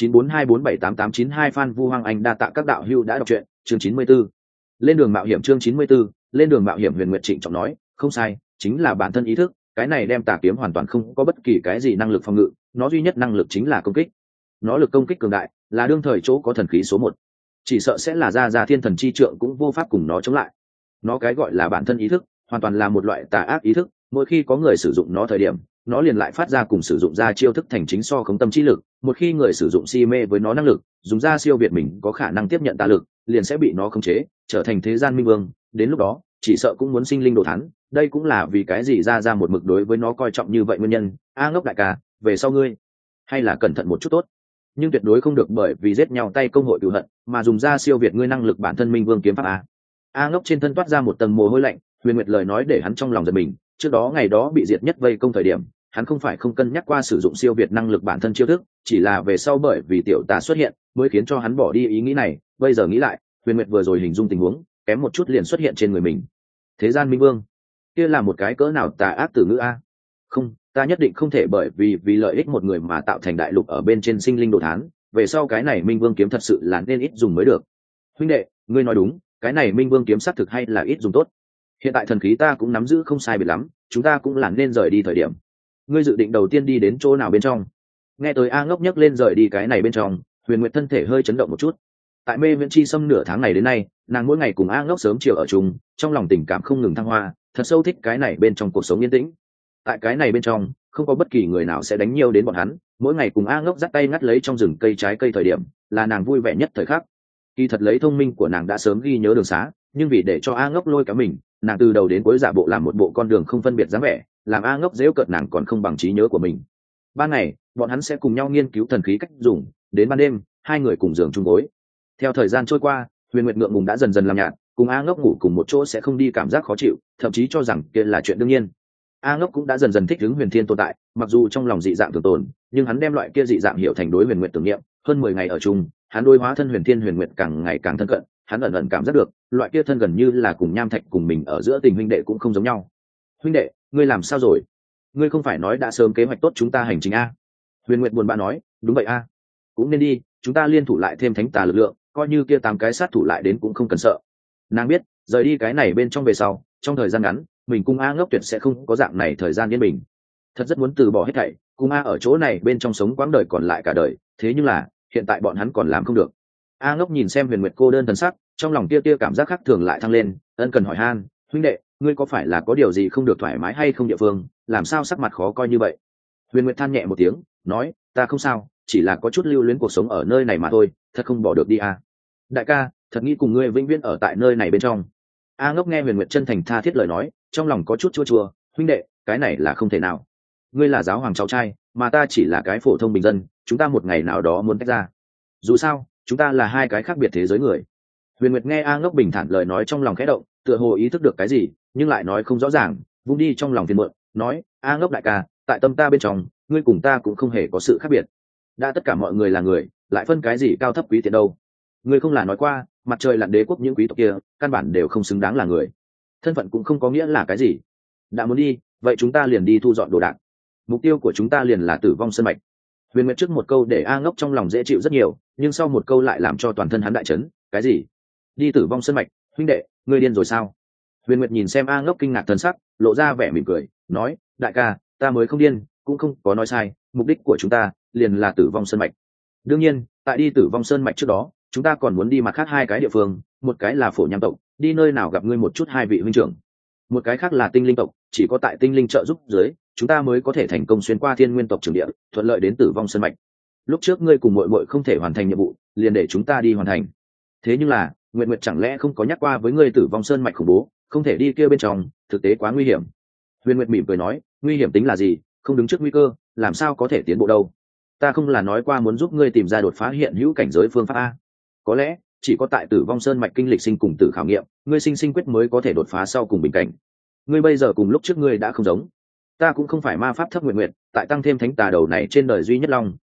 0942478892. Phan Vu Hoàng Anh đa tạ các đạo hữu đã đọc truyện. Chương 94. Lên đường mạo hiểm. Chương 94. Lên đường mạo hiểm. Huyền Nguyệt trịnh trọng nói, không sai, chính là bản thân ý thức, cái này đem tà kiếm hoàn toàn không có bất kỳ cái gì năng lực phòng ngự, nó duy nhất năng lực chính là công kích. Nó lực công kích cường đại, là đương thời chỗ có thần khí số 1, chỉ sợ sẽ là ra thiên thần chi trượng cũng vô pháp cùng nó chống lại. Nó cái gọi là bản thân ý thức, hoàn toàn là một loại tà ác ý thức, mỗi khi có người sử dụng nó thời điểm, nó liền lại phát ra cùng sử dụng ra chiêu thức thành chính so khống tâm trí lực. Một khi người sử dụng si mê với nó năng lực, dùng ra siêu việt mình có khả năng tiếp nhận tà lực, liền sẽ bị nó khống chế, trở thành thế gian minh vương. Đến lúc đó, chỉ sợ cũng muốn sinh linh đồ thán. Đây cũng là vì cái gì ra một mực đối với nó coi trọng như vậy nguyên nhân. Ngốc đại ca, về sau ngươi hay là cẩn thận một chút tốt, nhưng tuyệt đối không được bởi vì giết nhau tay công hội cựu hận mà dùng ra siêu việt ngươi năng lực bản thân minh vương kiếm pháp. Ngốc trên thân toát ra một tầng mồ hôi lạnh. Huyền Nguyệt lời nói để hắn trong lòng giật mình. Trước đó ngày đó bị diệt nhất vây công thời điểm, hắn không phải không cân nhắc qua sử dụng siêu việt năng lực bản thân chiêu thức, chỉ là về sau bởi vì tiểu tà xuất hiện mới khiến cho hắn bỏ đi ý nghĩ này. Bây giờ nghĩ lại, Huyền Nguyệt vừa rồi hình dung tình huống kém một chút liền xuất hiện trên người mình. Thế gian minh vương, kia là một cái cỡ nào tà ác từ ngữ a? Không, ta nhất định không thể bởi vì lợi ích một người mà tạo thành đại lục ở bên trên sinh linh đồ thán. Về sau cái này minh vương kiếm thật sự là nên ít dùng mới được. Huynh đệ, ngươi nói đúng, cái này minh vương kiếm xác thực hay là ít dùng tốt. Hiện tại thần khí ta cũng nắm giữ không sai biệt lắm, chúng ta cũng là nên rời đi thời điểm. Ngươi dự định đầu tiên đi đến chỗ nào bên trong? Nghe tới Ngốc nhấc lên rời đi cái này bên trong, Huyền Nguyệt thân thể hơi chấn động một chút. Tại mê viễn chi xâm nửa tháng này đến nay, nàng mỗi ngày cùng Ngốc sớm chiều ở chung, trong lòng tình cảm không ngừng thăng hoa, thật sâu thích cái này bên trong cuộc sống yên tĩnh. Tại cái này bên trong, không có bất kỳ người nào sẽ đánh nhiều đến bọn hắn. Mỗi ngày cùng Ngốc dắt tay ngắt lấy trong rừng cây trái cây thời điểm, là nàng vui vẻ nhất thời khắc. Kỳ thật lấy thông minh của nàng đã sớm ghi nhớ đường xá, nhưng vì để cho Ngốc lôi cả mình, nàng từ đầu đến cuối giả bộ làm một bộ con đường không phân biệt dáng vẻ, làm Ngốc dễu cợt nàng còn không bằng trí nhớ của mình. Ban ngày, bọn hắn sẽ cùng nhau nghiên cứu thần khí cách dùng, đến ban đêm, hai người cùng giường chung gối. Theo thời gian trôi qua, Huyền Nguyệt ngượng ngùng đã dần dần làm nhạt, cùng Ngốc ngủ cùng một chỗ sẽ không đi cảm giác khó chịu, thậm chí cho rằng kia là chuyện đương nhiên. Ngốc cũng đã dần dần thích ứng Huyền Thiên tồn tại, mặc dù trong lòng dị dạng thường tồn, nhưng hắn đem loại kia dị dạng hiểu thành đối Huyền Nguyệt tưởng niệm. Hơn 10 ngày ở chung, hắn đối hóa thân Huyền Thiên Huyền Nguyệt càng ngày càng thân cận, hắn ẩn ẩn cảm giác được, loại kia thân gần như là cùng Nham Thạch cùng mình ở giữa tình huynh đệ cũng không giống nhau. Huynh đệ, ngươi làm sao rồi? Ngươi không phải nói đã sớm kế hoạch tốt chúng ta hành trình a? Huyền Nguyệt buồn bã nói, đúng vậy a, cũng nên đi, chúng ta liên thủ lại thêm thánh tà lực lượng, coi như kia 8 cái sát thủ lại đến cũng không cần sợ. Nàng biết, rời đi cái này bên trong về sau, trong thời gian ngắn, mình cùng Ngốc tuyệt sẽ không có dạng này thời gian yên bình. Thật rất muốn từ bỏ hết thảy, cùng ở chỗ này bên trong sống quãng đời còn lại cả đời, thế nhưng là, hiện tại bọn hắn còn làm không được. Ngốc nhìn xem Huyền Nguyệt cô đơn thần sắc, trong lòng kia cảm giác khác thường lại thăng lên, ân cần hỏi han, huynh đệ, ngươi có phải là có điều gì không được thoải mái hay không địa phương, làm sao sắc mặt khó coi như vậy? Huyền Nguyệt than nhẹ một tiếng, nói, ta không sao, chỉ là có chút lưu luyến cuộc sống ở nơi này mà thôi, thật không bỏ được đi à. Đại ca, thật nghĩ cùng ngươi vĩnh viễn ở tại nơi này bên trong. Ngốc nghe Huyền Nguyệt chân thành tha thiết lời nói, trong lòng có chút chua chua, huynh đệ, cái này là không thể nào. Ngươi là giáo hoàng cháu trai, mà ta chỉ là cái phổ thông bình dân, chúng ta một ngày nào đó muốn tách ra. Dù sao, chúng ta là hai cái khác biệt thế giới người. Huyền Nguyệt nghe Ngốc bình thản lời nói trong lòng khẽ động, tựa hồ ý thức được cái gì, nhưng lại nói không rõ ràng, vung đi trong lòng phiền muộn, nói, Ngốc đại ca, tại tâm ta bên trong, ngươi cùng ta cũng không hề có sự khác biệt. Đã tất cả mọi người là người, lại phân cái gì cao thấp quý tiện đâu? Ngươi không là nói qua, mặt trời lặn đế quốc những quý tộc kia, căn bản đều không xứng đáng là người. Thân phận cũng không có nghĩa là cái gì. Đã muốn đi, vậy chúng ta liền đi thu dọn đồ đạc. Mục tiêu của chúng ta liền là tử vong sơn mạch. Huyền Nguyệt trước một câu để Ngốc trong lòng dễ chịu rất nhiều, nhưng sau một câu lại làm cho toàn thân hắn đại chấn. Cái gì? Đi tử vong sơn mạch? Huynh đệ, ngươi điên rồi sao? Huyền Nguyệt nhìn xem Ngốc kinh ngạc thần sắc, lộ ra vẻ mỉm cười, nói, đại ca, ta mới không điên, cũng không có nói sai, mục đích của chúng ta liền là tử vong sơn mạch. Đương nhiên, tại đi tử vong sơn mạch trước đó, chúng ta còn muốn đi mặt khác hai cái địa phương, một cái là Phổ Nham tộc, đi nơi nào gặp ngươi một chút hai vị huynh trưởng. Một cái khác là Tinh Linh tộc, chỉ có tại Tinh Linh trợ giúp dưới, chúng ta mới có thể thành công xuyên qua Thiên Nguyên tộc trường địa, thuận lợi đến tử vong sơn mạch. Lúc trước ngươi cùng muội muội không thể hoàn thành nhiệm vụ, liền để chúng ta đi hoàn thành. Thế nhưng là, Nguyệt Nguyệt chẳng lẽ không có nhắc qua với ngươi tử vong sơn mạch khủng bố, không thể đi kia bên trong, thực tế quá nguy hiểm. Huyền Nguyệt mỉm cười nói, nguy hiểm tính là gì, không đứng trước nguy cơ, làm sao có thể tiến bộ đâu? Ta không là nói qua muốn giúp ngươi tìm ra đột phá hiện hữu cảnh giới phương pháp a? Có lẽ chỉ có tại tử vong sơn mạch kinh lịch sinh cùng tử khảo nghiệm, ngươi sinh quyết mới có thể đột phá sau cùng bình cảnh. Ngươi bây giờ cùng lúc trước ngươi đã không giống. Ta cũng không phải ma pháp thấp nguyện nguyện, tại tăng thêm thánh tà đầu này trên đời duy nhất long,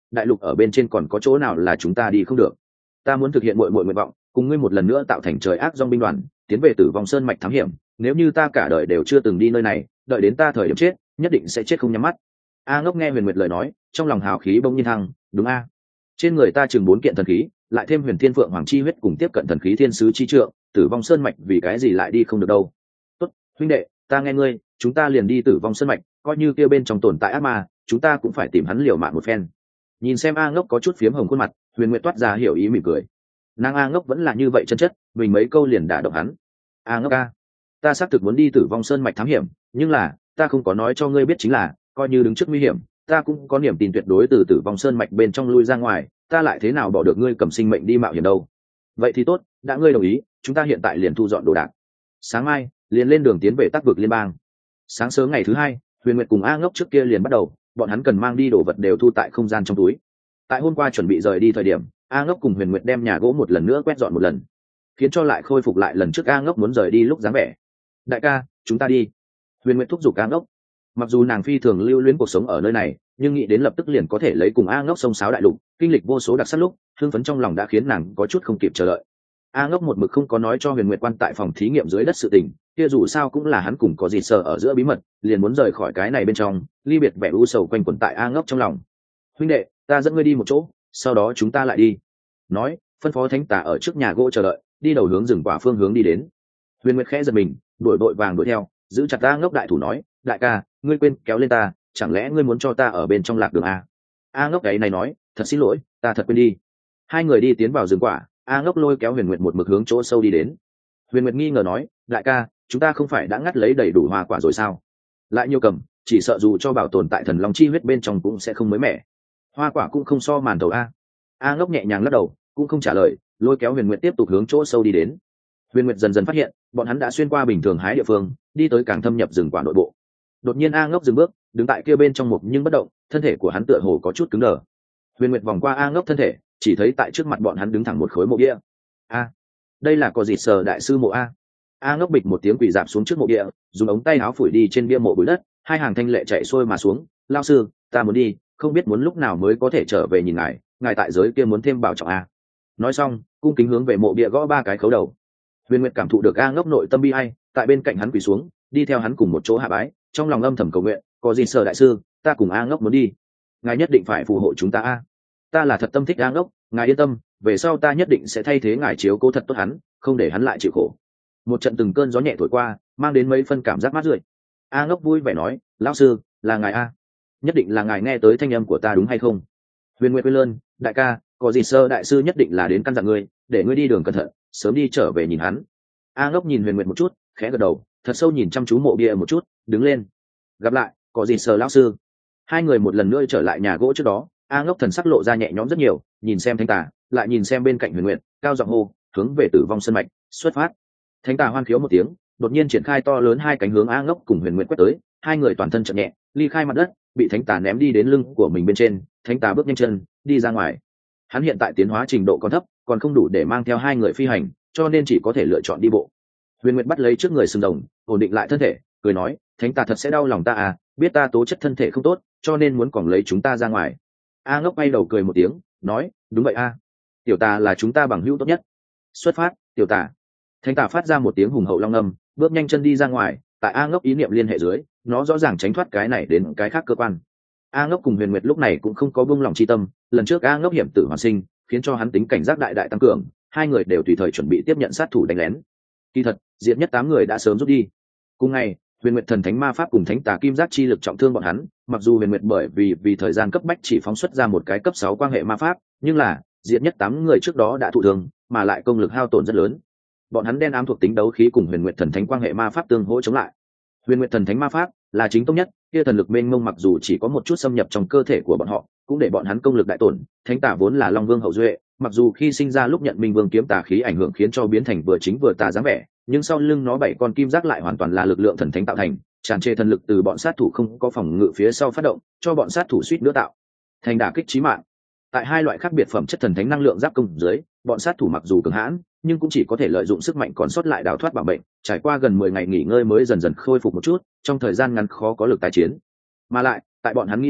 đại lục ở bên trên còn có chỗ nào là chúng ta đi không được. Ta muốn thực hiện mọi nguyện vọng, cùng ngươi một lần nữa tạo thành trời ác dong binh đoàn, tiến về Tử Vong Sơn mạch thám hiểm. Nếu như ta cả đời đều chưa từng đi nơi này, đợi đến ta thời điểm chết, nhất định sẽ chết không nhắm mắt. A Ngốc nghe Huyền Nguyệt lời nói, trong lòng hào khí bỗng nhiên thăng. Đúng a, trên người ta chừng 4 kiện thần khí, lại thêm Huyền Thiên Phượng Hoàng chi huyết cùng tiếp cận thần khí thiên sứ chi trượng, Tử Vong Sơn mạch vì cái gì lại đi không được đâu. Tốt, huynh đệ, ta nghe ngươi, chúng ta liền đi Tử Vong Sơn mạch, coi như kia bên trong tồn tại ác ma, chúng ta cũng phải tìm hắn liều mạng một phen. Nhìn xem A Ngốc có chút phiếm hồng khuôn mặt, Huyền Nguyệt toát ra hiểu ý mỉm cười. Nàng A Ngốc vẫn là như vậy chân chất, mình mấy câu liền đả động hắn. A Ngốc a, ta xác thực muốn đi Tử Vong Sơn mạch thám hiểm, nhưng là ta không có nói cho ngươi biết chính là, coi như đứng trước nguy hiểm, ta cũng có niềm tin tuyệt đối từ Tử Vong Sơn mạch bên trong lui ra ngoài, ta lại thế nào bỏ được ngươi cầm sinh mệnh đi mạo hiểm đâu. Vậy thì tốt, đã ngươi đồng ý, chúng ta hiện tại liền thu dọn đồ đạc, sáng mai liền lên đường tiến về Tắc vực liên bang. Sáng sớm ngày thứ hai, Huyền Nguyệt cùng A Ngốc trước kia liền bắt đầu, bọn hắn cần mang đi đồ vật đều thu tại không gian trong túi. Tại hôm qua chuẩn bị rời đi thời điểm, A Ngốc cùng Huyền Nguyệt đem nhà gỗ một lần nữa quét dọn một lần, khiến cho lại khôi phục lại lần trước A Ngốc muốn rời đi lúc dáng vẻ. Đại ca, chúng ta đi. Huyền Nguyệt thúc giục A Ngốc. Mặc dù nàng phi thường lưu luyến cuộc sống ở nơi này, nhưng nghĩ đến lập tức liền có thể lấy cùng A Ngốc sông sáo đại lục, kinh lịch vô số đặc sắc lúc, hưng phấn trong lòng đã khiến nàng có chút không kịp chờ đợi. A Ngốc một mực không có nói cho Huyền Nguyệt quan tại phòng thí nghiệm dưới đất sự tình, kia dù sao cũng là hắn cùng có gì sợ ở giữa bí mật, liền muốn rời khỏi cái này bên trong, ly biệt vẻ u sầu quanh quẩn tại A Ngốc trong lòng. Huynh đệ, ta dẫn ngươi đi một chỗ, sau đó chúng ta lại đi. Nói, phân phó Thánh Tà ở trước nhà gỗ chờ đợi, đi đầu hướng rừng quả phương hướng đi đến. Huyền Nguyệt khẽ giật mình, đuổi vội vàng đuổi theo, giữ chặt A Ngốc đại thủ nói, đại ca, ngươi quên kéo lên ta, chẳng lẽ ngươi muốn cho ta ở bên trong lạc đường à? A Ngốc cái này nói, thật xin lỗi, ta thật quên đi. Hai người đi tiến vào rừng quả, A Ngốc lôi kéo Huyền Nguyệt một mực hướng chỗ sâu đi đến. Huyền Nguyệt nghi ngờ nói, đại ca, chúng ta không phải đã ngắt lấy đầy đủ hoa quả rồi sao? Lại nhiều cầm, chỉ sợ dù cho bảo tồn tại thần long chi huyết bên trong cũng sẽ không mới mẻ. Hoa quả cũng không so màn thầu a. A Ngốc nhẹ nhàng lắc đầu, cũng không trả lời, lôi kéo Huyền Nguyệt tiếp tục hướng chỗ sâu đi đến. Huyền Nguyệt dần dần phát hiện, bọn hắn đã xuyên qua bình thường hái địa phương, đi tới càng thâm nhập rừng quả nội bộ. Đột nhiên A Ngốc dừng bước, đứng tại kia bên trong mục nhưng bất động, thân thể của hắn tựa hồ có chút cứng đờ. Huyền Nguyệt vòng qua A Ngốc thân thể, chỉ thấy tại trước mặt bọn hắn đứng thẳng một khối mộ bia. A, đây là có gì sờ đại sư mộ a? A Ngốc bịch một tiếng quỳ dạp xuống trước mộ bia, dùng ống tay áo phủi đi trên bia mộ bụi đất, hai hàng thanh lệ chạy xuôi mà xuống. Lao sư, ta muốn đi, không biết muốn lúc nào mới có thể trở về nhìn ngài, ngài tại giới kia muốn thêm bảo trọng a. Nói xong, cung kính hướng về mộ bia gõ 3 cái khấu đầu. Huyền Nguyệt cảm thụ được A Ngốc nội tâm bi ai, tại bên cạnh hắn quỳ xuống, đi theo hắn cùng một chỗ hạ bái, trong lòng âm thầm cầu nguyện, có gì sở đại sư, ta cùng A Ngốc muốn đi, ngài nhất định phải phù hộ chúng ta a. Ta là thật tâm thích A Ngốc, ngài yên tâm, về sau ta nhất định sẽ thay thế ngài chiếu cố thật tốt hắn, không để hắn lại chịu khổ. Một trận từng cơn gió nhẹ thổi qua, mang đến mấy phân cảm giác mát rượi. A Ngốc vui vẻ nói, lão sư, là ngài a, nhất định là ngài nghe tới thanh âm của ta đúng hay không? Huyền Nguyệt quên lơn, đại ca, có gì sơ đại sư nhất định là đến căn dặn ngươi, để ngươi đi đường cẩn thận, sớm đi trở về nhìn hắn. A Ngốc nhìn Huyền Nguyệt một chút, khẽ gật đầu, thật sâu nhìn chăm chú mộ bia một chút, đứng lên. Gặp lại, có gì sơ lão sư. Hai người một lần nữa trở lại nhà gỗ trước đó, A Ngốc thần sắc lộ ra nhẹ nhõm rất nhiều, nhìn xem Thánh Tà, lại nhìn xem bên cạnh Huyền Nguyệt, cao giọng hô, hướng về Tử Vong Sơn mạch, xuất phát. Thánh Tà hoan khiếu một tiếng, đột nhiên triển khai to lớn hai cánh hướng A Ngốc cùng Huyền Nguyệt quét tới, hai người toàn thân chậm nhẹ, ly khai mặt đất, bị Thánh Tà ném đi đến lưng của mình bên trên. Thánh Tà bước nhanh chân, đi ra ngoài. Hắn hiện tại tiến hóa trình độ còn thấp, còn không đủ để mang theo hai người phi hành, cho nên chỉ có thể lựa chọn đi bộ. Huyền Nguyệt bắt lấy trước người sừng rồng, ổn định lại thân thể, cười nói, Thánh Tà thật sẽ đau lòng ta à, biết ta tố chất thân thể không tốt, cho nên muốn còn lấy chúng ta ra ngoài. A Ngốc bay đầu cười một tiếng, nói, đúng vậy a, tiểu Tà là chúng ta bằng hữu tốt nhất. Xuất phát, tiểu Tà. Thánh Tà phát ra một tiếng hùng hậu long âm, bước nhanh chân đi ra ngoài. Tại A Ngốc ý niệm liên hệ dưới, nó rõ ràng tránh thoát cái này đến cái khác cơ quan. A Ngốc cùng Huyền Nguyệt lúc này cũng không có buông lòng chi tâm, lần trước A Ngốc hiểm tử hoàn sinh, khiến cho hắn tính cảnh giác đại đại tăng cường, hai người đều tùy thời chuẩn bị tiếp nhận sát thủ đánh lén. Kỳ thật, diệt nhất 8 người đã sớm rút đi. Cùng ngày, Huyền Nguyệt thần thánh ma pháp cùng Thánh Tà kim giác chi lực trọng thương bọn hắn, mặc dù Huyền Nguyệt bởi vì thời gian cấp bách chỉ phóng xuất ra một cái cấp 6 quan hệ ma pháp, nhưng là diệt nhất 8 người trước đó đã thụ thương, mà lại công lực hao tổn rất lớn. Bọn hắn đen ám thuộc tính đấu khí cùng Huyền Nguyệt thần thánh quan hệ ma pháp tương hỗ chống lại. Huyền Nguyệt thần thánh ma pháp là chính tông nhất, kia thần lực mênh mông mặc dù chỉ có một chút xâm nhập trong cơ thể của bọn họ, cũng để bọn hắn công lực đại tổn. Thánh Tà vốn là Long Vương hậu duệ, mặc dù khi sinh ra lúc nhận Minh Vương kiếm tà khí ảnh hưởng khiến cho biến thành vừa chính vừa tà dáng vẻ, nhưng sau lưng nó 7 con kim giác lại hoàn toàn là lực lượng thần thánh tạo thành, tràn trề thần lực từ bọn sát thủ không có phòng ngự phía sau phát động, cho bọn sát thủ suýt nữa tạo thành đả kích chí mạng. Tại hai loại khác biệt phẩm chất thần thánh năng lượng giáp công dưới, bọn sát thủ mặc dù cường hãn, nhưng cũng chỉ có thể lợi dụng sức mạnh còn sót lại đào thoát bảo mệnh, trải qua gần 10 ngày nghỉ ngơi mới dần dần khôi phục một chút, trong thời gian ngắn khó có lực tái chiến. Mà lại, tại bọn hắn nghĩ đến,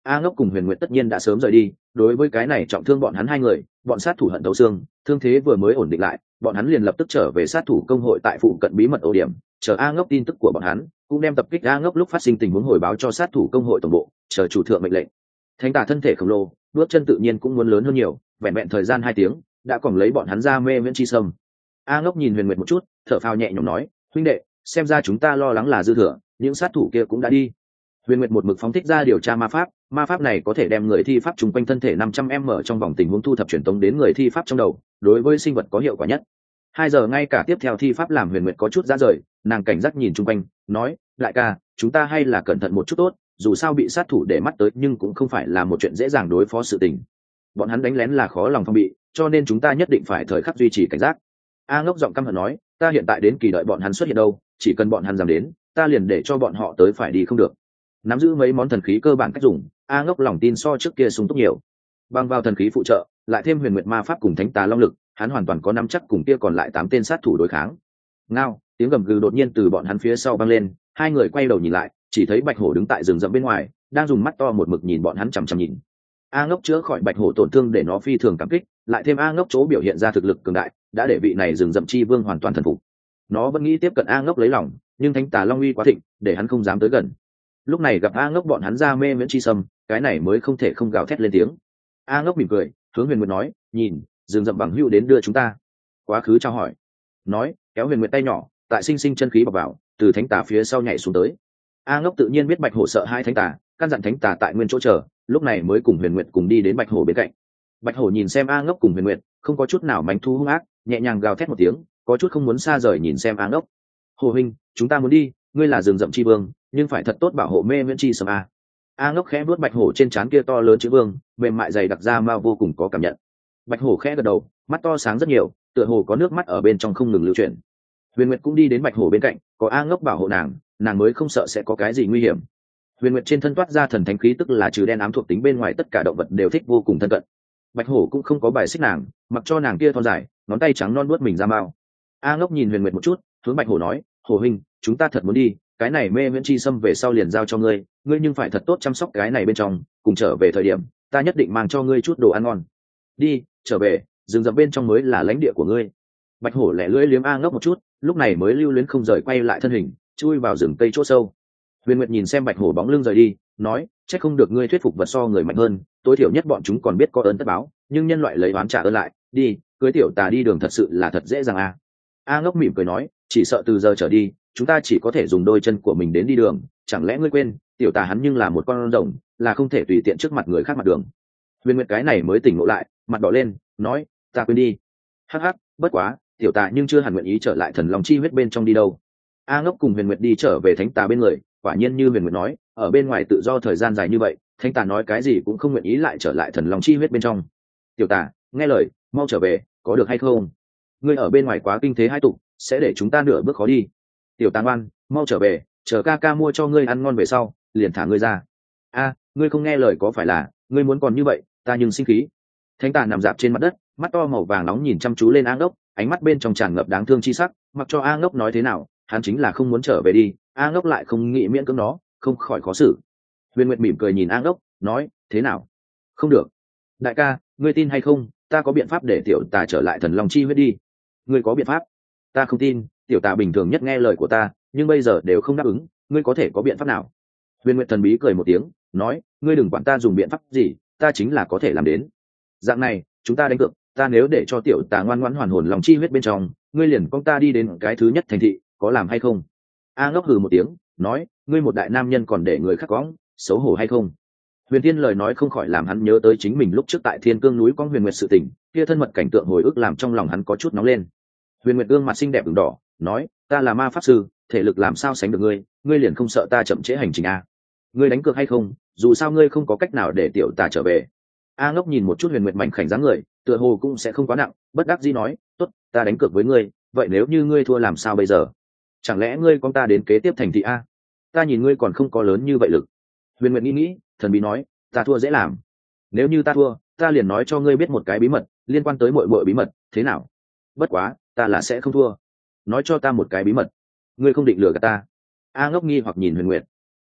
A Ngốc cùng Huyền Nguyệt tất nhiên đã sớm rời đi, đối với cái này trọng thương bọn hắn hai người, bọn sát thủ hận thấu xương, thương thế vừa mới ổn định lại, bọn hắn liền lập tức trở về sát thủ công hội tại phụ cận bí mật ổ điểm, chờ A Ngốc tin tức của bọn hắn, cũng đem tập kích A Ngốc lúc phát sinh tình huống hồi báo cho sát thủ công hội tổng bộ, chờ chủ thượng mệnh lệnh. Thánh tà thân thể khổng lồ, bước chân tự nhiên cũng muốn lớn hơn nhiều, vẹn vẹn thời gian 2 tiếng, đã còn lấy bọn hắn ra mê viễn chi sâm. A Ngốc nhìn Huyền Nguyệt một chút, thở phào nhẹ nhõm nói, huynh đệ, xem ra chúng ta lo lắng là dư thừa, những sát thủ kia cũng đã đi. Huyền Nguyệt một mực phóng thích ra điều tra ma pháp này có thể đem người thi pháp trùng quanh thân thể 500m trong vòng tình huống thu thập truyền tống đến người thi pháp trong đầu, đối với sinh vật có hiệu quả nhất. 2 giờ ngay cả tiếp theo thi pháp làm Huyền Nguyệt có chút ra rời, nàng cảnh giác nhìn chung quanh, nói, đại ca, chúng ta hay là cẩn thận một chút tốt, dù sao bị sát thủ để mắt tới nhưng cũng không phải là một chuyện dễ dàng đối phó sự tình. Bọn hắn đánh lén là khó lòng phòng bị, cho nên chúng ta nhất định phải thời khắc duy trì cảnh giác. A Ngốc giọng căm hận nói, ta hiện tại đến kỳ đợi bọn hắn xuất hiện đâu, chỉ cần bọn hắn dám đến, ta liền để cho bọn họ tới phải đi không được. Nắm giữ mấy món thần khí cơ bản cách dùng, A Ngốc lòng tin so trước kia sung túc nhiều. Bằng vào thần khí phụ trợ, lại thêm huyền nguyệt ma pháp cùng thánh tà long lực, hắn hoàn toàn có nắm chắc cùng kia còn lại 8 tên sát thủ đối kháng. Ngao, tiếng gầm gừ đột nhiên từ bọn hắn phía sau vang lên, hai người quay đầu nhìn lại, chỉ thấy bạch hổ đứng tại rừng rậm bên ngoài, đang dùng mắt to một mực nhìn bọn hắn chằm chằm nhìn. A Ngốc chữa khỏi bạch hổ tổn thương để nó phi thường cảm kích, lại thêm A Ngốc chỗ biểu hiện ra thực lực cường đại, đã để vị này rừng rậm chi vương hoàn toàn thần phục. Nó vẫn nghĩ tiếp cận A Ngốc lấy lòng, nhưng thánh tà long uy quá thịnh, để hắn không dám tới gần. Lúc này gặp A Ngốc bọn hắn ra mê miễn chi sâm, cái này mới không thể không gào thét lên tiếng. A Ngốc mỉm cười, hướng Huyền Nguyệt nói, nhìn, rừng rậm bằng hữu đến đưa chúng ta. Quá khứ chào hỏi. Nói, kéo Huyền Nguyệt tay nhỏ, tại sinh sinh chân khí bọc vào, từ thánh tà phía sau nhảy xuống tới. A Ngốc tự nhiên biết bạch hổ sợ hai thánh tà, căn dặn thánh tà tại nguyên chỗ chờ, lúc này mới cùng Huyền Nguyệt cùng đi đến bạch hổ bên cạnh. Bạch hổ nhìn xem A Ngốc cùng Huyền Nguyệt, không có chút nào manh thu hung ác, nhẹ nhàng gào thét một tiếng, có chút không muốn xa rời nhìn xem A Ngốc. Hồ huynh, chúng ta muốn đi, ngươi là rừng rậm chi vương, nhưng phải thật tốt bảo hộ mê miễn chi sâm a. A Ngốc khẽ vuốt bạch hổ trên trán kia to lớn chữ vương, mềm mại dày đặc ra mà vô cùng có cảm nhận. Bạch hổ khẽ gật đầu, mắt to sáng rất nhiều, tựa hồ có nước mắt ở bên trong không ngừng lưu chuyển. Huyền Nguyệt cũng đi đến bạch hổ bên cạnh, có A Ngốc bảo hộ nàng mới không sợ sẽ có cái gì nguy hiểm. Huyền Nguyệt trên thân toát ra thần thánh khí, tức là trừ đen ám thuộc tính bên ngoài tất cả động vật đều thích vô cùng thân cận. Bạch hổ cũng không có bài xích nàng, mặc cho nàng kia thon dài, ngón tay trắng non vuốt mình ra mao. A Ngốc nhìn Huyền Nguyệt một chút, hướng bạch hổ nói, hổ huynh, chúng ta thật muốn đi, cái này mê miễn chi sâm về sau liền giao cho ngươi, ngươi nhưng phải thật tốt chăm sóc cái này bên trong, cùng trở về thời điểm ta nhất định mang cho ngươi chút đồ ăn ngon. Đi, trở về, rừng rậm bên trong mới là lãnh địa của ngươi. Bạch hổ lẻ lưỡi liếm A Ngốc một chút, lúc này mới lưu luyến không rời quay lại thân hình, chui vào rừng cây chỗ sâu. Huyền Nguyệt nhìn xem bạch hổ bóng lưng rời đi, nói, chắc không được ngươi thuyết phục vật so người mạnh hơn, tối thiểu nhất bọn chúng còn biết có ơn tất báo, nhưng nhân loại lấy oán trả ơn lại, đi, cưới tiểu tà đi đường thật sự là thật dễ dàng a. A Ngốc mỉm cười nói, chỉ sợ từ giờ trở đi chúng ta chỉ có thể dùng đôi chân của mình đến đi đường, chẳng lẽ ngươi quên tiểu tà hắn nhưng là một con rồng, là không thể tùy tiện trước mặt người khác mặt đường. Huyền Nguyệt cái này mới tỉnh ngộ lại, mặt đỏ lên, nói, ta quên đi. Hắc hắc, bất quá tiểu tà nhưng chưa hẳn nguyện ý trở lại thần long chi huyết bên trong đi đâu. A Ngốc cùng Huyền Nguyệt đi trở về thánh tà bên người, quả nhiên như Huyền Nguyệt nói, ở bên ngoài tự do thời gian dài như vậy, thánh tà nói cái gì cũng không nguyện ý lại trở lại thần long chi huyết bên trong. Tiểu tà, nghe lời, mau trở về, có được hay không? Ngươi ở bên ngoài quá kinh thế hai tục, sẽ để chúng ta nửa bước khó đi. Tiểu tà ngoan, mau trở về, chờ ca ca mua cho ngươi ăn ngon về sau liền thả ngươi ra. A, ngươi không nghe lời có phải là ngươi muốn còn như vậy, ta nhưng sinh khí. Thánh tà nằm dạp trên mặt đất, mắt to màu vàng nóng nhìn chăm chú lên A Ngốc, ánh mắt bên trong tràn ngập đáng thương chi sắc, mặc cho A Ngốc nói thế nào hắn chính là không muốn trở về đi. A Ngốc lại không nghĩ miễn cưỡng nó, không khỏi khó xử. Huyền Nguyệt mỉm cười nhìn A Ngốc, nói, thế nào? Không được. Đại ca, ngươi tin hay không, ta có biện pháp để tiểu tà trở lại thần long chi huyết đi. Ngươi có biện pháp? Ta không tin, tiểu tà bình thường nhất nghe lời của ta, nhưng bây giờ đều không đáp ứng, ngươi có thể có biện pháp nào? Huyền Nguyệt thần bí cười một tiếng, nói, ngươi đừng quản ta dùng biện pháp gì, ta chính là có thể làm đến. Dạng này, chúng ta đánh cược, ta nếu để cho tiểu tà ngoan ngoãn hoàn hồn lòng chi huyết bên trong, ngươi liền con ta đi đến cái thứ nhất thành thị, có làm hay không? A Ngốc hừ một tiếng, nói, ngươi một đại nam nhân còn để người khác cõng, xấu hổ hay không? Huyền Thiên lời nói không khỏi làm hắn nhớ tới chính mình lúc trước tại Thiên Cương núi con Huyền Nguyệt sự tình, kia thân mật cảnh tượng hồi ức làm trong lòng hắn có chút nóng lên. Huyền Nguyệt gương mặt xinh đẹp ửng đỏ, nói, ta là ma pháp sư, thể lực làm sao sánh được ngươi, ngươi liền không sợ ta chậm trễ hành trình à? Ngươi đánh cược hay không, dù sao ngươi không có cách nào để tiểu tà trở về. A Ngốc nhìn một chút Huyền Nguyệt mảnh khảnh dáng người, tựa hồ cũng sẽ không quá nặng, bất đắc dĩ nói, tốt, ta đánh cược với ngươi, vậy nếu như ngươi thua làm sao bây giờ? Chẳng lẽ ngươi con ta đến kế tiếp thành thị a? Ta nhìn ngươi còn không có lớn như vậy lực. Huyền Nguyệt nghĩ, thần bí nói, ta thua dễ làm. Nếu như ta thua, ta liền nói cho ngươi biết một cái bí mật liên quan tới mọi bí mật, thế nào? Bất quá, ta là sẽ không thua. Nói cho ta một cái bí mật. Ngươi không định lừa gạt ta? A Ngốc nghi hoặc nhìn Huyền Nguyệt.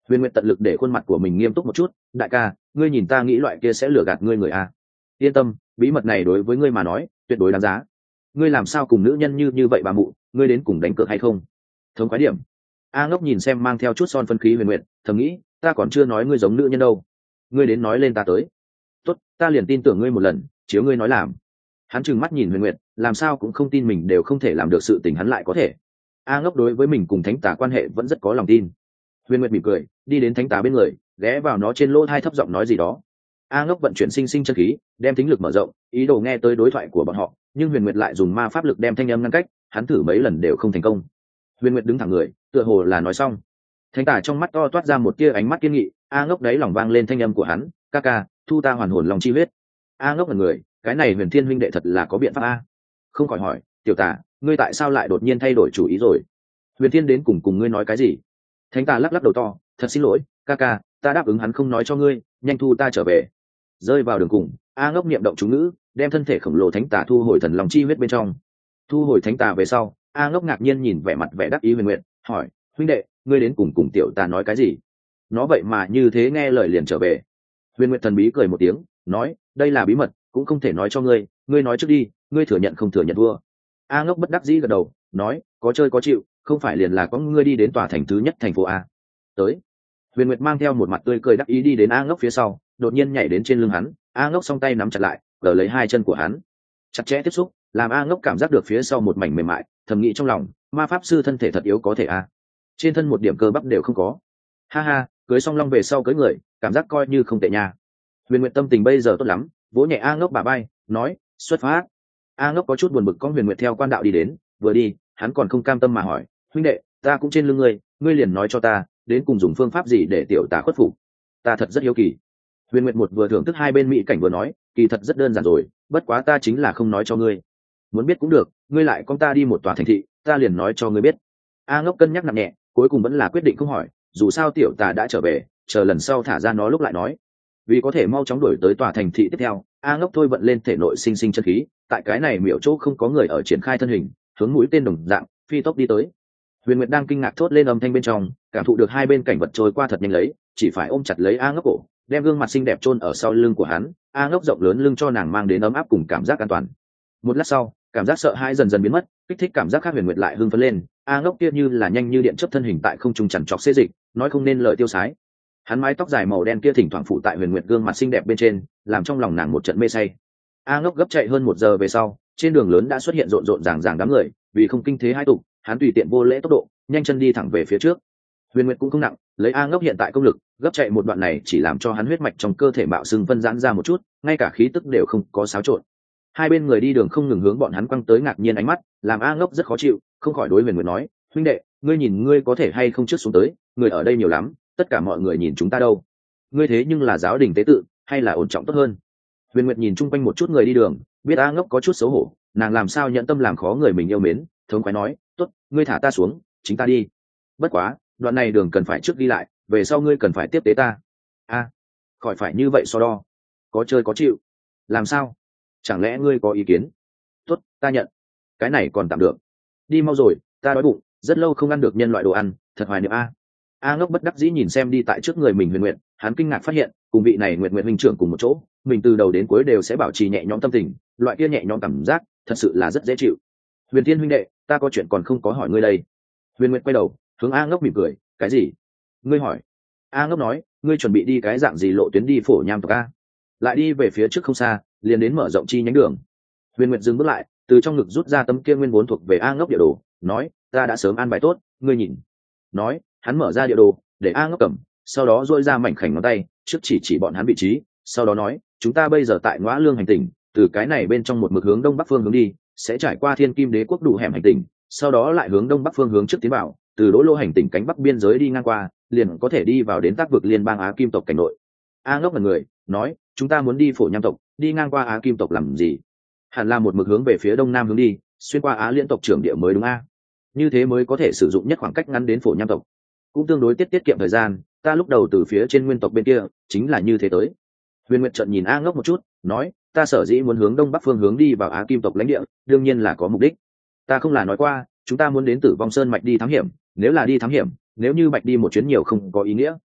Huyền Nguyệt tận lực để khuôn mặt của mình nghiêm túc một chút. Đại ca, ngươi nhìn ta nghĩ loại kia sẽ lừa gạt ngươi người a? Yên tâm, bí mật này đối với ngươi mà nói tuyệt đối đáng giá. Ngươi làm sao cùng nữ nhân như vậy bà mụ, ngươi đến cùng đánh cược hay không? Thống khoái điểm. A Ngốc nhìn xem mang theo chút son phân khí Huyền Nguyệt, thầm nghĩ, ta còn chưa nói ngươi giống nữ nhân đâu, ngươi đến nói lên ta tới. Tốt, ta liền tin tưởng ngươi một lần, chiếu ngươi nói làm. Hắn trừng mắt nhìn Huyền Nguyệt, làm sao cũng không tin mình đều không thể làm được sự tình hắn lại có thể. A Ngốc đối với mình cùng thánh tà quan hệ vẫn rất có lòng tin. Huyền Nguyệt mỉm cười, đi đến thánh tà bên người, ghé vào nó trên lỗ tai thấp giọng nói gì đó. A Ngốc vận chuyển sinh sinh chân khí, đem thính lực mở rộng, ý đồ nghe tới đối thoại của bọn họ, nhưng Huyền Nguyệt lại dùng ma pháp lực đem thanh âm ngăn cách, hắn thử mấy lần đều không thành công. Huyền Nguyệt đứng thẳng người, tựa hồ là nói xong. Thánh tà trong mắt to toát ra một tia ánh mắt kiên nghị. A Ngốc đấy lòng vang lên thanh âm của hắn, ca ca, thu ta hoàn hồn lòng chi huyết. A Ngốc là người, cái này Huyền Thiên huynh đệ thật là có biện pháp a. Không khỏi hỏi, tiểu tà, ngươi tại sao lại đột nhiên thay đổi chủ ý rồi? Huyền Thiên đến cùng ngươi nói cái gì? Thánh tà lắc lắc đầu to, thật xin lỗi, ca ca, ta đáp ứng hắn không nói cho ngươi, nhanh thu ta trở về. Rơi vào đường cùng, A Ngốc niệm động chú ngữ, đem thân thể khổng lồ thánh tà thu hồi thần lòng chi huyết bên trong. Thu hồi thánh tà về sau, A Ngốc ngạc nhiên nhìn vẻ mặt vẻ đắc ý Huyền Nguyệt, hỏi, huynh đệ, ngươi đến cùng tiểu tà nói cái gì? Nó vậy mà như thế nghe lời liền trở về. Huyền Nguyệt thần bí cười một tiếng, nói, đây là bí mật, cũng không thể nói cho ngươi, ngươi nói trước đi, ngươi thừa nhận không thừa nhận thua? A Ngốc bất đắc dĩ gật đầu, nói, có chơi có chịu, không phải liền là có ngươi đi đến tòa thành thứ nhất thành phố A. Tới. Huyền Nguyệt mang theo một mặt tươi cười đắc ý đi đến A Ngốc phía sau, đột nhiên nhảy đến trên lưng hắn. A Ngốc song tay nắm chặt lại, gỡ lấy hai chân của hắn, chặt chẽ tiếp xúc, làm A Ngốc cảm giác được phía sau một mảnh mềm mại, thầm nghĩ trong lòng, ma pháp sư thân thể thật yếu có thể a, trên thân một điểm cơ bắp đều không có. Ha ha, cưới song long về sau cưới người, cảm giác coi như không tệ nha. Huyền Nguyệt tâm tình bây giờ tốt lắm, vỗ nhẹ A Ngốc bả vai, nói, xuất phát. A Ngốc có chút buồn bực, con Huyền Nguyệt theo quan đạo đi đến, vừa đi, hắn còn không cam tâm mà hỏi, huynh đệ, ta cũng trên lưng ngươi, ngươi liền nói cho ta, đến cùng dùng phương pháp gì để tiểu tà khuất phục? Ta thật rất hiếu kỳ. Huyền Nguyệt một vừa thưởng thức hai bên mỹ cảnh vừa nói, kỳ thật rất đơn giản rồi, bất quá ta chính là không nói cho ngươi. Muốn biết cũng được, ngươi lại con ta đi một tòa thành thị, ta liền nói cho ngươi biết. A Ngốc cân nhắc nặng nhẹ, cuối cùng vẫn là quyết định không hỏi, dù sao tiểu tà đã trở về, chờ lần sau thả ra nó lúc lại nói. Vì có thể mau chóng đuổi tới tòa thành thị tiếp theo, A Ngốc thôi vận lên thể nội sinh sinh chân khí, tại cái này miểu chỗ không có người ở triển khai thân hình, hướng mũi tên đồng dạng phi tốc đi tới. Huyền Nguyệt đang kinh ngạc thốt lên âm thanh bên trong, cảm thụ được hai bên cảnh vật trôi qua thật nhanh lấy, chỉ phải ôm chặt lấy A Ngốc cổ, đem gương mặt xinh đẹp chôn ở sau lưng của hắn. A Ngốc rộng lớn lưng cho nàng mang đến ấm áp cùng cảm giác an toàn. Một lát sau, cảm giác sợ hãi dần dần biến mất, kích thích cảm giác khác Huyền Nguyệt lại hưng phấn lên. A Ngốc kia như là nhanh như điện chớp thân hình tại không trung chằn trọc xê dịch, nói không nên lời tiêu sái. Hắn mái tóc dài màu đen kia thỉnh thoảng phủ tại Huyền Nguyệt gương mặt xinh đẹp bên trên, làm trong lòng nàng một trận mê say. A Ngốc gấp chạy hơn 1 giờ về sau, trên đường lớn đã xuất hiện rộn rộn ràng ràng đám người, vì không kinh thế hai tục, hắn tùy tiện vô lễ tốc độ, nhanh chân đi thẳng về phía trước. Huyền Nguyệt cũng không nặng, lấy A Ngốc hiện tại công lực, gấp chạy một đoạn này chỉ làm cho hắn huyết mạch trong cơ thể bạo sưng phân giãn ra một chút, ngay cả khí tức đều không có xáo trộn. Hai bên người đi đường không ngừng hướng bọn hắn quăng tới ngạc nhiên ánh mắt, làm A Ngốc rất khó chịu, không khỏi đối Huyền Nguyệt nói, huynh đệ, ngươi nhìn ngươi có thể hay không trước xuống tới, người ở đây nhiều lắm, tất cả mọi người nhìn chúng ta đâu. Ngươi thế nhưng là giáo đình tế tự, hay là ổn trọng tốt hơn. Huyền Nguyệt nhìn chung quanh một chút người đi đường, biết A Ngốc có chút xấu hổ, nàng làm sao nhận tâm làm khó người mình yêu mến, thống khoái nói, tốt, ngươi thả ta xuống, chính ta đi. Bất quá, đoạn này đường cần phải trước đi lại, về sau ngươi cần phải tiếp tế ta. A, khỏi phải như vậy so đo, có chơi có chịu. Làm sao? Chẳng lẽ ngươi có ý kiến? Tốt, ta nhận. Cái này còn tạm được. Đi mau rồi, ta đói bụng, rất lâu không ăn được nhân loại đồ ăn, thật hoài niệm a. A Ngốc bất đắc dĩ nhìn xem đi tại trước người mình Huyền Nguyệt, hắn kinh ngạc phát hiện, cùng vị này Nguyệt Nguyệt huynh trưởng cùng một chỗ, mình từ đầu đến cuối đều sẽ bảo trì nhẹ nhõm tâm tình, loại kia nhẹ nhõm cảm giác, thật sự là rất dễ chịu. Huyền Thiên huynh đệ, ta có chuyện còn không có hỏi ngươi đây. Huyền Nguyệt quay đầu, hướng A Ngốc mỉm cười, cái gì? Ngươi hỏi. A Ngốc nói, ngươi chuẩn bị đi cái dạng gì lộ tuyến đi Phổ Nham tộc a? Lại đi về phía trước không xa, liền đến mở rộng chi nhánh đường. Huyền Nguyệt dừng bước lại, từ trong ngực rút ra tấm kia nguyên vốn thuộc về A Ngốc địa đồ, nói, ta đã sớm an bài tốt, ngươi nhìn. Nói, hắn mở ra địa đồ, để A Ngốc cầm, sau đó duỗi ra mảnh khảnh ngón tay, trước chỉ bọn hắn vị trí, sau đó nói, chúng ta bây giờ tại Ngõa Lương hành tinh, từ cái này bên trong một mực hướng đông bắc phương hướng đi, sẽ trải qua Thiên Kim Đế quốc đủ hẻm hành tinh, sau đó lại hướng đông bắc phương hướng trước tiến vào, từ Đỗ Lô hành tinh cánh bắc biên giới đi ngang qua, liền có thể đi vào đến Tác vực liên bang Á Kim tộc cảnh nội. A Ngốc là người, nói, chúng ta muốn đi Phổ Nham tộc, đi ngang qua Á Kim tộc làm gì? Hẳn là một mực hướng về phía đông nam hướng đi, xuyên qua Á Liên tộc trưởng địa mới đúng a? Như thế mới có thể sử dụng nhất khoảng cách ngắn đến Phổ Nham tộc, cũng tương đối tiết kiệm thời gian. Ta lúc đầu từ phía trên nguyên tộc bên kia chính là như thế tới. Huyền Nguyệt trợn nhìn A Ngốc một chút, nói, ta sở dĩ muốn hướng đông bắc phương hướng đi vào Á Kim tộc lãnh địa, đương nhiên là có mục đích. Ta không là nói qua, chúng ta muốn đến Tử Vong Sơn mạch đi thám hiểm, nếu là đi thám hiểm, nếu như mạch đi một chuyến nhiều không có ý nghĩa,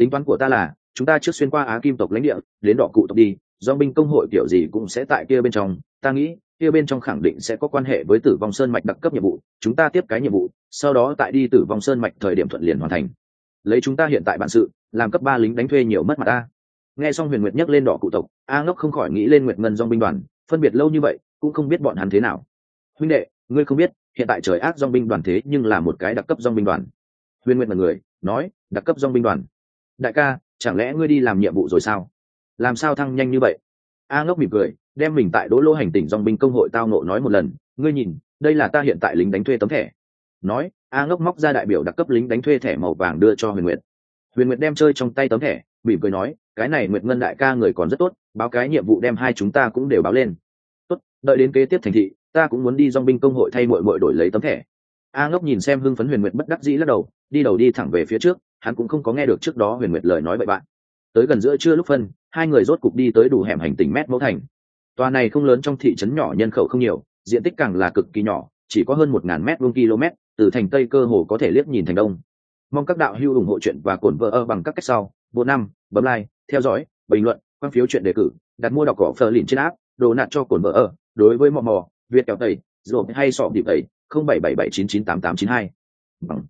tính toán của ta là chúng ta trước xuyên qua Á Kim tộc lãnh địa đến Đỏ Cụ tộc đi, do binh công hội kiểu gì cũng sẽ tại kia bên trong, ta nghĩ kia bên trong khẳng định sẽ có quan hệ với Tử Vong Sơn mạch đặc cấp nhiệm vụ, chúng ta tiếp cái nhiệm vụ, sau đó tại đi Tử Vong Sơn mạch thời điểm thuận liền hoàn thành. Lấy chúng ta hiện tại bản sự, làm cấp 3 lính đánh thuê nhiều mất mặt ta. Nghe xong Huyền Nguyệt nhắc lên Đỏ Cụ tộc, A Ngốc không khỏi nghĩ lên Nguyệt Ngân dòng binh đoàn, phân biệt lâu như vậy cũng không biết bọn hắn thế nào. Huynh đệ, ngươi không biết, hiện tại trời ác dòng binh đoàn thế nhưng là một cái đặc cấp dòng binh đoàn. Huyền Nguyệt là người nói, đặc cấp dòng binh đoàn. Đại ca, chẳng lẽ ngươi đi làm nhiệm vụ rồi sao? Làm sao thăng nhanh như vậy? A Ngốc mỉm cười, đem mình tại Đỗ Lô hành tỉnh dòng binh công hội tao nộ nói một lần. Ngươi nhìn, đây là ta hiện tại lính đánh thuê tấm thẻ. Nói, A Ngốc móc ra đại biểu đặc cấp lính đánh thuê thẻ màu vàng đưa cho Huyền Nguyệt. Huyền Nguyệt đem chơi trong tay tấm thẻ, mỉm cười nói, cái này Nguyệt Ngân đại ca người còn rất tốt, báo cái nhiệm vụ đem hai chúng ta cũng đều báo lên. Tốt, đợi đến kế tiếp thành thị, ta cũng muốn đi dòng binh công hội thay muội đổi lấy tấm thẻ. A Ngốc nhìn xem hưng phấn Huyền Nguyệt bất đắc dĩ lắc đầu, đi thẳng về phía trước, hắn cũng không có nghe được trước đó Huyền Nguyệt lời nói bậy bạn. Tới gần giữa trưa lúc phân, hai người rốt cục đi tới đủ hẻm hành tỉnh mét mẫu thành. Tòa này không lớn, trong thị trấn nhỏ nhân khẩu không nhiều, diện tích càng là cực kỳ nhỏ, chỉ có hơn 1000 mét vuông km, từ thành tây cơ hồ có thể liếc nhìn thành đông. Mong các đạo hữu ủng hộ chuyện và cổn vợ bằng các cách sau: vô năm, bấm like, theo dõi, bình luận, quan phiếu chuyện đề cử, đặt mua đọc cỏ phờ lìn trên app, đồ nạt cho cổn vợ. Đối với mò Việt kéo tẩy, rồi hay sọ điệp tẩy, 0777998892 bằng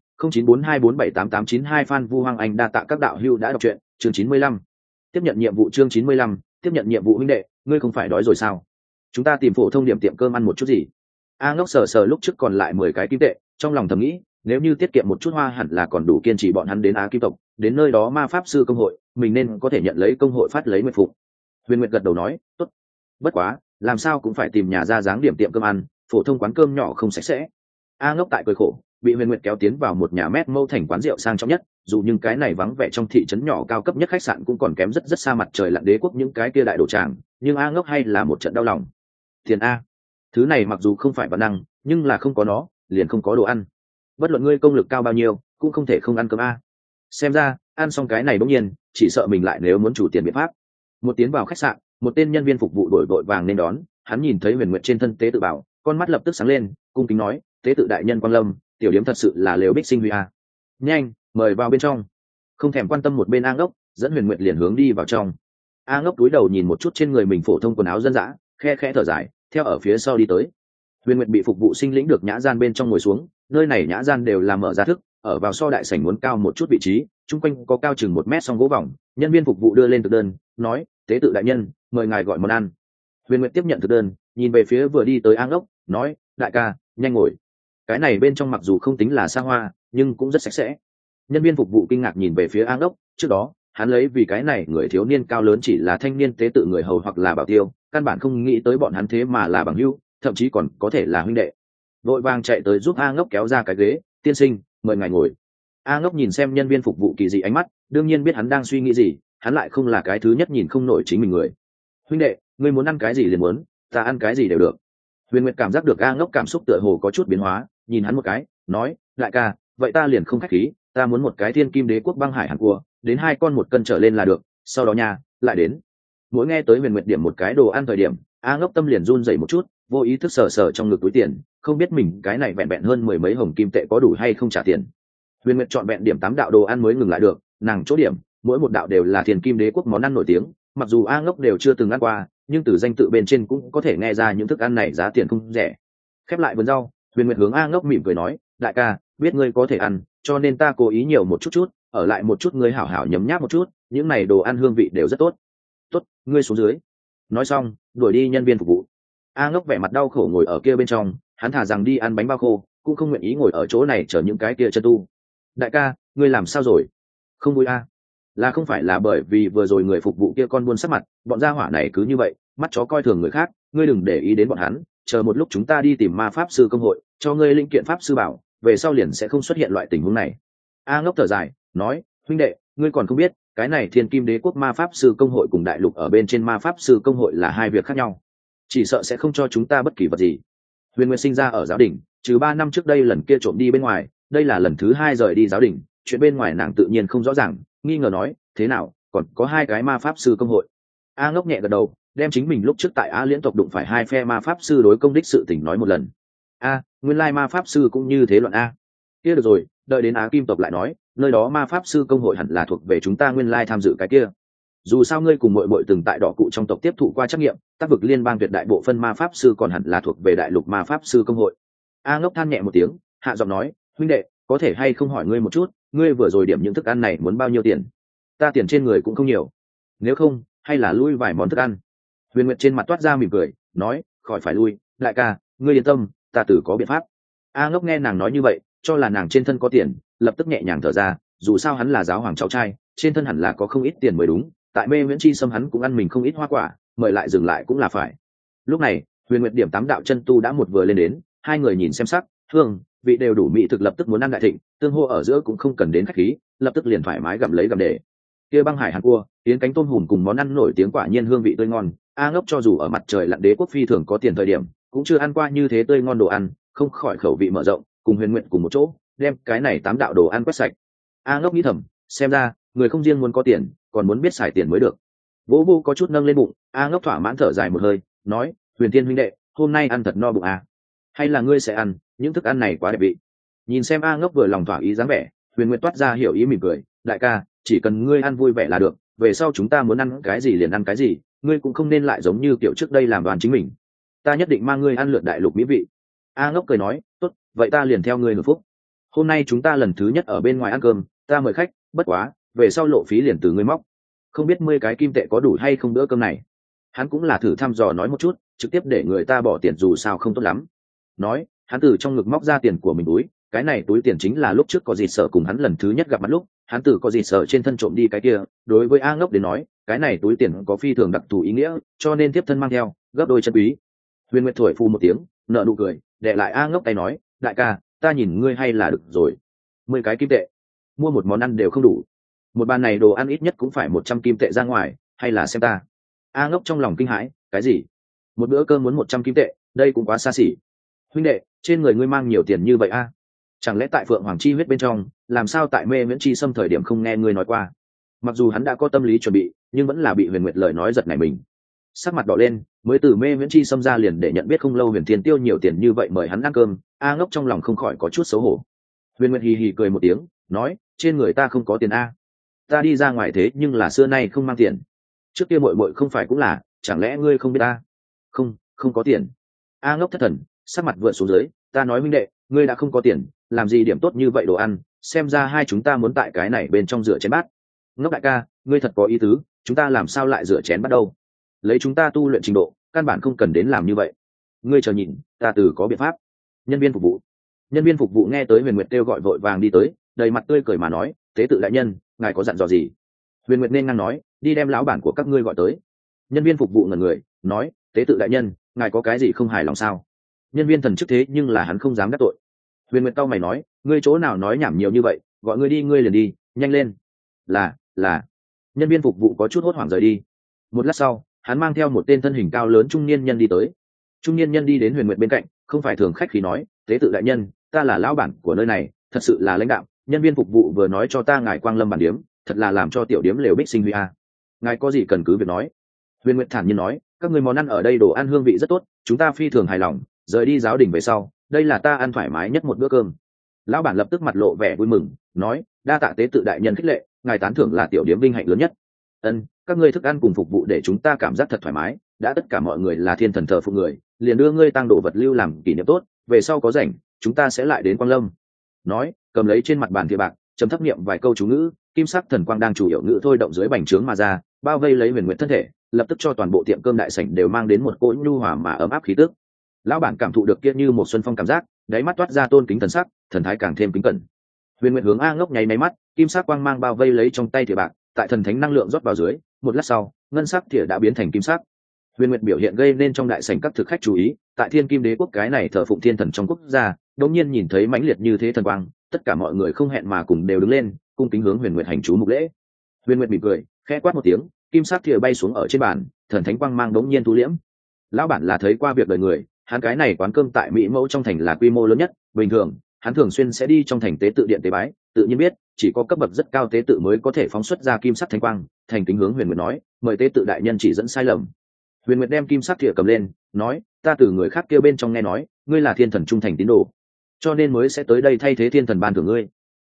0942478892. Phan Vu Hoàng Anh đa tạ các đạo hữu đã đọc truyện. Chương 95. Tiếp nhận nhiệm vụ. Chương 95. Tiếp nhận nhiệm vụ. Huynh đệ, ngươi không phải đói rồi sao? Chúng ta tìm phổ thông điểm tiệm cơm ăn một chút gì? A Ngốc sờ lúc trước còn lại 10 cái kim tệ, trong lòng thầm nghĩ, nếu như tiết kiệm một chút hoa hẳn là còn đủ kiên trì bọn hắn đến Á Kim tộc, đến nơi đó ma pháp sư công hội, mình nên có thể nhận lấy công hội phát lấy nguyệt phục. Huyền Nguyệt gật đầu nói, tốt. Bất quá, làm sao cũng phải tìm nhà ra dáng điểm tiệm cơm ăn, phổ thông quán cơm nhỏ không sạch sẽ. A Ngốc tại cười khổ, bị Huyền Nguyệt kéo tiến vào một nhà mét mâu thành quán rượu sang trọng nhất, dù nhưng cái này vắng vẻ trong thị trấn nhỏ cao cấp nhất khách sạn cũng còn kém rất xa mặt trời lặn đế quốc những cái kia đại đồ tràng, nhưng A Ngốc hay là một trận đau lòng. Tiền a, thứ này mặc dù không phải bản năng, nhưng là không có nó, liền không có đồ ăn. Bất luận ngươi công lực cao bao nhiêu, cũng không thể không ăn cơm a. Xem ra, ăn xong cái này bỗng nhiên, chỉ sợ mình lại nếu muốn chủ tiền biện pháp. Một tiến vào khách sạn, một tên nhân viên phục vụ đổi vội vàng nên đón, hắn nhìn thấy Huyền Nguyệt trên thân tế tự bảo, con mắt lập tức sáng lên, cung kính nói, tế tự đại nhân quang lâm, tiểu điếm thật sự là lều bích sinh huy a. Nhanh, mời vào bên trong. Không thèm quan tâm một bên A Ngốc, dẫn Huyền Nguyệt liền hướng đi vào trong. A Ngốc cúi đầu nhìn một chút trên người mình phổ thông quần áo dân dã, khe khẽ thở dài, theo ở phía sau đi tới. Huyền Nguyệt bị phục vụ sinh lĩnh được nhã gian bên trong ngồi xuống, nơi này nhã gian đều là mở ra thức, ở vào so đại sảnh muốn cao một chút vị trí, chung quanh có cao chừng 1 mét song gỗ vòng. Nhân viên phục vụ đưa lên thực đơn, nói, tế tự đại nhân, mời ngài gọi món ăn. Huyền Nguyệt tiếp nhận thực đơn, nhìn về phía vừa đi tới A Ngốc, nói, đại ca, nhanh ngồi. Cái này bên trong mặc dù không tính là xa hoa, nhưng cũng rất sạch sẽ. Nhân viên phục vụ kinh ngạc nhìn về phía A Ngốc, trước đó hắn lấy vì cái này người thiếu niên cao lớn chỉ là thanh niên tế tự người hầu hoặc là bảo tiêu, căn bản không nghĩ tới bọn hắn thế mà là bằng hữu, thậm chí còn có thể là huynh đệ. Vội vàng chạy tới giúp A Ngốc kéo ra cái ghế, tiên sinh, mời ngài ngồi. A Ngốc nhìn xem nhân viên phục vụ kỳ dị ánh mắt, đương nhiên biết hắn đang suy nghĩ gì, hắn lại không là cái thứ nhất nhìn không nổi chính mình người. Huynh đệ, ngươi muốn ăn cái gì liền muốn, ta ăn cái gì đều được. Huyền Nguyệt cảm giác được A Ngốc cảm xúc tựa hồ có chút biến hóa, nhìn hắn một cái, nói, đại ca, vậy ta liền không khách khí, ta muốn một cái thiên kim đế quốc băng hải hàn cua, đến 2 con 1 cân trở lên là được, sau đó nha, lại đến. Mỗi nghe tới Huyền Nguyệt điểm một cái đồ ăn thời điểm, A Ngốc tâm liền run rẩy một chút, vô ý thức sờ trong ngực túi tiền, không biết mình cái này vẹn vẹn hơn 10 mấy hồng kim tệ có đủ hay không trả tiền. Huyền Nguyệt chọn vẹn điểm 8 đạo đồ ăn mới ngừng lại được, nàng chốt điểm, mỗi một đạo đều là thiên kim đế quốc món ăn nổi tiếng, mặc dù A Ngốc đều chưa từng ăn qua, nhưng từ danh tự bên trên cũng có thể nghe ra những thức ăn này giá tiền không rẻ. Khép lại vườn rau, Huyền Nguyệt hướng A Ngốc mỉm cười nói, đại ca, biết ngươi có thể ăn, cho nên ta cố ý nhiều một chút, ở lại một chút ngươi hảo hảo nhấm nháp một chút, những này đồ ăn hương vị đều rất tốt. Tốt, ngươi xuống dưới. Nói xong, đuổi đi nhân viên phục vụ. A Ngốc vẻ mặt đau khổ ngồi ở kia bên trong, hắn thà rằng đi ăn bánh bao khô, cũng không nguyện ý ngồi ở chỗ này chờ những cái kia chân tu. Đại ca, ngươi làm sao rồi? Không vui a? Là không phải là bởi vì vừa rồi người phục vụ kia con buôn sắc mặt, bọn gia hỏa này cứ như vậy, mắt chó coi thường người khác, ngươi đừng để ý đến bọn hắn, chờ một lúc chúng ta đi tìm ma pháp sư công hội, cho ngươi linh kiện pháp sư bảo, về sau liền sẽ không xuất hiện loại tình huống này. A Ngốc thở dài, nói, huynh đệ, ngươi còn không biết, cái này thiên kim đế quốc ma pháp sư công hội cùng đại lục ở bên trên ma pháp sư công hội là hai việc khác nhau, chỉ sợ sẽ không cho chúng ta bất kỳ vật gì. Huyền Nguyệt sinh ra ở giáo đình, trừ 3 năm trước đây lần kia trộm đi bên ngoài, đây là lần thứ 2 rời đi giáo đình, chuyện bên ngoài nàng tự nhiên không rõ ràng, nghi ngờ nói, thế nào, còn có 2 cái ma pháp sư công hội. A Ngốc nhẹ gật đầu, đem chính mình lúc trước tại Á Liễn tộc đụng phải 2 phe ma pháp sư đối công đích sự tình nói một lần. Nguyên lai ma pháp sư cũng như thế luận a. Kia được rồi, đợi đến Á Kim tộc lại nói, nơi đó ma pháp sư công hội hẳn là thuộc về chúng ta nguyên lai tham dự cái kia. Dù sao ngươi cùng muội muội từng tại đỏ cụ trong tộc tiếp thụ qua trắc nghiệm, tác vực liên bang tuyệt đại bộ phân ma pháp sư còn hẳn là thuộc về đại lục ma pháp sư công hội. A Ngốc than nhẹ một tiếng, hạ giọng nói, huynh đệ, có thể hay không hỏi ngươi một chút, ngươi vừa rồi điểm những thức ăn này muốn bao nhiêu tiền? Ta tiền trên người cũng không nhiều, nếu không hay là lui vài món thức ăn. Huyền Nguyệt trên mặt toát ra mỉm cười, nói, khỏi phải lui, đại ca, ngươi yên tâm, ta tự có biện pháp. A Ngốc nghe nàng nói như vậy, cho là nàng trên thân có tiền, lập tức nhẹ nhàng thở ra, dù sao hắn là giáo hoàng cháu trai, trên thân hẳn là có không ít tiền mới đúng. Tại Mê Viễn Chi Sâm hắn cũng ăn mình không ít hoa quả, mời lại dừng lại cũng là phải. Lúc này, Huyền Nguyệt điểm 8 đạo chân tu đã một vừa lên đến, hai người nhìn xem sắc, hương, vị đều đủ mỹ thực lập tức muốn ăn đại thịnh, tương hô ở giữa cũng không cần đến khách khí, lập tức liền thoải mái gặm lấy gặm để. Kia băng hải hàn cua, yến cánh tôm hùm cùng món ăn nổi tiếng quả nhiên hương vị tươi ngon. A Ngốc cho dù ở mặt trời lặn đế quốc phi thường có tiền thời điểm, cũng chưa ăn qua như thế tươi ngon đồ ăn, không khỏi khẩu vị mở rộng, cùng Huyền Nguyệt cùng một chỗ, đem cái này 8 đạo đồ ăn quét sạch. A Ngốc nghĩ thầm, xem ra người không riêng muốn có tiền, còn muốn biết xài tiền mới được. Vô Vô có chút nâng lên bụng, A Ngốc thỏa mãn thở dài một hơi, nói, Huyền Tiên huynh đệ, hôm nay ăn thật no bụng à? Hay là ngươi sẽ ăn những thức ăn này quá đẹp vị? Nhìn xem A Ngốc vừa lòng thỏa ý dáng vẻ, Huyền Nguyệt toát ra hiểu ý mỉm cười, đại ca, chỉ cần ngươi ăn vui vẻ là được, về sau chúng ta muốn ăn cái gì liền ăn cái gì, ngươi cũng không nên lại giống như kiểu trước đây làm đoàn chính mình. Ta nhất định mang ngươi ăn lượt đại lục mỹ vị. A Ngốc cười nói, tốt, vậy ta liền theo ngươi nửa phúc. Hôm nay chúng ta lần thứ nhất ở bên ngoài ăn cơm, ta mời khách, bất quá, về sau lộ phí liền từ ngươi móc. Không biết 10 cái kim tệ có đủ hay không bữa cơm này. Hắn cũng là thử thăm dò nói một chút, trực tiếp để người ta bỏ tiền dù sao không tốt lắm. Nói, hắn từ trong ngực móc ra tiền của mình túi, cái này túi tiền chính là lúc trước có gì sợ cùng hắn lần thứ nhất gặp mặt lúc, hắn từ có gì sợ trên thân trộm đi cái kia. Đối với A Ngốc đến nói, cái này túi tiền có phi thường đặc thù ý nghĩa, cho nên tiếp thân mang theo, gấp đôi chân quý. Huyền Nguyệt thổi phù một tiếng, nở nụ cười, đè lại A Ngốc tay nói, đại ca, ta nhìn ngươi hay là được rồi. 10 cái kim tệ, mua một món ăn đều không đủ. Một bàn này đồ ăn ít nhất cũng phải 100 kim tệ ra ngoài, hay là xem ta. A Ngốc trong lòng kinh hãi, cái gì? Một bữa cơm muốn 100 kim tệ, đây cũng quá xa xỉ. Huynh đệ, trên người ngươi mang nhiều tiền như vậy a? Chẳng lẽ tại Phượng Hoàng Chi huyết bên trong, làm sao tại Mê Viễn Chi Sâm thời điểm không nghe ngươi nói qua? Mặc dù hắn đã có tâm lý chuẩn bị, nhưng vẫn là bị Huyền Nguyệt lời nói giật nảy mình. Sắc mặt đỏ lên, mới từ Mê Viễn Chi Sâm ra liền để nhận biết không lâu Huyền Thiên tiêu nhiều tiền như vậy mời hắn ăn cơm, A Ngốc trong lòng không khỏi có chút xấu hổ. Huyền Nguyệt hì hì cười một tiếng, nói, trên người ta không có tiền a. Ta đi ra ngoài thế nhưng là xưa nay không mang tiền. Trước kia muội muội không phải cũng là, chẳng lẽ ngươi không biết ta? Không có tiền. A Ngốc thất thần, sắc mặt vượt xuống dưới, ta nói huynh đệ, ngươi đã không có tiền, làm gì điểm tốt như vậy đồ ăn, xem ra hai chúng ta muốn tại cái này bên trong rửa chén bát. Ngốc đại ca, ngươi thật có ý tứ, chúng ta làm sao lại rửa chén bát đâu? Lấy chúng ta tu luyện trình độ, căn bản không cần đến làm như vậy. Ngươi chờ nhìn, ta từ có biện pháp. Nhân viên phục vụ nghe tới Huyền Nguyệt kêu gọi vội vàng đi tới, đầy mặt tươi cười mà nói, tế tự đại nhân, ngài có dặn dò gì? Huyền Nguyệt nên ngang nói, đi đem lão bản của các ngươi gọi tới. Nhân viên phục vụ ngẩn người, nói, tế tự đại nhân, ngài có cái gì không hài lòng sao? Nhân viên thần chức thế nhưng là hắn không dám đắc tội. Huyền Nguyệt cau mày nói, ngươi chỗ nào nói nhảm nhiều như vậy, gọi ngươi đi ngươi liền đi, nhanh lên. Là. Nhân viên phục vụ có chút hốt hoảng rời đi. Một lát sau, hắn mang theo một tên thân hình cao lớn trung niên nhân đi tới. Trung niên nhân đi đến Huyền Nguyệt bên cạnh, không phải thường khách khí nói, tế tự đại nhân, ta là lão bản của nơi này, thật sự là lãnh đạo. Nhân viên phục vụ vừa nói cho ta ngài quang lâm bản điếm, thật là làm cho tiểu điếm lều bích sinh huy a. Ngài có gì cần cứ việc nói. Huyền Nguyệt thản nhiên nói, các người món ăn ở đây đồ ăn hương vị rất tốt, chúng ta phi thường hài lòng, rời đi giáo đình về sau, đây là ta ăn thoải mái nhất một bữa cơm. Lão bản lập tức mặt lộ vẻ vui mừng, nói, đa tạ tế tự đại nhân khích lệ, ngài tán thưởng là tiểu điếm vinh hạnh lớn nhất. Các ngươi thức ăn cùng phục vụ để chúng ta cảm giác thật thoải mái, đã tất cả mọi người là thiên thần thờ phụng người, liền đưa ngươi tăng độ vật lưu làm kỷ niệm tốt, về sau có rảnh, chúng ta sẽ lại đến Quang Lâm. Nói, cầm lấy trên mặt bàn thìa bạc, trầm thấp niệm vài câu chú ngữ, kim sắc thần quang đang chủ yếu ngữ thôi động dưới bành trướng mà ra, bao vây lấy Huyền Nguyệt thân thể, lập tức cho toàn bộ tiệm cơm đại sảnh đều mang đến một cỗ nhu hòa mà ấm áp khí tức. Lão bản cảm thụ được kia như một xuân phong cảm giác, đáy mắt toát ra tôn kính thần sắc, thần thái càng thêm kính cẩn. Huyền Nguyệt hướng A Ngốc nháy máy mắt, kim sắc quang mang bao vây lấy trong tay thìa bạc, tại thần thánh năng lượng rót vào dưới, một lát sau, ngân sắc thìa đã biến thành kim sắc. Huyền Nguyệt biểu hiện gây nên trong đại sảnh các thực khách chú ý, tại Thiên Kim Đế quốc cái này thờ phụng thiên thần trong quốc gia, đột nhiên nhìn thấy mãnh liệt như thế thần quang, tất cả mọi người không hẹn mà cùng đều đứng lên, cung kính hướng Huyền Nguyệt hành chú mục lễ. Huyền Nguyệt mỉm cười, khẽ quát một tiếng, kim sắc thìa bay xuống ở trên bàn, thần thánh quang mang đống nhiên thu liễm. Lão bản là thấy qua việc đời người, hắn cái này quán cơm tại Mỹ Mẫu trong thành là quy mô lớn nhất, bình thường hắn thường xuyên sẽ đi trong thành tế tự điện tế bái, tự nhiên biết chỉ có cấp bậc rất cao tế tự mới có thể phóng xuất ra kim sắc thánh quang. Thành kính hướng Huyền Nguyệt nói, mời tế tự đại nhân chỉ dẫn sai lầm. Huyền Nguyệt đem kim sắc thìa cầm lên, nói, ta từ người khác kia bên trong nghe nói, ngươi là thiên thần trung thành tín đồ, cho nên mới sẽ tới đây thay thế thiên thần ban thưởng ngươi.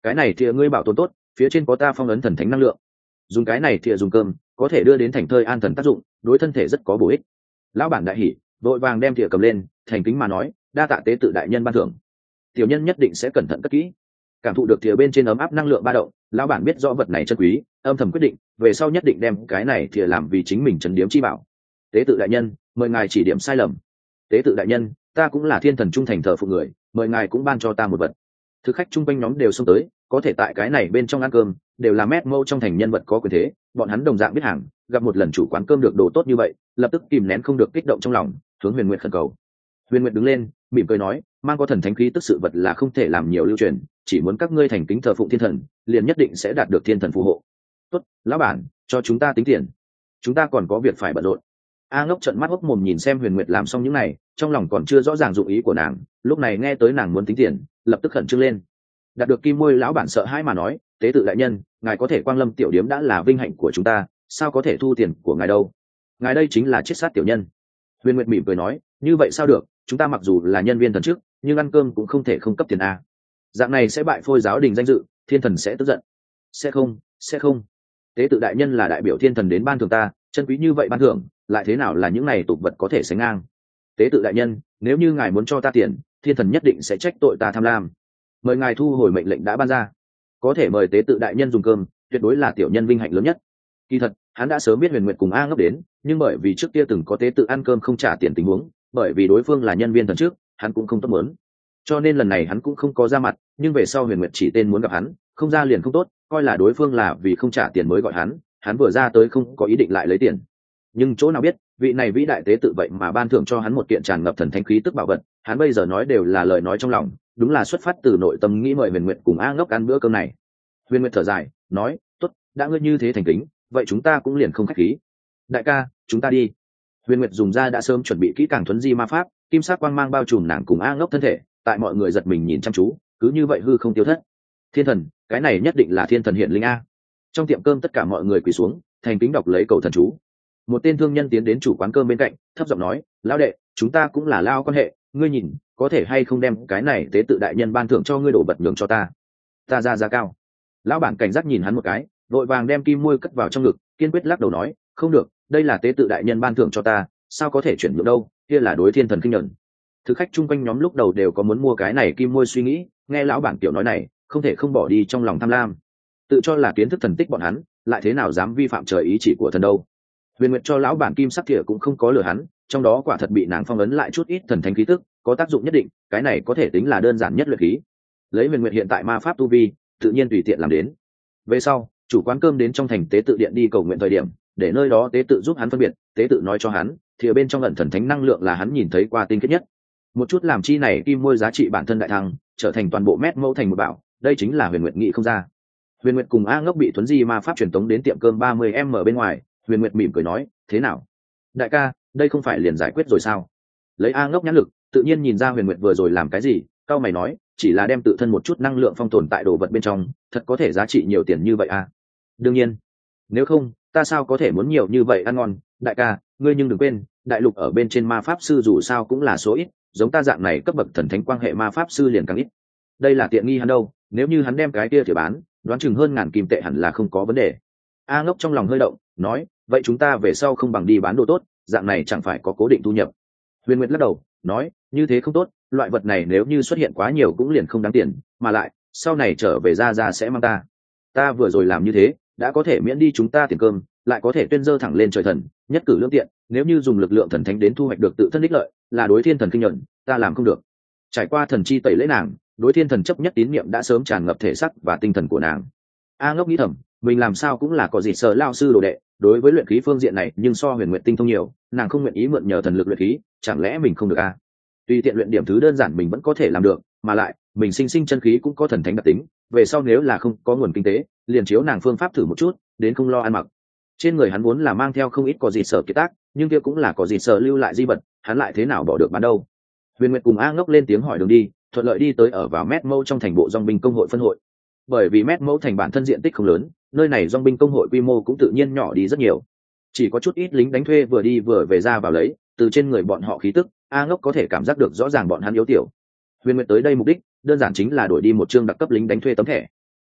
cái này thìa ngươi bảo tồn tốt, phía trên có ta phong ấn thần thánh năng lượng, dùng cái này thìa dùng cơm có thể đưa đến thành thơi an thần tác dụng, đối thân thể rất có bổ ích. Lão bản đại hỉ, vội vàng đem thìa cầm lên, thành kính mà nói, đa tạ tế tự đại nhân ban thưởng, tiểu nhân nhất định sẽ cẩn thận cất kỹ. Cảm thụ được thìa bên trên ấm áp năng lượng ba động, lão bản biết rõ vật này chân quý, âm thầm quyết định về sau nhất định đem cái này thìa làm vì chính mình trấn điếm chi bảo. Tế tự đại nhân, mời ngài chỉ điểm sai lầm. Tế tự đại nhân, ta cũng là thiên thần trung thành thờ phụng người, mời ngài cũng ban cho ta một vật. Thực khách chung quanh nhóm đều xông tới, có thể tại cái này bên trong ăn cơm đều là mét mâu trong thành nhân vật có quyền thế, bọn hắn đồng dạng biết hàng, gặp một lần chủ quán cơm được đồ tốt như vậy, lập tức kìm nén không được kích động trong lòng, hướng Huyền Nguyệt khẩn cầu. Huyền Nguyệt đứng lên, mỉm cười nói, mang có thần thánh khí tức sự vật là không thể làm nhiều lưu truyền, chỉ muốn các ngươi thành kính thờ phụng thiên thần, liền nhất định sẽ đạt được thiên thần phù hộ. Tốt, lão bản, cho chúng ta tính tiền, chúng ta còn có việc phải bận rộn. A Ngốc trợn mắt hốc mồm nhìn xem Huyền Nguyệt làm xong những này, trong lòng còn chưa rõ ràng dụng ý của nàng, lúc này nghe tới nàng muốn tính tiền, lập tức khẩn trương lên. Đạt được kim môi lão bản sợ hãi mà nói, tế tự đại nhân, ngài có thể quang lâm tiểu điếm đã là vinh hạnh của chúng ta, sao có thể thu tiền của ngài đâu? Ngài đây chính là chiết sát tiểu nhân. Huyền Nguyệt mỉm cười nói, như vậy sao được, chúng ta mặc dù là nhân viên thần chức, nhưng ăn cơm cũng không thể không cấp tiền a. Dạng này sẽ bại phôi giáo đình danh dự, thiên thần sẽ tức giận. Sẽ không. Tế tự đại nhân là đại biểu thiên thần đến ban thưởng ta, chân quý như vậy ban thưởng, lại thế nào là những này tục vật có thể sánh ngang. Tế tự đại nhân, nếu như ngài muốn cho ta tiền, thiên thần nhất định sẽ trách tội ta tham lam, mời ngài thu hồi mệnh lệnh đã ban ra. Có thể mời tế tự đại nhân dùng cơm, tuyệt đối là tiểu nhân vinh hạnh lớn nhất. Kỳ thật hắn đã sớm biết Huyền Nguyệt cùng A Ngốc đến, nhưng bởi vì trước kia từng có tế tự ăn cơm không trả tiền tình huống, bởi vì đối phương là nhân viên thần trước, hắn cũng không tốt muốn, cho nên lần này hắn cũng không có ra mặt. Nhưng về sau Huyền Nguyệt chỉ tên muốn gặp hắn, không ra liền không tốt, coi là đối phương là vì không trả tiền mới gọi hắn vừa ra tới không có ý định lại lấy tiền. Nhưng chỗ nào biết vị này vĩ đại tế tự vậy mà ban thưởng cho hắn một kiện tràn ngập thần thánh khí tức bảo vật, hắn bây giờ nói đều là lời nói trong lòng, đúng là xuất phát từ nội tâm nghĩ mời Huyền Nguyệt cùng A Ngốc ăn bữa cơm này. Huyền Nguyệt thở dài nói, tốt, đã ngươi như thế thành kính, vậy chúng ta cũng liền không khách khí. Đại ca, chúng ta đi. Huyền Nguyệt dùng ra đã sớm chuẩn bị kỹ càng thuấn di ma pháp, kim sắc quang mang bao trùm nàng cùng A Ngốc thân thể, tại mọi người giật mình nhìn chăm chú, cứ như vậy hư không tiêu thất. Thiên thần, cái này nhất định là thiên thần hiện linh a. Trong tiệm cơm tất cả mọi người quỳ xuống, thành kính đọc lấy cầu thần chú. Một tên thương nhân tiến đến chủ quán cơm bên cạnh, thấp giọng nói, lão đệ, chúng ta cũng là lao quan hệ, ngươi nhìn có thể hay không đem cái này tế tự đại nhân ban thưởng cho ngươi đổ bật nhường cho ta ra giá cao. Lão bản cảnh giác nhìn hắn một cái, vội vàng đem kim môi cất vào trong ngực, kiên quyết lắc đầu nói, không được, đây là tế tự đại nhân ban thưởng cho ta, sao có thể chuyển nhượng đâu, kia là đối thiên thần kinh nhận. Thực khách chung quanh nhóm lúc đầu đều có muốn mua cái này kim môi suy nghĩ, nghe lão bản kiểu nói này, không thể không bỏ đi trong lòng tham lam. Tự cho là kiến thức thần tích bọn hắn, lại thế nào dám vi phạm trời ý chỉ của thần đâu. Huyền Nguyệt cho lão bản kim sắc thìa cũng không có lừa hắn, trong đó quả thật bị nàng phong ấn lại chút ít thần thánh khí tức, có tác dụng nhất định, cái này có thể tính là đơn giản nhất luyện khí. Lấy Huyền Nguyệt hiện tại ma pháp tu vi, tự nhiên tùy tiện làm đến. Về sau, chủ quán cơm đến trong thành tế tự điện đi cầu nguyện thời điểm, để nơi đó tế tự giúp hắn phân biệt, tế tự nói cho hắn, thìa bên trong ẩn thần thánh năng lượng là hắn nhìn thấy qua tinh khiết nhất. Một chút làm chi này kim môi giá trị bản thân đại thăng, trở thành toàn bộ mét mẫu thành một bảo, đây chính là Huyền Nguyệt nghĩ không ra. Huyền Nguyệt cùng A Ngốc bị thuấn di ma pháp truyền tống đến tiệm cơm 30m bên ngoài, Huyền Nguyệt mỉm cười nói, thế nào đại ca, đây không phải liền giải quyết rồi sao? Lấy A Ngốc nhãn lực, tự nhiên nhìn ra Huyền Nguyệt vừa rồi làm cái gì, cao mày nói, chỉ là đem tự thân một chút năng lượng phong tồn tại đồ vật bên trong, thật có thể giá trị nhiều tiền như vậy à? Đương nhiên, nếu không ta sao có thể muốn nhiều như vậy ăn ngon. Đại ca, ngươi nhưng đừng quên, đại lục ở bên trên ma pháp sư dù sao cũng là số ít, giống ta dạng này cấp bậc thần thánh quan hệ ma pháp sư liền càng ít. Đây là tiện nghi hắn đâu, nếu như hắn đem cái kia thì bán, đoán chừng hơn ngàn kim tệ hẳn là không có vấn đề. A Ngốc trong lòng hơi động, nói, vậy chúng ta về sau không bằng đi bán đồ tốt, dạng này chẳng phải có cố định thu nhập. Huyền Nguyệt lắc đầu, nói, như thế không tốt, loại vật này nếu như xuất hiện quá nhiều cũng liền không đáng tiền, mà lại sau này trở về ra sẽ mang ta vừa rồi làm như thế, đã có thể miễn đi chúng ta tiền cơm, lại có thể tuyên dơ thẳng lên trời thần, nhất cử lưỡng tiện. Nếu như dùng lực lượng thần thánh đến thu hoạch được tự thân ích lợi, là đối thiên thần kinh nhận, ta làm không được. Trải qua thần chi tẩy lễ nàng, đối thiên thần chấp nhất tín niệm đã sớm tràn ngập thể xác và tinh thần của nàng. A Ngốc nghĩ thầm, mình làm sao cũng là có gì sợ lao sư đồ đệ, đối với luyện khí phương diện này nhưng so Huyền Nguyệt tinh thông nhiều, nàng không nguyện ý mượn nhờ thần lực luyện khí, chẳng lẽ mình không được à? Tùy tiện luyện điểm thứ đơn giản mình vẫn có thể làm được, mà lại mình sinh chân khí cũng có thần thánh đặc tính, về sau nếu là không có nguồn kinh tế, liền chiếu nàng phương pháp thử một chút, đến không lo ăn mặc. Trên người hắn vốn là mang theo không ít có gì sợ kiệt tác, nhưng kia cũng là có gì sợ lưu lại di vật, hắn lại thế nào bỏ được bán đâu. Huyền Nguyệt cùng A Ngốc lên tiếng hỏi đường đi, thuận lợi đi tới ở vào mét mâu trong thành bộ dòng binh công hội phân hội. Bởi vì mét mẫu thành bản thân diện tích không lớn, nơi này dòng binh công hội quy mô cũng tự nhiên nhỏ đi rất nhiều, chỉ có chút ít lính đánh thuê vừa đi vừa về ra vào lấy, từ trên người bọn họ khí tức, A Ngốc có thể cảm giác được rõ ràng bọn hắn yếu tiểu. Huyền Nguyệt tới đây mục đích đơn giản chính là đổi đi một chương đặc cấp lính đánh thuê tấm thẻ.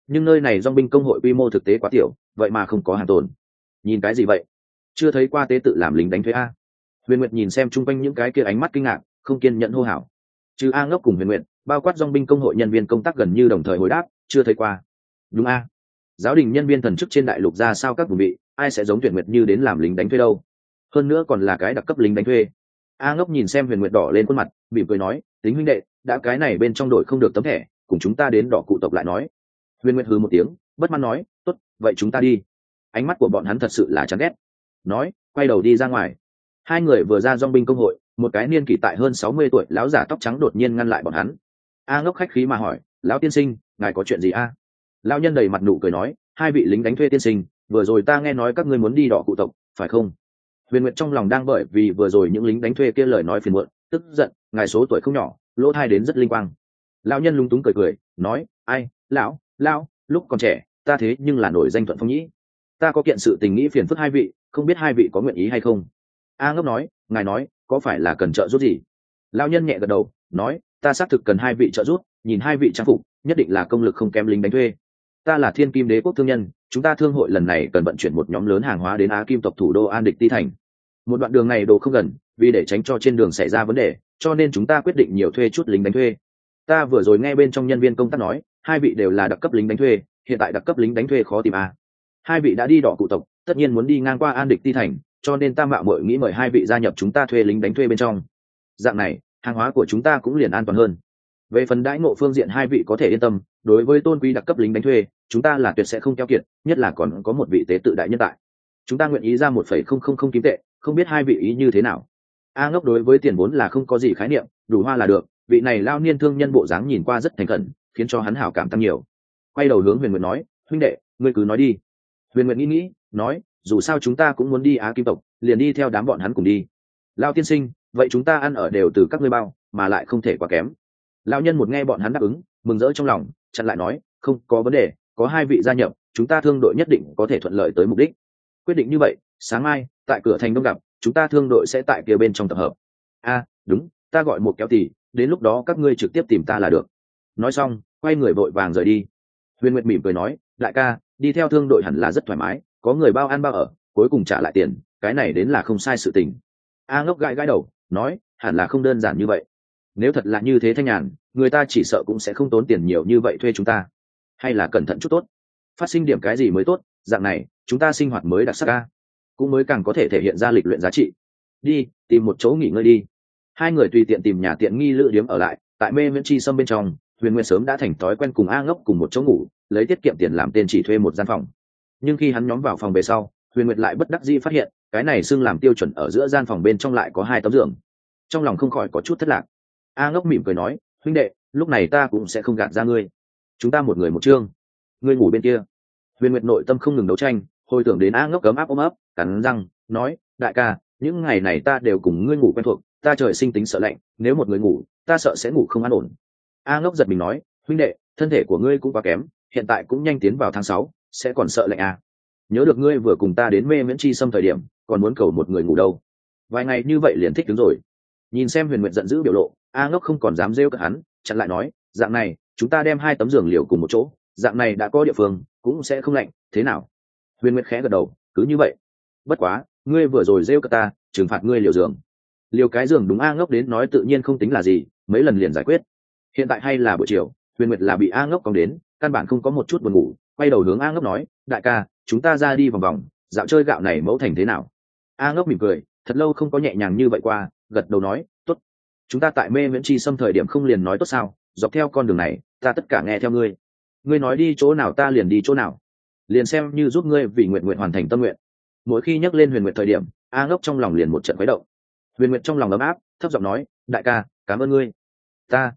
nhưng nơi này dong binh công hội quy mô thực tế quá tiểu, vậy mà không có hàng tồn. Nhìn cái gì vậy? Chưa thấy qua tế tự làm lính đánh thuê a? Huyền Nguyệt nhìn xem chung quanh những cái kia ánh mắt kinh ngạc, không kiên nhẫn hô hào. Trừ A Ngốc cùng Huyền Nguyệt, bao quát dong binh công hội nhân viên công tác gần như đồng thời hồi đáp, chưa thấy qua. Đúng a? Giáo đình nhân viên thần chức trên đại lục ra sao các vùng vị, ai sẽ giống Huyền Nguyệt như đến làm lính đánh thuê đâu? Hơn nữa còn là cái đặc cấp lính đánh thuê. A Ngốc nhìn xem Huyền Nguyệt đỏ lên khuôn mặt, mỉm cười nói, tính huynh đệ, đã cái này bên trong đội không được tấm thẻ, cùng chúng ta đến đỏ cụ tộc lại nói. Huyền Nguyệt hừ một tiếng, bất mãn nói, tốt, vậy chúng ta đi. Ánh mắt của bọn hắn thật sự là chán ghét. Nói, quay đầu đi ra ngoài. Hai người vừa ra dong binh công hội, một cái niên kỷ tại hơn 60 tuổi lão giả tóc trắng đột nhiên ngăn lại bọn hắn. A Ngốc khách khí mà hỏi, lão tiên sinh, ngài có chuyện gì a? Lão nhân đầy mặt nụ cười nói, hai vị lính đánh thuê tiên sinh, vừa rồi ta nghe nói các ngươi muốn đi đỏ cụ tộc, phải không? Huyền Nguyệt trong lòng đang bởi vì vừa rồi những lính đánh thuê kia lời nói phiền muộn, tức giận, ngài số tuổi không nhỏ, lỗ thai đến rất linh quang. Lão nhân lúng túng cười, nói, ai, lão, lúc còn trẻ, ta thế nhưng là nổi danh Thuận Phong Nhĩ. Ta có kiện sự tình nghĩ phiền phức hai vị, không biết hai vị có nguyện ý hay không? A Ngốc nói, ngài nói, có phải là cần trợ giúp gì? Lão nhân nhẹ gật đầu, nói, ta xác thực cần hai vị trợ giúp, nhìn hai vị trang phục, nhất định là công lực không kém lính đánh thuê. Ta là Thiên Kim Đế quốc thương nhân, chúng ta thương hội lần này cần vận chuyển một nhóm lớn hàng hóa đến Á Kim tộc thủ đô An Địch Ti thành. Một đoạn đường này đồ không gần, vì để tránh cho trên đường xảy ra vấn đề, cho nên chúng ta quyết định nhiều thuê chút lính đánh thuê. Ta vừa rồi nghe bên trong nhân viên công tác nói, hai vị đều là đặc cấp lính đánh thuê, hiện tại đặc cấp lính đánh thuê khó tìm a. Hai vị đã đi đỏ cụ tộc, tất nhiên muốn đi ngang qua An Địch Ti thành, cho nên ta mạo muội nghĩ mời hai vị gia nhập chúng ta thuê lính đánh thuê bên trong. Dạng này, hàng hóa của chúng ta cũng liền an toàn hơn. Về phần đãi ngộ phương diện hai vị có thể yên tâm, đối với tôn quý đặc cấp lính đánh thuê, chúng ta là tuyệt sẽ không keo kiệt, nhất là còn có một vị tế tự đại nhân tại. Chúng ta nguyện ý ra 1,000 kim tệ, không biết hai vị ý như thế nào? A Ngốc đối với tiền vốn là không có gì khái niệm, đủ hoa là được, vị này lao niên thương nhân bộ dáng nhìn qua rất thành khẩn, khiến cho hắn hảo cảm tăng nhiều. Quay đầu hướng Huyền Nguyệt nói, huynh đệ, ngươi cứ nói đi. Huyền Nguyệt nghĩ, nói, dù sao chúng ta cũng muốn đi Á Kim tộc, liền đi theo đám bọn hắn cùng đi. Lao tiên sinh, vậy chúng ta ăn ở đều từ các ngươi bao, mà lại không thể quá kém. Lão nhân một nghe bọn hắn đáp ứng, mừng rỡ trong lòng, chặn lại nói, không có vấn đề, có hai vị gia nhập, chúng ta thương đội nhất định có thể thuận lợi tới mục đích. Quyết định như vậy, sáng mai tại cửa thành đông gặp, chúng ta thương đội sẽ tại kia bên trong tập hợp. A, đúng, ta gọi một kéo tỉ, đến lúc đó các ngươi trực tiếp tìm ta là được. Nói xong, quay người vội vàng rời đi. Huyền Nguyệt mỉm cười nói, đại ca, đi theo thương đội hẳn là rất thoải mái, có người bao ăn bao ở, cuối cùng trả lại tiền, cái này đến là không sai sự tình. A Ngốc gãi gãi đầu, nói, hẳn là không đơn giản như vậy. Nếu thật là như thế thanh nhàn, người ta chỉ sợ cũng sẽ không tốn tiền nhiều như vậy thuê chúng ta. Hay là cẩn thận chút tốt, phát sinh điểm cái gì mới tốt, dạng này chúng ta sinh hoạt mới đặc sắc ca, cũng mới càng có thể thể hiện ra lịch luyện giá trị. Đi tìm một chỗ nghỉ ngơi đi. Hai người tùy tiện tìm nhà tiện nghi lữ điếm ở lại, tại Mê Viễn Chi Sâm bên trong. Huyền Nguyên sớm đã thành thói quen cùng A Ngốc cùng một chỗ ngủ, lấy tiết kiệm tiền làm tên chỉ thuê một gian phòng. Nhưng khi hắn nhóm vào phòng về sau, Huyền Nguyệt lại bất đắc dĩ phát hiện, cái này xưng làm tiêu chuẩn ở giữa gian phòng bên trong lại có hai tấm giường. Trong lòng không khỏi có chút thất lạc. A Ngốc mỉm cười nói, huynh đệ, lúc này ta cũng sẽ không gạt ra ngươi, chúng ta một người một chương, ngươi ngủ bên kia. Huyền Nguyệt nội tâm không ngừng đấu tranh, hồi tưởng đến A Ngốc cấm áp ôm ấp, cắn răng nói, đại ca, những ngày này ta đều cùng ngươi ngủ quen thuộc, ta trời sinh tính sợ lạnh, nếu một người ngủ, ta sợ sẽ ngủ không an ổn. A Ngốc giật mình nói, huynh đệ, thân thể của ngươi cũng quá kém, hiện tại cũng nhanh tiến vào tháng 6, sẽ còn sợ lạnh à? Nhớ được ngươi vừa cùng ta đến Mê Viễn Chi Sâm thời điểm, còn muốn cầu một người ngủ đâu. Vài ngày như vậy liền thích đứng rồi. Nhìn xem Huyền Nguyệt giận dữ biểu lộ, A Ngốc không còn dám rêu cợt hắn, chặn lại nói, dạng này, chúng ta đem hai tấm giường liều cùng một chỗ, dạng này đã có địa phương, cũng sẽ không lạnh, thế nào? Huyền Nguyệt khẽ gật đầu, cứ như vậy. Bất quá, ngươi vừa rồi rêu cợt ta, trừng phạt ngươi liều giường. Liều cái giường đúng A Ngốc đến nói tự nhiên không tính là gì, mấy lần liền giải quyết. Hiện tại hay là buổi chiều, Huyền Nguyệt là bị A Ngốc cong đến, căn bản không có một chút buồn ngủ, quay đầu hướng A Ngốc nói, đại ca, chúng ta ra đi vòng vòng, dạo chơi gạo này mẫu thành thế nào? A Ngốc mỉm cười, thật lâu không có nhẹ nhàng như vậy qua, gật đầu nói, tốt. Chúng ta tại Mê Viễn Chi Sâm thời điểm không liền nói tốt sao, dọc theo con đường này, ta tất cả nghe theo ngươi. Ngươi nói đi chỗ nào ta liền đi chỗ nào, liền xem như giúp ngươi vì nguyện nguyện hoàn thành tâm nguyện. Mỗi khi nhắc lên Huyền Nguyệt thời điểm, A Ngốc trong lòng liền một trận khuấy động. Huyền Nguyệt trong lòng ấm áp, thấp giọng nói, đại ca, cảm ơn ngươi. Ta,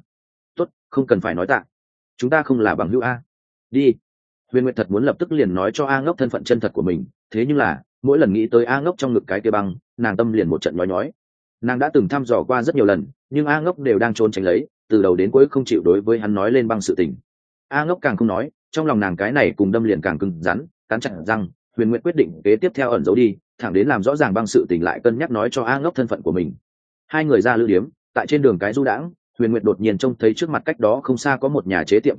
tốt, không cần phải nói tạ. Chúng ta không là bằng hữu a. Đi. Huyền Nguyệt thật muốn lập tức liền nói cho A Ngốc thân phận chân thật của mình, thế nhưng là, mỗi lần nghĩ tới A Ngốc trong ngực cái kia băng, nàng tâm liền một trận nhói nhói. Nàng đã từng thăm dò qua rất nhiều lần, nhưng A Ngốc đều đang trốn tránh lấy, từ đầu đến cuối không chịu đối với hắn nói lên băng sự tình. A Ngốc càng không nói, trong lòng nàng cái này cùng đâm liền càng cứng rắn, cắn chặt răng. Huyền Nguyệt quyết định kế tiếp theo ẩn giấu đi, thẳng đến làm rõ ràng băng sự tình lại cân nhắc nói cho A Ngốc thân phận của mình. Hai người ra lữ điếm, tại trên đường cái du đãng, Huyền Nguyệt đột nhiên trông thấy trước mặt cách đó không xa có một nhà chế tiệm quần áo,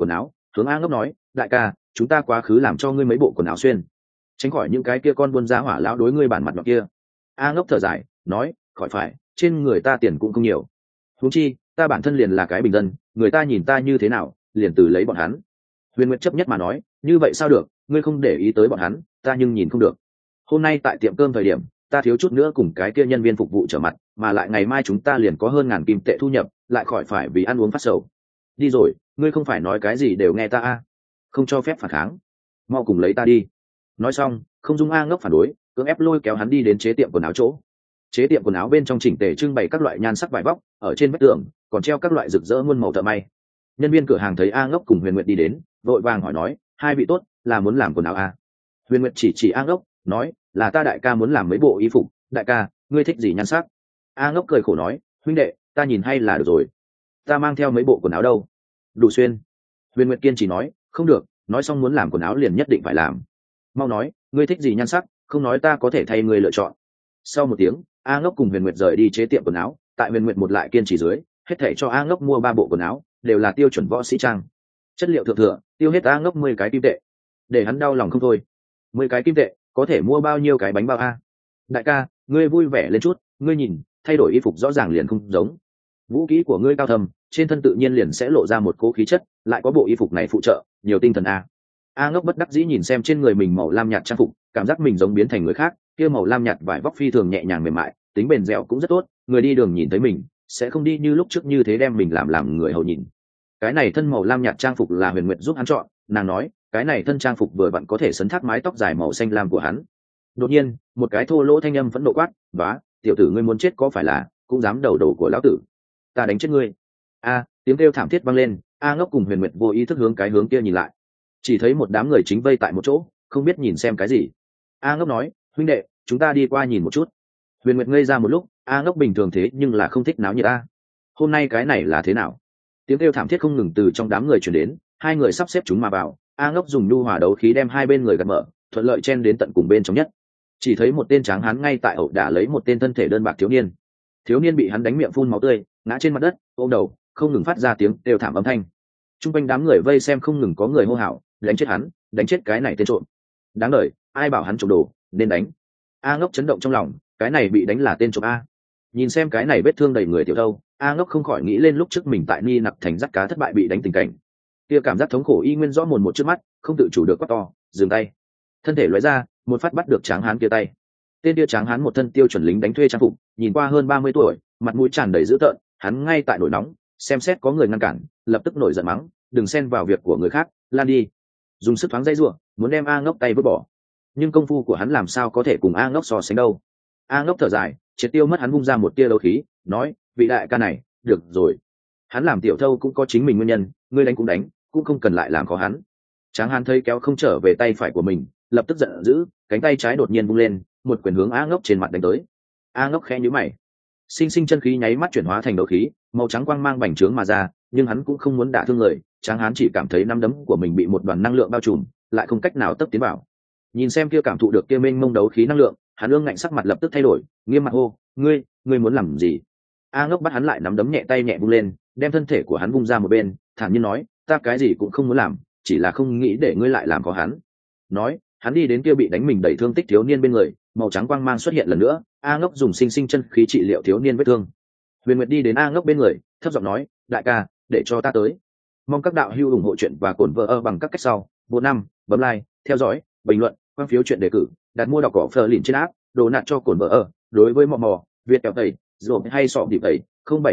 hướng A Ngốc nói, đại ca, chúng ta quá khứ làm cho ngươi mấy bộ quần áo xuyên, tránh khỏi những cái kia con buôn giá hỏa lão đối ngươi bản mặt nhọn kia. A Ngốc thở dài nói, khỏi phải, trên người ta tiền cũng không nhiều, huống chi ta bản thân liền là cái bình dân, người ta nhìn ta như thế nào liền từ lấy bọn hắn. Huyền Nguyệt chấp nhất mà nói, như vậy sao được, ngươi không để ý tới bọn hắn, ta nhưng nhìn không được. Hôm nay tại tiệm cơm thời điểm ta thiếu chút nữa cùng cái kia nhân viên phục vụ trở mặt, mà lại ngày mai chúng ta liền có hơn 1000 kim tệ thu nhập, lại khỏi phải vì ăn uống phát sầu. Đi rồi, ngươi không phải nói cái gì đều nghe ta a, không cho phép phản kháng, mau cùng lấy ta đi. Nói xong không dung A Ngốc phản đối, cưỡng ép lôi kéo hắn đi đến chế tiệm quần áo chỗ. Chế tiệm quần áo bên trong chỉnh tề trưng bày các loại nhan sắc vải vóc, ở trên vách tường còn treo các loại rực rỡ muôn màu thợ may. Nhân viên cửa hàng thấy A Ngốc cùng Huyền Nguyệt đi đến, vội vàng hỏi nói, hai vị tốt, là muốn làm quần áo à? Huyền Nguyệt chỉ A Ngốc nói, là ta đại ca muốn làm mấy bộ y phục. Đại ca, ngươi thích gì nhan sắc? A Ngốc cười khổ nói, huynh đệ, ta nhìn hay là được rồi, ta mang theo mấy bộ quần áo đâu, đủ xuyên. Huyền Nguyệt kiên trì nói, không được, nói xong muốn làm quần áo liền nhất định phải làm. Mau nói, ngươi thích gì nhan sắc, không nói ta có thể thay ngươi lựa chọn. Sau một tiếng, A Ngốc cùng Huyền Nguyệt rời đi chế tiệm quần áo, tại Huyền Nguyệt một lại kiên trì dưới, hết thảy cho A Ngốc mua 3 bộ quần áo, đều là tiêu chuẩn võ sĩ trang, chất liệu thượng thừa, tiêu hết A Ngốc 10 cái kim tệ, để hắn đau lòng không thôi. 10 cái kim tệ có thể mua bao nhiêu cái bánh bao a? Đại ca, ngươi vui vẻ lên chút, ngươi nhìn, thay đổi y phục rõ ràng liền không giống. Vũ khí của ngươi cao thầm, trên thân tự nhiên liền sẽ lộ ra một cố khí chất, lại có bộ y phục này phụ trợ, nhiều tinh thần a. A Ngốc bất đắc dĩ nhìn xem trên người mình màu lam nhạt trang phục, cảm giác mình giống biến thành người khác, kia màu lam nhạt vải vóc phi thường nhẹ nhàng mềm mại, tính bền dẻo cũng rất tốt, người đi đường nhìn thấy mình sẽ không đi như lúc trước như thế đem mình làm người hầu nhìn. Cái này thân màu lam nhạt trang phục là Huyền Nguyệt giúp hắn chọn, nàng nói, cái này thân trang phục vừa vặn có thể sấn thác mái tóc dài màu xanh lam của hắn. Đột nhiên, một cái thô lỗ thanh âm phẫn nộ quát, "Vá, tiểu tử ngươi muốn chết có phải là, cũng dám đầu đầu của lão tử, ta đánh chết ngươi." A, tiếng kêu thảm thiết vang lên, A Ngốc cùng Huyền Nguyệt vô ý thức hướng cái hướng kia nhìn lại, chỉ thấy một đám người chính vây tại một chỗ, không biết nhìn xem cái gì. A Ngốc nói, huynh đệ, chúng ta đi qua nhìn một chút. Huyền Nguyệt ngây ra một lúc, A Ngốc bình thường thế nhưng là không thích náo nhiệt a, hôm nay cái này là thế nào? Tiếng kêu thảm thiết không ngừng từ trong đám người truyền đến, hai người sắp xếp chúng mà vào. A Ngốc dùng nhu hòa đấu khí đem hai bên người gạt mở, thuận lợi chen đến tận cùng bên trong nhất. Chỉ thấy một tên tráng hán ngay tại ẩu đả lấy một tên thân thể đơn bạc thiếu niên. Thiếu niên bị hắn đánh miệng phun máu tươi, ngã trên mặt đất, ôm đầu, không ngừng phát ra tiếng kêu thảm âm thanh. Trung quanh đám người vây xem không ngừng có người hô hào, đánh chết hắn, đánh chết cái này tên trộm. Đáng đời, ai bảo hắn trộm đồ, nên đánh. A Ngốc chấn động trong lòng, cái này bị đánh là tên trộm a. Nhìn xem cái này vết thương đầy người tiểu thâu, A Ngốc không khỏi nghĩ lên lúc trước mình tại Ni Nặc thành dắt cá thất bại bị đánh tình cảnh. Kia cảm giác thống khổ y nguyên rõ mồn một trước mắt, không tự chủ được quát to, dừng tay. Thân thể lóe ra, một phát bắt được tráng hán kia tay. Tên kia tráng hán một thân tiêu chuẩn lính đánh thuê trang phục, nhìn qua hơn 30 tuổi, mặt mũi tràn đầy dữ tợn, hắn ngay tại nổi nóng, xem xét có người ngăn cản, lập tức nổi giận mắng, đừng xen vào việc của người khác, lan đi. Dùng sức thoáng dây rủa, muốn đem A Ngốc tay vứt bỏ. Nhưng công phu của hắn làm sao có thể cùng A Ngốc so sánh đâu. A Ngốc thở dài, triệt tiêu mất hắn vung ra một tia đấu khí, nói, vị đại ca này, được rồi. Hắn làm tiểu thâu cũng có chính mình nguyên nhân, ngươi đánh cũng đánh, cũng không cần lại làm khó hắn. Tráng hán thấy kéo không trở về tay phải của mình, lập tức giận dữ, cánh tay trái đột nhiên vung lên, một quyền hướng A Ngốc trên mặt đánh tới. A Ngốc khẽ nhíu mày, sinh sinh chân khí nháy mắt chuyển hóa thành đấu khí, màu trắng quang mang bành trướng mà ra, nhưng hắn cũng không muốn đả thương người. Tráng hán chỉ cảm thấy nắm đấm của mình bị một đoàn năng lượng bao trùm, lại không cách nào tấp tiến vào. Nhìn xem kia cảm thụ được kia mênh mông đấu khí năng lượng, hắn ương ngạnh sắc mặt lập tức thay đổi, nghiêm mặt hô, ngươi muốn làm gì? A Ngốc bắt hắn lại nắm đấm nhẹ tay nhẹ vung lên, đem thân thể của hắn vung ra một bên, thản nhiên nói, ta cái gì cũng không muốn làm, chỉ là không nghĩ để ngươi lại làm có hắn. Nói, hắn đi đến kia bị đánh mình đầy thương tích thiếu niên bên người, màu trắng quang mang xuất hiện lần nữa. A Ngốc dùng sinh sinh chân khí trị liệu thiếu niên vết thương. Huyền Nguyệt đi đến A Ngốc bên người, thấp giọng nói, đại ca, để cho ta tới. Mong các đạo hữu ủng hộ chuyện và cổn vợ bằng các cách sau. Vô năm, bấm like, theo dõi, bình luận, quan phiếu chuyện đề cử, đặt mua đọc cỏ phờ lìn trên app, đồ nạt cho cổn vợ. Đối với mò Việt kẹo tẩy, rồi hay sọ điệp tẩy,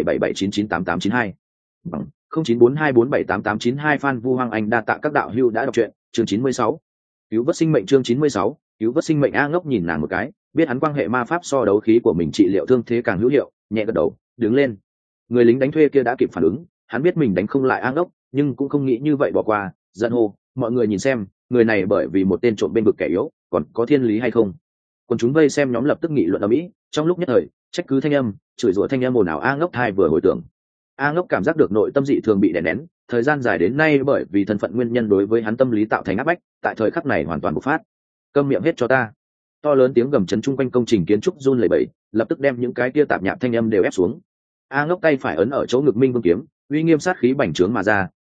0777998892 bằng 0942478892. Phan Vu Hoàng Anh đa tạ các đạo hữu đã đọc truyện. Chương 96, cứu vớt sinh mệnh. Chương 96, cứu vớt sinh mệnh. A Ngốc nhìn nàng một cái, biết hắn quan hệ ma pháp so đấu khí của mình trị liệu thương thế càng hữu hiệu, nhẹ gật đầu, đứng lên. Người lính đánh thuê kia đã kịp phản ứng, hắn biết mình đánh không lại A Ngốc, nhưng cũng không nghĩ như vậy bỏ qua, giận hô, mọi người nhìn xem, người này bởi vì một tên trộm bên vực kẻ yếu, còn có thiên lý hay không? Còn chúng vây xem nhóm lập tức nghị luận ầm ĩ, trong lúc nhất thời, trách cứ thanh âm, chửi rủa thanh âm ồn ào. A Ngốc thai vừa hồi tưởng. A Ngốc cảm giác được nội tâm dị thường bị đè nén, thời gian dài đến nay bởi vì thân phận nguyên nhân đối với hắn tâm lý tạo thành áp bách, tại thời khắc này hoàn toàn bộc phát. Câm miệng hết cho ta. To lớn tiếng gầm chấn chung quanh công trình kiến trúc run lẩy bẩy, lập tức đem những cái kia tạp nhạp thanh âm đều ép xuống. A Ngốc tay phải ấn ở chỗ ngực Minh Vương kiếm, uy nghiêm sát khí bành trướng mà ra,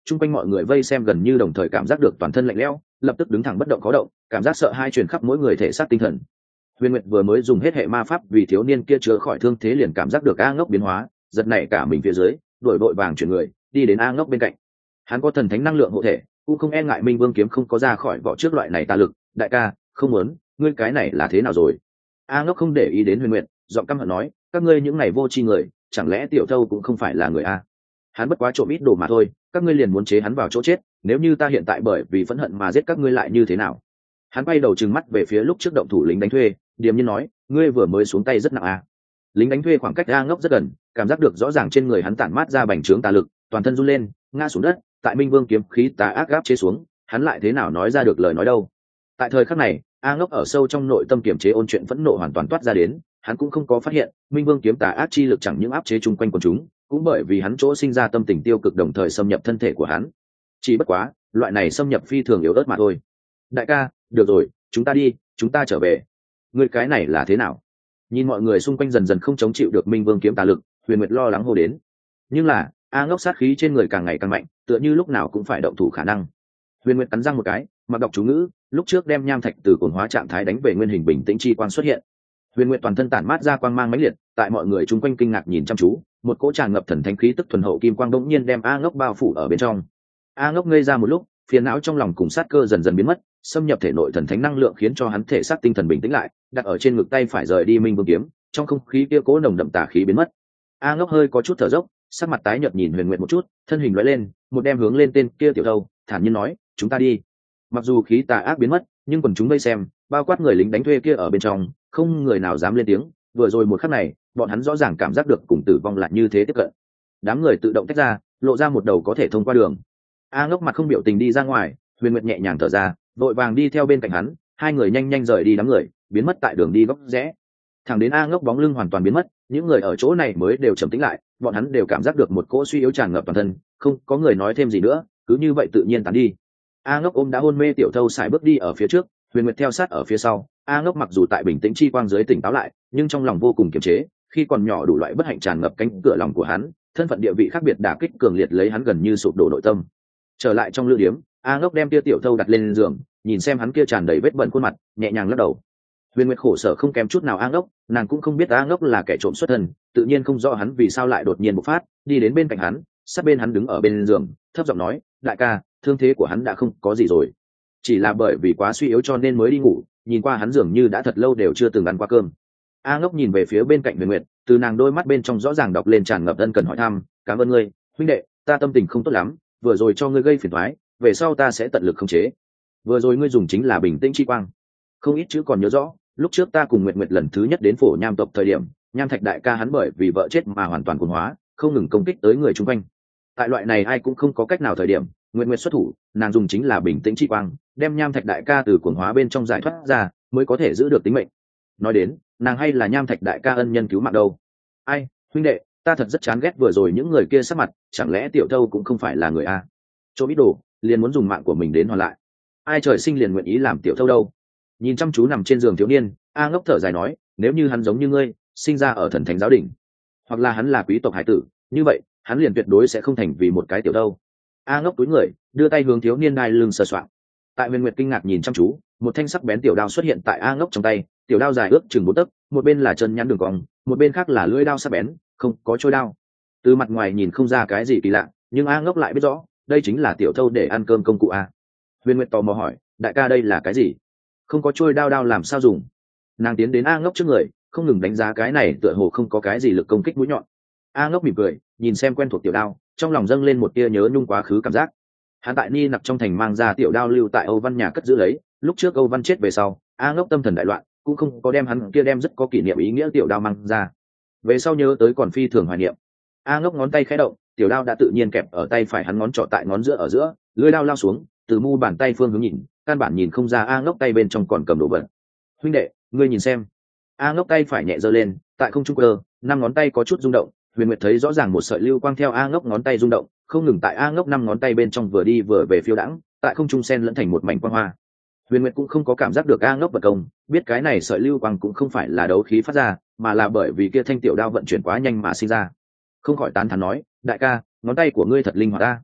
chung quanh mọi người vây xem gần như đồng thời cảm giác được toàn thân lạnh lẽo, lập tức đứng thẳng bất động khó động, cảm giác sợ hai truyền khắp mỗi người thể xác tinh thần. Huyền Nguyệt vừa mới dùng hết hệ ma pháp vì thiếu niên kia chữa khỏi thương thế liền cảm giác được A Ngốc biến hóa, giật nảy cả mình phía dưới, đuổi vội vàng chuyển người, đi đến A Ngốc bên cạnh. Hắn có thần thánh năng lượng hộ thể, cũng không e ngại Minh Vương kiếm không có ra khỏi vỏ trước loại này tà lực, đại ca, không muốn, ngươi cái này là thế nào rồi? A Ngốc không để ý đến Huyền Nguyệt, giọng căm hận nói, các ngươi những này vô tri người, chẳng lẽ tiểu thâu cũng không phải là người a? Hắn bất quá trộm ít đồ mà thôi, các ngươi liền muốn chế hắn vào chỗ chết, nếu như ta hiện tại bởi vì phẫn hận mà giết các ngươi lại như thế nào? Hắn quay đầu trừng mắt về phía lúc trước động thủ lính đánh thuê, điềm nhiên nói, ngươi vừa mới xuống tay rất nặng a. Lính đánh thuê khoảng cách A Ngốc rất gần, cảm giác được rõ ràng trên người hắn tản mát ra bành trướng tà lực, toàn thân run lên, ngã xuống đất. Tại Minh Vương kiếm khí tà ác gáp chế xuống, hắn lại thế nào nói ra được lời nói đâu? Tại thời khắc này, A Ngốc ở sâu trong nội tâm kiềm chế ôn chuyện phẫn nộ hoàn toàn toát ra đến, hắn cũng không có phát hiện Minh Vương kiếm tà ác chi lực chẳng những áp chế chung quanh quần chúng, cũng bởi vì hắn chỗ sinh ra tâm tình tiêu cực đồng thời xâm nhập thân thể của hắn. Chỉ bất quá, loại này xâm nhập phi thường yếu ớt mà thôi. Đại ca, được rồi, chúng ta đi, chúng ta trở về. Người cái này là thế nào? Nhìn mọi người xung quanh dần dần không chống chịu được Minh Vương kiếm tà lực, Huyền Nguyệt lo lắng hô đến. Nhưng là, A Ngốc sát khí trên người càng ngày càng mạnh, tựa như lúc nào cũng phải động thủ khả năng. Huyền Nguyệt cắn răng một cái, mặc đọc chú ngữ, lúc trước đem nham thạch từ cồn hóa trạng thái đánh về nguyên hình bình tĩnh chi quang xuất hiện. Huyền Nguyệt toàn thân tản mát ra quang mang mãnh liệt, tại mọi người chung quanh kinh ngạc nhìn chăm chú, một cỗ tràn ngập thần thánh khí tức thuần hậu kim quang đột nhiên đem A Ngốc bao phủ ở bên trong. A Ngốc ngây ra một lúc, phiền não trong lòng cùng sát cơ dần dần biến mất, xâm nhập thể nội thần thánh năng lượng khiến cho hắn thể xác tinh thần bình tĩnh lại, đặt ở trên ngực tay phải rời đi Minh Vương kiếm, trong không khí kia cố nồng đậm tà khí biến mất. A Ngốc hơi có chút thở dốc, sắc mặt tái nhợt nhìn Huyền Nguyệt một chút, thân hình lóe lên, một đem hướng lên tên kia tiểu thâu, thản nhiên nói, chúng ta đi. Mặc dù khí tà ác biến mất, nhưng quần chúng vây xem, bao quát người lính đánh thuê kia ở bên trong, không người nào dám lên tiếng. Vừa rồi một khắc này, bọn hắn rõ ràng cảm giác được cùng tử vong lại như thế tiếp cận. Đám người tự động tách ra, lộ ra một đầu có thể thông qua đường. A Ngốc mặt không biểu tình đi ra ngoài, Huyền Nguyệt nhẹ nhàng thở ra, vội vàng đi theo bên cạnh hắn, hai người nhanh nhanh rời đi đám người, biến mất tại đường đi góc rẽ. Thẳng đến A Ngốc bóng lưng hoàn toàn biến mất, những người ở chỗ này mới đều trầm tĩnh lại, bọn hắn đều cảm giác được một cỗ suy yếu tràn ngập toàn thân, không có người nói thêm gì nữa, cứ như vậy tự nhiên tán đi. A Ngốc ôm đã hôn mê tiểu thâu sải bước đi ở phía trước, Huyền Nguyệt theo sát ở phía sau. A Ngốc mặc dù tại bình tĩnh chi quang dưới tỉnh táo lại, nhưng trong lòng vô cùng kiềm chế, khi còn nhỏ đủ loại bất hạnh tràn ngập cánh cửa lòng của hắn, thân phận địa vị khác biệt đả kích cường liệt lấy hắn gần như sụp đổ nội tâm. Trở lại trong lữ điếm, A Ngốc đem tia tiểu thâu đặt lên giường, nhìn xem hắn kia tràn đầy vết bẩn khuôn mặt, nhẹ nhàng lắc đầu. Huyền Nguyệt khổ sở không kém chút nào A Ngốc, nàng cũng không biết A Ngốc là kẻ trộm xuất thân, tự nhiên không rõ hắn vì sao lại đột nhiên bộc phát, đi đến bên cạnh hắn, sát bên hắn đứng ở bên giường, thấp giọng nói, đại ca, thương thế của hắn đã không có gì rồi, chỉ là bởi vì quá suy yếu cho nên mới đi ngủ, nhìn qua hắn dường như đã thật lâu đều chưa từng ăn qua cơm. A Ngốc nhìn về phía bên cạnh Huyền Nguyệt, từ nàng đôi mắt bên trong rõ ràng đọc lên tràn ngập ân cần hỏi thăm, cảm ơn ngươi, huynh đệ, ta tâm tình không tốt lắm, vừa rồi cho ngươi gây phiền toái, về sau ta sẽ tận lực khống chế. Vừa rồi ngươi dùng chính là bình tĩnh chi quang, không ít chữ còn nhớ rõ, lúc trước ta cùng Nguyệt Nguyệt lần thứ nhất đến phổ nham tộc thời điểm, nham thạch đại ca hắn bởi vì vợ chết mà hoàn toàn cuồng hóa, không ngừng công kích tới người chung quanh. Tại loại này ai cũng không có cách nào thời điểm, Nguyệt Nguyệt xuất thủ, nàng dùng chính là bình tĩnh chi quang, đem nham thạch đại ca từ cuồng hóa bên trong giải thoát ra, mới có thể giữ được tính mệnh. Nói đến, nàng hay là nham thạch đại ca ân nhân cứu mạng đâu. Ai, huynh đệ, ta thật rất chán ghét vừa rồi những người kia sắc mặt, chẳng lẽ tiểu thâu cũng không phải là người a? Chỗ ít đồ, liền muốn dùng mạng của mình đến hoàn lại. Ai trời sinh liền nguyện ý làm tiểu thâu đâu? Nhìn chăm chú nằm trên giường thiếu niên, A Ngốc thở dài nói, nếu như hắn giống như ngươi, sinh ra ở thần thánh giáo đình, hoặc là hắn là quý tộc hải tử, như vậy hắn liền tuyệt đối sẽ không thành vì một cái tiểu thâu. A Ngốc túi người, đưa tay hướng thiếu niên đai lưng sờ soạng. Tại Huyền Nguyệt kinh ngạc nhìn chăm chú, một thanh sắc bén tiểu đao xuất hiện tại A Ngốc trong tay, tiểu đao dài ước chừng 4 tấc, một bên là chân nhắn đường cong, một bên khác là lưỡi đao sắc bén, không có trôi đao. Từ mặt ngoài nhìn không ra cái gì kỳ lạ, nhưng A Ngốc lại biết rõ, đây chính là tiểu thâu để ăn cơm công cụ a. Huyền Nguyệt tò mò hỏi, đại ca đây là cái gì? Không có trôi đao đao làm sao dùng? Nàng tiến đến A Ngốc trước người, không ngừng đánh giá cái này tựa hồ không có cái gì lực công kích mũi nhọn. A Ngốc mỉm cười, nhìn xem quen thuộc tiểu đao, trong lòng dâng lên một tia nhớ nhung quá khứ cảm giác. Hắn tại Ni Nặc trong thành mang ra tiểu đao lưu tại Âu Văn nhà cất giữ lấy, lúc trước Âu Văn chết về sau, A Ngốc tâm thần đại loạn, cũng không có đem hắn kia đem rất có kỷ niệm ý nghĩa tiểu đao mang ra. Về sau nhớ tới còn phi thường hoài niệm. A Ngốc ngón tay khẽ động, tiểu đao đã tự nhiên kẹp ở tay phải hắn ngón trỏ tại ngón giữa ở giữa, lưỡi đao lao xuống, từ mu bàn tay phương hướng nhìn, căn bản nhìn không ra A Ngốc tay bên trong còn cầm đồ vật. Huynh đệ, ngươi nhìn xem. A Ngốc tay phải nhẹ giơ lên, tại không trung cơ, 5 ngón tay có chút rung động. Huyền Nguyệt thấy rõ ràng một sợi lưu quang theo A Ngốc ngón tay rung động, không ngừng tại A Ngốc 5 ngón tay bên trong vừa đi vừa về phiêu đãng, tại không trung xen lẫn thành một mảnh quang hoa. Huyền Nguyệt cũng không có cảm giác được A Ngốc vật công, biết cái này sợi lưu quang cũng không phải là đấu khí phát ra, mà là bởi vì kia thanh tiểu đao vận chuyển quá nhanh mà sinh ra. Không khỏi tán thán nói, đại ca, ngón tay của ngươi thật linh hoạt ta.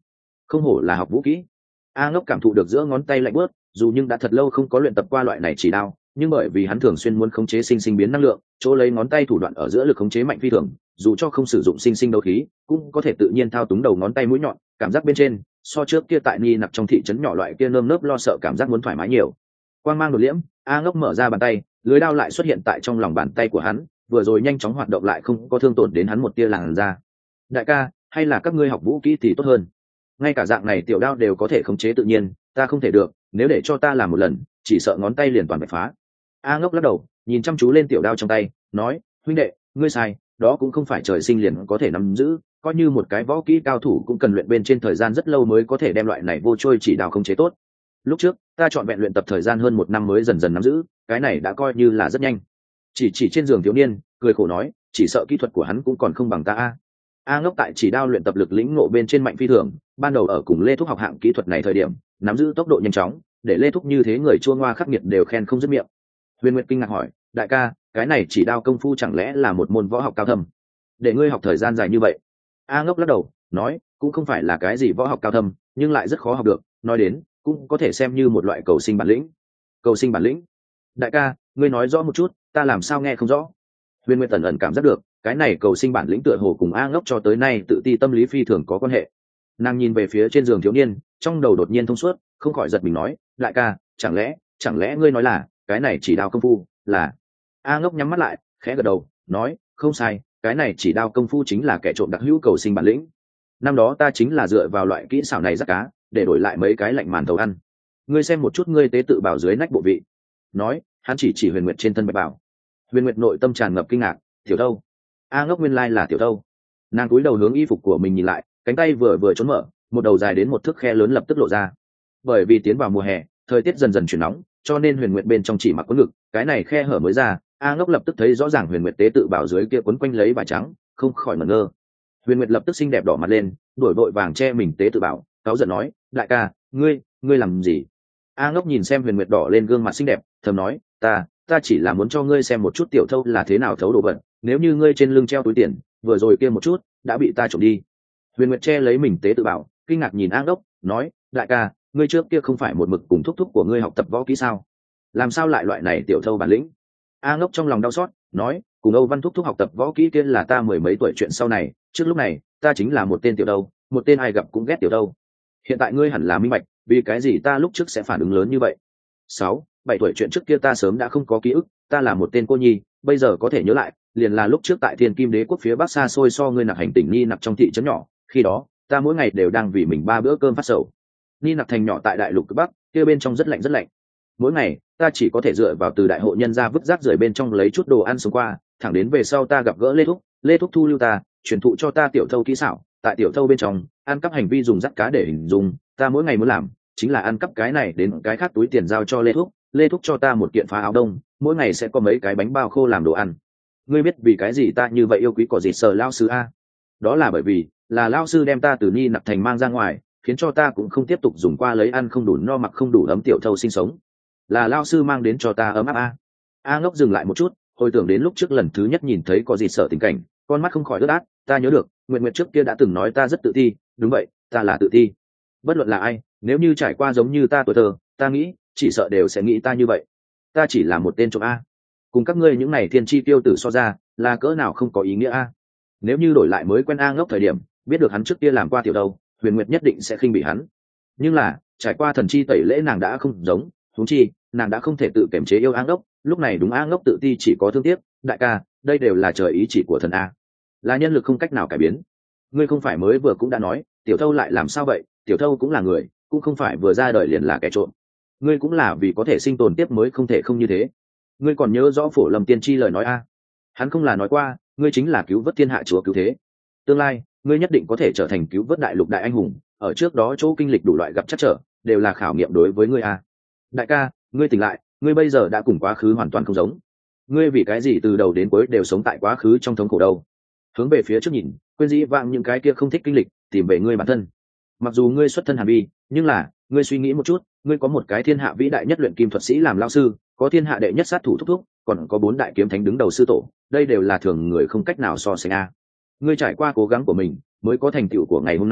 không hổ là học vũ kỹ. A Ngốc cảm thụ được giữa ngón tay lạnh bớt, dù nhưng đã thật lâu không có luyện tập qua loại này chỉ đao, nhưng bởi vì hắn thường xuyên muốn khống chế sinh sinh biến năng lượng, chỗ lấy ngón tay thủ đoạn ở giữa lực khống chế mạnh phi thường, dù cho không sử dụng sinh sinh đấu khí, cũng có thể tự nhiên thao túng đầu ngón tay mũi nhọn, cảm giác bên trên so trước kia tại Ni Nặc trong thị trấn nhỏ loại kia nơm nớp lo sợ cảm giác muốn thoải mái nhiều. Quang mang đột liễm, A Ngốc mở ra bàn tay, lưới đao lại xuất hiện tại trong lòng bàn tay của hắn, vừa rồi nhanh chóng hoạt động lại không có thương tổn đến hắn một tia làn da. Đại ca, hay là các ngươi học vũ kỹ thì tốt hơn. Ngay cả dạng này tiểu đao đều có thể khống chế tự nhiên, ta không thể được, nếu để cho ta làm một lần, chỉ sợ ngón tay liền toàn bạch phá. A Ngốc lắc đầu, nhìn chăm chú lên tiểu đao trong tay, nói, huynh đệ, ngươi sai, đó cũng không phải trời sinh liền có thể nắm giữ, coi như một cái võ kỹ cao thủ cũng cần luyện bên trên thời gian rất lâu mới có thể đem loại này vô trôi chỉ đao khống chế tốt. Lúc trước ta chọn vẹn luyện tập thời gian hơn 1 năm mới dần dần nắm giữ, cái này đã coi như là rất nhanh. Chỉ trên giường thiếu niên cười khổ nói, chỉ sợ kỹ thuật của hắn cũng còn không bằng ta. A Ngốc tại chỉ đao luyện tập lực lĩnh ngộ bên trên mạnh phi thường, ban đầu ở cùng Lê Thúc học hạng kỹ thuật này thời điểm, nắm giữ tốc độ nhanh chóng, để Lê Thúc như thế người chua ngoa khắc nghiệt đều khen không dứt miệng. Huyền Nguyệt kinh ngạc hỏi, đại ca, cái này chỉ đao công phu chẳng lẽ là một môn võ học cao thâm? Để ngươi học thời gian dài như vậy? A Ngốc lắc đầu, nói, cũng không phải là cái gì võ học cao thâm, nhưng lại rất khó học được, nói đến, cũng có thể xem như một loại cầu sinh bản lĩnh. Cầu sinh bản lĩnh? Đại ca, ngươi nói rõ một chút, ta làm sao nghe không rõ? Huyền Nguyệt ẩn ẩn cảm giác được, cái này cầu sinh bản lĩnh tựa hồ cùng A Ngốc cho tới nay tự ti tâm lý phi thường có quan hệ. Nàng nhìn về phía trên giường thiếu niên, trong đầu đột nhiên thông suốt, không khỏi giật mình nói, đại ca, chẳng lẽ ngươi nói là cái này chỉ đao công phu là? A Ngốc nhắm mắt lại, khẽ gật đầu, nói, không sai, cái này chỉ đao công phu chính là kẻ trộm đặc hữu cầu sinh bản lĩnh. Năm đó ta chính là dựa vào loại kỹ xảo này giắt cá, để đổi lại mấy cái lạnh màn tàu ăn. Ngươi xem một chút ngươi tế tự bảo dưới nách bộ vị. Nói, hắn chỉ Huyền Nguyệt trên thân bạch bảo. Huyền Nguyệt nội tâm tràn ngập kinh ngạc, tiểu đâu? A Ngốc nguyên lai là tiểu đâu? Nàng cúi đầu hướng y phục của mình nhìn lại, cánh tay vừa trốn mở, một đầu dài đến 1 thước khe lớn lập tức lộ ra. Bởi vì tiến vào mùa hè, thời tiết dần dần chuyển nóng, cho nên Huyền Nguyệt bên trong chỉ mặc quần ngực, cái này khe hở mới ra, A Ngốc lập tức thấy rõ ràng Huyền Nguyệt tế tự bảo dưới kia quấn quanh lấy vải trắng, không khỏi ngẩn ngơ. Huyền Nguyệt lập tức xinh đẹp đỏ mặt lên, đổi vội vàng che mình tế tự bảo, cáu giận nói, đại ca, ngươi làm gì? A Ngốc nhìn xem Huyền Nguyệt đỏ lên gương mặt xinh đẹp, thầm nói, ta chỉ là muốn cho ngươi xem một chút tiểu thâu là thế nào thấu đồ vật, nếu như ngươi trên lưng treo túi tiền, vừa rồi kia một chút đã bị ta trộm đi. Huyền Nguyệt che lấy mình tế tự bảo, kinh ngạc nhìn A Ngốc, nói, đại ca, ngươi trước kia không phải một mực cùng thúc thúc của ngươi học tập võ kỹ sao? Làm sao lại loại này tiểu thâu bản lĩnh? A Ngốc trong lòng đau xót, nói, cùng Âu Văn thúc thúc học tập võ kỹ kia là ta 10 mấy tuổi chuyện sau này, trước lúc này ta chính là một tên tiểu đâu, một tên ai gặp cũng ghét tiểu đâu. Hiện tại ngươi hẳn là minh bạch, vì cái gì ta lúc trước sẽ phản ứng lớn như vậy. 6, 7 tuổi chuyện trước kia ta sớm đã không có ký ức, ta là một tên cô nhi, bây giờ có thể nhớ lại, liền là lúc trước tại Thiên Kim Đế quốc phía Bắc xa xôi so ngươi nặc hành tỉnh Ni Nặc trong thị trấn nhỏ, khi đó ta mỗi ngày đều đang vì mình 3 bữa cơm phát sầu. Ni Nặc thành nhỏ tại đại lục cực Bắc, kia bên trong rất lạnh, mỗi ngày ta chỉ có thể dựa vào từ đại hộ nhân ra vứt rác rưởi bên trong lấy chút đồ ăn sống qua, thẳng đến về sau ta gặp gỡ Lê Thúc thu lưu ta, truyền thụ cho ta tiểu thâu kỹ xảo, tại tiểu thâu bên trong ăn cắp hành vi dùng dắt cá để hình dung, ta mỗi ngày muốn làm chính là ăn cắp cái này đến cái khác túi tiền giao cho Lê Thúc cho ta một kiện phá áo đông, mỗi ngày sẽ có mấy cái bánh bao khô làm đồ ăn. Ngươi biết vì cái gì ta như vậy yêu quý cỏ gì Sở lao sư a? Đó là bởi vì là lao sư đem ta từ Ni Nặc thành mang ra ngoài, khiến cho ta cũng không tiếp tục dùng qua lấy ăn không đủ no mặc không đủ ấm tiểu thâu sinh sống, là lao sư mang đến cho ta ấm áp a. A Ngốc dừng lại một chút, hồi tưởng đến lúc trước lần thứ nhất nhìn thấy có gì sợ tình cảnh, con mắt không khỏi ướt át. Ta nhớ được Nguyệt trước kia đã từng nói ta rất tự ti, đúng vậy, ta là tự ti. Bất luận là ai, nếu như trải qua giống như ta tuổi thơ, ta nghĩ chỉ sợ đều sẽ nghĩ ta như vậy. Ta chỉ là một tên trộm a, cùng các ngươi những này thiên chi tiêu tử so ra, là cỡ nào không có ý nghĩa a. Nếu như đổi lại mới quen A Ngốc thời điểm, biết được hắn trước kia làm qua tiểu đâu, Huyền Nguyệt nhất định sẽ khinh bỉ hắn. Nhưng là trải qua thần chi tẩy lễ, nàng đã không giống, huống chi nàng đã không thể tự kiềm chế yêu A Ngốc. Lúc này đúng A Ngốc tự ti chỉ có thương tiếc, đại ca, đây đều là trời ý chỉ của thần a, là nhân lực không cách nào cải biến. Ngươi không phải mới vừa cũng đã nói tiểu thâu lại làm sao vậy? Tiểu thâu cũng là người, cũng không phải vừa ra đời liền là kẻ trộm. Ngươi cũng là vì có thể sinh tồn tiếp mới không thể không như thế. Ngươi còn nhớ rõ Phổ Lâm tiên tri lời nói a? Hắn không là nói qua ngươi chính là cứu vớt thiên hạ chúa cứu thế, tương lai ngươi nhất định có thể trở thành cứu vớt đại lục đại anh hùng. Ở trước đó chỗ kinh lịch đủ loại gặp trắc trở đều là khảo nghiệm đối với ngươi a. Đại ca, ngươi tỉnh lại, ngươi bây giờ đã cùng quá khứ hoàn toàn không giống. Ngươi vì cái gì từ đầu đến cuối đều sống tại quá khứ trong thống khổ đâu? Hướng về phía trước nhìn, quên dĩ vãng những cái kia không thích kinh lịch, tìm về ngươi bản thân. Mặc dù ngươi xuất thân hàn vi, nhưng là ngươi suy nghĩ một chút, ngươi có một cái thiên hạ vĩ đại nhất luyện kim thuật sĩ làm lao sư, có thiên hạ đệ nhất sát thủ thúc thúc, còn có 4 đại kiếm thánh đứng đầu sư tổ, đây đều là thường người không cách nào so sánh a. Ngươi trải qua cố gắng của mình mới có thành tựu của ngày hôm nay,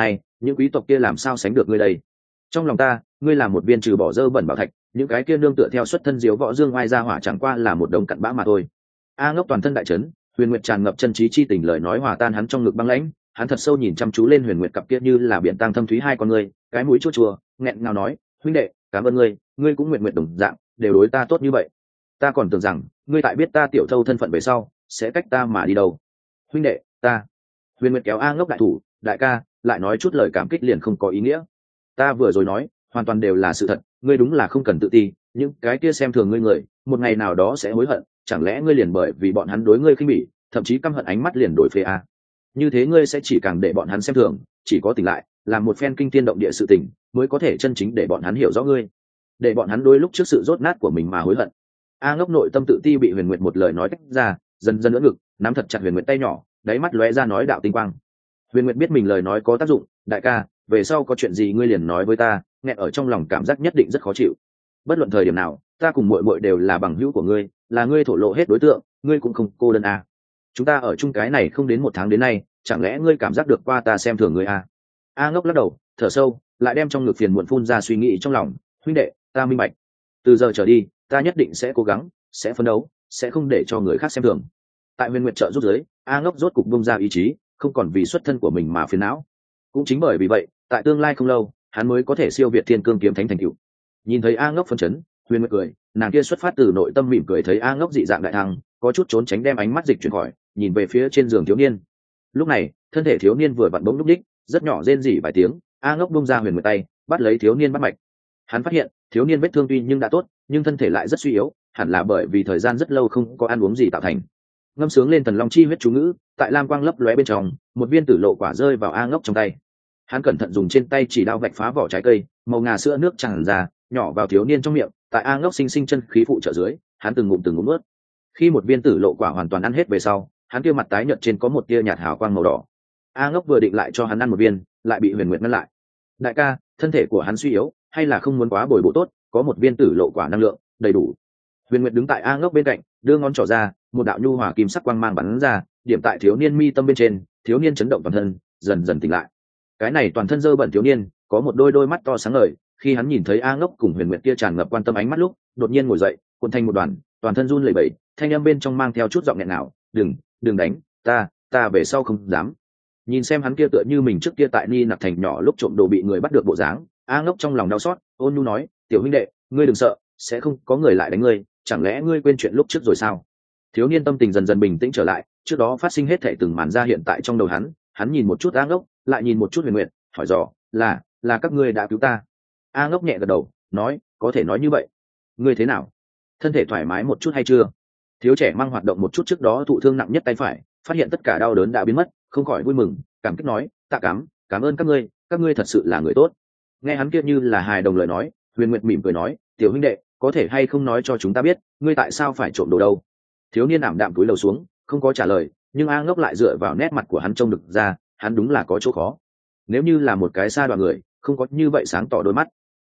những quý tộc kia làm sao sánh được ngươi đây? Trong lòng ta, ngươi là một viên trừ bỏ dơ bẩn bảo thạch, những cái kia nương tựa theo xuất thân diếu võ dương oai ra hỏa chẳng qua là một đống cặn bã mà thôi. A Ngốc toàn thân đại chấn, Huyền Nguyệt tràn ngập chân trí chi tình lời nói hòa tan hắn trong ngực băng lãnh, hắn thật sâu nhìn chăm chú lên Huyền Nguyệt cặp kia như là biển tang thâm thúy hai con ngươi, cái mũi chua chua, nghẹn ngào nói, huynh đệ, cảm ơn ngươi, ngươi cũng nguyện nguyện đồng dạng, đều đối ta tốt như vậy. Ta còn tưởng rằng, ngươi tại biết ta tiểu thâu thân phận về sau, sẽ cách ta mà đi đâu. Huynh đệ, ta. Huyền Nguyệt kéo A Ngốc đại thủ, đại ca, lại nói chút lời cảm kích liền không có ý nghĩa. Ta vừa rồi nói, hoàn toàn đều là sự thật, ngươi đúng là không cần tự ti, những cái kia xem thường ngươi người, một ngày nào đó sẽ hối hận, chẳng lẽ ngươi liền bởi vì bọn hắn đối ngươi khinh bỉ, thậm chí căm hận ánh mắt liền đổi phê a? Như thế ngươi sẽ chỉ càng để bọn hắn xem thường, chỉ có tỉnh lại, làm một phen kinh thiên động địa sự tình, mới có thể chân chính để bọn hắn hiểu rõ ngươi, để bọn hắn đôi lúc trước sự rốt nát của mình mà hối hận. A Ngốc nội tâm tự ti bị Huyền Nguyệt một lời nói tách ra, dần dần ưỡn ngực, nắm thật chặt Huyền Nguyệt tay nhỏ, đáy mắt lóe ra nói đạo tinh quang. Huyền Nguyệt biết mình lời nói có tác dụng, đại ca, về sau có chuyện gì ngươi liền nói với ta, nghẹn ở trong lòng cảm giác nhất định rất khó chịu. Bất luận thời điểm nào, ta cùng muội muội đều là bằng hữu của ngươi, là ngươi thổ lộ hết đối tượng, ngươi cũng không cô đơn à. Chúng ta ở chung cái này không đến 1 tháng đến nay, chẳng lẽ ngươi cảm giác được qua ta xem thường ngươi à? A Ngốc lắc đầu, thở sâu, lại đem trong ngực phiền muộn phun ra suy nghĩ trong lòng, huynh đệ, ta minh bạch. Từ giờ trở đi, ta nhất định sẽ cố gắng, sẽ phấn đấu, sẽ không để cho người khác xem thường. Tại Huyền Nguyệt trợ giúp giới, A Ngốc rốt cục bung ra ý chí, không còn vì xuất thân của mình mà phiền não. Cũng chính bởi vì vậy, tại tương lai không lâu, hắn mới có thể siêu việt Thiên Cương kiếm thánh thành tựu. Nhìn thấy A Ngốc phấn chấn, Huyền Nguyệt cười, nàng kia xuất phát từ nội tâm mỉm cười thấy A Ngốc dị dạng đại thăng, có chút trốn tránh đem ánh mắt dịch chuyển khỏi, nhìn về phía trên giường thiếu niên. Lúc này, thân thể thiếu niên vừa vặn bỗng lúc đích, rất nhỏ rên rỉ vài tiếng, A Ngốc bung ra Huyền Nguyệt tay, bắt lấy thiếu niên bắt mạch. Hắn phát hiện, thiếu niên vết thương tuy nhưng đã tốt, nhưng thân thể lại rất suy yếu, hẳn là bởi vì thời gian rất lâu không có ăn uống gì tạo thành. Ngâm sướng lên Thần Long chi huyết chú ngữ, tại lam quang lấp lóe bên trong, một viên tử lộ quả rơi vào A Ngốc trong tay. Hắn cẩn thận dùng trên tay chỉ đao vạch phá vỏ trái cây, màu ngà sữa nước tràn ra, nhỏ vào thiếu niên trong miệng. Tại A Ngốc sinh sinh chân khí phụ trợ dưới, hắn từng ngụm nuốt. Khi một viên tử lộ quả hoàn toàn ăn hết về sau, hắn kia mặt tái nhợt trên có một tia nhạt hào quang màu đỏ. A Ngốc vừa định lại cho hắn ăn một viên, lại bị Huyền Nguyệt ngăn lại. Đại ca, thân thể của hắn suy yếu, hay là không muốn quá bồi bổ tốt, có một viên tử lộ quả năng lượng đầy đủ. Huyền Nguyệt đứng tại A Ngốc bên cạnh, đưa ngón trỏ ra, một đạo nhu hòa kim sắc quang mang bắn ra, điểm tại thiếu niên mi tâm bên trên, thiếu niên chấn động toàn thân, dần dần tỉnh lại. Cái này toàn thân dơ bẩn thiếu niên, có một đôi mắt to sáng ngời, khi hắn nhìn thấy A Ngốc cùng Huyền Nguyệt kia tràn ngập quan tâm ánh mắt lúc, đột nhiên ngồi dậy, cuộn thành một đoàn, toàn thân run lẩy bẩy, thanh âm bên trong mang theo chút giọng nghẹn ngào, "Đừng đánh, ta về sau không dám." Nhìn xem hắn kia tựa như mình trước kia tại Ni Nặc thành nhỏ lúc trộm đồ bị người bắt được bộ dáng, A Ngốc trong lòng đau xót, ôn nhu nói, "Tiểu huynh đệ, ngươi đừng sợ, sẽ không có người lại đánh ngươi, chẳng lẽ ngươi quên chuyện lúc trước rồi sao?" Thiếu niên tâm tình dần dần bình tĩnh trở lại, trước đó phát sinh hết thảy từng màn ra hiện tại trong đầu hắn nhìn một chút A Ngốc, lại nhìn một chút Huyền Nguyệt, hỏi dò, là các ngươi đã cứu ta. A Ngốc nhẹ gật đầu, nói, có thể nói như vậy. Ngươi thế nào? Thân thể thoải mái một chút hay chưa? Thiếu trẻ mang hoạt động một chút trước đó thụ thương nặng nhất tay phải, phát hiện tất cả đau đớn đã biến mất, không khỏi vui mừng, cảm kích nói, tạ cảm ơn các ngươi thật sự là người tốt. Nghe hắn kia như là hài đồng lời nói, Huyền Nguyệt mỉm cười nói, tiểu huynh đệ, có thể hay không nói cho chúng ta biết, ngươi tại sao phải trộm đồ đâu? Thiếu niên ảm đạm cúi đầu xuống, không có trả lời, nhưng A Ngốc lại dựa vào nét mặt của hắn trông được ra, hắn đúng là có chỗ khó. Nếu như là một cái xa đoạn người, không có như vậy sáng tỏ đôi mắt.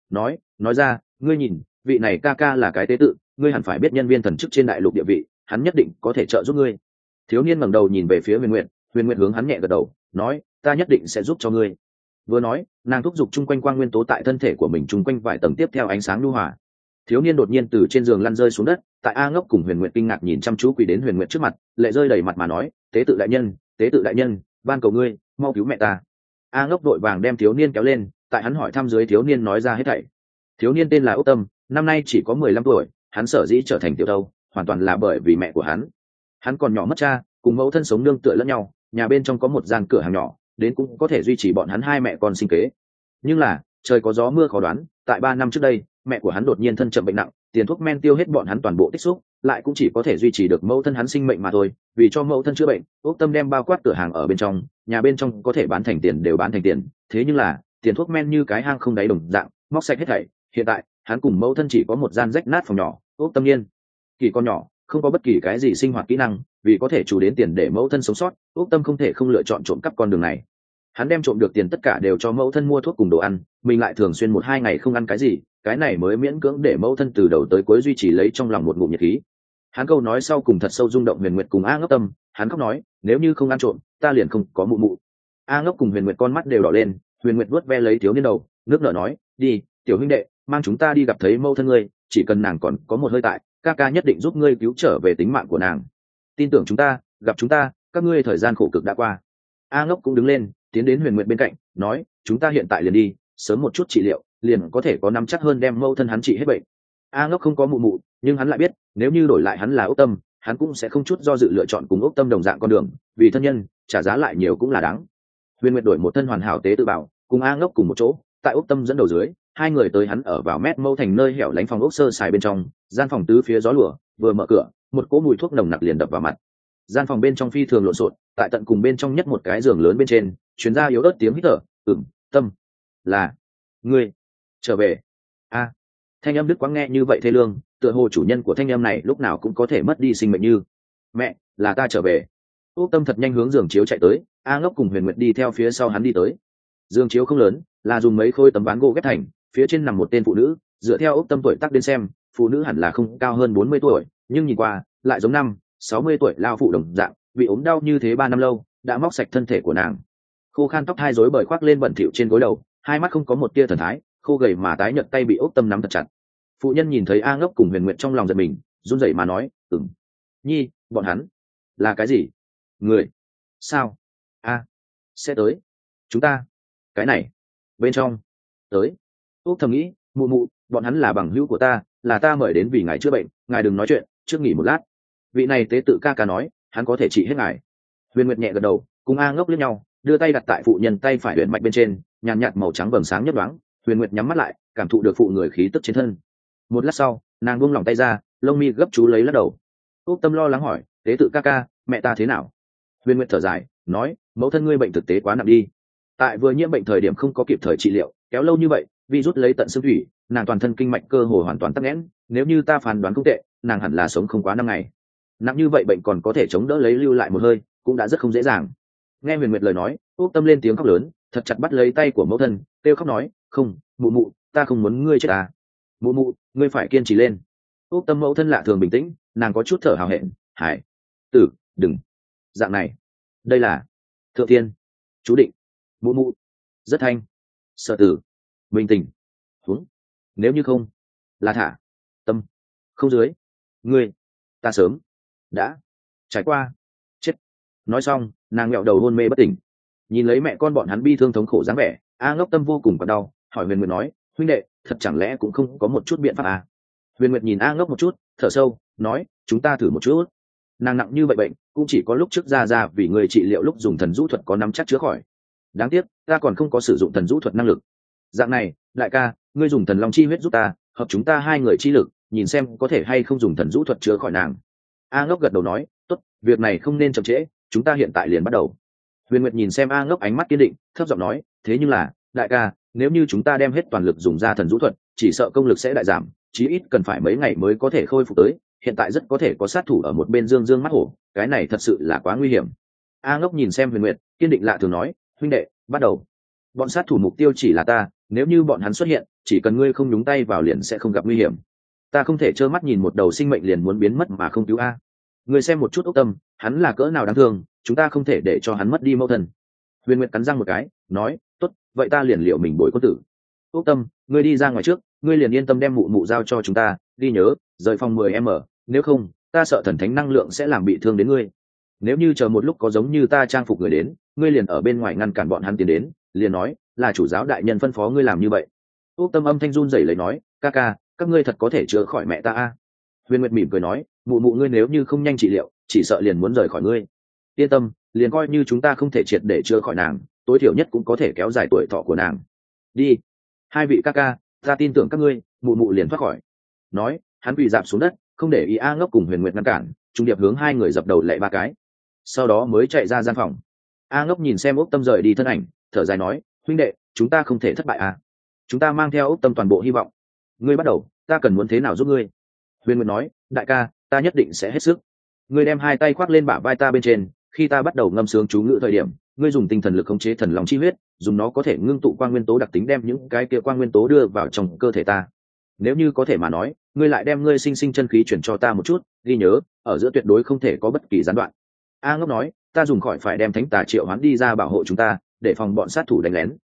Nói ra, ngươi nhìn, vị này ca ca là cái tế tự, ngươi hẳn phải biết nhân viên thần chức trên đại lục địa vị, hắn nhất định có thể trợ giúp ngươi. Thiếu niên ngẩng đầu nhìn về phía Huyền Nguyệt hướng hắn nhẹ gật đầu, nói, ta nhất định sẽ giúp cho ngươi. Vừa nói, nàng thúc giục chung quanh quang nguyên tố tại thân thể của mình chung quanh vài tầng tiếp theo ánh sáng nhu hòa. Thiếu niên đột nhiên từ trên giường lăn rơi xuống đất, tại A Ngốc cùng Huyền Nguyệt kinh ngạc nhìn chăm chú quỳ đến Huyền Nguyệt trước mặt, lệ rơi đầy mặt mà nói, tế tự đại nhân, van cầu ngươi, mau cứu mẹ ta. A Ngốc đội vàng đem thiếu niên kéo lên, tại hắn hỏi thăm dưới thiếu niên nói ra hết thảy. Thiếu niên tên là Ốc Tâm, năm nay chỉ có 15 tuổi, hắn sở dĩ trở thành tiểu thâu, hoàn toàn là bởi vì mẹ của hắn. Hắn còn nhỏ mất cha, cùng mẫu thân sống nương tựa lẫn nhau, nhà bên trong có một gian cửa hàng nhỏ, đến cũng có thể duy trì bọn hắn hai mẹ con sinh kế. Nhưng là, trời có gió mưa khó đoán, tại 3 năm trước đây, mẹ của hắn đột nhiên thân chậm bệnh nặng, tiền thuốc men tiêu hết bọn hắn toàn bộ tích xúc, lại cũng chỉ có thể duy trì được mẫu thân hắn sinh mệnh mà thôi. Vì cho mẫu thân chữa bệnh, Ốc Tâm đem bao quát cửa hàng ở bên trong, nhà bên trong có thể bán thành tiền đều bán thành tiền. Thế nhưng là, tiền thuốc men như cái hang không đáy đồng dạng, móc sạch hết thảy. Hiện tại, hắn cùng mẫu thân chỉ có một gian rách nát phòng nhỏ. Ốc Tâm niên kỳ con nhỏ, không có bất kỳ cái gì sinh hoạt kỹ năng, vì có thể chủ đến tiền để mẫu thân sống sót, Ốc Tâm không thể không lựa chọn trộm cắp con đường này. Hắn đem trộm được tiền tất cả đều cho mẫu thân mua thuốc cùng đồ ăn, mình lại thường xuyên 1-2 ngày không ăn cái gì, cái này mới miễn cưỡng để mẫu thân từ đầu tới cuối duy trì lấy trong lòng một ngụm nhiệt khí. Hắn câu nói sau cùng thật sâu rung động Huyền Nguyệt cùng A Ngốc tâm, hắn khóc nói, nếu như không ăn trộm, ta liền không có mụ mụ. A Ngốc cùng Huyền Nguyệt con mắt đều đỏ lên, Huyền Nguyệt vuốt ve lấy thiếu niên đầu, nước nở nói, đi, tiểu huynh đệ, mang chúng ta đi gặp thấy mẫu thân ngươi, chỉ cần nàng còn có một hơi tại, ca ca nhất định giúp ngươi cứu trở về tính mạng của nàng. Tin tưởng chúng ta, gặp chúng ta, các ngươi thời gian khổ cực đã qua. A Ngốc cũng đứng lên, tiến đến Huyền Nguyệt bên cạnh, nói, chúng ta hiện tại liền đi, sớm một chút trị liệu, liền có thể có nắm chắc hơn đem mẫu thân hắn trị hết bệnh. A Ngốc không có mụ mụ, nhưng hắn lại biết, nếu như đổi lại hắn là Ốc Tâm, hắn cũng sẽ không chút do dự lựa chọn cùng Ốc Tâm đồng dạng con đường, vì thân nhân, trả giá lại nhiều cũng là đáng. Huyền Nguyệt đổi một thân hoàn hảo tế tự bảo, cùng A Ngốc cùng một chỗ, tại Ốc Tâm dẫn đầu dưới, hai người tới hắn ở vào mét mâu thành nơi hẻo lánh phòng ốc sơ xài bên trong, gian phòng tứ phía gió lùa, vừa mở cửa, một cỗ mùi thuốc nồng nặc liền đập vào mặt. Gian phòng bên trong phi thường lộn xộn, tại tận cùng bên trong nhất một cái giường lớn bên trên, truyền ra yếu ớt tiếng hít thở, Tâm, là ngươi trở về. A, thanh âm Đức Quang nghe như vậy thê lương, tựa hồ chủ nhân của thanh âm này lúc nào cũng có thể mất đi sinh mệnh như. Mẹ, là ta trở về. Úc Tâm thật nhanh hướng giường chiếu chạy tới, A Ngốc cùng Huyền Nguyệt đi theo phía sau hắn đi tới. Giường chiếu không lớn, là dùng mấy khối tấm ván gỗ ghép thành, phía trên nằm một tên phụ nữ, dựa theo Úc Tâm tuổi tác đến xem, phụ nữ hẳn là không cao hơn 40 tuổi, nhưng nhìn qua, lại giống 60 tuổi lao phụ đồng dạng, vì ốm đau như thế 3 năm lâu, đã móc sạch thân thể của nàng. Khô khan tóc hai rối bời khoác lên bẩn thỉu trên gối đầu, hai mắt không có một tia thần thái, khô gầy mà tái nhợt tay bị Úc Tâm nắm thật chặt. Phụ nhân nhìn thấy A Ngốc cùng Huyền Nguyệt trong lòng giật mình, run rẩy mà nói, Nhi, bọn hắn là cái gì? Người? Sao? A, sẽ tới. Chúng ta? Cái này? Bên trong? Tới. Úc thầm nghĩ, mụ, bọn hắn là bằng hữu của ta, là ta mời đến vì ngài chữa bệnh, ngài đừng nói chuyện, trước nghỉ một lát. Vị này tế tự ca ca nói, hắn có thể trị hết ngài. Huyền Nguyệt nhẹ gật đầu, cùng A Ngốc liếc nhau, đưa tay đặt tại phụ nhân tay phải huyền mạch bên trên, nhàn nhạt màu trắng vầng sáng nhấp đoáng. Huyền Nguyệt nhắm mắt lại, cảm thụ được phụ người khí tức trên thân. Một lát sau, nàng buông lỏng tay ra, lông mi gấp chú lấy lắc đầu. Úc Tâm lo lắng hỏi, tế tự ca ca, mẹ ta thế nào? Huyền Nguyệt thở dài, nói, mẫu thân ngươi bệnh thực tế quá nặng đi. Tại vừa nhiễm bệnh thời điểm không có kịp thời trị liệu, kéo lâu như vậy, virus lấy tận xương thủy, nàng toàn thân kinh mạch cơ hồ hoàn toàn tắc nghẽn. Nếu như ta phán đoán không tệ, nàng hẳn là sống không quá 5 ngày. Nặng như vậy bệnh còn có thể chống đỡ lấy lưu lại một hơi, cũng đã rất không dễ dàng. Nghe Huyền Nguyệt lời nói, Úc Tâm lên tiếng khóc lớn, thật chặt bắt lấy tay của mẫu thân, kêu khóc nói, không, mụ, ta không muốn ngươi chết à. Mụ, ngươi phải kiên trì lên. Úc Tâm mẫu thân lạ thường bình tĩnh, nàng có chút thở hào hẹn, Hải tử, đừng dạng này, đây là thượng thiên chú định. Mụ rất thanh, sợ tử, bình tĩnh, huống, nếu như không là thả Tâm không dưới ngươi, ta sớm đã trải qua chết. Nói xong, nàng nghẹo đầu hôn mê bất tỉnh. Nhìn lấy mẹ con bọn hắn bi thương thống khổ dáng vẻ, A Ngốc Tâm vô cùng còn đau, hỏi Huyền Nguyệt nói, huynh đệ, thật chẳng lẽ cũng không có một chút biện pháp à? Huyền Nguyệt nhìn A Ngốc một chút, thở sâu, nói, chúng ta thử một chút. Nàng nặng như vậy bệnh, cũng chỉ có lúc trước ra vì người trị liệu lúc dùng thần rũ thuật có nắm chắc chữa khỏi. Đáng tiếc, ta còn không có sử dụng thần rũ thuật năng lực. Dạng này, đại ca, ngươi dùng thần long chi huyết giúp ta, hợp chúng ta hai người chi lực, nhìn xem có thể hay không dùng thần rũ thuật chữa khỏi nàng. A Ngốc gật đầu nói, tốt, việc này không nên chậm trễ, chúng ta hiện tại liền bắt đầu. Huyền Nguyệt nhìn xem A Ngốc ánh mắt kiên định, thấp giọng nói, thế nhưng là, đại ca, nếu như chúng ta đem hết toàn lực dùng ra thần rũ thuật, chỉ sợ công lực sẽ đại giảm, chí ít cần phải mấy ngày mới có thể khôi phục tới. Hiện tại rất có thể có sát thủ ở một bên dương mắt hổ, cái này thật sự là quá nguy hiểm. A Ngốc nhìn xem Huyền Nguyệt, kiên định lạ thường nói, huynh đệ, bắt đầu. Bọn sát thủ mục tiêu chỉ là ta, nếu như bọn hắn xuất hiện, chỉ cần ngươi không nhúng tay vào liền sẽ không gặp nguy hiểm. Ta không thể trơ mắt nhìn một đầu sinh mệnh liền muốn biến mất mà không cứu a. Ngươi xem một chút Úc Tâm, hắn là cỡ nào đáng thương, chúng ta không thể để cho hắn mất đi mẫu thân. Huyền Nguyệt cắn răng một cái, nói, tốt, vậy ta liền liệu mình bồi quân tử. Úc Tâm, ngươi đi ra ngoài trước, ngươi liền yên tâm đem mụ giao cho chúng ta, đi nhớ, rời phòng 10m, nếu không, ta sợ thần thánh năng lượng sẽ làm bị thương đến ngươi. Nếu như chờ một lúc có giống như ta trang phục người đến, ngươi liền ở bên ngoài ngăn cản bọn hắn tiến đến, liền nói, là chủ giáo đại nhân phân phó ngươi làm như vậy. Úc Tâm âm thanh run rẩy lấy nói, ca ca, các ngươi thật có thể chữa khỏi mẹ ta a. Huyền Nguyệt mỉm cười nói, mụ ngươi nếu như không nhanh trị liệu, chỉ sợ liền muốn rời khỏi ngươi. Yên tâm, liền coi như chúng ta không thể triệt để chữa khỏi nàng, tối thiểu nhất cũng có thể kéo dài tuổi thọ của nàng. Đi, hai vị ca ca, ta tin tưởng các ngươi. Mụ liền thoát khỏi. Nói, hắn quỳ dạp xuống đất, không để ý A Ngốc cùng Huyền Nguyệt ngăn cản, trung điệp hướng hai người dập đầu lạy 3 cái, sau đó mới chạy ra gian phòng. A Ngốc nhìn xem Úc Tâm rời đi thân ảnh, thở dài nói, huynh đệ, chúng ta không thể thất bại à? Chúng ta mang theo Úc Tâm toàn bộ hy vọng. Ngươi bắt đầu, ta cần muốn thế nào giúp ngươi? Huyền Nguyệt nói, đại ca, ta nhất định sẽ hết sức. Ngươi đem 2 tay khoác lên bả vai ta bên trên, khi ta bắt đầu ngâm sướng chú ngữ thời điểm, ngươi dùng tinh thần lực khống chế thần long chi huyết, dùng nó có thể ngưng tụ quang nguyên tố đặc tính đem những cái kia quang nguyên tố đưa vào trong cơ thể ta. Nếu như có thể mà nói, ngươi lại đem ngươi sinh chân khí chuyển cho ta một chút, ghi nhớ, ở giữa tuyệt đối không thể có bất kỳ gián đoạn. A Ngốc nói, ta dùng khỏi phải đem thánh tà triệu hoán đi ra bảo hộ chúng ta, để phòng bọn sát thủ đánh lén.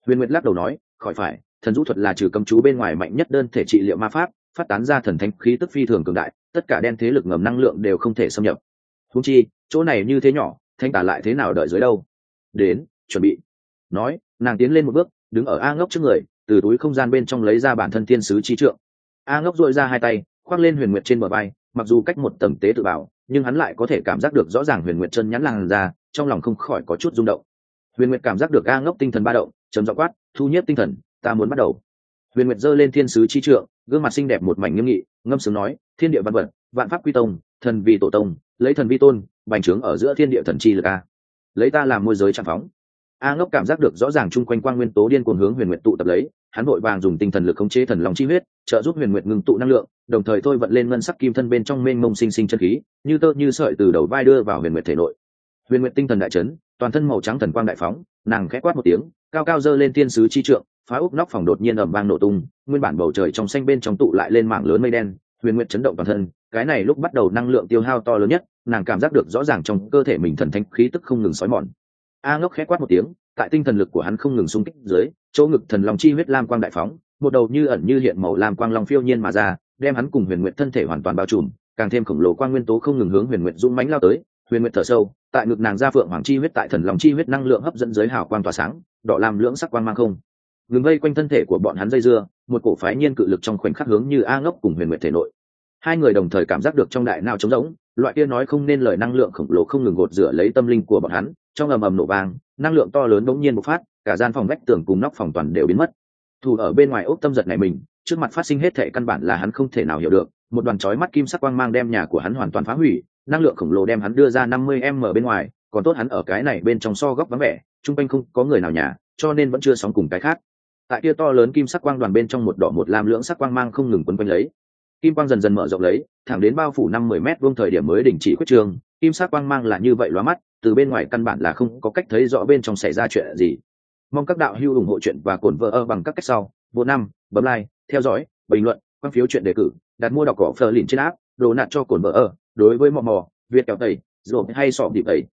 Huyền Nguyệt lắc đầu nói, khỏi phải, thần vũ thuật là trừ cấm chú bên ngoài mạnh nhất đơn thể trị liệu ma pháp, phát tán ra thần thánh khí tức phi thường cường đại, tất cả đen thế lực ngầm năng lượng đều không thể xâm nhập. Huống chi chỗ này như thế nhỏ, thanh tà lại thế nào đợi dưới đâu. Đến, chuẩn bị. Nói, nàng tiến lên một bước, đứng ở A Ngốc trước người, từ túi không gian bên trong lấy ra bản thân thiên sứ chi trượng. A Ngốc duỗi ra hai tay, khoác lên Huyền Nguyệt trên bờ vai, mặc dù cách một tầng tế tự bảo, nhưng hắn lại có thể cảm giác được rõ ràng Huyền Nguyệt chân nhắn làn ra, trong lòng không khỏi có chút rung động. Huyền Nguyệt cảm giác được A Ngốc tinh thần ba động, trầm giọng quát, thu nhất tinh thần, ta muốn bắt đầu. Huyền Nguyệt giơ lên thiên sứ chi trượng, gương mặt xinh đẹp một mảnh nghiêm nghị, ngâm sướng nói, thiên địa văn vật, vạn pháp quy tông, thần vì tổ tông, lấy thần vi tôn, bành trướng ở giữa thiên địa thần chi lực a. Lấy ta làm môi giới chạm phóng. A Ngốc cảm giác được rõ ràng chung quanh quang nguyên tố điên cuồng hướng Huyền Nguyệt tụ tập lấy, hắn vội vàng dùng tinh thần lực khống chế thần long chi huyết, trợ giúp Huyền Nguyệt ngưng tụ năng lượng, đồng thời thôi vận lên ngân sắc kim thân bên trong mênh mông sinh sinh chân khí, như tơ như sợi từ đầu vai đưa vào Huyền Nguyệt thể nội. Huyền Nguyệt tinh thần đại chấn, toàn thân màu trắng thần quang đại phóng, nàng khẽ quát một tiếng, cao cao giơ lên thiên sứ chi trượng, phá úp nóc phòng đột nhiên ầm vang nổ tung, nguyên bản bầu trời trong xanh bên trong tụ lại lên mảng lớn mây đen. Huyền Nguyệt chấn động toàn thân, cái này lúc bắt đầu năng lượng tiêu hao to lớn nhất, nàng cảm giác được rõ ràng trong cơ thể mình thần thánh khí tức không ngừng xói mòn. A Ngốc khẽ quát một tiếng, tại tinh thần lực của hắn không ngừng xung kích dưới, chỗ ngực thần long chi huyết lam quang đại phóng, một đầu như ẩn như hiện màu lam quang long phiêu nhiên mà ra, đem hắn cùng Huyền Nguyệt thân thể hoàn toàn bao trùm, càng thêm khổng lồ quang nguyên tố không ngừng hướng Huyền Nguyệt dũng mãnh lao tới. Huyền Nguyệt thở sâu, tại ngực nàng ra phượng hoàng chi huyết tại thần long chi huyết năng lượng hấp dẫn dưới hào quang tỏa sáng, đỏ lam lưỡng sắc quang mang không ngừng vây quanh thân thể của bọn hắn dây dưa, một cổ phái nhiên cự lực trong khoảnh khắc hướng như A Ngốc cùng Huyền Nguyệt thể nội. Hai người đồng thời cảm giác được trong đại não trống rỗng, loại kia nói không nên lời năng lượng khổng lồ không ngừng gột rửa lấy tâm linh của bọn hắn, trong ầm ầm nổ vang, năng lượng to lớn bỗng nhiên bộc phát, cả gian phòng vách tường cùng nóc phòng toàn đều biến mất. Thủ ở bên ngoài ốc tâm giật này mình, trước mặt phát sinh hết thảy căn bản là hắn không thể nào hiểu được, một đoàn chói mắt kim sắc quang mang đem nhà của hắn hoàn toàn phá hủy, năng lượng khổng lồ đem hắn đưa ra 50m bên ngoài, còn tốt hắn ở cái này bên trong so góc vắng vẻ, trung quanh không có người nào nhà, cho nên vẫn chưa sóng cùng cái khác. Tại kia to lớn kim sắc quang đoàn bên trong một đỏ một lam lưỡng sắc quang mang không ngừng quấn quanh lấy. Kim quang dần dần mở rộng lấy, thẳng đến bao phủ 50m vuông thời điểm mới đình chỉ khuyết trường, kim sắc quang mang là như vậy lóa mắt, từ bên ngoài căn bản là không có cách thấy rõ bên trong xảy ra chuyện gì. Mong các đạo hữu ủng hộ chuyện và cổn vợ bằng các cách sau, vô năm, bấm like, theo dõi, bình luận, quan phiếu chuyện đề cử, đặt mua đọc cỏ phờ lìn trên app, đồ nạt cho cổn vợ. Đối với mò Việt kéo tẩy, rồi hay sọ điệp tẩy,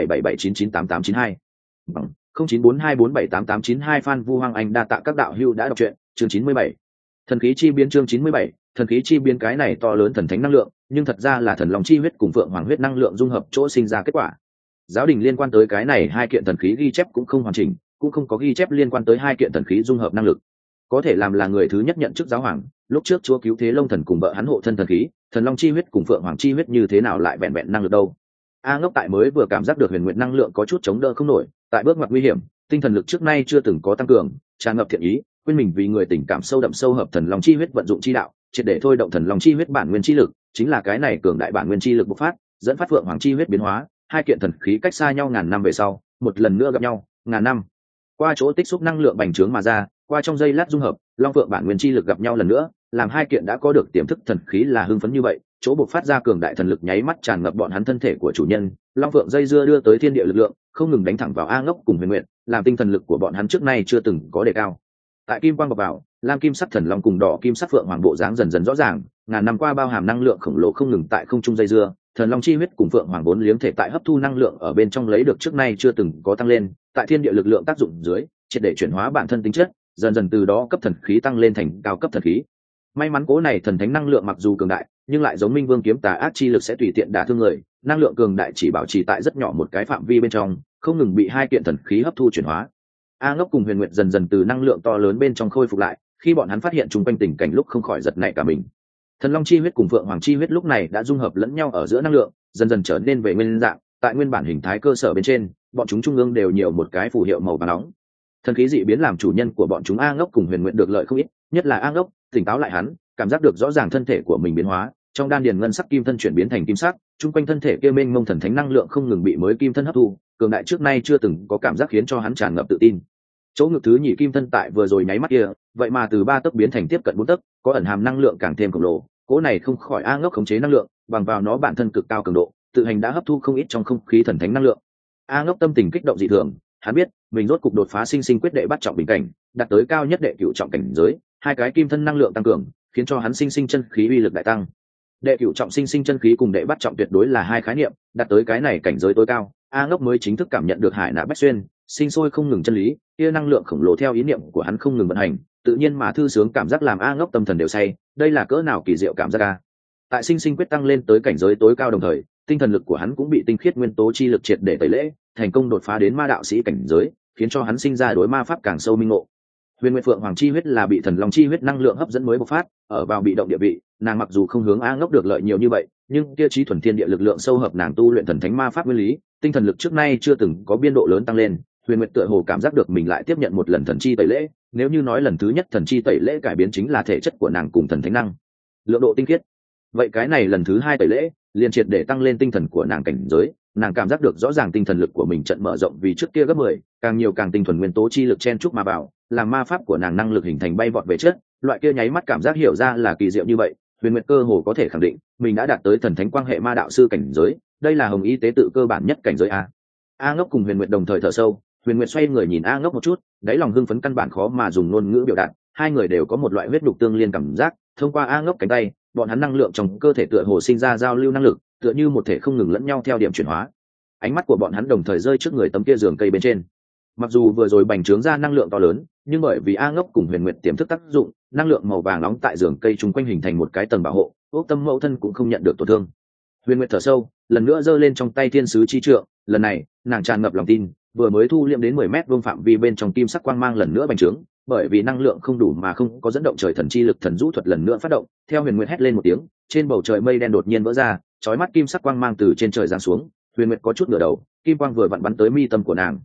0777998892. Bằng 0942478892 fan Vu Hoang Anh đa tạ các đạo hữu đã đọc truyện, chương 97. Thần khí chi biến chương 97, thần khí chi biến cái này to lớn thần thánh năng lượng, nhưng thật ra là thần long chi huyết cùng phượng hoàng huyết năng lượng dung hợp chỗ sinh ra kết quả. Giáo đình liên quan tới cái này hai kiện thần khí ghi chép cũng không hoàn chỉnh, cũng không có ghi chép liên quan tới hai kiện thần khí dung hợp năng lực. Có thể làm là người thứ nhất nhận chức giáo hoàng, lúc trước chúa cứu thế long thần cùng vợ hắn hộ thân thần khí, thần long chi huyết cùng phượng hoàng chi huyết như thế nào lại vẹn vẹn năng lực đâu. A Ngốc tại mới vừa cảm giác được huyền nguyện năng lượng có chút chống đỡ không nổi, tại bước ngoặt nguy hiểm, tinh thần lực trước nay chưa từng có tăng cường, tràn ngập thiện ý, quên mình vì người tình cảm sâu đậm sâu hợp thần long chi huyết vận dụng chi đạo, triệt để thôi động thần long chi huyết bản nguyên chi lực, chính là cái này cường đại bản nguyên chi lực bộc phát, dẫn phát phượng hoàng chi huyết biến hóa, hai kiện thần khí cách xa nhau ngàn năm về sau, một lần nữa gặp nhau, ngàn năm qua chỗ tích xúc năng lượng bành trướng mà ra, qua trong giây lát dung hợp, long phượng bản nguyên chi lực gặp nhau lần nữa, làm hai kiện đã có được tiềm thức thần khí là hưng phấn như vậy, chỗ bộc phát ra cường đại thần lực nháy mắt tràn ngập bọn hắn thân thể của chủ nhân, long phượng dây dưa đưa tới thiên địa lực lượng, không ngừng đánh thẳng vào A Ngốc cùng Huyền Nguyện, làm tinh thần lực của bọn hắn trước nay chưa từng có đề cao. Tại kim quang bộc vào, lam kim sắc thần long cùng đỏ kim sắc phượng hoàng bộ dáng dần dần rõ ràng, ngàn năm qua bao hàm năng lượng khổng lồ không ngừng tại không trung dây dưa, thần long chi huyết cùng phượng hoàng vốn liếng thể tại hấp thu năng lượng ở bên trong lấy được trước nay chưa từng có tăng lên, tại thiên địa lực lượng tác dụng dưới, triệt để chuyển hóa bản thân tính chất, dần dần từ đó cấp thần khí tăng lên thành cao cấp thần khí. May mắn cố này thần thánh năng lượng mặc dù cường đại, nhưng lại giống minh vương kiếm tà ác chi lực sẽ tùy tiện đả thương người, năng lượng cường đại chỉ bảo trì tại rất nhỏ một cái phạm vi bên trong, không ngừng bị hai kiện thần khí hấp thu chuyển hóa. A Ngốc cùng Huyền Nguyệt dần dần từ năng lượng to lớn bên trong khôi phục lại, khi bọn hắn phát hiện chung quanh tình cảnh lúc không khỏi giật nảy cả mình. Thần long chi huyết cùng phượng hoàng chi huyết lúc này đã dung hợp lẫn nhau ở giữa năng lượng, dần dần trở nên về nguyên dạng, tại nguyên bản hình thái cơ sở bên trên, bọn chúng trung ương đều nhiều một cái phù hiệu màu vàng nóng. Thần khí dị biến làm chủ nhân của bọn chúng A Ngốc cùng Huyền Nguyệt được lợi không ít, nhất là A Ngốc, tỉnh táo lại hắn, cảm giác được rõ ràng thân thể của mình biến hóa, trong đan điền ngân sắc kim thân chuyển biến thành kim sắc, chung quanh thân thể kia mênh mông thần thánh năng lượng không ngừng bị mới kim thân hấp thu, cường đại trước nay chưa từng có cảm giác khiến cho hắn tràn ngập tự tin. Chỗ ngực thứ nhị kim thân tại vừa rồi nháy mắt kia, vậy mà từ 3 tấc biến thành tiếp cận 4 tấc, có ẩn hàm năng lượng càng thêm khổng lồ, cỗ này không khỏi A Ngốc khống chế năng lượng, bằng vào nó bản thân cực cao cường độ, tự hành đã hấp thu không ít trong không khí thần thánh năng lượng. A Ngốc tâm tình kích động dị thường, hắn biết mình rốt cục đột phá sinh sinh quyết đệ bắt trọng bình cảnh, đạt tới cao nhất đệ cửu trọng cảnh giới, hai cái kim thân năng lượng tăng cường, khiến cho hắn sinh sinh chân khí uy lực đại tăng. Đệ cửu trọng sinh sinh chân khí cùng đệ bắt trọng tuyệt đối là hai khái niệm, đạt tới cái này cảnh giới tối cao, A Ngốc mới chính thức cảm nhận được hải nạ bách xuyên, sinh sôi không ngừng chân lý, kia năng lượng khổng lồ theo ý niệm của hắn không ngừng vận hành, tự nhiên mà thư sướng cảm giác làm A Ngốc tâm thần đều say. Đây là cỡ nào kỳ diệu cảm giác a. Tại sinh sinh quyết tăng lên tới cảnh giới tối cao đồng thời, tinh thần lực của hắn cũng bị tinh khiết nguyên tố chi lực triệt để tẩy lễ, thành công đột phá đến ma đạo sĩ cảnh giới, khiến cho hắn sinh ra đối ma pháp càng sâu minh ngộ. Huyền Nguyệt Phượng Hoàng chi huyết là bị thần long chi huyết năng lượng hấp dẫn mới bộc phát, ở vào bị động địa vị, nàng mặc dù không hướng A Ngốc được lợi nhiều như vậy, nhưng kia trí thuần thiên địa lực lượng sâu hợp nàng tu luyện thần thánh ma pháp nguyên lý, tinh thần lực trước nay chưa từng có biên độ lớn tăng lên. Huyền Nguyệt tựa hồ cảm giác được mình lại tiếp nhận một lần thần chi tẩy lễ, nếu như nói lần thứ nhất thần chi tẩy lễ cải biến chính là thể chất của nàng cùng thần thánh năng lượng độ tinh khiết, vậy cái này lần thứ hai tẩy lễ liền triệt để tăng lên tinh thần của nàng cảnh giới. Nàng cảm giác được rõ ràng tinh thần lực của mình trận mở rộng vì trước kia gấp 10, càng nhiều càng tinh thuần nguyên tố chi lực chen chúc mà vào, làm ma pháp của nàng năng lực hình thành bay vọt về trước. Loại kia nháy mắt cảm giác hiểu ra là kỳ diệu như vậy, Huyền Nguyệt cơ hồ có thể khẳng định mình đã đạt tới thần thánh quan hệ ma đạo sư cảnh giới. Đây là hồng y tế tự cơ bản nhất cảnh giới A Ngốc cùng Huyền Nguyệt đồng thời thở sâu. Huyền Nguyệt xoay người nhìn A Ngốc một chút, đáy lòng hưng phấn căn bản khó mà dùng ngôn ngữ biểu đạt. Hai người đều có một loại huyết đục tương liên cảm giác, thông qua A Ngốc cánh tay, bọn hắn năng lượng trong cơ thể tựa hồ sinh ra giao lưu năng lực, tựa như một thể không ngừng lẫn nhau theo điểm chuyển hóa. Ánh mắt của bọn hắn đồng thời rơi trước người tấm kia giường cây bên trên. Mặc dù vừa rồi bành trướng ra năng lượng to lớn, nhưng bởi vì A Ngốc cùng Huyền Nguyệt tiềm thức tác dụng, năng lượng màu vàng nóng tại giường cây chung quanh hình thành một cái tầng bảo hộ, Ốc Tâm mẫu thân cũng không nhận được tổn thương. Huyền Nguyệt thở sâu, lần nữa giơ lên trong tay thiên sứ chi trượng, lần này, nàng tràn ngập lòng tin, vừa mới thu liệm đến 10 mét vuông phạm vi bên trong kim sắc quang mang lần nữa bành trướng, bởi vì năng lượng không đủ mà không có dẫn động trời thần chi lực thần vũ thuật lần nữa phát động. Theo Huyền Nguyệt hét lên một tiếng, trên bầu trời mây đen đột nhiên vỡ ra, chói mắt kim sắc quang mang từ trên trời giáng xuống. Huyền Nguyệt có chút ngửa đầu, kim quang vừa vặn bắn tới mi tâm của nàng.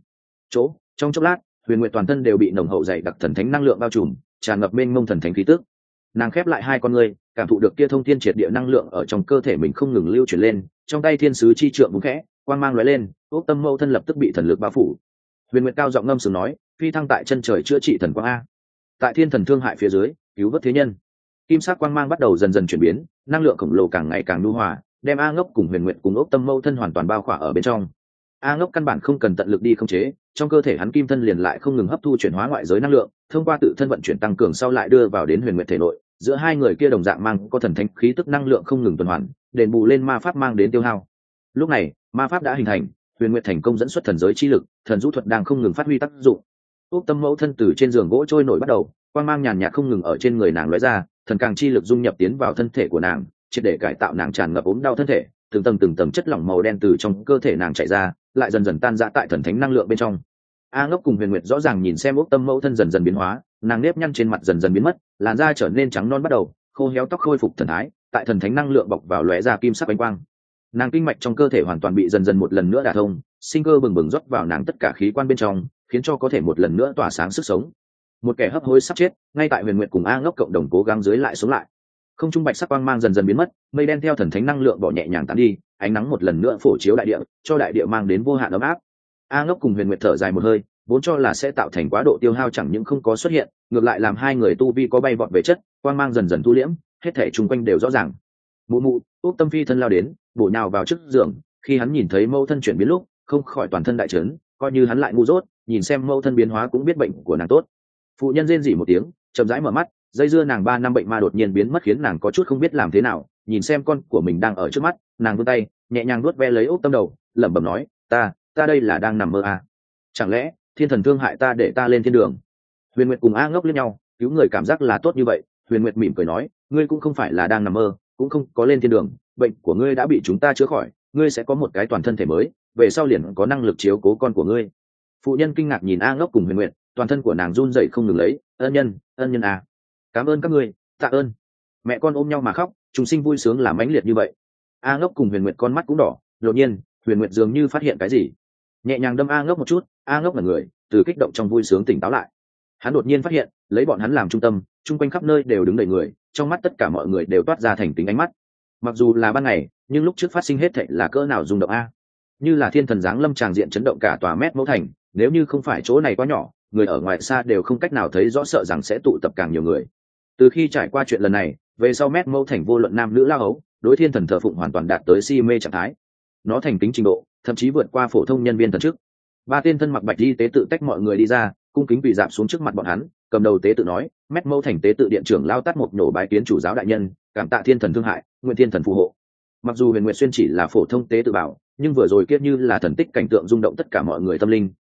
Trong chốc lát, Huyền Nguyệt toàn thân đều bị nồng hậu dày đặc thần thánh năng lượng bao trùm, tràn ngập mênh mông thần thánh khí tức. Nàng khép lại hai con ngươi, cảm thụ được kia thông thiên triệt địa năng lượng ở trong cơ thể mình không ngừng lưu chuyển lên, trong tay thiên sứ chi trượng búng khẽ, quang mang lóe lên, Ốc Tâm mẫu thân lập tức bị thần lực bao phủ. Huyền Nguyệt cao giọng ngâm sướng nói, phi thăng tại chân trời chữa trị thần quang a, tại thiên thần thương hại phía dưới cứu vớt thế nhân. Kim sắc quang mang bắt đầu dần dần chuyển biến, năng lượng khổng lồ càng ngày càng nhu hòa, đem A Ngốc cùng Huyền Nguyệt cùng Ốc Tâm mẫu thân hoàn toàn bao khỏa ở bên trong. A Ngốc căn bản không cần tận lực đi khống chế, trong cơ thể hắn kim thân liền lại không ngừng hấp thu chuyển hóa ngoại giới năng lượng, thông qua tự thân vận chuyển tăng cường sau lại đưa vào đến Huyền Nguyệt thể nội. Giữa hai người kia đồng dạng mang có thần thánh khí tức năng lượng không ngừng tuần hoàn, đền bù lên ma pháp mang đến tiêu hao. Lúc này, ma pháp đã hình thành, Huyền Nguyệt thành công dẫn xuất thần giới chi lực, thần vũ thuật đang không ngừng phát huy tác dụng. Ốc Tâm mẫu thân từ trên giường gỗ trôi nổi bắt đầu, quang mang nhàn nhạt không ngừng ở trên người nàng lóe ra, thần càng chi lực dung nhập tiến vào thân thể của nàng, triệt để cải tạo nàng tràn ngập ốm đau thân thể, từng tầng chất lỏng màu đen từ trong cơ thể nàng chảy ra, lại dần dần tan rã tại thần thánh năng lượng bên trong. A Ngốc cùng Huyền Nguyệt rõ ràng nhìn xem Ốc Tâm mẫu thân dần dần biến hóa, nàng nếp nhăn trên mặt dần dần biến mất, làn da trở nên trắng non bắt đầu, khô héo tóc khôi phục thần thái, tại thần thánh năng lượng bọc vào lóe ra kim sắc ánh quang. Nàng kinh mạch trong cơ thể hoàn toàn bị dần dần một lần nữa đả thông, sinh cơ bừng bừng rót vào nàng tất cả khí quan bên trong, khiến cho có thể một lần nữa tỏa sáng sức sống. Một kẻ hấp hối sắp chết, ngay tại Huyền Nguyệt cùng A Ngốc cộng đồng cố gắng dưới lại sống lại. Không trung bạch sắc quang mang dần dần biến mất, mây đen theo thần thánh năng lượng bỏ nhẹ nhàng tán đi, ánh nắng một lần nữa phổ chiếu đại địa, cho đại địa mang đến vô hạn ấm áp. A Ngốc cùng Huyền Nguyệt thở dài một hơi, vốn cho là sẽ tạo thành quá độ tiêu hao chẳng những không có xuất hiện, ngược lại làm hai người tu vi có bay vọt về chất, quang mang dần dần thu liễm, hết thảy chung quanh đều rõ ràng. Mụ, Ốc Tâm phi thân lao đến, bổ nhào vào trước giường, khi hắn nhìn thấy mẫu thân chuyển biến lúc, không khỏi toàn thân đại chấn, coi như hắn lại ngu dốt, nhìn xem mẫu thân biến hóa cũng biết bệnh của nàng tốt. Phụ nhân rên rỉ một tiếng, chậm rãi mở mắt, dây dưa nàng 3 năm bệnh ma đột nhiên biến mất khiến nàng có chút không biết làm thế nào, nhìn xem con của mình đang ở trước mắt, nàng vươn tay, nhẹ nhàng nuốt ve lấy Ốc Tâm đầu, lẩm bẩm nói, ta đây là đang nằm mơ à? Chẳng lẽ thiên thần thương hại ta để ta lên thiên đường? Huyền Nguyệt cùng A Ngốc liếc nhau, cứu người cảm giác là tốt như vậy. Huyền Nguyệt mỉm cười nói, ngươi cũng không phải là đang nằm mơ, cũng không có lên thiên đường, bệnh của ngươi đã bị chúng ta chữa khỏi, ngươi sẽ có một cái toàn thân thể mới, về sau liền có năng lực chiếu cố con của ngươi. Phụ nhân kinh ngạc nhìn A Ngốc cùng Huyền Nguyệt, toàn thân của nàng run rẩy không ngừng lấy, ân nhân à, cảm ơn các ngươi, tạ ơn. Mẹ con ôm nhau mà khóc, chúng sinh vui sướng làm mãnh liệt như vậy. A Ngốc cùng Huyền Nguyệt con mắt cũng đỏ, đột nhiên Huyền Nguyệt dường như phát hiện cái gì, nhẹ nhàng đâm A Ngốc một chút. A Ngốc là người từ kích động trong vui sướng tỉnh táo lại, hắn đột nhiên phát hiện lấy bọn hắn làm trung tâm, chung quanh khắp nơi đều đứng đầy người, trong mắt tất cả mọi người đều toát ra thành kính ánh mắt. Mặc dù là ban ngày, nhưng lúc trước phát sinh hết thảy là cỡ nào rung động a, như là thiên thần giáng lâm tràng diện chấn động cả tòa mét mẫu thành. Nếu như không phải chỗ này quá nhỏ, người ở ngoài xa đều không cách nào thấy rõ, sợ rằng sẽ tụ tập càng nhiều người. Từ khi trải qua chuyện lần này về sau, mét mẫu thành vô luận nam nữ lao ấu, đối thiên thần thờ phụng hoàn toàn đạt tới si mê trạng thái, nó thành kính trình độ thậm chí vượt qua phổ thông nhân viên thần chức. 3 tên thân mặc bạch y tế tự tách mọi người đi ra, cung kính quỳ dạp xuống trước mặt bọn hắn. Cầm đầu tế tự nói, mét mẫu thành tế tự điện trưởng lao tát một nhổ bái kiến chủ giáo đại nhân, cảm tạ thiên thần thương hại, nguyện thiên thần phù hộ. Mặc dù Huyền Nguyệt Xuyên chỉ là phổ thông tế tự bảo, nhưng vừa rồi kia như là thần tích cảnh tượng rung động tất cả mọi người tâm linh,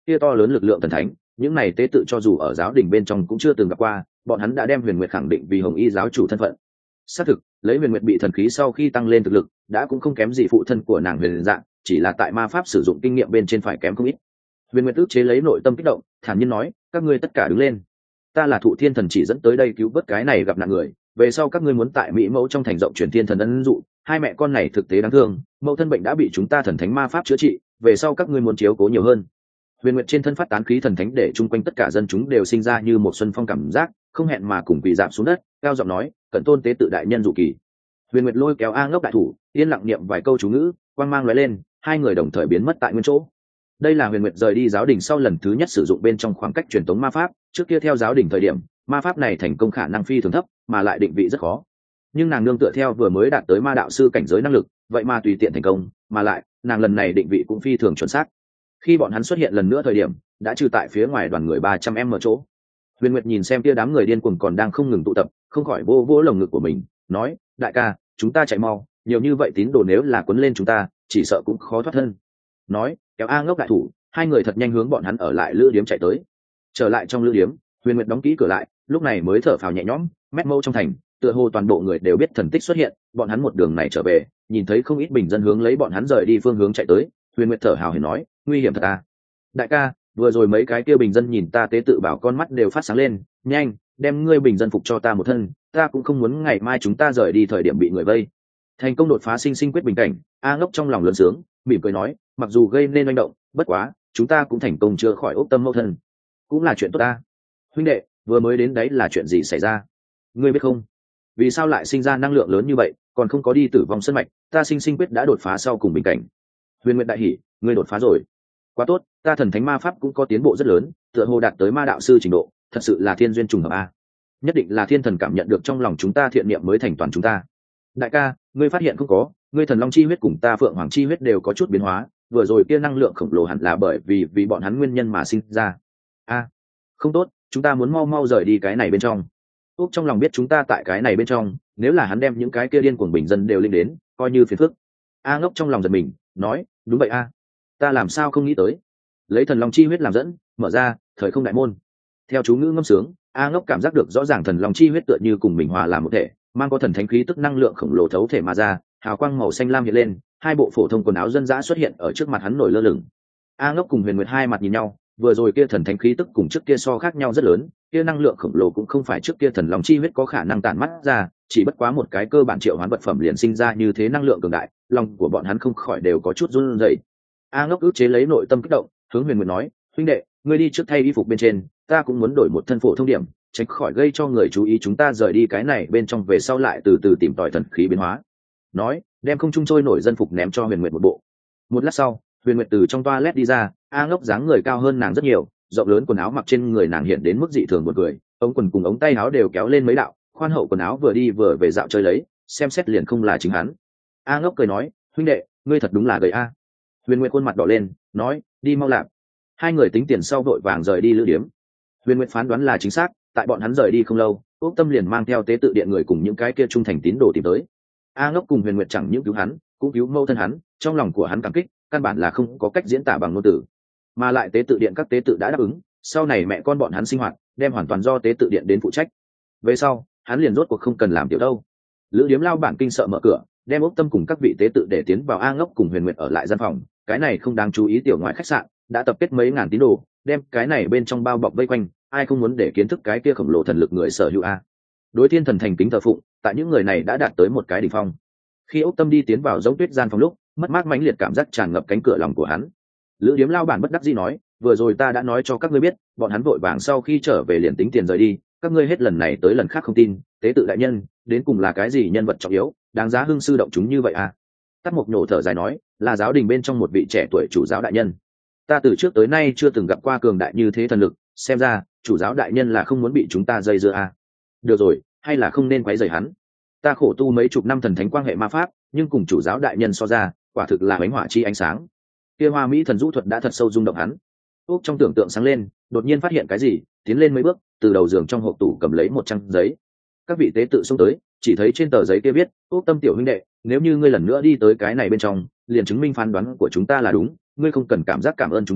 kia to lớn lực lượng thần thánh, những này tế tự cho dù ở giáo đình bên trong cũng chưa từng gặp qua, bọn hắn đã đem Huyền Nguyệt khẳng định vì Hồng Y giáo chủ thân phận. Xác thực, lấy Huyền Nguyệt bị thần khí sau khi tăng lên thực lực, đã cũng không kém gì phụ thân của nàng Huyền Dạng, chỉ là tại ma pháp sử dụng kinh nghiệm bên trên phải kém không ít. Huyền Nguyệt ức chế lấy nội tâm kích động, thản nhiên nói, các ngươi tất cả đứng lên. Ta là Thụ Thiên thần chỉ dẫn tới đây cứu vớt cái này gặp nạn người, về sau các ngươi muốn tại Mỹ Mẫu trong thành rộng truyền thiên thần ân dụ, hai mẹ con này thực tế đáng thương, mẫu thân bệnh đã bị chúng ta thần thánh ma pháp chữa trị, về sau các ngươi muốn chiếu cố nhiều hơn. Huyền Nguyệt trên thân phát tán khí thần thánh để chung quanh tất cả dân chúng đều sinh ra như một xuân phong cảm giác, không hẹn mà cùng quỳ rạp xuống đất, cao giọng nói, cẩn tôn tế tự đại nhân dụ kỳ. Huyền Nguyệt lôi kéo A Ngốc đại thủ, yên lặng niệm vài câu chú ngữ, quang mang lóe lên, hai người đồng thời biến mất tại nguyên chỗ. Đây là Huyền Nguyệt rời đi giáo đình sau lần thứ nhất sử dụng bên trong khoảng cách truyền tống ma pháp, trước kia theo giáo đình thời điểm, ma pháp này thành công khả năng phi thường thấp, mà lại định vị rất khó. Nhưng nàng nương tựa theo vừa mới đạt tới ma đạo sư cảnh giới năng lực, vậy mà tùy tiện thành công, mà lại, nàng lần này định vị cũng phi thường chuẩn xác. Khi bọn hắn xuất hiện lần nữa thời điểm, đã trừ tại phía ngoài đoàn người 300m chỗ. Huyền Nguyệt nhìn xem kia đám người điên cuồng còn đang không ngừng tụ tập, không khỏi vô vỗ lồng ngực của mình, nói, đại ca, chúng ta chạy mau, nhiều như vậy tín đồ nếu là quấn lên chúng ta, chỉ sợ cũng khó thoát thân. Nói, kéo A Ngốc đại thủ, hai người thật nhanh hướng bọn hắn ở lại lữ điếm chạy tới. Trở lại trong lữ điếm, Huyền Nguyệt đóng kỹ cửa lại, lúc này mới thở phào nhẹ nhõm, mét mâu trong thành, tựa hồ toàn bộ người đều biết thần tích xuất hiện, bọn hắn một đường này trở về, nhìn thấy không ít bình dân hướng lấy bọn hắn rời đi phương hướng chạy tới, Huyền Nguyệt thở hào hển nói, nguy hiểm thật à. Đại ca, vừa rồi mấy cái kia bình dân nhìn ta tế tự bảo con mắt đều phát sáng lên, nhanh, đem ngươi bình dân phục cho ta một thân, ta cũng không muốn ngày mai chúng ta rời đi thời điểm bị người vây. Thành công đột phá sinh sinh quyết bình cảnh, A Ngốc trong lòng lớn sướng, mỉm cười nói, mặc dù gây nên manh động, bất quá, chúng ta cũng thành công chữa khỏi ốc tâm mẫu thân, cũng là chuyện tốt ta. Huynh đệ, vừa mới đến đấy là chuyện gì xảy ra? Ngươi biết không? Vì sao lại sinh ra năng lượng lớn như vậy, còn không có đi tử vong sân mạch, ta sinh sinh quyết đã đột phá sau cùng bình cảnh. Huyền Nguyệt đại hỉ, ngươi đột phá rồi. Quá tốt, ta thần thánh ma pháp cũng có tiến bộ rất lớn, tựa hồ đạt tới ma đạo sư trình độ, thật sự là thiên duyên trùng hợp a. Nhất định là thiên thần cảm nhận được trong lòng chúng ta thiện niệm mới thành toàn chúng ta. Đại ca, ngươi phát hiện không có, ngươi thần long chi huyết cùng ta phượng hoàng chi huyết đều có chút biến hóa, vừa rồi kia năng lượng khổng lồ hẳn là bởi vì bọn hắn nguyên nhân mà sinh ra. A, không tốt, chúng ta muốn mau mau rời đi cái này bên trong. Úc trong lòng biết chúng ta tại cái này bên trong, nếu là hắn đem những cái kia điên cuồng bình dân đều linh đến, coi như phiền phức. A Ngốc trong lòng giật mình, nói, đúng vậy a, ta làm sao không nghĩ tới. Lấy thần long chi huyết làm dẫn, mở ra thời không đại môn. Theo chú ngữ ngâm sướng, A Ngốc cảm giác được rõ ràng thần long chi huyết tựa như cùng mình hòa làm một thể, mang có thần thánh khí tức năng lượng khổng lồ thấu thể mà ra, hào quang màu xanh lam hiện lên, hai bộ phổ thông quần áo dân dã xuất hiện ở trước mặt hắn nổi lơ lửng. A Ngốc cùng Huyền Nguyệt hai mặt nhìn nhau, vừa rồi kia thần thánh khí tức cùng trước kia so khác nhau rất lớn, kia năng lượng khổng lồ cũng không phải trước kia thần long chi huyết có khả năng tản mắt ra, chỉ bất quá một cái cơ bản triệu hoán vật phẩm liền sinh ra như thế năng lượng cường đại, lòng của bọn hắn không khỏi đều có chút run rẩy. A Ngốc ức chế lấy nội tâm kích động, hướng Huyền Nguyệt nói, huynh đệ, ngươi đi trước thay y phục bên trên, ta cũng muốn đổi một thân phổ thông điểm, tránh khỏi gây cho người chú ý chúng ta rời đi cái này bên trong về sau lại từ từ tìm tòi thần khí biến hóa. Nói, đem không trung trôi nổi dân phục ném cho Huyền Nguyệt một bộ. Một lát sau, Huyền Nguyệt từ trong toilet đi ra, A Ngốc dáng người cao hơn nàng rất nhiều, rộng lớn quần áo mặc trên người nàng hiện đến mức dị thường buồn cười, ống quần cùng ống tay áo đều kéo lên mấy đạo, khoan hậu quần áo vừa đi vừa về dạo chơi lấy, xem xét liền không là chính hắn. A Ngốc cười nói, huynh đệ, ngươi thật đúng là gầy a. Huyền Nguyệt khuôn mặt đỏ lên, nói, đi mau làm. Hai người tính tiền sau vội vàng rời đi lữ điếm. Huyền Nguyệt phán đoán là chính xác, tại bọn hắn rời đi không lâu, Úc Tâm liền mang theo tế tự điện người cùng những cái kia trung thành tín đồ tìm tới. A Ngốc cùng Huyền Nguyệt chẳng những cứu hắn, cũng cứu mẫu thân hắn, trong lòng của hắn cảm kích, căn bản là không có cách diễn tả bằng ngôn từ. Mà lại tế tự điện các tế tự đã đáp ứng, sau này mẹ con bọn hắn sinh hoạt, đem hoàn toàn do tế tự điện đến phụ trách. Về sau, hắn liền rốt cuộc không cần làm tiểu đâu. Lữ điếm lao bản kinh sợ mở cửa, đem Úc Tâm cùng các vị tế tự để tiến vào A Ngốc cùng Huyền Nguyệt ở lại gian phòng. Cái này không đáng chú ý tiểu ngoại khách sạn, đã tập kết mấy ngàn tín đồ, đem cái này bên trong bao bọc vây quanh, ai không muốn để kiến thức cái kia khổng lồ thần lực người sở hữu a. Đối thiên thần thành kính thờ phụng, tại những người này đã đạt tới một cái đỉnh phong. Khi Úc Tâm đi tiến vào giống tuyết gian phòng lúc, mất mát mãnh liệt cảm giác tràn ngập cánh cửa lòng của hắn. Lữ điếm lao bản bất đắc dĩ nói, vừa rồi ta đã nói cho các ngươi biết, bọn hắn vội vàng sau khi trở về liền tính tiền rời đi, các ngươi hết lần này tới lần khác không tin, tế tự đại nhân, đến cùng là cái gì nhân vật trọng yếu, đáng giá hưng sư động chúng như vậy à? Tắt Mộc nổ thở dài nói, là giáo đình bên trong một vị trẻ tuổi chủ giáo đại nhân. Ta từ trước tới nay chưa từng gặp qua cường đại như thế thần lực, xem ra chủ giáo đại nhân là không muốn bị chúng ta dây dưa à? Được rồi, hay là không nên quấy rầy hắn. Ta khổ tu mấy chục năm thần thánh quan hệ ma pháp, nhưng cùng chủ giáo đại nhân so ra, quả thực là ánh hỏa chi ánh sáng. Kia hoa mỹ thần vũ thuật đã thật sâu rung động hắn. Úc trong tưởng tượng sáng lên, đột nhiên phát hiện cái gì, tiến lên mấy bước, từ đầu giường trong hộp tủ cầm lấy một trang giấy. Các vị tế tự xông tới, chỉ thấy trên tờ giấy kia viết, Úc Tâm tiểu huynh đệ, nếu như ngươi lần nữa đi tới cái này bên trong, liền chứng minh phán đoán của chúng ta là đúng, ngươi không cần cảm giác cảm ơn chúng ta,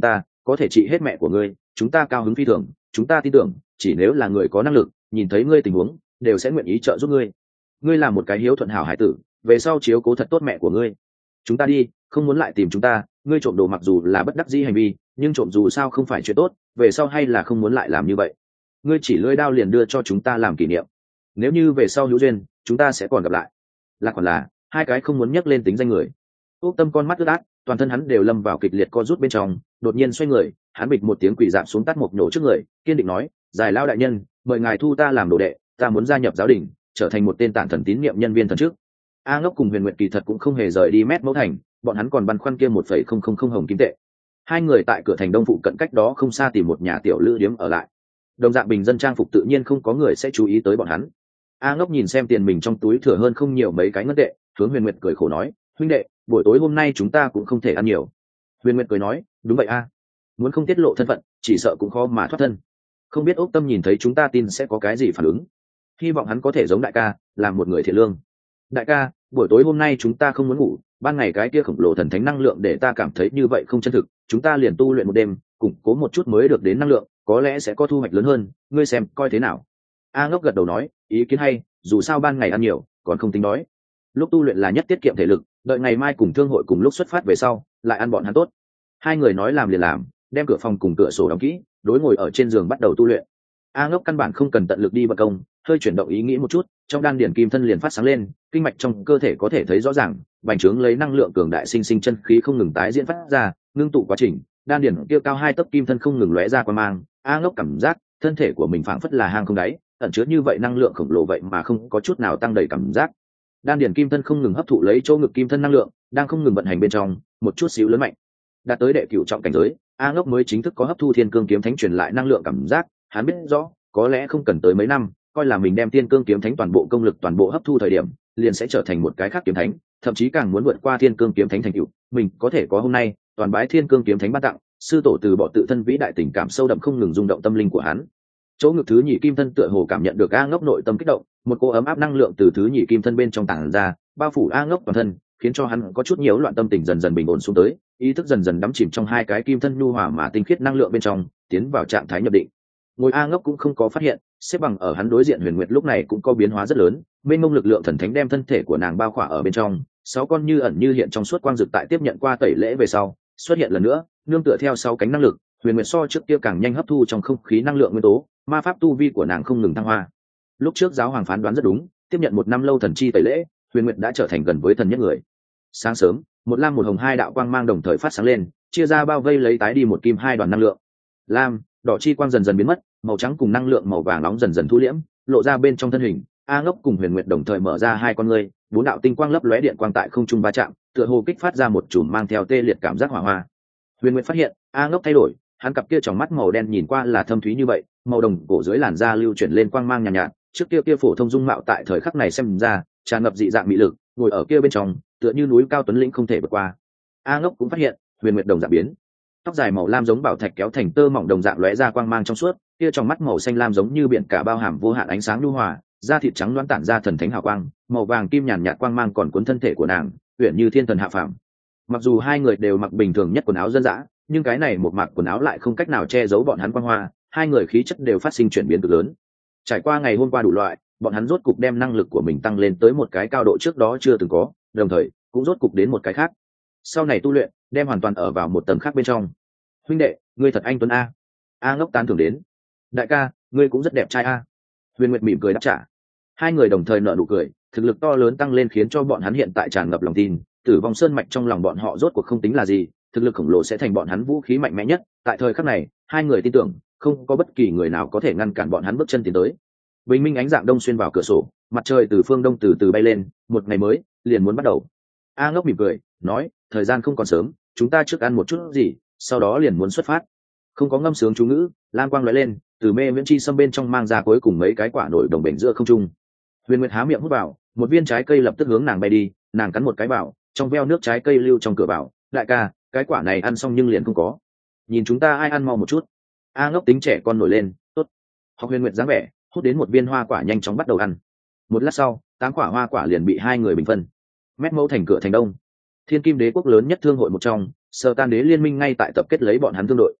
có thể trị hết mẹ của ngươi, chúng ta cao hứng phi thường, chúng ta tin tưởng chỉ nếu là người có năng lực nhìn thấy ngươi tình huống đều sẽ nguyện ý trợ giúp ngươi. Ngươi là một cái hiếu thuận hảo hải tử, về sau chiếu cố thật tốt mẹ của ngươi. Chúng ta đi, không muốn lại tìm chúng ta. Ngươi trộm đồ mặc dù là bất đắc dĩ hành vi, nhưng trộm dù sao không phải chuyện tốt, về sau hay là không muốn lại làm như vậy. Ngươi chỉ lưỡi đao liền đưa cho chúng ta làm kỷ niệm, nếu như về sau hữu duyên chúng ta sẽ còn gặp lại. Là còn là hai cái không muốn nhắc lên tính danh người. Úc Tâm con mắt ướt át, toàn thân hắn đều lâm vào kịch liệt co rút bên trong, đột nhiên xoay người, hắn bịch một tiếng quỳ dạp xuống tát mộc nhổ trước người, kiên định nói: "Giải lao đại nhân, mời ngài thu ta làm đồ đệ, ta muốn gia nhập giáo đình, trở thành một tên tản thần tín nhiệm nhân viên thần trước." A Ngốc cùng Huyền Nguyệt kỳ thật cũng không hề rời đi Mét Mẫu Thành, bọn hắn còn băn khoăn kia 1,000 hồng kim tệ. Hai người tại cửa thành đông phụ cận cách đó không xa tìm một nhà tiểu lữ điếm ở lại. Đồng dạng bình dân trang phục tự nhiên không có người sẽ chú ý tới bọn hắn. A Ngốc nhìn xem tiền mình trong túi thừa hơn không nhiều mấy cái ngân tệ, hướng Huyền Nguyệt cười khổ nói: "Huynh đệ, buổi tối hôm nay chúng ta cũng không thể ăn nhiều." Huyền Nguyệt cười nói: "Đúng vậy a, muốn không tiết lộ thân phận, chỉ sợ cũng khó mà thoát thân. Không biết Úc Tâm nhìn thấy chúng ta tin sẽ có cái gì phản ứng. Hy vọng hắn có thể giống đại ca, làm một người thiện lương. Đại ca, buổi tối hôm nay chúng ta không muốn ngủ, ban ngày cái kia khổng lồ thần thánh năng lượng để ta cảm thấy như vậy không chân thực, chúng ta liền tu luyện một đêm, củng cố một chút mới được đến năng lượng, có lẽ sẽ có thu hoạch lớn hơn, ngươi xem coi thế nào." A Ngốc gật đầu nói: "Ý kiến hay, dù sao ban ngày ăn nhiều còn không tính đói. Lúc tu luyện là nhất tiết kiệm thể lực, đợi ngày mai cùng thương hội cùng lúc xuất phát về sau lại ăn bọn hắn tốt." Hai người nói làm liền làm, đem cửa phòng cùng cửa sổ đóng kỹ, đối ngồi ở trên giường bắt đầu tu luyện. A Ngốc căn bản không cần tận lực đi bật công, hơi chuyển động ý nghĩ một chút, trong đan điển kim thân liền phát sáng lên, kinh mạch trong cơ thể có thể thấy rõ ràng, bành trướng lấy năng lượng cường đại sinh sinh chân khí không ngừng tái diễn phát ra, ngưng tụ quá trình, đan điển kia cao 2 tấc kim thân không ngừng lóe ra quang mang. A Ngốc cảm giác thân thể của mình phảng phất là hang không đáy, ẩn chứa như vậy năng lượng khổng lồ vậy mà không có chút nào tăng đầy cảm giác. Đan điển kim thân không ngừng hấp thụ lấy chỗ ngực kim thân năng lượng, đang không ngừng vận hành bên trong, một chút xíu lớn mạnh. Đạt tới đệ cửu trọng cảnh giới, A Ngốc mới chính thức có hấp thu thiên cương kiếm thánh truyền lại năng lượng cảm giác. Hắn biết rõ, có lẽ không cần tới mấy năm, coi là mình đem thiên cương kiếm thánh toàn bộ công lực toàn bộ hấp thu thời điểm, liền sẽ trở thành một cái khác kiếm thánh, thậm chí càng muốn vượt qua thiên cương kiếm thánh thành tựu. Mình có thể có hôm nay, toàn bái thiên cương kiếm thánh ban tặng. Sư tổ từ bỏ tự thân vĩ đại tình cảm sâu đậm không ngừng rung động tâm linh của hắn. Chỗ ngực thứ nhị kim thân tựa hồ cảm nhận được A Ngốc nội tâm kích động, một cỗ ấm áp năng lượng từ thứ nhị kim thân bên trong tản ra, bao phủ A Ngốc toàn thân, khiến cho hắn có chút nhiễu loạn tâm tình dần dần bình ổn xuống tới, ý thức dần dần đắm chìm trong hai cái kim thân nhu hòa mà tinh khiết năng lượng bên trong, tiến vào trạng thái nhập định. Ngồi A Ngốc cũng không có phát hiện, xếp bằng ở hắn đối diện Huyền Nguyệt lúc này cũng có biến hóa rất lớn, mênh mông lực lượng thần thánh đem thân thể của nàng bao khỏa ở bên trong, 6 con như ẩn như hiện trong suốt quang dực tại tiếp nhận qua tẩy lễ về sau, xuất hiện lần nữa, nương tựa theo 6 cánh năng lực, Huyền Nguyệt so trước kia càng nhanh hấp thu trong không khí năng lượng nguyên tố, ma pháp tu vi của nàng không ngừng thăng hoa. Lúc trước giáo hoàng phán đoán rất đúng, tiếp nhận 1 năm lâu thần chi tẩy lễ, Huyền Nguyệt đã trở thành gần với thần nhất người. Sáng sớm, một lam một hồng hai đạo quang mang đồng thời phát sáng lên, chia ra bao vây lấy tái đi một kim hai đoàn năng lượng. Lam, đỏ chi quang dần dần biến mất, màu trắng cùng năng lượng màu vàng nóng dần dần thu liễm, lộ ra bên trong thân hình. A Ngốc cùng Huyền Nguyệt đồng thời mở ra hai con ngươi, 4 đạo tinh quang lấp lóe điện quang tại không trung va chạm, tựa hồ kích phát ra một chùm mang theo tê liệt cảm giác hỏa hoa. Huyền Nguyệt phát hiện, A Ngốc thay đổi, hắn cặp kia tròng mắt màu đen nhìn qua là thâm thúy như vậy, màu đồng cổ dưới làn da lưu chuyển lên quang mang nhàn nhạt, trước kia phổ thông dung mạo tại thời khắc này xem ra tràn ngập dị dạng mỹ lực, ngồi ở kia bên trong, tựa như núi cao tuấn lĩnh không thể vượt qua. A Ngốc cũng phát hiện, Huyền Nguyệt đồng dạng biến, tóc dài màu lam giống bảo thạch kéo thành tơ mỏng đồng dạng lóe ra quang mang trong suốt, kia trong mắt màu xanh lam giống như biển cả bao hàm vô hạn ánh sáng nhu hòa, da thịt trắng loáng tản ra thần thánh hào quang, màu vàng kim nhàn nhạt quang mang còn cuốn thân thể của nàng, uyển như thiên thần hạ phàm. Mặc dù hai người đều mặc bình thường nhất quần áo dân dã, nhưng cái này một mặc quần áo lại không cách nào che giấu bọn hắn quang hoa, hai người khí chất đều phát sinh chuyển biến cực lớn. Trải qua ngày hôm qua đủ loại, bọn hắn rốt cục đem năng lực của mình tăng lên tới một cái cao độ trước đó chưa từng có, đồng thời cũng rốt cục đến một cái khác. Sau này tu luyện, đem hoàn toàn ở vào một tầng khác bên trong. Huynh đệ, ngươi thật anh tuấn a. A Ngốc tán thưởng đến. Đại ca, ngươi cũng rất đẹp trai a. Huyền Nguyệt mỉm cười đáp trả. Hai người đồng thời nở nụ cười, thực lực to lớn tăng lên khiến cho bọn hắn hiện tại tràn ngập lòng tin, Tử vong sơn mạch trong lòng bọn họ rốt cuộc không tính là gì, thực lực khổng lồ sẽ thành bọn hắn vũ khí mạnh mẽ nhất. Tại thời khắc này, hai người tin tưởng, không có bất kỳ người nào có thể ngăn cản bọn hắn bước chân tiến tới. Bình minh ánh dạng đông xuyên vào cửa sổ, mặt trời từ phương đông từ từ bay lên, một ngày mới liền muốn bắt đầu. A Ngốc mỉm cười, nói, thời gian không còn sớm, chúng ta trước ăn một chút gì, sau đó liền muốn xuất phát. Không có ngâm sướng chú ngữ, lam quang lóe lên, từ mê viễn chi sâm bên trong mang ra cuối cùng mấy cái quả nổi đồng bền giữa không trung. Huyền Nguyệt há miệng hút vào, một viên trái cây lập tức hướng nàng bay đi, nàng cắn một cái vào, trong veo nước trái cây lưu trong cửa vào. Đại ca, cái quả này ăn xong nhưng liền không có. Nhìn chúng ta ai ăn mau một chút. A Ngốc tính trẻ con nổi lên, tốt. Học Huyền Nguyệt dáng vẻ, hút đến một viên hoa quả nhanh chóng bắt đầu ăn. Một lát sau, 8 quả hoa quả liền bị hai người bình phân. Mét Mẫu thành cửa thành đông, Thiên Kim Đế quốc lớn nhất thương hội một trong, Sở Tan Đế liên minh ngay tại tập kết lấy bọn hắn thương đội.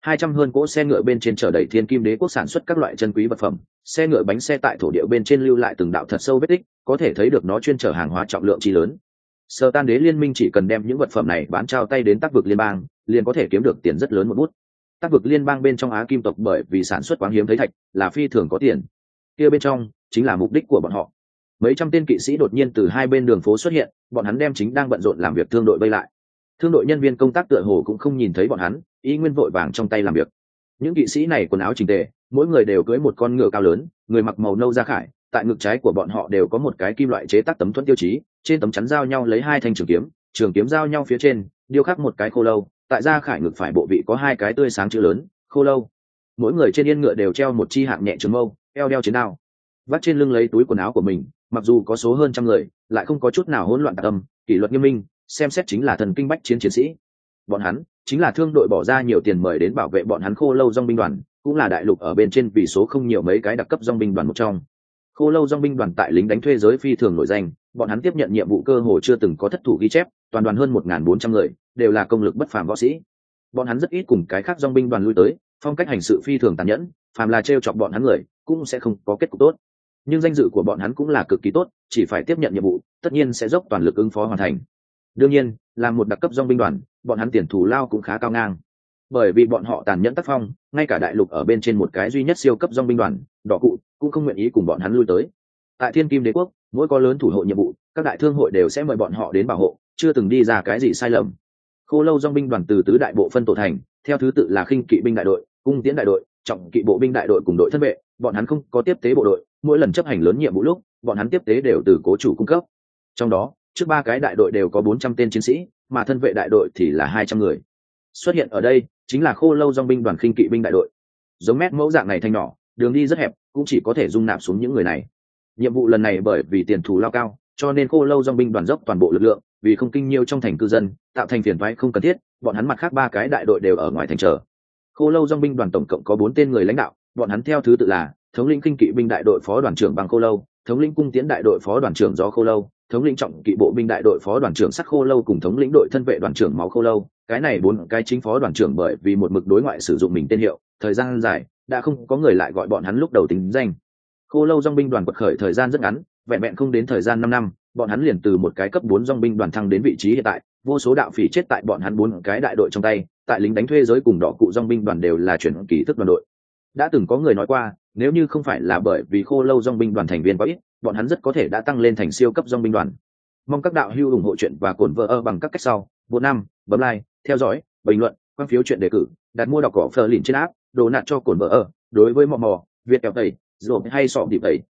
200 hơn cỗ xe ngựa bên trên chở đầy Thiên Kim Đế quốc sản xuất các loại chân quý vật phẩm, xe ngựa bánh xe tại thổ địa bên trên lưu lại từng đạo thật sâu vết tích, có thể thấy được nó chuyên chở hàng hóa trọng lượng chi lớn. Sở Tan Đế liên minh chỉ cần đem những vật phẩm này bán trao tay đến Tắc vực liên bang, liền có thể kiếm được tiền rất lớn một bút. Tắc vực liên bang bên trong Á Kim tộc bởi vì sản xuất quáng hiếm thấy thạch, là phi thường có tiền. Kia bên trong chính là mục đích của bọn họ. Mấy trăm tên kỵ sĩ đột nhiên từ hai bên đường phố xuất hiện, bọn hắn đem chính đang bận rộn làm việc thương đội vây lại. Thương đội nhân viên công tác tựa hồ cũng không nhìn thấy bọn hắn, y nguyên vội vàng trong tay làm việc. Những kỵ sĩ này quần áo chỉnh tề, mỗi người đều cưỡi một con ngựa cao lớn, người mặc màu nâu da khải, tại ngực trái của bọn họ đều có một cái kim loại chế tác tấm thuẫn tiêu chí, trên tấm chắn giao nhau lấy hai thanh trường kiếm giao nhau phía trên điêu khắc một cái khô lâu, tại da khải ngực phải bộ vị có hai cái tươi sáng chữ lớn khô lâu. Mỗi người trên yên ngựa đều treo một chi hạng nhẹ trường mâu, eo đeo chiến đao, vắt trên lưng lấy túi quần áo của mình. Mặc dù có số hơn trăm người, lại không có chút nào hỗn loạn tạc tâm, kỷ luật nghiêm minh, xem xét chính là thần kinh bách chiến chiến sĩ. Bọn hắn chính là thương đội bỏ ra nhiều tiền mời đến bảo vệ bọn hắn khô lâu dong binh đoàn, cũng là đại lục ở bên trên vì số không nhiều mấy cái đặc cấp dong binh đoàn một trong. Khô lâu dong binh đoàn tại lính đánh thuê giới phi thường nổi danh, bọn hắn tiếp nhận nhiệm vụ cơ hồ chưa từng có thất thủ ghi chép, toàn đoàn hơn 1.400 người, đều là công lực bất phàm võ sĩ. Bọn hắn rất ít cùng cái khác dong binh đoàn lui tới, phong cách hành sự phi thường tàn nhẫn, phàm là trêu chọc bọn hắn người, cũng sẽ không có kết cục tốt. Nhưng danh dự của bọn hắn cũng là cực kỳ tốt, chỉ phải tiếp nhận nhiệm vụ, tất nhiên sẽ dốc toàn lực ứng phó hoàn thành. Đương nhiên, làm một đặc cấp dong binh đoàn, bọn hắn tiền thù lao cũng khá cao ngang. Bởi vì bọn họ tàn nhẫn tác phong, ngay cả đại lục ở bên trên một cái duy nhất siêu cấp dong binh đoàn, đỏ cụ, cũng không nguyện ý cùng bọn hắn lui tới. Tại Thiên Kim Đế quốc, mỗi có lớn thủ hộ nhiệm vụ, các đại thương hội đều sẽ mời bọn họ đến bảo hộ, chưa từng đi ra cái gì sai lầm. Khô lâu dong binh đoàn từ tứ đại bộ phân tổ thành, theo thứ tự là khinh kỵ binh đại đội, cung tiễn đại đội, trọng kỵ bộ binh đại đội cùng đội thân vệ. Bọn hắn không có tiếp tế bộ đội, mỗi lần chấp hành lớn nhiệm vụ lúc, bọn hắn tiếp tế đều từ cố chủ cung cấp. Trong đó, trước ba cái đại đội đều có 400 tên chiến sĩ, mà thân vệ đại đội thì là 200 người. Xuất hiện ở đây chính là khô lâu dong binh đoàn khinh kỵ binh đại đội. Giống mét mẫu dạng này thanh nhỏ, đường đi rất hẹp, cũng chỉ có thể dung nạp xuống những người này. Nhiệm vụ lần này bởi vì tiền thù lao cao, cho nên khô lâu dong binh đoàn dốc toàn bộ lực lượng, vì không kinh nhiều trong thành cư dân, tạo thành phiền toái không cần thiết, bọn hắn mặt khác ba cái đại đội đều ở ngoài thành chờ. Khô lâu dong binh đoàn tổng cộng có 4 tên người lãnh đạo, bọn hắn theo thứ tự là thống lĩnh khinh kỵ binh đại đội phó đoàn trưởng bằng khô lâu, thống lĩnh cung tiễn đại đội phó đoàn trưởng gió khô lâu, thống lĩnh trọng kỵ bộ binh đại đội phó đoàn trưởng sắt khô lâu cùng thống lĩnh đội thân vệ đoàn trưởng máu khô lâu. Cái này 4 cái chính phó đoàn trưởng bởi vì một mực đối ngoại sử dụng mình tên hiệu, thời gian dài đã không có người lại gọi bọn hắn lúc đầu tính danh. Khô lâu dong binh đoàn quật khởi thời gian rất ngắn, vẹn vẹn không đến thời gian 5 năm, bọn hắn liền từ một cái cấp 4 dong binh đoàn thăng đến vị trí hiện tại, vô số đạo phỉ chết tại bọn hắn 4 cái đại đội trong tay, tại lính đánh thuê giới cùng đỏ cụ dong binh đoàn đều là chuyển kỳ thức đoàn đội. Đã từng có người nói qua, nếu như không phải là bởi vì khô lâu dong binh đoàn thành viên quá ít, bọn hắn rất có thể đã tăng lên thành siêu cấp dong binh đoàn. Mong các đạo hữu ủng hộ chuyện và cổn vợ bằng các cách sau: 45, bấm like, theo dõi, bình luận, quan phiếu chuyện đề cử, đặt mua đọc cỏ phờ lìn trên app, đồ nạt cho cổn vợ. Đối với mò Việt kèo tẩy, rồi hay sọ điệp tẩy,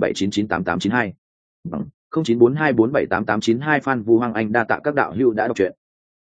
0777998892 bằng 0942478892. Phan Vu Hoàng Anh đa tạ các đạo hữu đã đọc truyện.